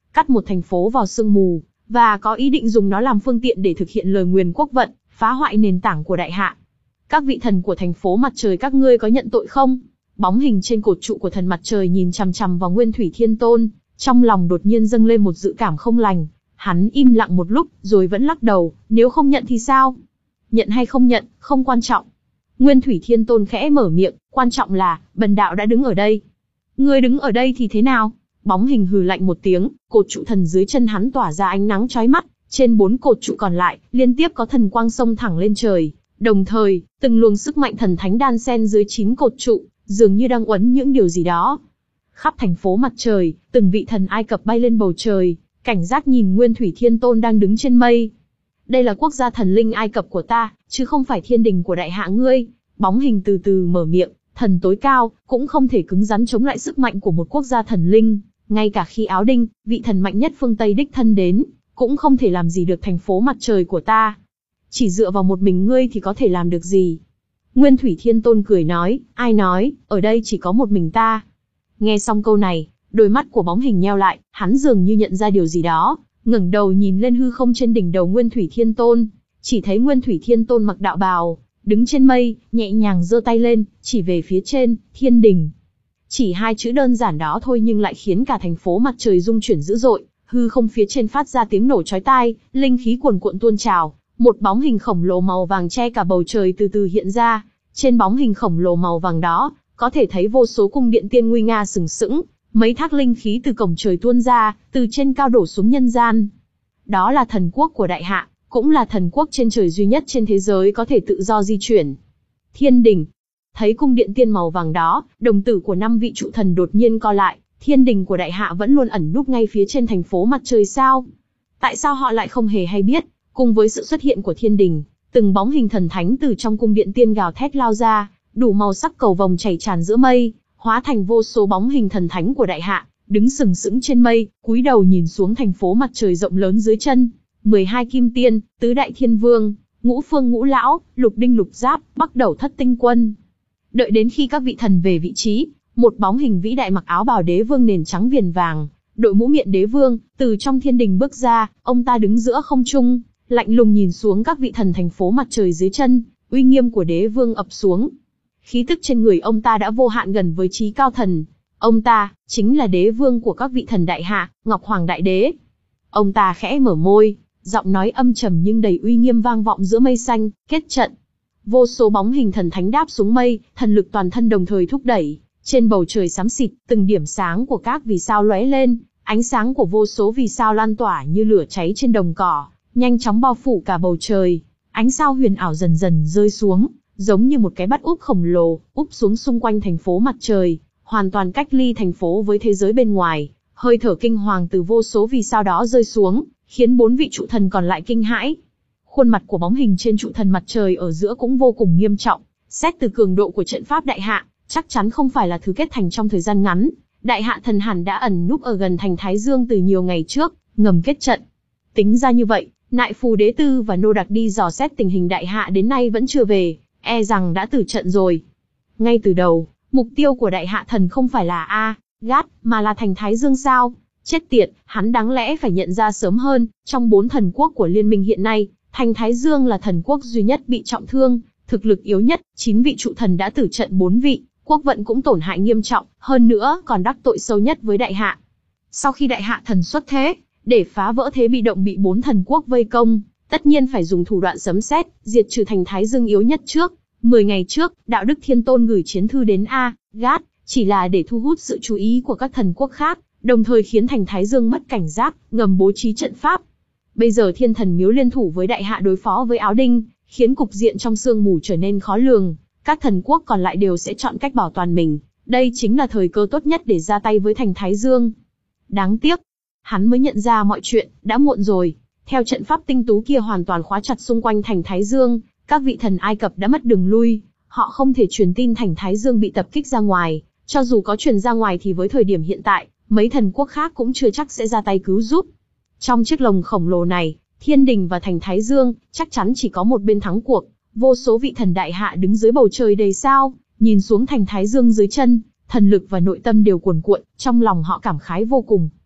Speaker 1: cắt một thành phố vào sương mù, và có ý định dùng nó làm phương tiện để thực hiện lời nguyền quốc vận, phá hoại nền tảng của đại hạ. Các vị thần của thành phố mặt trời các ngươi có nhận tội không? Bóng hình trên cột trụ của thần mặt trời nhìn chằm chằm vào Nguyên Thủy Thiên Tôn, trong lòng đột nhiên dâng lên một dự cảm không lành. Hắn im lặng một lúc, rồi vẫn lắc đầu, nếu không nhận thì sao? Nhận hay không nhận, không quan trọng. Nguyên Thủy Thiên Tôn khẽ mở miệng, quan trọng là, bần đạo đã đứng ở đây. Ngươi đứng ở đây thì thế nào? Bóng hình hừ lạnh một tiếng, cột trụ thần dưới chân hắn tỏa ra ánh nắng chói mắt, trên bốn cột trụ còn lại, liên tiếp có thần quang xông thẳng lên trời. Đồng thời, từng luồng sức mạnh thần thánh đan xen dưới chín cột trụ, dường như đang uốn những điều gì đó. Khắp thành phố mặt trời, từng vị thần Ai Cập bay lên bầu trời, cảnh giác nhìn Nguyên Thủy Thiên Tôn đang đứng trên mây. Đây là quốc gia thần linh Ai Cập của ta, chứ không phải thiên đình của đại hạ ngươi. Bóng hình từ từ mở miệng, thần tối cao, cũng không thể cứng rắn chống lại sức mạnh của một quốc gia thần linh. Ngay cả khi Áo Đinh, vị thần mạnh nhất phương Tây đích thân đến, cũng không thể làm gì được thành phố mặt trời của ta. Chỉ dựa vào một mình ngươi thì có thể làm được gì? Nguyên Thủy Thiên Tôn cười nói, ai nói, ở đây chỉ có một mình ta. Nghe xong câu này, đôi mắt của bóng hình nheo lại, hắn dường như nhận ra điều gì đó, ngẩng đầu nhìn lên hư không trên đỉnh đầu Nguyên Thủy Thiên Tôn, chỉ thấy Nguyên Thủy Thiên Tôn mặc đạo bào, đứng trên mây, nhẹ nhàng giơ tay lên, chỉ về phía trên, thiên đình. Chỉ hai chữ đơn giản đó thôi nhưng lại khiến cả thành phố mặt trời rung chuyển dữ dội, hư không phía trên phát ra tiếng nổ chói tai, linh khí cuồn cuộn tuôn trào, một bóng hình khổng lồ màu vàng che cả bầu trời từ từ hiện ra. Trên bóng hình khổng lồ màu vàng đó, có thể thấy vô số cung điện tiên nguy nga sừng sững, mấy thác linh khí từ cổng trời tuôn ra, từ trên cao đổ xuống nhân gian. Đó là thần quốc của đại hạ, cũng là thần quốc trên trời duy nhất trên thế giới có thể tự do di chuyển. Thiên đình. Thấy cung điện tiên màu vàng đó, đồng tử của năm vị trụ thần đột nhiên co lại, thiên đình của đại hạ vẫn luôn ẩn núp ngay phía trên thành phố mặt trời sao? Tại sao họ lại không hề hay biết? Cùng với sự xuất hiện của thiên đình, từng bóng hình thần thánh từ trong cung điện tiên gào thét lao ra, đủ màu sắc cầu vồng chảy tràn giữa mây, hóa thành vô số bóng hình thần thánh của đại hạ, đứng sừng sững trên mây, cúi đầu nhìn xuống thành phố mặt trời rộng lớn dưới chân. mười hai kim tiên, tứ đại thiên vương, ngũ phương ngũ lão, lục đinh lục giáp, bắc đầu thất tinh quân. Đợi đến khi các vị thần về vị trí, một bóng hình vĩ đại mặc áo bào đế vương nền trắng viền vàng, đội mũ miện đế vương, từ trong thiên đình bước ra, ông ta đứng giữa không trung, lạnh lùng nhìn xuống các vị thần thành phố mặt trời dưới chân, uy nghiêm của đế vương ập xuống. Khí tức trên người ông ta đã vô hạn gần với trí cao thần. Ông ta, chính là đế vương của các vị thần đại hạ, Ngọc Hoàng Đại Đế. Ông ta khẽ mở môi, giọng nói âm trầm nhưng đầy uy nghiêm vang vọng giữa mây xanh, kết trận. Vô số bóng hình thần thánh đáp xuống mây, thần lực toàn thân đồng thời thúc đẩy. Trên bầu trời xám xịt, từng điểm sáng của các vì sao lóe lên, ánh sáng của vô số vì sao lan tỏa như lửa cháy trên đồng cỏ, nhanh chóng bao phủ cả bầu trời. Ánh sao huyền ảo dần dần rơi xuống, giống như một cái bát úp khổng lồ, úp xuống xung quanh thành phố mặt trời, hoàn toàn cách ly thành phố với thế giới bên ngoài. Hơi thở kinh hoàng từ vô số vì sao đó rơi xuống, khiến bốn vị trụ thần còn lại kinh hãi. Khuôn mặt của bóng hình trên trụ thần mặt trời ở giữa cũng vô cùng nghiêm trọng. Xét từ cường độ của trận pháp đại hạ, chắc chắn không phải là thứ kết thành trong thời gian ngắn. Đại hạ thần hẳn đã ẩn núp ở gần thành Thái Dương từ nhiều ngày trước, ngầm kết trận. Tính ra như vậy, Nại Phù Đế Tư và Nô Đạc đi dò xét tình hình đại hạ đến nay vẫn chưa về, e rằng đã tử trận rồi. Ngay từ đầu, mục tiêu của đại hạ thần không phải là A, Gát, mà là thành Thái Dương sao? Chết tiệt, hắn đáng lẽ phải nhận ra sớm hơn, trong bốn thần quốc của liên minh hiện nay, thành Thái Dương là thần quốc duy nhất bị trọng thương, thực lực yếu nhất, chín vị trụ thần đã tử trận bốn vị, quốc vận cũng tổn hại nghiêm trọng, hơn nữa còn đắc tội sâu nhất với đại hạ. Sau khi đại hạ thần xuất thế, để phá vỡ thế bị động bị bốn thần quốc vây công, tất nhiên phải dùng thủ đoạn sấm sét, diệt trừ thành Thái Dương yếu nhất trước. Mười ngày trước, Đạo Đức Thiên Tôn gửi chiến thư đến A, Gát, chỉ là để thu hút sự chú ý của các thần quốc khác, đồng thời khiến thành Thái Dương mất cảnh giác, ngầm bố trí trận pháp. Bây giờ Thiên Thần Miếu liên thủ với đại hạ đối phó với Áo Đinh, khiến cục diện trong sương mù trở nên khó lường. Các thần quốc còn lại đều sẽ chọn cách bảo toàn mình. Đây chính là thời cơ tốt nhất để ra tay với thành Thái Dương. Đáng tiếc, hắn mới nhận ra mọi chuyện, đã muộn rồi. Theo trận pháp tinh tú kia hoàn toàn khóa chặt xung quanh thành Thái Dương, các vị thần Ai Cập đã mất đường lui. Họ không thể truyền tin thành Thái Dương bị tập kích ra ngoài. Cho dù có truyền ra ngoài thì với thời điểm hiện tại, mấy thần quốc khác cũng chưa chắc sẽ ra tay cứu giúp. Trong chiếc lồng khổng lồ này, Thiên Đình và thành Thái Dương, chắc chắn chỉ có một bên thắng cuộc. Vô số vị thần đại hạ đứng dưới bầu trời đầy sao, nhìn xuống thành Thái Dương dưới chân, thần lực và nội tâm đều cuồn cuộn, trong lòng họ cảm khái vô cùng.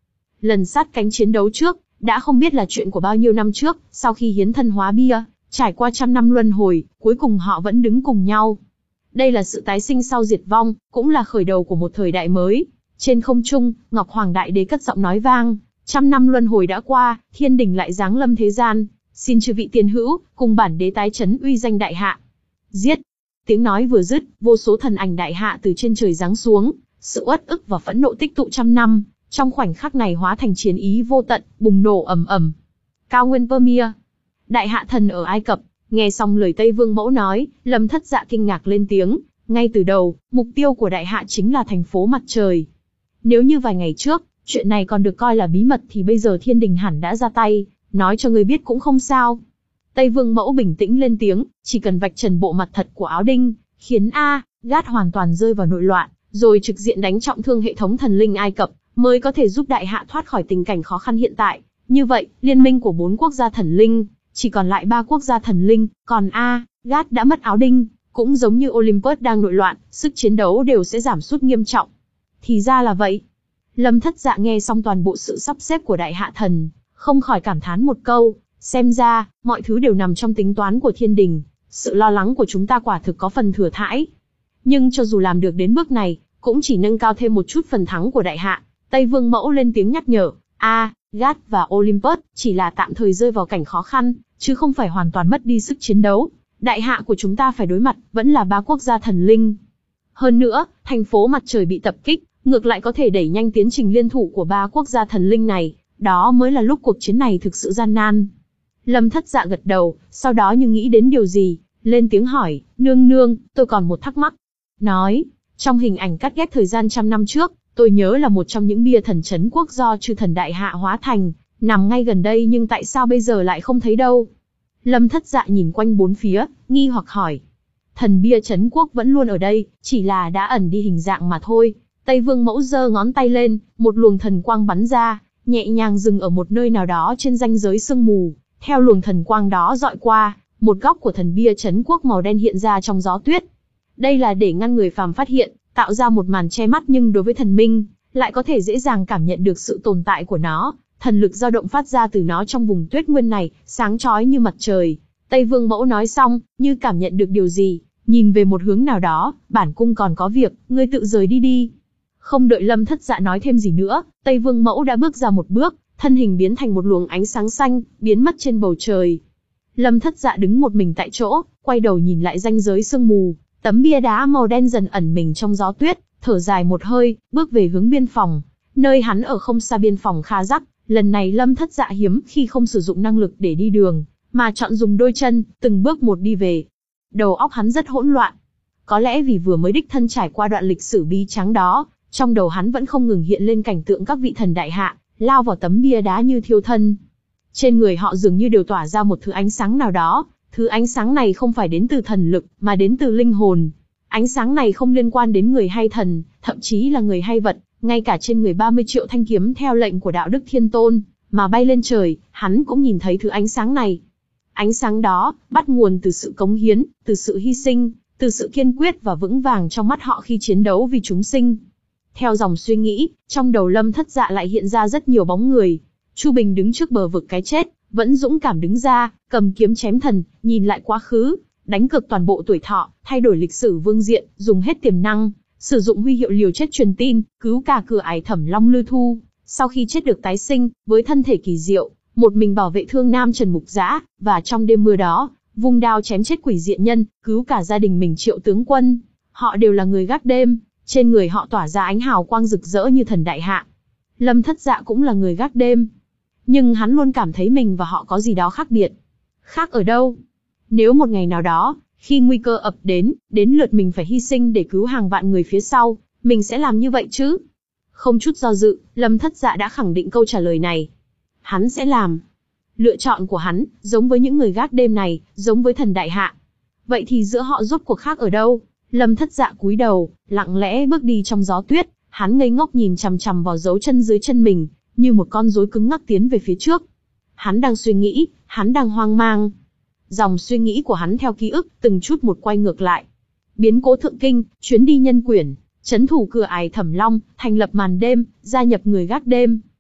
Speaker 1: Lần sát cánh chiến đấu trước, đã không biết là chuyện của bao nhiêu năm trước, sau khi hiến thân hóa bia, trải qua trăm năm luân hồi, cuối cùng họ vẫn đứng cùng nhau. Đây là sự tái sinh sau diệt vong, cũng là khởi đầu của một thời đại mới. Trên không trung, Ngọc Hoàng Đại Đế cất giọng nói vang, trăm năm luân hồi đã qua, thiên đình lại giáng lâm thế gian, xin chư vị tiền hữu, cùng bản đế tái chấn uy danh đại hạ. Giết! Tiếng nói vừa dứt, vô số thần ảnh đại hạ từ trên trời giáng xuống, sự uất ức và phẫn nộ tích tụ trăm năm, trong khoảnh khắc này hóa thành chiến ý vô tận, bùng nổ ầm ầm. Cao nguyên Vermeer, đại hạ thần ở Ai Cập, nghe xong lời Tây Vương Mẫu nói, Lâm Thất Dạ kinh ngạc lên tiếng, ngay từ đầu, mục tiêu của đại hạ chính là thành phố mặt trời. Nếu như vài ngày trước, chuyện này còn được coi là bí mật thì bây giờ thiên đình hẳn đã ra tay, nói cho ngươi biết cũng không sao. Tây Vương Mẫu bình tĩnh lên tiếng, chỉ cần vạch trần bộ mặt thật của Áo Đinh, khiến A, Gát hoàn toàn rơi vào nội loạn, rồi trực diện đánh trọng thương hệ thống thần linh Ai Cập, mới có thể giúp đại hạ thoát khỏi tình cảnh khó khăn hiện tại. Như vậy, liên minh của bốn quốc gia thần linh, chỉ còn lại ba quốc gia thần linh, còn A, Gát đã mất Áo Đinh, cũng giống như Olympus đang nội loạn, sức chiến đấu đều sẽ giảm sút nghiêm trọng. Thì ra là vậy. Lâm Thất Dạ nghe xong toàn bộ sự sắp xếp của đại hạ thần, không khỏi cảm thán một câu, xem ra, mọi thứ đều nằm trong tính toán của thiên đình, sự lo lắng của chúng ta quả thực có phần thừa thãi. Nhưng cho dù làm được đến bước này, cũng chỉ nâng cao thêm một chút phần thắng của đại hạ. Tây Vương Mẫu lên tiếng nhắc nhở, A, Gát và Olympus chỉ là tạm thời rơi vào cảnh khó khăn, chứ không phải hoàn toàn mất đi sức chiến đấu. Đại hạ của chúng ta phải đối mặt, vẫn là ba quốc gia thần linh. Hơn nữa, thành phố mặt trời bị tập kích, ngược lại có thể đẩy nhanh tiến trình liên thủ của ba quốc gia thần linh này, đó mới là lúc cuộc chiến này thực sự gian nan. Lâm Thất Dạ gật đầu, sau đó như nghĩ đến điều gì, lên tiếng hỏi, nương nương, tôi còn một thắc mắc. Nói, trong hình ảnh cắt ghép thời gian trăm năm trước, tôi nhớ là một trong những bia thần trấn quốc do chư thần đại hạ hóa thành, nằm ngay gần đây nhưng tại sao bây giờ lại không thấy đâu? Lâm Thất Dạ nhìn quanh bốn phía, nghi hoặc hỏi. Thần bia trấn quốc vẫn luôn ở đây, chỉ là đã ẩn đi hình dạng mà thôi. Tây Vương Mẫu giơ ngón tay lên, một luồng thần quang bắn ra, nhẹ nhàng dừng ở một nơi nào đó trên ranh giới sương mù. Theo luồng thần quang đó dọi qua, một góc của thần bia trấn quốc màu đen hiện ra trong gió tuyết. Đây là để ngăn người phàm phát hiện, tạo ra một màn che mắt, nhưng đối với thần minh, lại có thể dễ dàng cảm nhận được sự tồn tại của nó. Thần lực dao động phát ra từ nó trong vùng tuyết nguyên này, sáng chói như mặt trời. Tây Vương Mẫu nói xong, như cảm nhận được điều gì, nhìn về một hướng nào đó, bản cung còn có việc, ngươi tự rời đi đi. Không đợi Lâm Thất Dạ nói thêm gì nữa, Tây Vương Mẫu đã bước ra một bước, thân hình biến thành một luồng ánh sáng xanh, biến mất trên bầu trời. Lâm Thất Dạ đứng một mình tại chỗ, quay đầu nhìn lại ranh giới sương mù, tấm bia đá màu đen dần ẩn mình trong gió tuyết, thở dài một hơi, bước về hướng biên phòng. Nơi hắn ở không xa biên phòng Kha Giắc, lần này Lâm Thất Dạ hiếm khi không sử dụng năng lực để đi đường, mà chọn dùng đôi chân, từng bước một đi về. Đầu óc hắn rất hỗn loạn. Có lẽ vì vừa mới đích thân trải qua đoạn lịch sử bi tráng đó, trong đầu hắn vẫn không ngừng hiện lên cảnh tượng các vị thần đại hạ, lao vào tấm bia đá như thiêu thân. Trên người họ dường như đều tỏa ra một thứ ánh sáng nào đó, thứ ánh sáng này không phải đến từ thần lực, mà đến từ linh hồn. Ánh sáng này không liên quan đến người hay thần, thậm chí là người hay vật, ngay cả trên người ba mươi triệu thanh kiếm theo lệnh của đạo đức thiên tôn, mà bay lên trời, hắn cũng nhìn thấy thứ ánh sáng này. Ánh sáng đó, bắt nguồn từ sự cống hiến, từ sự hy sinh, từ sự kiên quyết và vững vàng trong mắt họ khi chiến đấu vì chúng sinh. Theo dòng suy nghĩ, trong đầu Lâm Thất Dạ lại hiện ra rất nhiều bóng người. Chu Bình đứng trước bờ vực cái chết, vẫn dũng cảm đứng ra, cầm kiếm chém thần, nhìn lại quá khứ, đánh cược toàn bộ tuổi thọ, thay đổi lịch sử vương diện, dùng hết tiềm năng, sử dụng huy hiệu liều chết truyền tin, cứu cả cửa ải Thẩm Long Lư Thu, sau khi chết được tái sinh, với thân thể kỳ diệu, một mình bảo vệ thương nam Trần Mục Dã, và trong đêm mưa đó, vung đao chém chết quỷ diện nhân, cứu cả gia đình mình Triệu tướng quân. Họ đều là người gác đêm, trên người họ tỏa ra ánh hào quang rực rỡ như thần đại hạ. Lâm Thất Dạ cũng là người gác đêm, nhưng hắn luôn cảm thấy mình và họ có gì đó khác biệt. Khác ở đâu? Nếu một ngày nào đó, khi nguy cơ ập đến, đến lượt mình phải hy sinh để cứu hàng vạn người phía sau, mình sẽ làm như vậy chứ? Không chút do dự, Lâm Thất Dạ đã khẳng định câu trả lời này. Hắn sẽ làm. Lựa chọn của hắn, giống với những người gác đêm này, giống với thần đại hạ. Vậy thì giữa họ rốt cuộc khác ở đâu? Lâm Thất Dạ cúi đầu, lặng lẽ bước đi trong gió tuyết, hắn ngây ngốc nhìn chằm chằm vào dấu chân dưới chân mình, như một con rối cứng ngắc tiến về phía trước. Hắn đang suy nghĩ, hắn đang hoang mang. Dòng suy nghĩ của hắn theo ký ức, từng chút một quay ngược lại. Biến cố thượng kinh, chuyến đi nhân quyển, trấn thủ cửa ải Thẩm Long, thành lập màn đêm, gia nhập người gác đêm.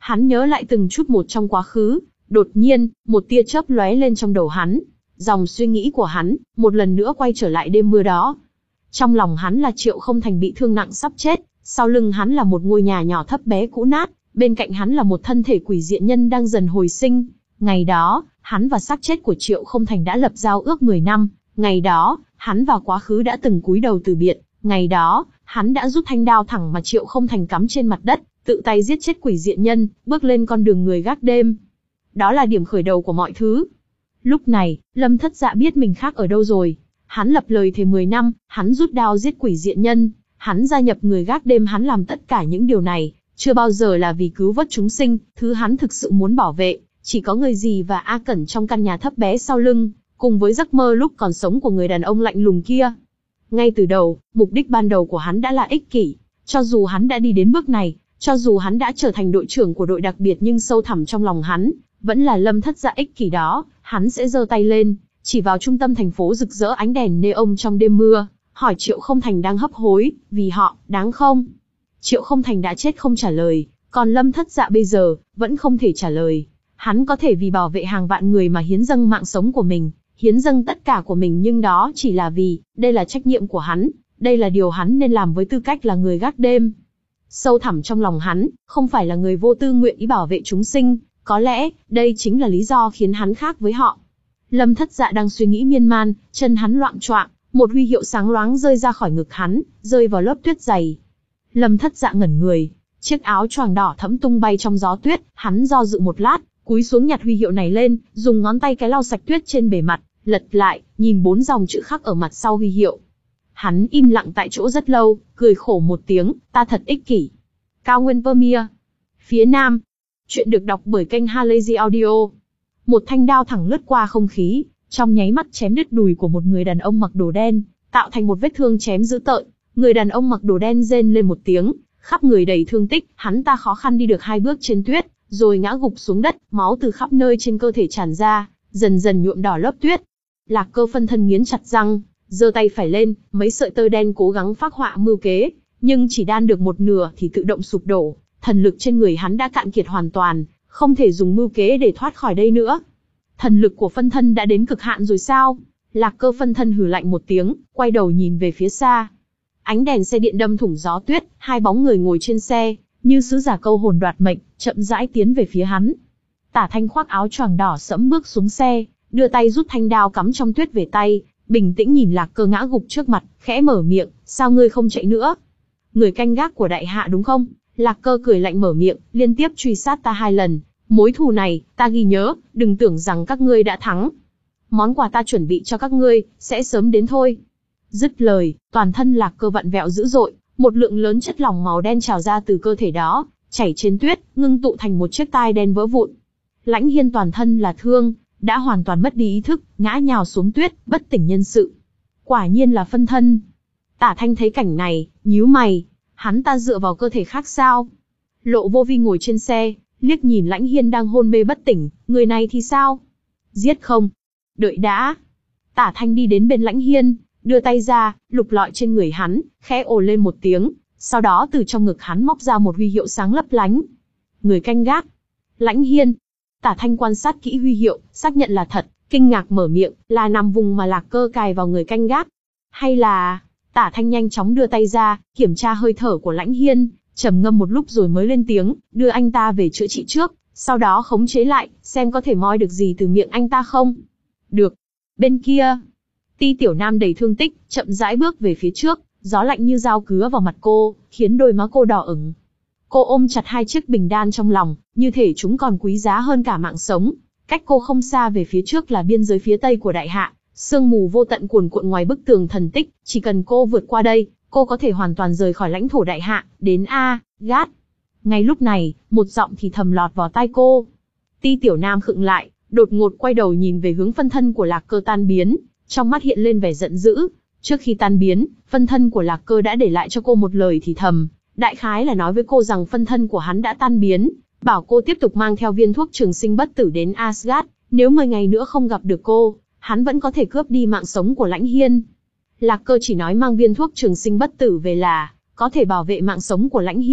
Speaker 1: Hắn nhớ lại từng chút một trong quá khứ, đột nhiên, một tia chớp lóe lên trong đầu hắn. Dòng suy nghĩ của hắn, một lần nữa quay trở lại đêm mưa đó. Trong lòng hắn là Triệu Không Thành bị thương nặng sắp chết, sau lưng hắn là một ngôi nhà nhỏ thấp bé cũ nát, bên cạnh hắn là một thân thể quỷ diện nhân đang dần hồi sinh. Ngày đó, hắn và xác chết của Triệu Không Thành đã lập giao ước mười năm, ngày đó, hắn và quá khứ đã từng cúi đầu từ biệt, ngày đó, hắn đã rút thanh đao thẳng mà Triệu Không Thành cắm trên mặt đất, tự tay giết chết quỷ diện nhân, bước lên con đường người gác đêm. Đó là điểm khởi đầu của mọi thứ. Lúc này, Lâm Thất Dạ biết mình khác ở đâu rồi. Hắn lập lời thề mười năm, hắn rút đao giết quỷ diện nhân, hắn gia nhập người gác đêm, hắn làm tất cả những điều này, chưa bao giờ là vì cứu vớt chúng sinh, thứ hắn thực sự muốn bảo vệ, chỉ có người dì và A Cẩn trong căn nhà thấp bé sau lưng, cùng với giấc mơ lúc còn sống của người đàn ông lạnh lùng kia. Ngay từ đầu, mục đích ban đầu của hắn đã là ích kỷ, cho dù hắn đã đi đến bước này, cho dù hắn đã trở thành đội trưởng của đội đặc biệt, nhưng sâu thẳm trong lòng hắn, vẫn là Lâm Thất Dạ ích kỷ đó. Hắn sẽ giơ tay lên, chỉ vào trung tâm thành phố rực rỡ ánh đèn neon trong đêm mưa, hỏi Triệu Không Thành đang hấp hối, vì họ, đáng không? Triệu Không Thành đã chết không trả lời, còn Lâm Thất Dạ bây giờ, vẫn không thể trả lời. Hắn có thể vì bảo vệ hàng vạn người mà hiến dâng mạng sống của mình, hiến dâng tất cả của mình, nhưng đó chỉ là vì, đây là trách nhiệm của hắn, đây là điều hắn nên làm với tư cách là người gác đêm. Sâu thẳm trong lòng hắn, không phải là người vô tư nguyện ý bảo vệ chúng sinh, có lẽ, đây chính là lý do khiến hắn khác với họ. Lâm Thất Dạ đang suy nghĩ miên man, chân hắn loạng choạng, một huy hiệu sáng loáng rơi ra khỏi ngực hắn, rơi vào lớp tuyết dày. Lâm Thất Dạ ngẩn người, chiếc áo choàng đỏ thẫm tung bay trong gió tuyết, hắn do dự một lát, cúi xuống nhặt huy hiệu này lên, dùng ngón tay cái lau sạch tuyết trên bề mặt, lật lại, nhìn bốn dòng chữ khắc ở mặt sau huy hiệu. Hắn im lặng tại chỗ rất lâu, cười khổ một tiếng, ta thật ích kỷ. Cao nguyên Vermeer. Phía Nam. Chuyện được đọc bởi kênh Halazy Audio. Một thanh đao thẳng lướt qua không khí, trong nháy mắt chém đứt đùi của một người đàn ông mặc đồ đen, tạo thành một vết thương chém dữ tợn. Người đàn ông mặc đồ đen rên lên một tiếng, khắp người đầy thương tích, hắn ta khó khăn đi được hai bước trên tuyết, rồi ngã gục xuống đất, máu từ khắp nơi trên cơ thể tràn ra, dần dần nhuộm đỏ lớp tuyết. Lạc Cơ phân thân nghiến chặt răng, giơ tay phải lên, mấy sợi tơ đen cố gắng phác họa mưu kế, nhưng chỉ đan được một nửa thì tự động sụp đổ. Thần lực trên người hắn đã cạn kiệt hoàn toàn, không thể dùng mưu kế để thoát khỏi đây nữa. Thần lực của phân thân đã đến cực hạn rồi sao? Lạc Cơ phân thân hừ lạnh một tiếng, quay đầu nhìn về phía xa. Ánh đèn xe điện đâm thủng gió tuyết, hai bóng người ngồi trên xe, như sứ giả câu hồn đoạt mệnh, chậm rãi tiến về phía hắn. Tả Thanh khoác áo choàng đỏ sẫm bước xuống xe, đưa tay rút thanh đao cắm trong tuyết về tay, bình tĩnh nhìn Lạc Cơ ngã gục trước mặt, khẽ mở miệng, sao ngươi không chạy nữa? Người canh gác của đại hạ đúng không? Lạc Cơ cười lạnh mở miệng, liên tiếp truy sát ta hai lần, mối thù này, ta ghi nhớ, đừng tưởng rằng các ngươi đã thắng. Món quà ta chuẩn bị cho các ngươi, sẽ sớm đến thôi. Dứt lời, toàn thân Lạc Cơ vặn vẹo dữ dội, một lượng lớn chất lỏng màu đen trào ra từ cơ thể đó, chảy trên tuyết, ngưng tụ thành một chiếc tai đen vỡ vụn. Lãnh Hiên toàn thân là thương, đã hoàn toàn mất đi ý thức, ngã nhào xuống tuyết, bất tỉnh nhân sự. Quả nhiên là phân thân. Tả Thanh thấy cảnh này, nhíu mày, hắn ta dựa vào cơ thể khác sao? Lộ Vô Vi ngồi trên xe, liếc nhìn Lãnh Hiên đang hôn mê bất tỉnh, người này thì sao? Giết không? Đợi đã. Tả Thanh đi đến bên Lãnh Hiên, đưa tay ra, lục lọi trên người hắn, khẽ ồ lên một tiếng, sau đó từ trong ngực hắn móc ra một huy hiệu sáng lấp lánh. Người canh gác. Lãnh Hiên. Tả Thanh quan sát kỹ huy hiệu, xác nhận là thật, kinh ngạc mở miệng, là nằm vùng mà Lạc Cơ cài vào người canh gác. Hay là... Tả Thanh nhanh chóng đưa tay ra, kiểm tra hơi thở của Lãnh Hiên, trầm ngâm một lúc rồi mới lên tiếng, đưa anh ta về chữa trị trước, sau đó khống chế lại, xem có thể moi được gì từ miệng anh ta không. Được. Bên kia, Ti Tiểu Nam đầy thương tích, chậm rãi bước về phía trước, gió lạnh như dao cứa vào mặt cô, khiến đôi má cô đỏ ửng. Cô ôm chặt hai chiếc bình đan trong lòng, như thể chúng còn quý giá hơn cả mạng sống. Cách cô không xa về phía trước là biên giới phía tây của Đại Hạ, sương mù vô tận cuồn cuộn ngoài bức tường thần tích, chỉ cần cô vượt qua đây, cô có thể hoàn toàn rời khỏi lãnh thổ Đại Hạ, đến A-Gát. Ngay lúc này, một giọng thì thầm lọt vào tai cô. Ti Tiểu Nam khựng lại, đột ngột quay đầu nhìn về hướng phân thân của Lạc Cơ tan biến, trong mắt hiện lên vẻ giận dữ. Trước khi tan biến, phân thân của Lạc Cơ đã để lại cho cô một lời thì thầm, đại khái là nói với cô rằng phân thân của hắn đã tan biến, bảo cô tiếp tục mang theo viên thuốc trường sinh bất tử đến Asgard, nếu mười ngày nữa không gặp được cô, hắn vẫn có thể cướp đi mạng sống của Lãnh Hiên. Lạc Cơ chỉ nói mang viên thuốc trường sinh bất tử về là có thể bảo vệ mạng sống của Lãnh Hiên,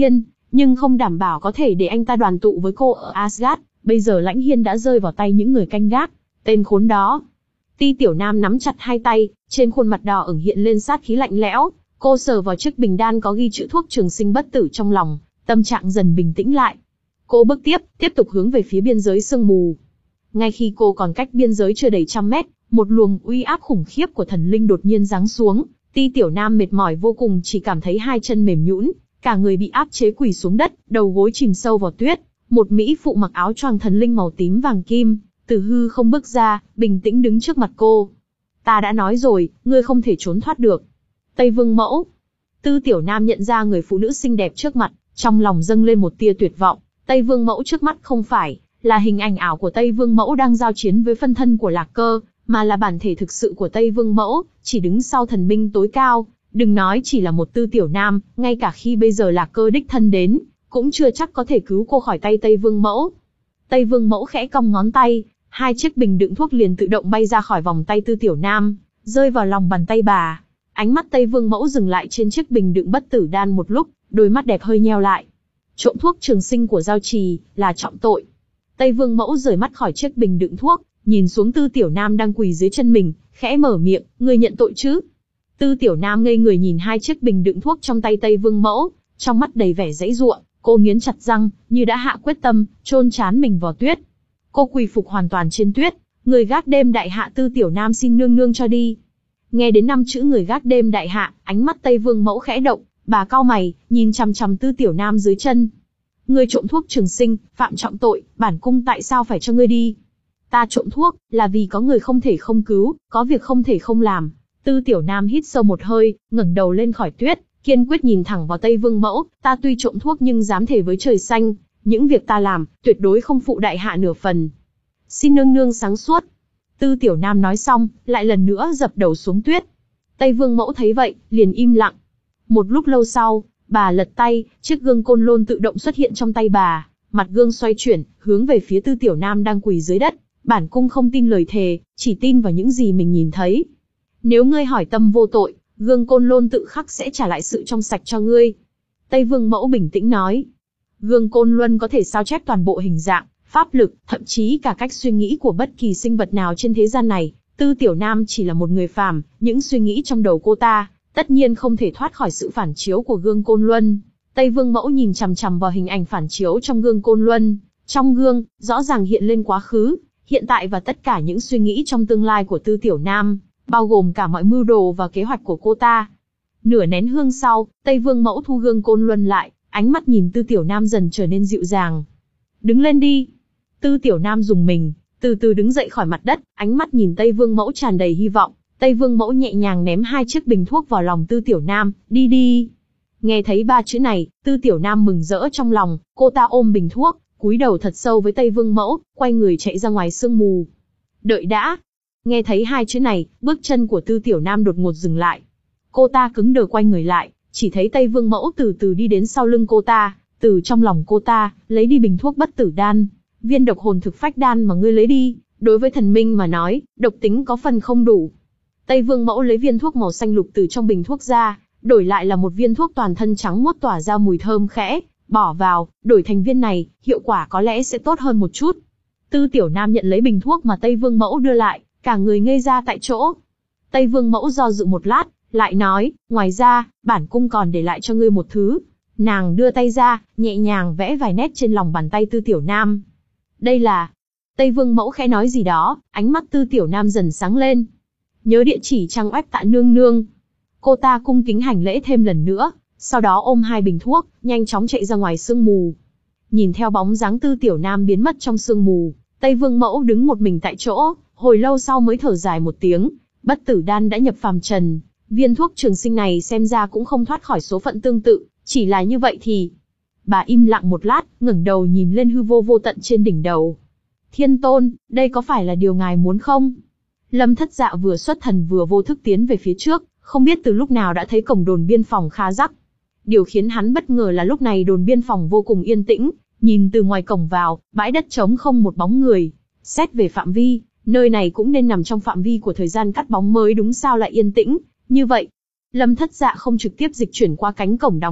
Speaker 1: nhưng không đảm bảo có thể để anh ta đoàn tụ với cô ở Asgard. Bây giờ Lãnh Hiên đã rơi vào tay những người canh gác. Tên khốn đó. Ti Tiểu Nam nắm chặt hai tay, trên khuôn mặt đỏ ửng hiện lên sát khí lạnh lẽo. Cô sờ vào chiếc bình đan có ghi chữ thuốc trường sinh bất tử trong lòng, tâm trạng dần bình tĩnh lại. Cô bước tiếp, tiếp tục hướng về phía biên giới sương mù. Ngay khi cô còn cách biên giới chưa đầy trăm mét, một luồng uy áp khủng khiếp của thần linh đột nhiên giáng xuống. Ti Tiểu Nam mệt mỏi vô cùng, chỉ cảm thấy hai chân mềm nhũn, cả người bị áp chế quỳ xuống đất, đầu gối chìm sâu vào tuyết. Một mỹ phụ mặc áo choàng thần linh màu tím vàng kim, từ hư không bước ra, bình tĩnh đứng trước mặt cô. Ta đã nói rồi, ngươi không thể trốn thoát được. Tây Vương Mẫu. Tư Tiểu Nam nhận ra người phụ nữ xinh đẹp trước mặt, trong lòng dâng lên một tia tuyệt vọng. Tây Vương Mẫu trước mắt không phải là hình ảnh ảo của Tây Vương Mẫu đang giao chiến với phân thân của Lạc Cơ, mà là bản thể thực sự của Tây Vương Mẫu, chỉ đứng sau thần minh tối cao. Đừng nói chỉ là một Tư Tiểu Nam, ngay cả khi bây giờ Lạc Cơ đích thân đến, cũng chưa chắc có thể cứu cô khỏi tay Tây Vương Mẫu. Tây Vương Mẫu khẽ cong ngón tay, hai chiếc bình đựng thuốc liền tự động bay ra khỏi vòng tay Tư Tiểu Nam, rơi vào lòng bàn tay bà. Ánh mắt Tây Vương Mẫu dừng lại trên chiếc bình đựng bất tử đan một lúc, đôi mắt đẹp hơi nheo lại. Trộm thuốc trường sinh của Giao Trì là trọng tội. Tây Vương Mẫu rời mắt khỏi chiếc bình đựng thuốc, nhìn xuống Tư Tiểu Nam đang quỳ dưới chân mình, khẽ mở miệng, ngươi nhận tội chứ? Tư Tiểu Nam ngây người nhìn hai chiếc bình đựng thuốc trong tay Tây Vương Mẫu, trong mắt đầy vẻ giãy giụa. Cô nghiến chặt răng, như đã hạ quyết tâm, chôn trán mình vào tuyết. Cô quỳ phục hoàn toàn trên tuyết. Người gác đêm đại hạ, Tư Tiểu Nam xin nương nương cho đi. Nghe đến năm chữ người gác đêm đại hạ, ánh mắt Tây Vương Mẫu khẽ động, bà cau mày, nhìn chằm chằm Tư Tiểu Nam dưới chân. Ngươi trộm thuốc trường sinh, phạm trọng tội, bản cung tại sao phải cho ngươi đi? Ta trộm thuốc, là vì có người không thể không cứu, có việc không thể không làm. Tư Tiểu Nam hít sâu một hơi, ngẩng đầu lên khỏi tuyết, kiên quyết nhìn thẳng vào Tây Vương Mẫu. Ta tuy trộm thuốc nhưng dám thề với trời xanh, những việc ta làm, tuyệt đối không phụ đại hạ nửa phần. Xin nương nương sáng suốt. Tư Tiểu Nam nói xong, lại lần nữa dập đầu xuống tuyết. Tây Vương Mẫu thấy vậy, liền im lặng. Một lúc lâu sau, bà lật tay, chiếc gương côn lôn tự động xuất hiện trong tay bà. Mặt gương xoay chuyển, hướng về phía Tư Tiểu Nam đang quỳ dưới đất. Bản cung không tin lời thề, chỉ tin vào những gì mình nhìn thấy. Nếu ngươi hỏi tâm vô tội, gương côn lôn tự khắc sẽ trả lại sự trong sạch cho ngươi. Tây Vương Mẫu bình tĩnh nói. Gương côn luân có thể sao chép toàn bộ hình dạng, pháp lực, thậm chí cả cách suy nghĩ của bất kỳ sinh vật nào trên thế gian này. Tư Tiểu Nam chỉ là một người phàm, những suy nghĩ trong đầu cô ta, tất nhiên không thể thoát khỏi sự phản chiếu của gương côn luân. Tây Vương Mẫu nhìn chằm chằm vào hình ảnh phản chiếu trong gương côn luân. Trong gương, rõ ràng hiện lên quá khứ, hiện tại và tất cả những suy nghĩ trong tương lai của Tư Tiểu Nam, bao gồm cả mọi mưu đồ và kế hoạch của cô ta. Nửa nén hương sau, Tây Vương Mẫu thu gương côn luân lại, ánh mắt nhìn Tư Tiểu Nam dần trở nên dịu dàng. Đứng lên đi. Tư Tiểu Nam rùng mình, từ từ đứng dậy khỏi mặt đất, ánh mắt nhìn Tây Vương Mẫu tràn đầy hy vọng. Tây Vương Mẫu nhẹ nhàng ném hai chiếc bình thuốc vào lòng Tư Tiểu Nam, đi đi. Nghe thấy ba chữ này, Tư Tiểu Nam mừng rỡ trong lòng, cô ta ôm bình thuốc, cúi đầu thật sâu với Tây Vương Mẫu, quay người chạy ra ngoài sương mù. Đợi đã. Nghe thấy hai chữ này, bước chân của Tư Tiểu Nam đột ngột dừng lại. Cô ta cứng đờ quay người lại, chỉ thấy Tây Vương Mẫu từ từ đi đến sau lưng cô ta, từ trong lòng cô ta, lấy đi bình thuốc bất tử đan. Viên độc hồn thực phách đan mà ngươi lấy đi, đối với thần minh mà nói, độc tính có phần không đủ. Tây Vương Mẫu lấy viên thuốc màu xanh lục từ trong bình thuốc ra, đổi lại là một viên thuốc toàn thân trắng muốt tỏa ra mùi thơm khẽ, bỏ vào, đổi thành viên này, hiệu quả có lẽ sẽ tốt hơn một chút. Tư Tiểu Nam nhận lấy bình thuốc mà Tây Vương Mẫu đưa lại, cả người ngây ra tại chỗ. Tây Vương Mẫu do dự một lát, lại nói, ngoài ra, bản cung còn để lại cho ngươi một thứ. Nàng đưa tay ra, nhẹ nhàng vẽ vài nét trên lòng bàn tay Tư Tiểu Nam. Đây là... Tây Vương Mẫu khẽ nói gì đó, ánh mắt Tư Tiểu Nam dần sáng lên. Nhớ địa chỉ trang web Tạ nương nương. Cô ta cung kính hành lễ thêm lần nữa, sau đó ôm hai bình thuốc, nhanh chóng chạy ra ngoài sương mù. Nhìn theo bóng dáng Tư Tiểu Nam biến mất trong sương mù, Tây Vương Mẫu đứng một mình tại chỗ, hồi lâu sau mới thở dài một tiếng. Bất tử đan đã nhập phàm trần, viên thuốc trường sinh này xem ra cũng không thoát khỏi số phận tương tự, chỉ là như vậy thì... Bà im lặng một lát, ngẩng đầu nhìn lên hư vô vô tận trên đỉnh đầu. Thiên Tôn, đây có phải là điều ngài muốn không? Lâm Thất Dạ vừa xuất thần vừa vô thức tiến về phía trước, không biết từ lúc nào đã thấy cổng đồn biên phòng Kha Giắc. Điều khiến hắn bất ngờ là lúc này đồn biên phòng vô cùng yên tĩnh, nhìn từ ngoài cổng vào, bãi đất trống không một bóng người. Xét về phạm vi, nơi này cũng nên nằm trong phạm vi của thời gian cắt bóng mới đúng, sao lại yên tĩnh như vậy? Lâm Thất Dạ không trực tiếp dịch chuyển qua cánh cổng đóng chặt,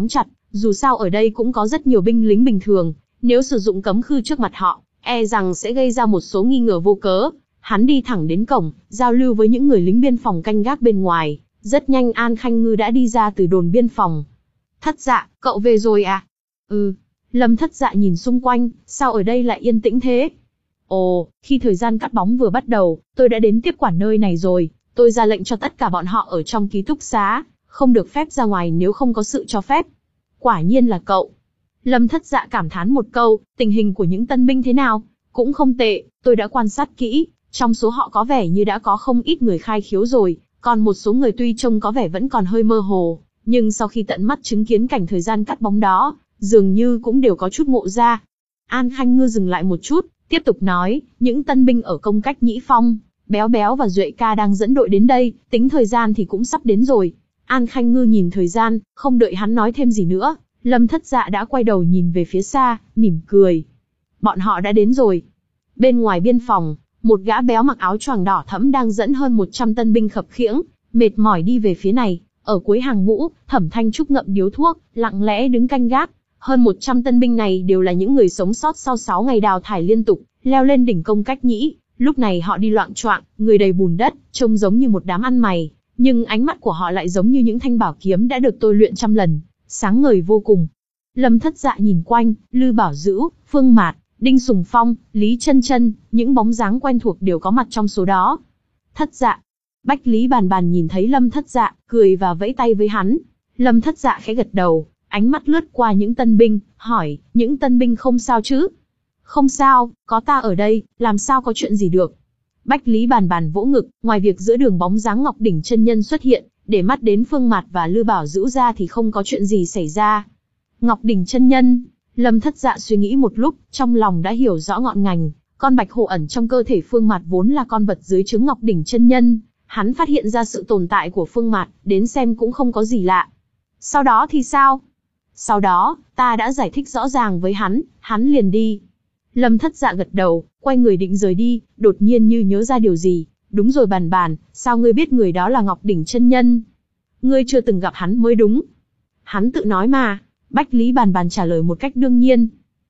Speaker 1: Dù sao ở đây cũng có rất nhiều binh lính bình thường, nếu sử dụng cấm khư trước mặt họ, e rằng sẽ gây ra một số nghi ngờ vô cớ. Hắn đi thẳng đến cổng, giao lưu với những người lính biên phòng canh gác bên ngoài. Rất nhanh An Khanh Ngư đã đi ra từ đồn biên phòng. Thất Dạ, cậu về rồi à? Ừ. Lâm Thất Dạ nhìn xung quanh, sao ở đây lại yên tĩnh thế? Ồ, khi thời gian cắt bóng vừa bắt đầu, tôi đã đến tiếp quản nơi này rồi. Tôi ra lệnh cho tất cả bọn họ ở trong ký túc xá, không được phép ra ngoài nếu không có sự cho phép. Quả nhiên là cậu. Lâm Thất Dạ cảm thán một câu, tình hình của những tân binh thế nào? Cũng không tệ, tôi đã quan sát kỹ, trong số họ có vẻ như đã có không ít người khai khiếu rồi, còn một số người tuy trông có vẻ vẫn còn hơi mơ hồ, nhưng sau khi tận mắt chứng kiến cảnh thời gian cắt bóng đó, dường như cũng đều có chút ngộ ra. An Khanh Ngư dừng lại một chút, tiếp tục nói, những tân binh ở công cách Nhĩ Phong, Béo Béo và Duệ Ca đang dẫn đội đến đây, tính thời gian thì cũng sắp đến rồi. An Khanh Ngư nhìn thời gian, không đợi hắn nói thêm gì nữa, Lâm Thất Dạ đã quay đầu nhìn về phía xa, mỉm cười. Bọn họ đã đến rồi. Bên ngoài biên phòng, một gã béo mặc áo choàng đỏ thẫm đang dẫn hơn một trăm tân binh khập khiễng, mệt mỏi đi về phía này. Ở cuối hàng ngũ, Thẩm Thanh Trúc ngậm điếu thuốc, lặng lẽ đứng canh gác. Hơn một trăm tân binh này đều là những người sống sót sau sáu ngày đào thải liên tục, leo lên đỉnh công cách Nhĩ. Lúc này họ đi loạng choạng, người đầy bùn đất, trông giống như một đám ăn mày, nhưng ánh mắt của họ lại giống như những thanh bảo kiếm đã được tôi luyện trăm lần, sáng ngời vô cùng. Lâm Thất Dạ nhìn quanh, Lư Bảo Dữu, Phương Mạt, Đinh Sùng Phong, Lý Chân Chân, những bóng dáng quen thuộc đều có mặt trong số đó. Thất Dạ. Bách Lý Bàn Bàn nhìn thấy Lâm Thất Dạ, cười và vẫy tay với hắn. Lâm Thất Dạ khẽ gật đầu, ánh mắt lướt qua những tân binh, hỏi, những tân binh không sao chứ? Không sao, có ta ở đây, làm sao có chuyện gì được. Bách Lý Bàn Bàn vỗ ngực, ngoài việc giữa đường bóng dáng Ngọc Đỉnh chân nhân xuất hiện, để mắt đến Phương Mạt và Lư Bảo Dữu ra thì không có chuyện gì xảy ra. Ngọc Đỉnh chân nhân, Lâm Thất Dạ suy nghĩ một lúc, trong lòng đã hiểu rõ ngọn ngành, con bạch hổ ẩn trong cơ thể Phương Mạt vốn là con vật dưới trướng Ngọc Đỉnh chân nhân, hắn phát hiện ra sự tồn tại của Phương Mạt, đến xem cũng không có gì lạ. Sau đó thì sao? Sau đó, ta đã giải thích rõ ràng với hắn, hắn liền đi. Lâm Thất Dạ gật đầu, quay người định rời đi, đột nhiên như nhớ ra điều gì. Đúng rồi Bàn Bàn, sao ngươi biết người đó là Ngọc Đỉnh chân nhân? Ngươi chưa từng gặp hắn mới đúng. Hắn tự nói mà. Bách Lý Bàn Bàn trả lời một cách đương nhiên.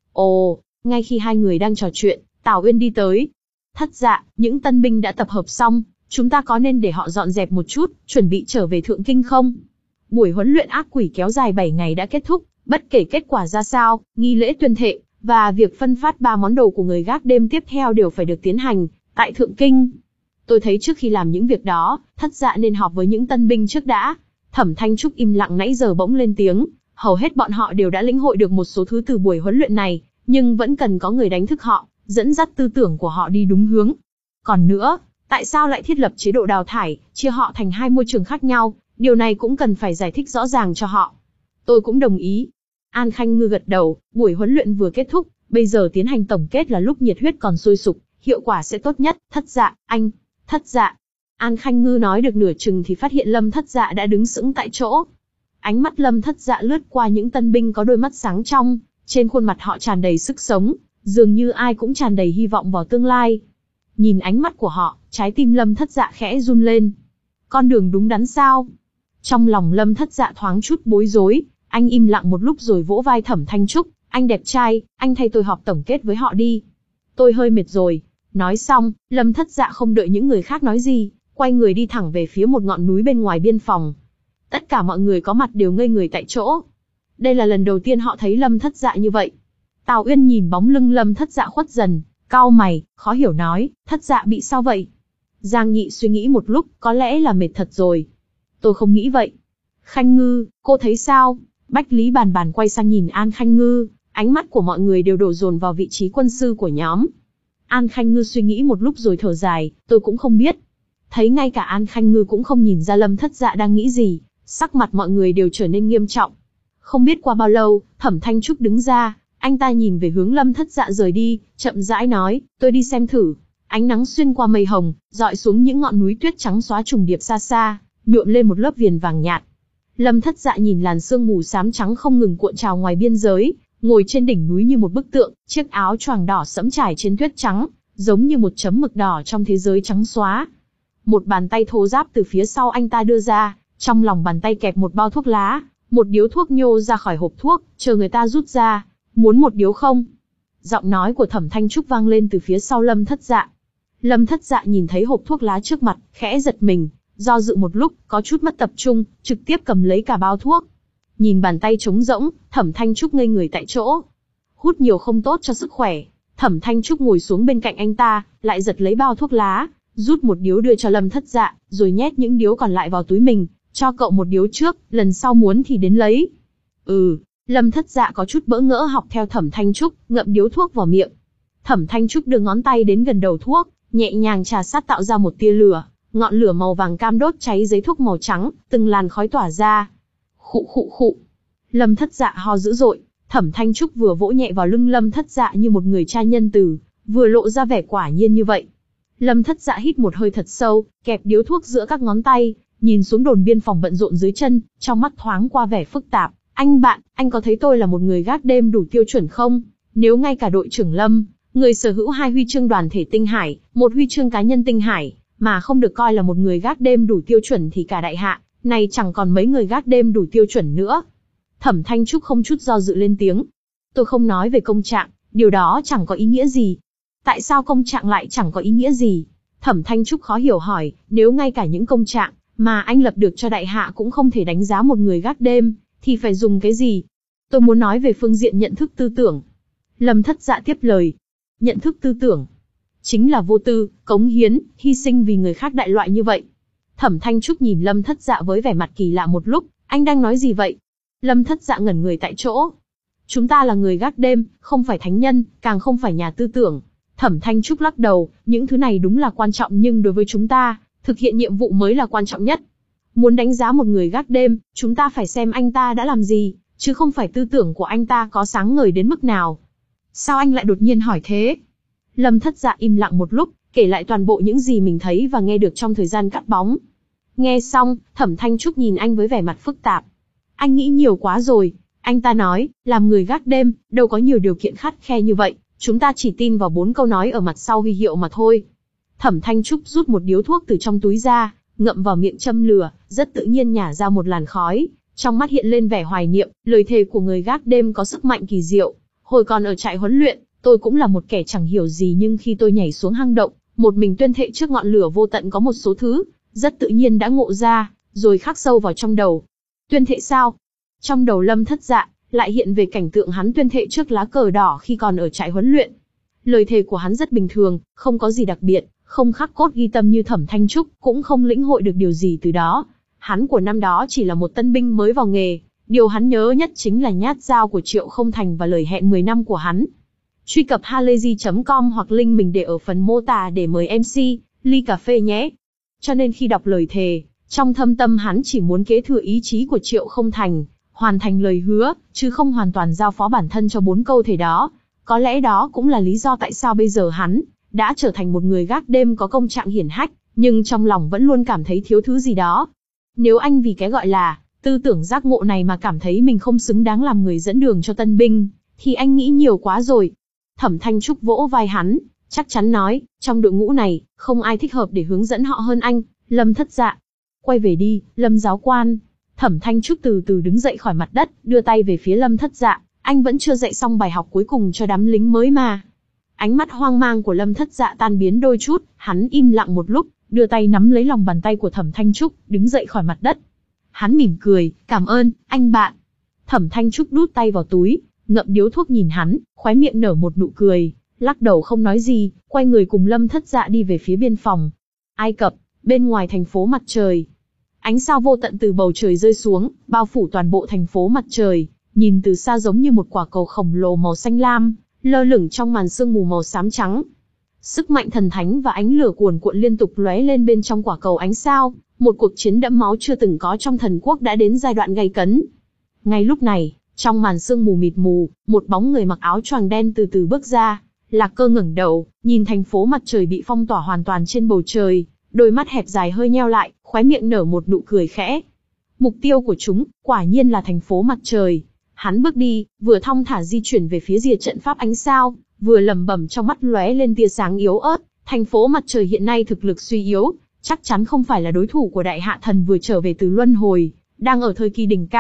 Speaker 1: Ồ, ngay khi hai người đang trò chuyện, Tào Uyên đi tới. Thất Dạ, những tân binh đã tập hợp xong, chúng ta có nên để họ dọn dẹp một chút, chuẩn bị trở về Thượng Kinh không? Buổi huấn luyện ác quỷ kéo dài bảy ngày đã kết thúc, bất kể kết quả ra sao, nghi lễ tuyên thệ và việc phân phát ba món đồ của người gác đêm tiếp theo đều phải được tiến hành tại Thượng Kinh. Tôi thấy trước khi làm những việc đó, Thất Dạ nên họp với những tân binh trước đã. Thẩm Thanh Trúc im lặng nãy giờ bỗng lên tiếng, hầu hết bọn họ đều đã lĩnh hội được một số thứ từ buổi huấn luyện này, nhưng vẫn cần có người đánh thức họ, dẫn dắt tư tưởng của họ đi đúng hướng. Còn nữa, tại sao lại thiết lập chế độ đào thải, chia họ thành hai môi trường khác nhau, điều này cũng cần phải giải thích rõ ràng cho họ. Tôi cũng đồng ý. An Khanh Ngư gật đầu, buổi huấn luyện vừa kết thúc, bây giờ tiến hành tổng kết là lúc nhiệt huyết còn sôi sục, hiệu quả sẽ tốt nhất. Thất Dạ, anh, Thất Dạ. An Khanh Ngư nói được nửa chừng thì phát hiện Lâm Thất Dạ đã đứng sững tại chỗ. Ánh mắt Lâm Thất Dạ lướt qua những tân binh có đôi mắt sáng trong, trên khuôn mặt họ tràn đầy sức sống, dường như ai cũng tràn đầy hy vọng vào tương lai. Nhìn ánh mắt của họ, trái tim Lâm Thất Dạ khẽ run lên. Con đường đúng đắn sao? Trong lòng Lâm Thất Dạ thoáng chút bối rối, anh im lặng một lúc rồi vỗ vai Thẩm Thanh Trúc, anh đẹp trai, anh thay tôi họp tổng kết với họ đi. Tôi hơi mệt rồi. Nói xong, Lâm Thất Dạ không đợi những người khác nói gì, quay người đi thẳng về phía một ngọn núi bên ngoài biên phòng. Tất cả mọi người có mặt đều ngây người tại chỗ. Đây là lần đầu tiên họ thấy Lâm Thất Dạ như vậy. Tào Uyên nhìn bóng lưng Lâm Thất Dạ khuất dần, cau mày, khó hiểu nói, Thất Dạ bị sao vậy? Giang Nhị suy nghĩ một lúc, có lẽ là mệt thật rồi. Tôi không nghĩ vậy. Khanh Ngư, cô thấy sao? Bách Lý Bàn Bàn quay sang nhìn An Khanh Ngư, ánh mắt của mọi người đều đổ dồn vào vị trí quân sư của nhóm. An Khanh Ngư suy nghĩ một lúc rồi thở dài, tôi cũng không biết. Thấy ngay cả An Khanh Ngư cũng không nhìn ra Lâm Thất Dạ đang nghĩ gì, sắc mặt mọi người đều trở nên nghiêm trọng. Không biết qua bao lâu, Thẩm Thanh Trúc đứng ra, anh ta nhìn về hướng Lâm Thất Dạ rời đi, chậm rãi nói, tôi đi xem thử. Ánh nắng xuyên qua mây hồng, dọi xuống những ngọn núi tuyết trắng xóa trùng điệp xa xa, nhuộm lên một lớp viền vàng nhạt. Lâm Thất Dạ nhìn làn sương mù xám trắng không ngừng cuộn trào ngoài biên giới, ngồi trên đỉnh núi như một bức tượng, chiếc áo choàng đỏ sẫm trải trên tuyết trắng, giống như một chấm mực đỏ trong thế giới trắng xóa. Một bàn tay thô ráp từ phía sau anh ta đưa ra, trong lòng bàn tay kẹp một bao thuốc lá, Một điếu thuốc nhô ra khỏi hộp thuốc, chờ người ta rút ra. Muốn một điếu không? Giọng nói của Thẩm Thanh Trúc vang lên từ phía sau Lâm Thất Dạ. Lâm Thất Dạ nhìn thấy hộp thuốc lá trước mặt, khẽ giật mình, do dự một lúc, có chút mất tập trung, trực tiếp cầm lấy cả bao thuốc. Nhìn bàn tay trống rỗng, Thẩm Thanh Trúc ngây người tại chỗ. Hút nhiều không tốt cho sức khỏe. Thẩm Thanh Trúc ngồi xuống bên cạnh anh ta, lại giật lấy bao thuốc lá, rút một điếu đưa cho Lâm Thất Dạ, rồi nhét những điếu còn lại vào túi mình, cho cậu một điếu trước, lần sau muốn thì đến lấy. Ừ, Lâm Thất Dạ có chút bỡ ngỡ học theo Thẩm Thanh Trúc, ngậm điếu thuốc vào miệng. Thẩm Thanh Trúc đưa ngón tay đến gần đầu thuốc, nhẹ nhàng trà sát tạo ra một tia lửa, ngọn lửa màu vàng cam đốt cháy giấy thuốc màu trắng, từng làn khói tỏa ra. Khụ khụ khụ. Lâm Thất Dạ ho dữ dội, Thẩm Thanh Trúc vừa vỗ nhẹ vào lưng Lâm Thất Dạ như một người cha nhân từ, vừa lộ ra vẻ quả nhiên như vậy. Lâm Thất Dạ hít một hơi thật sâu, kẹp điếu thuốc giữa các ngón tay, nhìn xuống đồn biên phòng bận rộn dưới chân, trong mắt thoáng qua vẻ phức tạp. Anh bạn, anh có thấy tôi là một người gác đêm đủ tiêu chuẩn không? Nếu ngay cả đội trưởng Lâm, người sở hữu hai huy chương đoàn thể Tinh Hải, một huy chương cá nhân Tinh Hải, mà không được coi là một người gác đêm đủ tiêu chuẩn thì cả đại hạ, này chẳng còn mấy người gác đêm đủ tiêu chuẩn nữa. Thẩm Thanh Trúc không chút do dự lên tiếng. Tôi không nói về công trạng, điều đó chẳng có ý nghĩa gì. Tại sao công trạng lại chẳng có ý nghĩa gì? Thẩm Thanh Trúc khó hiểu hỏi, nếu ngay cả những công trạng mà anh lập được cho đại hạ cũng không thể đánh giá một người gác đêm, thì phải dùng cái gì? Tôi muốn nói về phương diện nhận thức tư tưởng. Lâm Thất Dạ tiếp lời. Nhận thức tư tưởng chính là vô tư, cống hiến, hy sinh vì người khác đại loại như vậy. Thẩm Thanh Trúc nhìn Lâm Thất Dạ với vẻ mặt kỳ lạ một lúc, anh đang nói gì vậy? Lâm Thất Dạ ngẩn người tại chỗ. Chúng ta là người gác đêm, không phải thánh nhân, càng không phải nhà tư tưởng. Thẩm Thanh Trúc lắc đầu, những thứ này đúng là quan trọng nhưng đối với chúng ta, thực hiện nhiệm vụ mới là quan trọng nhất. Muốn đánh giá một người gác đêm, chúng ta phải xem anh ta đã làm gì, chứ không phải tư tưởng của anh ta có sáng ngời đến mức nào. Sao anh lại đột nhiên hỏi thế? Lâm Thất Dạ im lặng một lúc, kể lại toàn bộ những gì mình thấy và nghe được trong thời gian cắt bóng. Nghe xong, Thẩm Thanh Trúc nhìn anh với vẻ mặt phức tạp. Anh nghĩ nhiều quá rồi. Anh ta nói, làm người gác đêm, đâu có nhiều điều kiện khắt khe như vậy, chúng ta chỉ tin vào bốn câu nói ở mặt sau huy hiệu mà thôi. Thẩm Thanh Trúc rút một điếu thuốc từ trong túi ra, ngậm vào miệng châm lửa, rất tự nhiên nhả ra một làn khói, trong mắt hiện lên vẻ hoài niệm, lời thề của người gác đêm có sức mạnh kỳ diệu. Hồi còn ở trại huấn luyện, tôi cũng là một kẻ chẳng hiểu gì nhưng khi tôi nhảy xuống hang động, một mình tuyên thệ trước ngọn lửa vô tận có một số thứ, rất tự nhiên đã ngộ ra, rồi khắc sâu vào trong đầu. Tuyên thệ sao? Trong đầu Lâm Thất Dạ, lại hiện về cảnh tượng hắn tuyên thệ trước lá cờ đỏ khi còn ở trại huấn luyện. Lời thề của hắn rất bình thường, không có gì đặc biệt, không khắc cốt ghi tâm như Thẩm Thanh Trúc, cũng không lĩnh hội được điều gì từ đó. Hắn của năm đó chỉ là một tân binh mới vào nghề, điều hắn nhớ nhất chính là nhát dao của Triệu Không Thành và lời hẹn mười năm của hắn. Truy cập halayzi chấm com hoặc link mình để ở phần mô tả để mời em xê, ly cà phê nhé. Cho nên khi đọc lời thề, trong thâm tâm hắn chỉ muốn kế thừa ý chí của Triệu Không Thành, hoàn thành lời hứa, chứ không hoàn toàn giao phó bản thân cho bốn câu thề đó. Có lẽ đó cũng là lý do tại sao bây giờ hắn đã trở thành một người gác đêm có công trạng hiển hách, nhưng trong lòng vẫn luôn cảm thấy thiếu thứ gì đó. Nếu anh vì cái gọi là tư tưởng giác ngộ này mà cảm thấy mình không xứng đáng làm người dẫn đường cho tân binh, thì anh nghĩ nhiều quá rồi. Thẩm Thanh Trúc vỗ vai hắn, chắc chắn nói, trong đội ngũ này, không ai thích hợp để hướng dẫn họ hơn anh, Lâm Thất Dạ. Quay về đi, Lâm giáo quan. Thẩm Thanh Trúc từ từ đứng dậy khỏi mặt đất, đưa tay về phía Lâm Thất Dạ, anh vẫn chưa dạy xong bài học cuối cùng cho đám lính mới mà. Ánh mắt hoang mang của Lâm Thất Dạ tan biến đôi chút, hắn im lặng một lúc, đưa tay nắm lấy lòng bàn tay của Thẩm Thanh Trúc, đứng dậy khỏi mặt đất. Hắn mỉm cười, cảm ơn, anh bạn. Thẩm Thanh Trúc đút tay vào túi, ngậm điếu thuốc nhìn hắn, khóe miệng nở một nụ cười, lắc đầu không nói gì, quay người cùng Lâm Thất Dạ đi về phía biên phòng. Ai Cập, bên ngoài thành phố Mặt Trời. Ánh sao vô tận từ bầu trời rơi xuống, bao phủ toàn bộ thành phố Mặt Trời, nhìn từ xa giống như một quả cầu khổng lồ màu xanh lam, lơ lửng trong màn sương mù màu xám trắng. Sức mạnh thần thánh và ánh lửa cuồn cuộn liên tục lóe lên bên trong quả cầu ánh sao, một cuộc chiến đẫm máu chưa từng có trong thần quốc đã đến giai đoạn gay cấn. Ngay lúc này, trong màn sương mù mịt mù, một bóng người mặc áo choàng đen từ từ bước ra. Lạc Cơ ngẩng đầu, nhìn thành phố Mặt Trời bị phong tỏa hoàn toàn trên bầu trời, đôi mắt hẹp dài hơi nheo lại, khóe miệng nở một nụ cười khẽ. Mục tiêu của chúng, quả nhiên là thành phố Mặt Trời. Hắn bước đi, vừa thong thả di chuyển về phía rìa trận pháp ánh sao, vừa lẩm bẩm trong mắt lóe lên tia sáng yếu ớt. Thành phố Mặt Trời hiện nay thực lực suy yếu, chắc chắn không phải là đối thủ của Đại Hạ Thần vừa trở về từ luân hồi, đang ở thời kỳ đỉnh cao.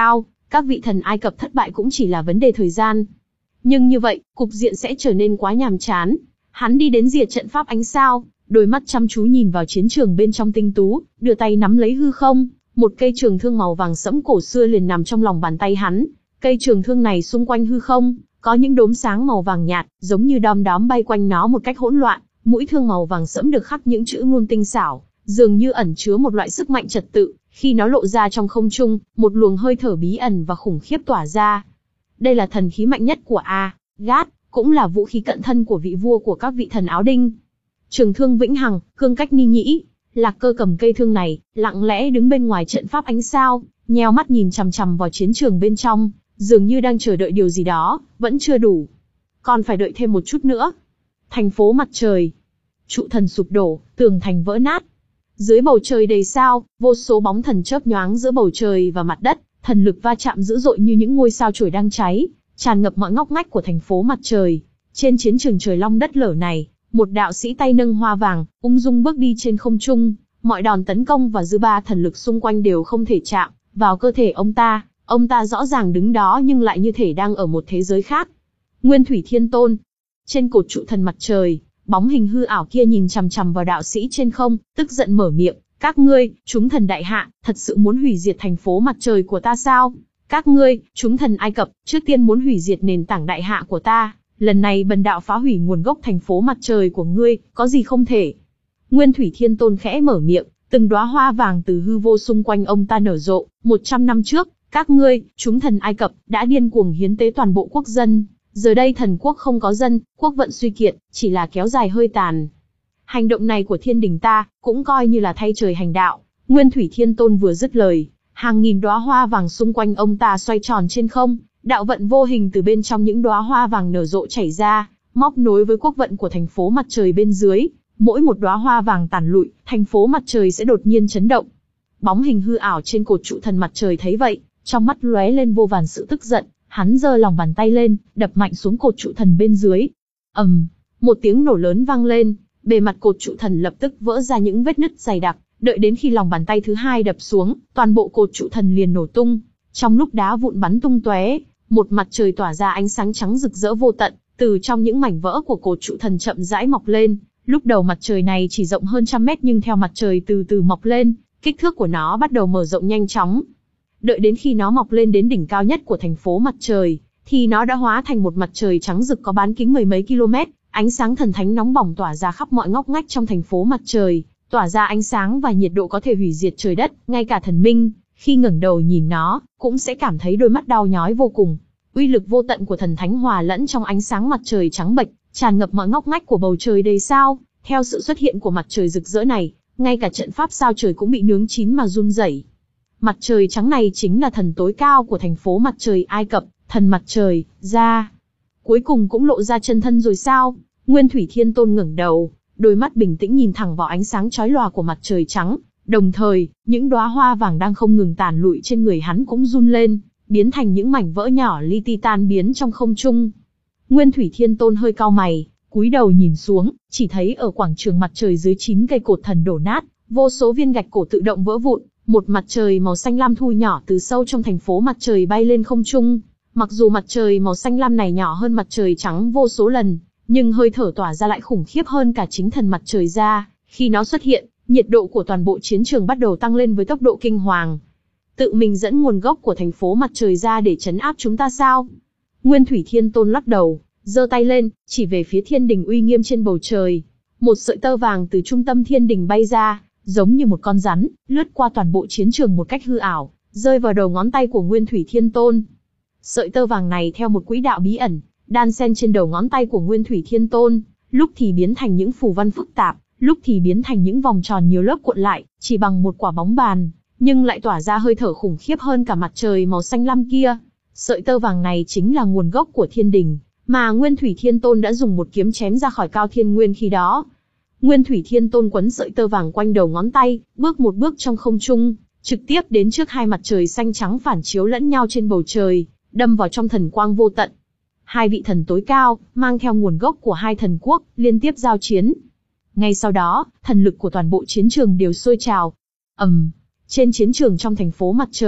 Speaker 1: các vị thần Ai Cập thất bại cũng chỉ là vấn đề thời gian. Nhưng như vậy, cục diện sẽ trở nên quá nhàm chán. Hắn đi đến diệt trận pháp ánh sao, đôi mắt chăm chú nhìn vào chiến trường bên trong tinh tú, đưa tay nắm lấy hư không, một cây trường thương màu vàng sẫm cổ xưa liền nằm trong lòng bàn tay hắn. Cây trường thương này xung quanh hư không, có những đốm sáng màu vàng nhạt, giống như đom đóm bay quanh nó một cách hỗn loạn, mũi thương màu vàng sẫm được khắc những chữ ngôn tinh xảo, dường như ẩn chứa một loại sức mạnh trật tự, khi nó lộ ra trong không trung, một luồng hơi thở bí ẩn và khủng khiếp tỏa ra. Đây là thần khí mạnh nhất của A-Gát, cũng là vũ khí cận thân của vị vua của các vị thần áo đinh. Trường thương vĩnh hằng, cương cách ni nhĩ. Lạc Cơ cầm cây thương này, lặng lẽ đứng bên ngoài trận pháp ánh sao, nheo mắt nhìn chằm chằm vào chiến trường bên trong, dường như đang chờ đợi điều gì đó, vẫn chưa đủ. Còn phải đợi thêm một chút nữa. Thành phố mặt trời. Trụ thần sụp đổ, tường thành vỡ nát. Dưới bầu trời đầy sao, vô số bóng thần chớp nhoáng giữa bầu trời và mặt đất, thần lực va chạm dữ dội như những ngôi sao chổi đang cháy, tràn ngập mọi ngóc ngách của thành phố mặt trời. Trên chiến trường trời long đất lở này, một đạo sĩ tay nâng hoa vàng, ung dung bước đi trên không trung, mọi đòn tấn công và dư ba thần lực xung quanh đều không thể chạm vào cơ thể ông ta. Ông ta rõ ràng đứng đó nhưng lại như thể đang ở một thế giới khác. Nguyên Thủy Thiên Tôn. Trên cột trụ thần mặt trời, bóng hình hư ảo kia nhìn chằm chằm vào đạo sĩ trên không, tức giận mở miệng, các ngươi, chúng thần đại hạ, thật sự muốn hủy diệt thành phố mặt trời của ta sao? Các ngươi, chúng thần Ai Cập, trước tiên muốn hủy diệt nền tảng đại hạ của ta, lần này bần đạo phá hủy nguồn gốc thành phố mặt trời của ngươi, có gì không thể? Nguyên Thủy Thiên Tôn khẽ mở miệng, từng đóa hoa vàng từ hư vô xung quanh ông ta nở rộ. Một trăm năm trước, các ngươi, chúng thần Ai Cập, đã điên cuồng hiến tế toàn bộ quốc dân. Giờ đây thần quốc không có dân, quốc vận suy kiệt, chỉ là kéo dài hơi tàn. Hành động này của thiên đình ta, cũng coi như là thay trời hành đạo. Nguyên Thủy Thiên Tôn vừa dứt lời, hàng nghìn đóa hoa vàng xung quanh ông ta xoay tròn trên không, đạo vận vô hình từ bên trong những đóa hoa vàng nở rộ chảy ra, móc nối với quốc vận của thành phố mặt trời bên dưới. Mỗi một đóa hoa vàng tàn lụi, thành phố mặt trời sẽ đột nhiên chấn động. Bóng hình hư ảo trên cột trụ thần mặt trời thấy vậy, trong mắt lóe lên vô vàn sự tức giận, hắn giơ lòng bàn tay lên, đập mạnh xuống cột trụ thần bên dưới. ầm, um, một tiếng nổ lớn vang lên, bề mặt cột trụ thần lập tức vỡ ra những vết nứt dày đặc. Đợi đến khi lòng bàn tay thứ hai đập xuống, toàn bộ cột trụ thần liền nổ tung. Trong lúc đá vụn bắn tung tóe, một mặt trời tỏa ra ánh sáng trắng rực rỡ vô tận, từ trong những mảnh vỡ của cột trụ thần chậm rãi mọc lên. Lúc đầu mặt trời này chỉ rộng hơn trăm mét, nhưng theo mặt trời từ từ mọc lên, kích thước của nó bắt đầu mở rộng nhanh chóng. Đợi đến khi nó mọc lên đến đỉnh cao nhất của thành phố mặt trời, thì nó đã hóa thành một mặt trời trắng rực có bán kính mười mấy km, ánh sáng thần thánh nóng bỏng tỏa ra khắp mọi ngóc ngách trong thành phố mặt trời, tỏa ra ánh sáng và nhiệt độ có thể hủy diệt trời đất, ngay cả thần minh, khi ngẩng đầu nhìn nó, cũng sẽ cảm thấy đôi mắt đau nhói vô cùng. Uy lực vô tận của thần thánh hòa lẫn trong ánh sáng mặt trời trắng bệch, tràn ngập mọi ngóc ngách của bầu trời đầy sao. Theo sự xuất hiện của mặt trời rực rỡ này, ngay cả trận pháp sao trời cũng bị nướng chín mà run rẩy. Mặt trời trắng này chính là thần tối cao của thành phố mặt trời Ai Cập, thần mặt trời, ra. Cuối cùng cũng lộ ra chân thân rồi sao? Nguyên Thủy Thiên Tôn ngẩng đầu, đôi mắt bình tĩnh nhìn thẳng vào ánh sáng chói lòa của mặt trời trắng. Đồng thời, những đóa hoa vàng đang không ngừng tàn lụi trên người hắn cũng run lên, biến thành những mảnh vỡ nhỏ li ti tan biến trong không trung. Nguyên Thủy Thiên Tôn hơi cau mày, cúi đầu nhìn xuống, chỉ thấy ở quảng trường mặt trời dưới chín cây cột thần đổ nát, vô số viên gạch cổ tự động vỡ vụn, một mặt trời màu xanh lam thu nhỏ từ sâu trong thành phố mặt trời bay lên không trung. Mặc dù mặt trời màu xanh lam này nhỏ hơn mặt trời trắng vô số lần, nhưng hơi thở tỏa ra lại khủng khiếp hơn cả chính thần mặt trời ra. Khi nó xuất hiện, nhiệt độ của toàn bộ chiến trường bắt đầu tăng lên với tốc độ kinh hoàng. Tự mình dẫn nguồn gốc của thành phố mặt trời ra để trấn áp chúng ta sao? Nguyên Thủy Thiên Tôn lắc đầu, giơ tay lên, chỉ về phía thiên đình uy nghiêm trên bầu trời. Một sợi tơ vàng từ trung tâm thiên đình bay ra, giống như một con rắn, lướt qua toàn bộ chiến trường một cách hư ảo, rơi vào đầu ngón tay của Nguyên Thủy Thiên Tôn. Sợi tơ vàng này theo một quỹ đạo bí ẩn, đan xen trên đầu ngón tay của Nguyên Thủy Thiên Tôn, lúc thì biến thành những phù văn phức tạp, lúc thì biến thành những vòng tròn nhiều lớp cuộn lại, chỉ bằng một quả bóng bàn, nhưng lại tỏa ra hơi thở khủng khiếp hơn cả mặt trời màu xanh lam kia. Sợi tơ vàng này chính là nguồn gốc của thiên đình, mà Nguyên Thủy Thiên Tôn đã dùng một kiếm chém ra khỏi Cao Thiên Nguyên khi đó. Nguyên Thủy Thiên Tôn quấn sợi tơ vàng quanh đầu ngón tay, bước một bước trong không trung, trực tiếp đến trước hai mặt trời xanh trắng phản chiếu lẫn nhau trên bầu trời, đâm vào trong thần quang vô tận. Hai vị thần tối cao, mang theo nguồn gốc của hai thần quốc, liên tiếp giao chiến. Ngay sau đó, thần lực của toàn bộ chiến trường đều sôi trào. ầm, um, trên chiến trường trong thành phố mặt trời,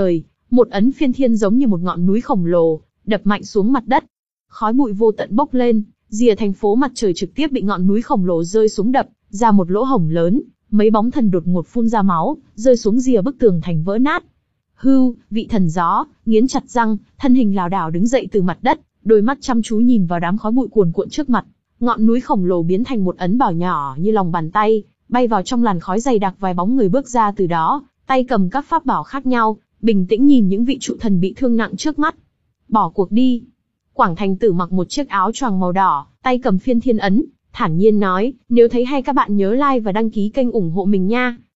Speaker 1: Một ấn phiên thiên giống như một ngọn núi khổng lồ, đập mạnh xuống mặt đất. Khói bụi vô tận bốc lên, rìa thành phố mặt trời trực tiếp bị ngọn núi khổng lồ rơi xuống đập ra một lỗ hổng lớn, mấy bóng thần đột ngột phun ra máu, rơi xuống rìa bức tường thành vỡ nát. Hưu, vị thần gió, nghiến chặt răng, thân hình lảo đảo đứng dậy từ mặt đất, đôi mắt chăm chú nhìn vào đám khói bụi cuồn cuộn trước mặt. Ngọn núi khổng lồ biến thành một ấn bảo nhỏ như lòng bàn tay, bay vào trong làn khói dày đặc, vài bóng người bước ra từ đó, tay cầm các pháp bảo khác nhau, bình tĩnh nhìn những vị trụ thần bị thương nặng trước mắt. Bỏ cuộc đi. Quảng Thành Tử mặc một chiếc áo choàng màu đỏ, tay cầm phiên thiên ấn, thản nhiên nói, nếu thấy hay các bạn nhớ like và đăng ký kênh ủng hộ mình nha.